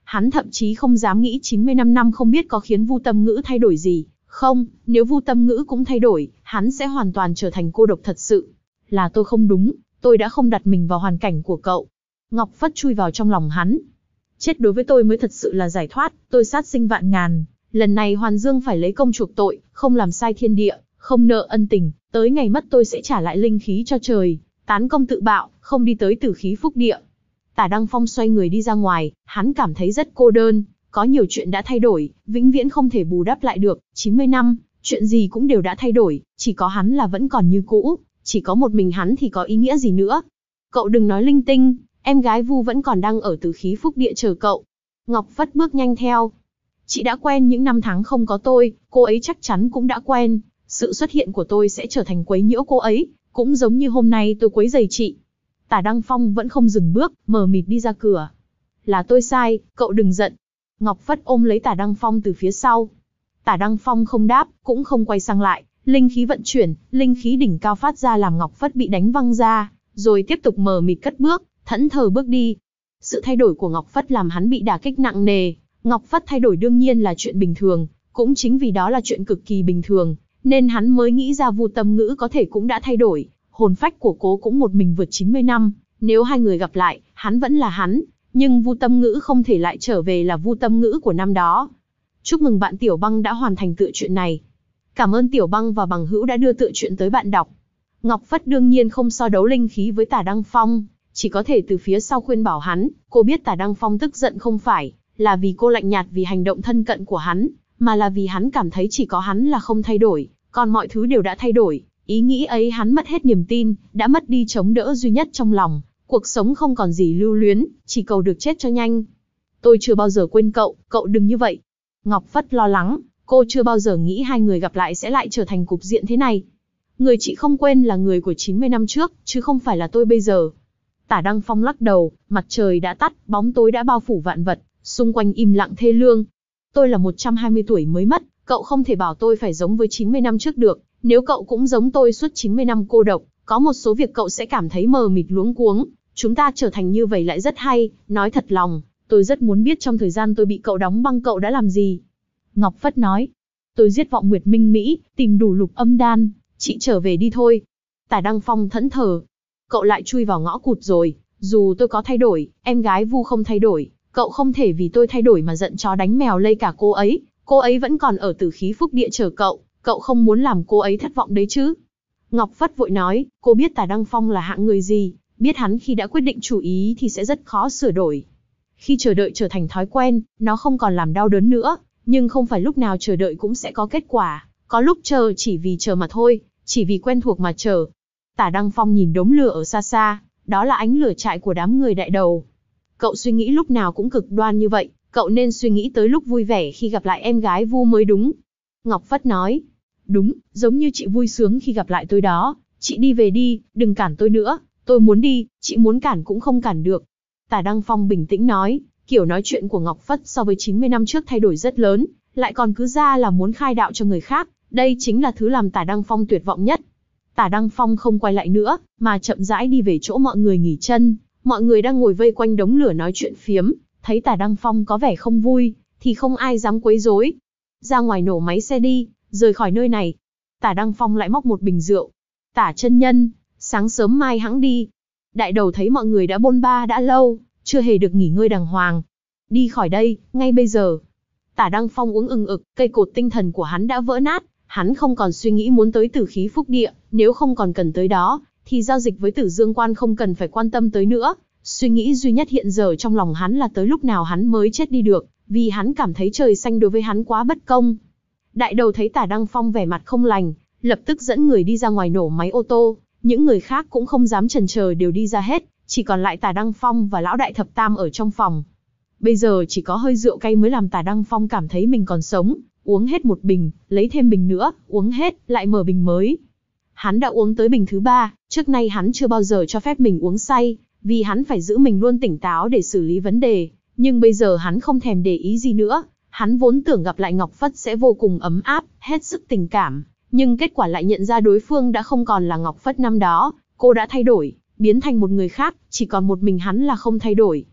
Hắn thậm chí không dám nghĩ chín mươi lăm năm không biết có khiến Vu Tâm Ngữ thay đổi gì. Không, nếu Vu Tâm Ngữ cũng thay đổi, hắn sẽ hoàn toàn trở thành cô độc thật sự. Là tôi không đúng, tôi đã không đặt mình vào hoàn cảnh của cậu. Ngọc Phất chui vào trong lòng hắn. Chết đối với tôi mới thật sự là giải thoát, tôi sát sinh vạn ngàn. Lần này Hoàn Dương phải lấy công chuộc tội, không làm sai thiên địa, không nợ ân tình, tới ngày mất tôi sẽ trả lại linh khí cho trời, tán công tự bạo, không đi tới tử khí phúc địa. Tả Đăng Phong xoay người đi ra ngoài, hắn cảm thấy rất cô đơn, có nhiều chuyện đã thay đổi, vĩnh viễn không thể bù đắp lại được, chín mươi năm, chuyện gì cũng đều đã thay đổi, chỉ có hắn là vẫn còn như cũ, chỉ có một mình hắn thì có ý nghĩa gì nữa. Cậu đừng nói linh tinh, em gái Vu vẫn còn đang ở tử khí phúc địa chờ cậu. Ngọc Phất bước nhanh theo. Chị đã quen những năm tháng không có tôi, cô ấy chắc chắn cũng đã quen, sự xuất hiện của tôi sẽ trở thành quấy nhiễu cô ấy, cũng giống như hôm nay tôi quấy rầy chị. Tả Đăng Phong vẫn không dừng bước, mờ mịt đi ra cửa. Là tôi sai, cậu đừng giận. Ngọc Phất ôm lấy Tả Đăng Phong từ phía sau. Tả Đăng Phong không đáp, cũng không quay sang lại, linh khí vận chuyển, linh khí đỉnh cao phát ra làm Ngọc Phất bị đánh văng ra, rồi tiếp tục mờ mịt cất bước, thẫn thờ bước đi. Sự thay đổi của Ngọc Phất làm hắn bị đả kích nặng nề. Ngọc Phất thay đổi đương nhiên là chuyện bình thường, cũng chính vì đó là chuyện cực kỳ bình thường, nên hắn mới nghĩ ra Vu Tâm Ngữ có thể cũng đã thay đổi. Hồn phách của cô cũng một mình vượt chín mươi năm, nếu hai người gặp lại, hắn vẫn là hắn, nhưng Vu Tâm Ngữ không thể lại trở về là Vu Tâm Ngữ của năm đó. Chúc mừng bạn Tiểu Băng đã hoàn thành tựa truyện này. Cảm ơn Tiểu Băng và bằng hữu đã đưa tựa truyện tới bạn đọc. Ngọc Phất đương nhiên không so đấu linh khí với Tả Đăng Phong, chỉ có thể từ phía sau khuyên bảo hắn. Cô biết Tả Đăng Phong tức giận không phải là vì cô lạnh nhạt vì hành động thân cận của hắn, mà là vì hắn cảm thấy chỉ có hắn là không thay đổi, còn mọi thứ đều đã thay đổi. Ý nghĩ ấy hắn mất hết niềm tin, đã mất đi chống đỡ duy nhất trong lòng, cuộc sống không còn gì lưu luyến, chỉ cầu được chết cho nhanh. Tôi chưa bao giờ quên cậu, cậu đừng như vậy. Ngọc Phất lo lắng, cô chưa bao giờ nghĩ hai người gặp lại sẽ lại trở thành cục diện thế này. Người chị không quên là người của chín mươi năm trước, chứ không phải là tôi bây giờ. Tả Đăng Phong lắc đầu, mặt trời đã tắt, bóng tối đã bao phủ vạn vật, xung quanh im lặng thê lương. Tôi là một trăm hai mươi tuổi mới mất, cậu không thể bảo tôi phải giống với chín mươi năm trước được. Nếu cậu cũng giống tôi suốt chín mươi năm cô độc, có một số việc cậu sẽ cảm thấy mờ mịt luống cuống. Chúng ta trở thành như vậy lại rất hay, nói thật lòng, tôi rất muốn biết trong thời gian tôi bị cậu đóng băng cậu đã làm gì. Ngọc Phất nói, tôi giết vọng Nguyệt Minh Mỹ, tìm đủ lục âm đan, chị trở về đi thôi. Tả Đăng Phong thẫn thờ, cậu lại chui vào ngõ cụt rồi, dù tôi có thay đổi, em gái Vu không thay đổi, cậu không thể vì tôi thay đổi mà giận chó đánh mèo lây cả cô ấy, cô ấy vẫn còn ở tử khí phúc địa chờ cậu. Cậu không muốn làm cô ấy thất vọng đấy chứ? Ngọc Phất vội nói, cô biết Tả Đăng Phong là hạng người gì, biết hắn khi đã quyết định chủ ý thì sẽ rất khó sửa đổi. Khi chờ đợi trở thành thói quen, nó không còn làm đau đớn nữa, nhưng không phải lúc nào chờ đợi cũng sẽ có kết quả, có lúc chờ chỉ vì chờ mà thôi, chỉ vì quen thuộc mà chờ. Tả Đăng Phong nhìn đống lửa ở xa xa, đó là ánh lửa trại của đám người đại đầu. Cậu suy nghĩ lúc nào cũng cực đoan như vậy, cậu nên suy nghĩ tới lúc vui vẻ khi gặp lại em gái Vu mới đúng. Ngọc Phất nói, đúng, giống như chị vui sướng khi gặp lại tôi đó, chị đi về đi, đừng cản tôi nữa, tôi muốn đi, chị muốn cản cũng không cản được. Tả Đăng Phong bình tĩnh nói, kiểu nói chuyện của Ngọc Phất so với chín mươi năm trước thay đổi rất lớn, lại còn cứ ra là muốn khai đạo cho người khác, đây chính là thứ làm Tả Đăng Phong tuyệt vọng nhất. Tả Đăng Phong không quay lại nữa, mà chậm rãi đi về chỗ mọi người nghỉ chân, mọi người đang ngồi vây quanh đống lửa nói chuyện phiếm, thấy Tả Đăng Phong có vẻ không vui, thì không ai dám quấy rối. Ra ngoài nổ máy xe đi, rời khỏi nơi này. Tả Đăng Phong lại móc một bình rượu. Tả chân nhân, sáng sớm mai hãng đi. Đại đầu thấy mọi người đã bôn ba đã lâu, chưa hề được nghỉ ngơi đàng hoàng. Đi khỏi đây, ngay bây giờ. Tả Đăng Phong uống ừng ực, cây cột tinh thần của hắn đã vỡ nát. Hắn không còn suy nghĩ muốn tới tử khí phúc địa, nếu không còn cần tới đó, thì giao dịch với Tử Dương Quan không cần phải quan tâm tới nữa. Suy nghĩ duy nhất hiện giờ trong lòng hắn là tới lúc nào hắn mới chết đi được, vì hắn cảm thấy trời xanh đối với hắn quá bất công. Đại đầu thấy Tả Đăng Phong vẻ mặt không lành, lập tức dẫn người đi ra ngoài nổ máy ô tô, những người khác cũng không dám chần chờ đều đi ra hết, chỉ còn lại Tả Đăng Phong và lão đại thập tam ở trong phòng. Bây giờ chỉ có hơi rượu cay mới làm Tả Đăng Phong cảm thấy mình còn sống, uống hết một bình, lấy thêm bình nữa, uống hết, lại mở bình mới. Hắn đã uống tới bình thứ ba, trước nay hắn chưa bao giờ cho phép mình uống say, vì hắn phải giữ mình luôn tỉnh táo để xử lý vấn đề, nhưng bây giờ hắn không thèm để ý gì nữa. Hắn vốn tưởng gặp lại Ngọc Phất sẽ vô cùng ấm áp, hết sức tình cảm, nhưng kết quả lại nhận ra đối phương đã không còn là Ngọc Phất năm đó, cô đã thay đổi, biến thành một người khác, chỉ còn một mình hắn là không thay đổi.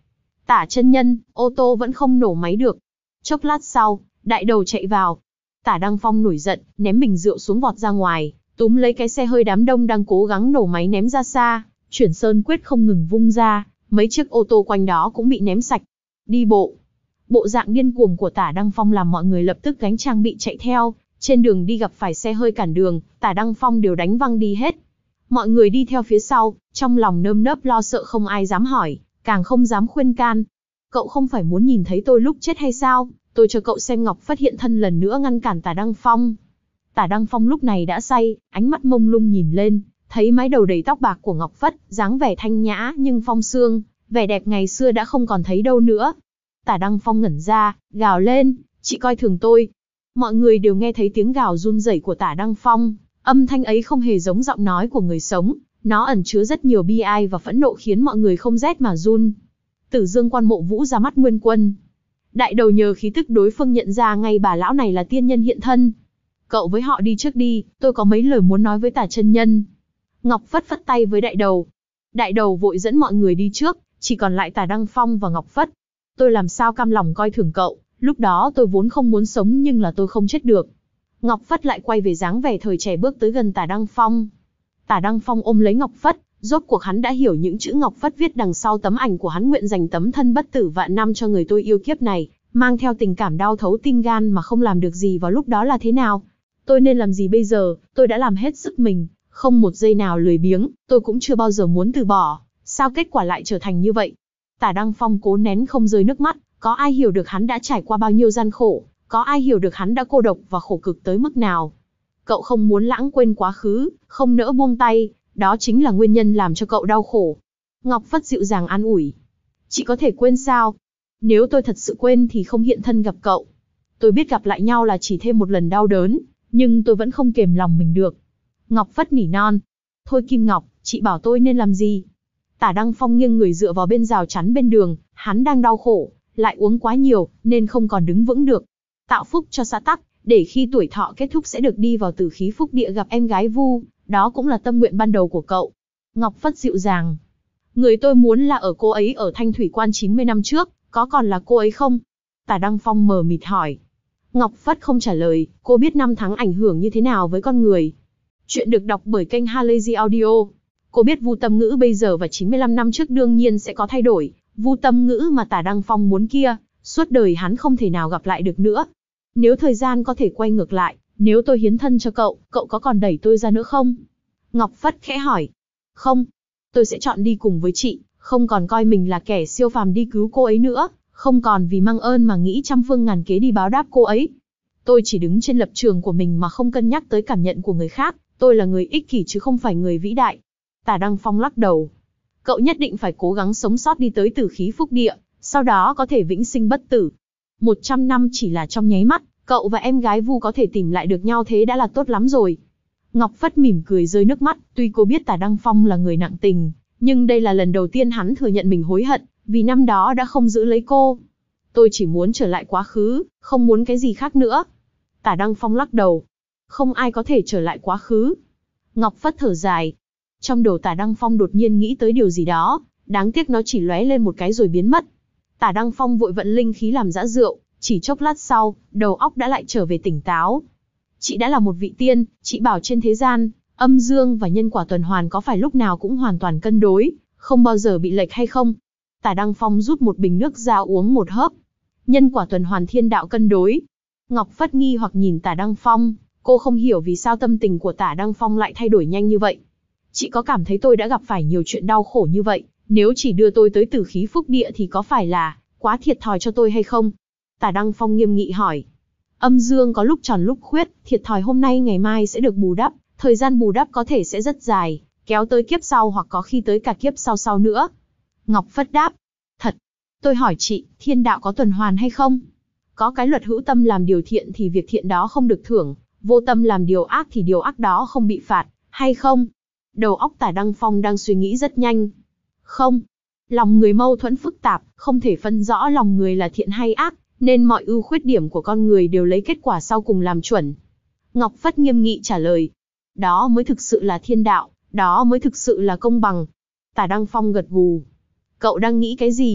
Tả chân nhân, ô tô vẫn không nổ máy được. Chốc lát sau, đại đầu chạy vào. Tả Đăng Phong nổi giận, ném bình rượu xuống vọt ra ngoài, túm lấy cái xe hơi đám đông đang cố gắng nổ máy ném ra xa, chuyển sơn quyết không ngừng vung ra, mấy chiếc ô tô quanh đó cũng bị ném sạch. Đi bộ. Bộ dạng điên cuồng của Tả Đăng Phong làm mọi người lập tức gánh trang bị chạy theo, trên đường đi gặp phải xe hơi cản đường, Tả Đăng Phong đều đánh văng đi hết. Mọi người đi theo phía sau, trong lòng nơm nớp lo sợ không ai dám hỏi, càng không dám khuyên can. Cậu không phải muốn nhìn thấy tôi lúc chết hay sao? Tôi cho cậu xem Ngọc Phất hiện thân lần nữa ngăn cản Tả Đăng Phong. Tả Đăng Phong lúc này đã say, ánh mắt mông lung nhìn lên, thấy mái đầu đầy tóc bạc của Ngọc Phất, dáng vẻ thanh nhã nhưng phong sương, vẻ đẹp ngày xưa đã không còn thấy đâu nữa. Tả Đăng Phong ngẩn ra, gào lên, chị coi thường tôi. Mọi người đều nghe thấy tiếng gào run rẩy của Tả Đăng Phong, âm thanh ấy không hề giống giọng nói của người sống, nó ẩn chứa rất nhiều bi ai và phẫn nộ khiến mọi người không rét mà run. Tử Dương Quan Mộ Vũ ra mắt Nguyên Quân. Đại đầu nhờ khí tức đối phương nhận ra ngay bà lão này là tiên nhân hiện thân. Cậu với họ đi trước đi, tôi có mấy lời muốn nói với Tả chân nhân. Ngọc Phất phất tay với đại đầu. Đại đầu vội dẫn mọi người đi trước, chỉ còn lại Tả Đăng Phong và Ngọc Phất. Tôi làm sao cam lòng coi thường cậu, lúc đó tôi vốn không muốn sống nhưng là tôi không chết được. Ngọc Phất lại quay về dáng vẻ thời trẻ bước tới gần Tả Đăng Phong. Tả Đăng Phong ôm lấy Ngọc Phất, rốt cuộc hắn đã hiểu những chữ Ngọc Phất viết đằng sau tấm ảnh của hắn, nguyện dành tấm thân bất tử vạn năm cho người tôi yêu kiếp này, mang theo tình cảm đau thấu tim gan mà không làm được gì vào lúc đó là thế nào. Tôi nên làm gì bây giờ, tôi đã làm hết sức mình, không một giây nào lười biếng, tôi cũng chưa bao giờ muốn từ bỏ, sao kết quả lại trở thành như vậy. Tả Đăng Phong cố nén không rơi nước mắt, có ai hiểu được hắn đã trải qua bao nhiêu gian khổ, có ai hiểu được hắn đã cô độc và khổ cực tới mức nào. Cậu không muốn lãng quên quá khứ, không nỡ buông tay, đó chính là nguyên nhân làm cho cậu đau khổ. Ngọc Phất dịu dàng an ủi. Chị có thể quên sao? Nếu tôi thật sự quên thì không hiện thân gặp cậu. Tôi biết gặp lại nhau là chỉ thêm một lần đau đớn, nhưng tôi vẫn không kềm lòng mình được. Ngọc Phất nỉ non. Thôi Kim Ngọc, chị bảo tôi nên làm gì? Tả Đăng Phong nghiêng người dựa vào bên rào chắn bên đường, hắn đang đau khổ, lại uống quá nhiều, nên không còn đứng vững được. Tạo phúc cho xã tắc, để khi tuổi thọ kết thúc sẽ được đi vào tử khí phúc địa gặp em gái Vu, đó cũng là tâm nguyện ban đầu của cậu. Ngọc Phất dịu dàng. Người tôi muốn là ở cô ấy ở Thanh Thủy Quan chín mươi năm trước, có còn là cô ấy không? Tả Đăng Phong mờ mịt hỏi. Ngọc Phất không trả lời, cô biết năm tháng ảnh hưởng như thế nào với con người. Chuyện được đọc bởi kênh Halazy Audio. Cô biết Vu Tâm Ngữ bây giờ và chín mươi lăm năm trước đương nhiên sẽ có thay đổi. Vu Tâm Ngữ mà Tả Đăng Phong muốn kia, suốt đời hắn không thể nào gặp lại được nữa. Nếu thời gian có thể quay ngược lại, nếu tôi hiến thân cho cậu, cậu có còn đẩy tôi ra nữa không? Ngọc Phất khẽ hỏi. Không, tôi sẽ chọn đi cùng với chị, không còn coi mình là kẻ siêu phàm đi cứu cô ấy nữa, không còn vì mang ơn mà nghĩ trăm phương ngàn kế đi báo đáp cô ấy. Tôi chỉ đứng trên lập trường của mình mà không cân nhắc tới cảm nhận của người khác, tôi là người ích kỷ chứ không phải người vĩ đại. Tả Đăng Phong lắc đầu. Cậu nhất định phải cố gắng sống sót đi tới tử khí phúc địa, sau đó có thể vĩnh sinh bất tử. Một trăm năm chỉ là trong nháy mắt, cậu và em gái Vu có thể tìm lại được nhau thế đã là tốt lắm rồi. Ngọc Phất mỉm cười rơi nước mắt, tuy cô biết Tả Đăng Phong là người nặng tình, nhưng đây là lần đầu tiên hắn thừa nhận mình hối hận, vì năm đó đã không giữ lấy cô. Tôi chỉ muốn trở lại quá khứ, không muốn cái gì khác nữa. Tả Đăng Phong lắc đầu. Không ai có thể trở lại quá khứ. Ngọc Phất thở dài. Trong đầu Tả Đăng Phong đột nhiên nghĩ tới điều gì đó, đáng tiếc nó chỉ lóe lên một cái rồi biến mất. Tả Đăng Phong vội vận linh khí làm giã rượu, chỉ chốc lát sau, đầu óc đã lại trở về tỉnh táo. Chị đã là một vị tiên, chị bảo trên thế gian, âm dương và nhân quả tuần hoàn có phải lúc nào cũng hoàn toàn cân đối, không bao giờ bị lệch hay không? Tả Đăng Phong rút một bình nước ra uống một hớp. Nhân quả tuần hoàn thiên đạo cân đối. Ngọc Phất nghi hoặc nhìn Tả Đăng Phong, cô không hiểu vì sao tâm tình của Tả Đăng Phong lại thay đổi nhanh như vậy. Chị có cảm thấy tôi đã gặp phải nhiều chuyện đau khổ như vậy, nếu chỉ đưa tôi tới tử khí phúc địa thì có phải là quá thiệt thòi cho tôi hay không? Tả Đăng Phong nghiêm nghị hỏi. Âm dương có lúc tròn lúc khuyết, thiệt thòi hôm nay ngày mai sẽ được bù đắp, thời gian bù đắp có thể sẽ rất dài, kéo tới kiếp sau hoặc có khi tới cả kiếp sau sau nữa. Ngọc Phất đáp. Thật. Tôi hỏi chị, thiên đạo có tuần hoàn hay không? Có cái luật hữu tâm làm điều thiện thì việc thiện đó không được thưởng, vô tâm làm điều ác thì điều ác đó không bị phạt, hay không? Đầu óc Tả Đăng Phong đang suy nghĩ rất nhanh. Không. Lòng người mâu thuẫn phức tạp, không thể phân rõ lòng người là thiện hay ác, nên mọi ưu khuyết điểm của con người đều lấy kết quả sau cùng làm chuẩn. Ngọc Phất nghiêm nghị trả lời. Đó mới thực sự là thiên đạo, đó mới thực sự là công bằng. Tả Đăng Phong gật gù. Cậu đang nghĩ cái gì?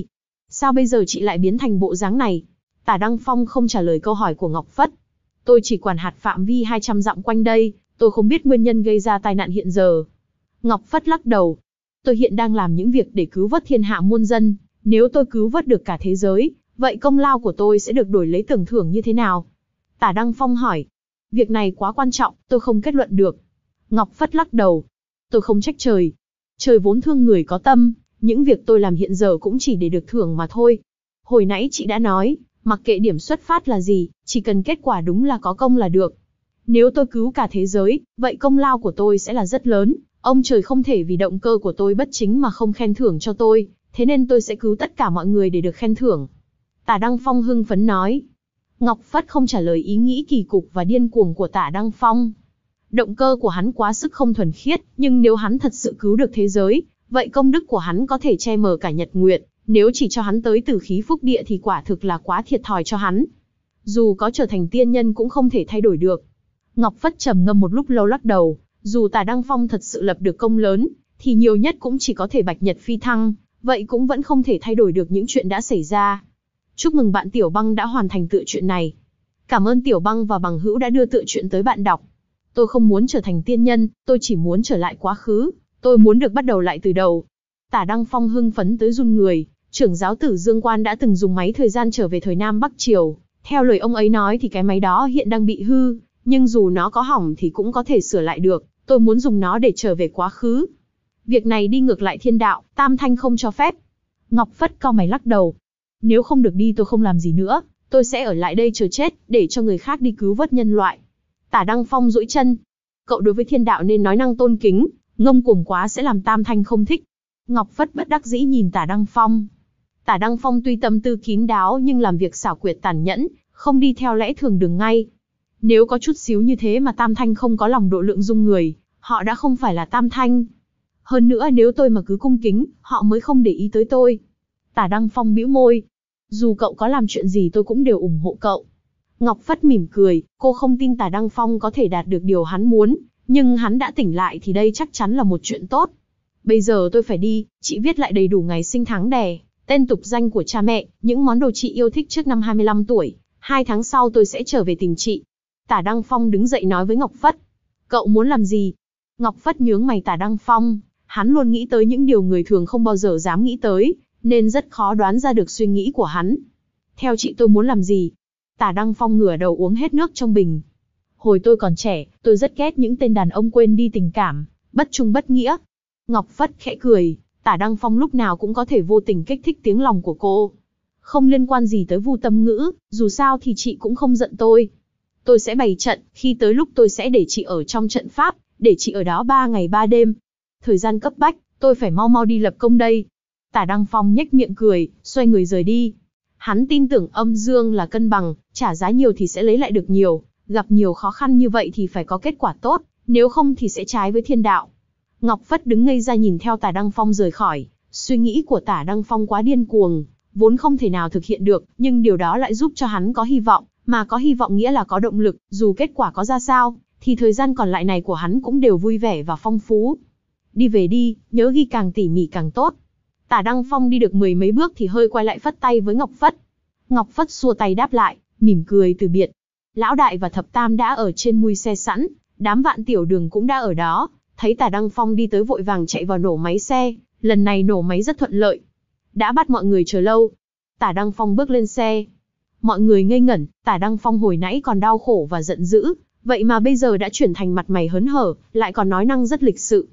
Sao bây giờ chị lại biến thành bộ dáng này? Tả Đăng Phong không trả lời câu hỏi của Ngọc Phất. Tôi chỉ quản hạt phạm vi hai trăm dặm quanh đây, tôi không biết nguyên nhân gây ra tai nạn hiện giờ. Ngọc Phất lắc đầu. Tôi hiện đang làm những việc để cứu vớt thiên hạ muôn dân, nếu tôi cứu vớt được cả thế giới, vậy công lao của tôi sẽ được đổi lấy tưởng thưởng như thế nào? Tả Đăng Phong hỏi. Việc này quá quan trọng, tôi không kết luận được. Ngọc Phất lắc đầu. Tôi không trách trời. Trời vốn thương người có tâm, những việc tôi làm hiện giờ cũng chỉ để được thưởng mà thôi. Hồi nãy chị đã nói, mặc kệ điểm xuất phát là gì, chỉ cần kết quả đúng là có công là được. Nếu tôi cứu cả thế giới, vậy công lao của tôi sẽ là rất lớn. Ông trời không thể vì động cơ của tôi bất chính mà không khen thưởng cho tôi, thế nên tôi sẽ cứu tất cả mọi người để được khen thưởng. Tả Đăng Phong hưng phấn nói. Ngọc Phất không trả lời ý nghĩ kỳ cục và điên cuồng của Tả Đăng Phong. Động cơ của hắn quá sức không thuần khiết, nhưng nếu hắn thật sự cứu được thế giới, vậy công đức của hắn có thể che mờ cả nhật nguyệt, nếu chỉ cho hắn tới tử khí phúc địa thì quả thực là quá thiệt thòi cho hắn. Dù có trở thành tiên nhân cũng không thể thay đổi được. Ngọc Phất trầm ngâm một lúc lâu lắc đầu, dù Tả Đăng Phong thật sự lập được công lớn, thì nhiều nhất cũng chỉ có thể bạch nhật phi thăng, vậy cũng vẫn không thể thay đổi được những chuyện đã xảy ra. Chúc mừng bạn Tiểu Băng đã hoàn thành tựa truyện này. Cảm ơn Tiểu Băng và bằng hữu đã đưa tựa truyện tới bạn đọc. Tôi không muốn trở thành tiên nhân, tôi chỉ muốn trở lại quá khứ, tôi muốn được bắt đầu lại từ đầu. Tả Đăng Phong hưng phấn tới run người, trưởng giáo tử Dương Quan đã từng dùng máy thời gian trở về thời Nam Bắc Triều. Theo lời ông ấy nói thì cái máy đó hiện đang bị hư, nhưng dù nó có hỏng thì cũng có thể sửa lại được, tôi muốn dùng nó để trở về quá khứ. Việc này đi ngược lại thiên đạo, Tam Thanh không cho phép. Ngọc Phất cau mày lắc đầu. Nếu không được đi tôi không làm gì nữa, tôi sẽ ở lại đây chờ chết, để cho người khác đi cứu vớt nhân loại. Tả Đăng Phong duỗi chân. Cậu đối với thiên đạo nên nói năng tôn kính, ngông cuồng quá sẽ làm Tam Thanh không thích. Ngọc Phất bất đắc dĩ nhìn Tả Đăng Phong. Tả Đăng Phong tuy tâm tư kín đáo nhưng làm việc xảo quyệt tàn nhẫn, không đi theo lẽ thường đường ngay. Nếu có chút xíu như thế mà Tam Thanh không có lòng độ lượng dung người, họ đã không phải là Tam Thanh. Hơn nữa nếu tôi mà cứ cung kính, họ mới không để ý tới tôi. Tả Đăng Phong bĩu môi. Dù cậu có làm chuyện gì tôi cũng đều ủng hộ cậu. Ngọc Phất mỉm cười, cô không tin Tả Đăng Phong có thể đạt được điều hắn muốn, nhưng hắn đã tỉnh lại thì đây chắc chắn là một chuyện tốt. Bây giờ tôi phải đi, chị viết lại đầy đủ ngày sinh tháng đẻ, tên tục danh của cha mẹ, những món đồ chị yêu thích trước năm hai mươi lăm tuổi, hai tháng sau tôi sẽ trở về tìm chị. Tả Đăng Phong đứng dậy nói với Ngọc Phất. Cậu muốn làm gì? Ngọc Phất nhướng mày Tả Đăng Phong, hắn luôn nghĩ tới những điều người thường không bao giờ dám nghĩ tới, nên rất khó đoán ra được suy nghĩ của hắn. Theo chị tôi muốn làm gì? Tả Đăng Phong ngửa đầu uống hết nước trong bình. Hồi tôi còn trẻ, tôi rất ghét những tên đàn ông quên đi tình cảm, bất trung bất nghĩa. Ngọc Phất khẽ cười, Tả Đăng Phong lúc nào cũng có thể vô tình kích thích tiếng lòng của cô. Không liên quan gì tới Vu Tâm Ngữ, dù sao thì chị cũng không giận tôi. Tôi sẽ bày trận, khi tới lúc tôi sẽ để chị ở trong trận pháp, để chị ở đó ba ngày ba đêm. Thời gian cấp bách, tôi phải mau mau đi lập công đây. Tả Đăng Phong nhếch miệng cười, xoay người rời đi. Hắn tin tưởng âm dương là cân bằng, trả giá nhiều thì sẽ lấy lại được nhiều, gặp nhiều khó khăn như vậy thì phải có kết quả tốt, nếu không thì sẽ trái với thiên đạo. Ngọc Phất đứng ngây ra nhìn theo Tả Đăng Phong rời khỏi, suy nghĩ của Tả Đăng Phong quá điên cuồng, vốn không thể nào thực hiện được, nhưng điều đó lại giúp cho hắn có hy vọng, mà có hy vọng nghĩa là có động lực, dù kết quả có ra sao, thì thời gian còn lại này của hắn cũng đều vui vẻ và phong phú. Đi về đi, nhớ ghi càng tỉ mỉ càng tốt. Tả Đăng Phong đi được mười mấy bước thì hơi quay lại phất tay với Ngọc Phất. Ngọc Phất xua tay đáp lại, mỉm cười từ biệt. Lão đại và thập tam đã ở trên mui xe sẵn, đám Vạn Tiểu Đường cũng đã ở đó, thấy Tả Đăng Phong đi tới vội vàng chạy vào nổ máy xe, lần này nổ máy rất thuận lợi. Đã bắt mọi người chờ lâu. Tả Đăng Phong bước lên xe. Mọi người ngây ngẩn, Tả Đăng Phong hồi nãy còn đau khổ và giận dữ, vậy mà bây giờ đã chuyển thành mặt mày hớn hở, lại còn nói năng rất lịch sự.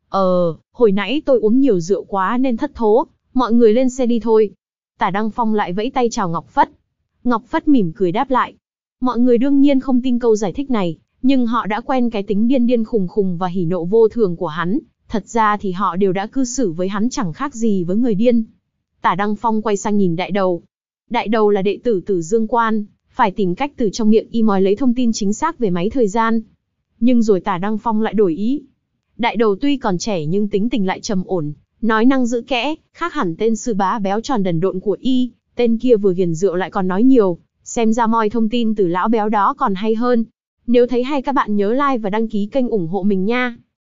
Ờ, hồi nãy tôi uống nhiều rượu quá nên thất thố, mọi người lên xe đi thôi. Tả Đăng Phong lại vẫy tay chào Ngọc Phất. Ngọc Phất mỉm cười đáp lại. Mọi người đương nhiên không tin câu giải thích này, nhưng họ đã quen cái tính điên điên khùng khùng và hỉ nộ vô thường của hắn, thật ra thì họ đều đã cư xử với hắn chẳng khác gì với người điên. Tả Đăng Phong quay sang nhìn Đại Đầu. Đại Đầu là đệ tử Tử Dương Quan, phải tìm cách từ trong miệng y mói lấy thông tin chính xác về máy thời gian. Nhưng rồi Tả Đăng Phong lại đổi ý. Đại Đầu tuy còn trẻ nhưng tính tình lại trầm ổn, nói năng giữ kẽ, khác hẳn tên sư bá béo tròn đần độn của y, tên kia vừa ghiền rượu lại còn nói nhiều, xem ra moi thông tin từ lão béo đó còn hay hơn. Nếu thấy hay các bạn nhớ like và đăng ký kênh ủng hộ mình nha.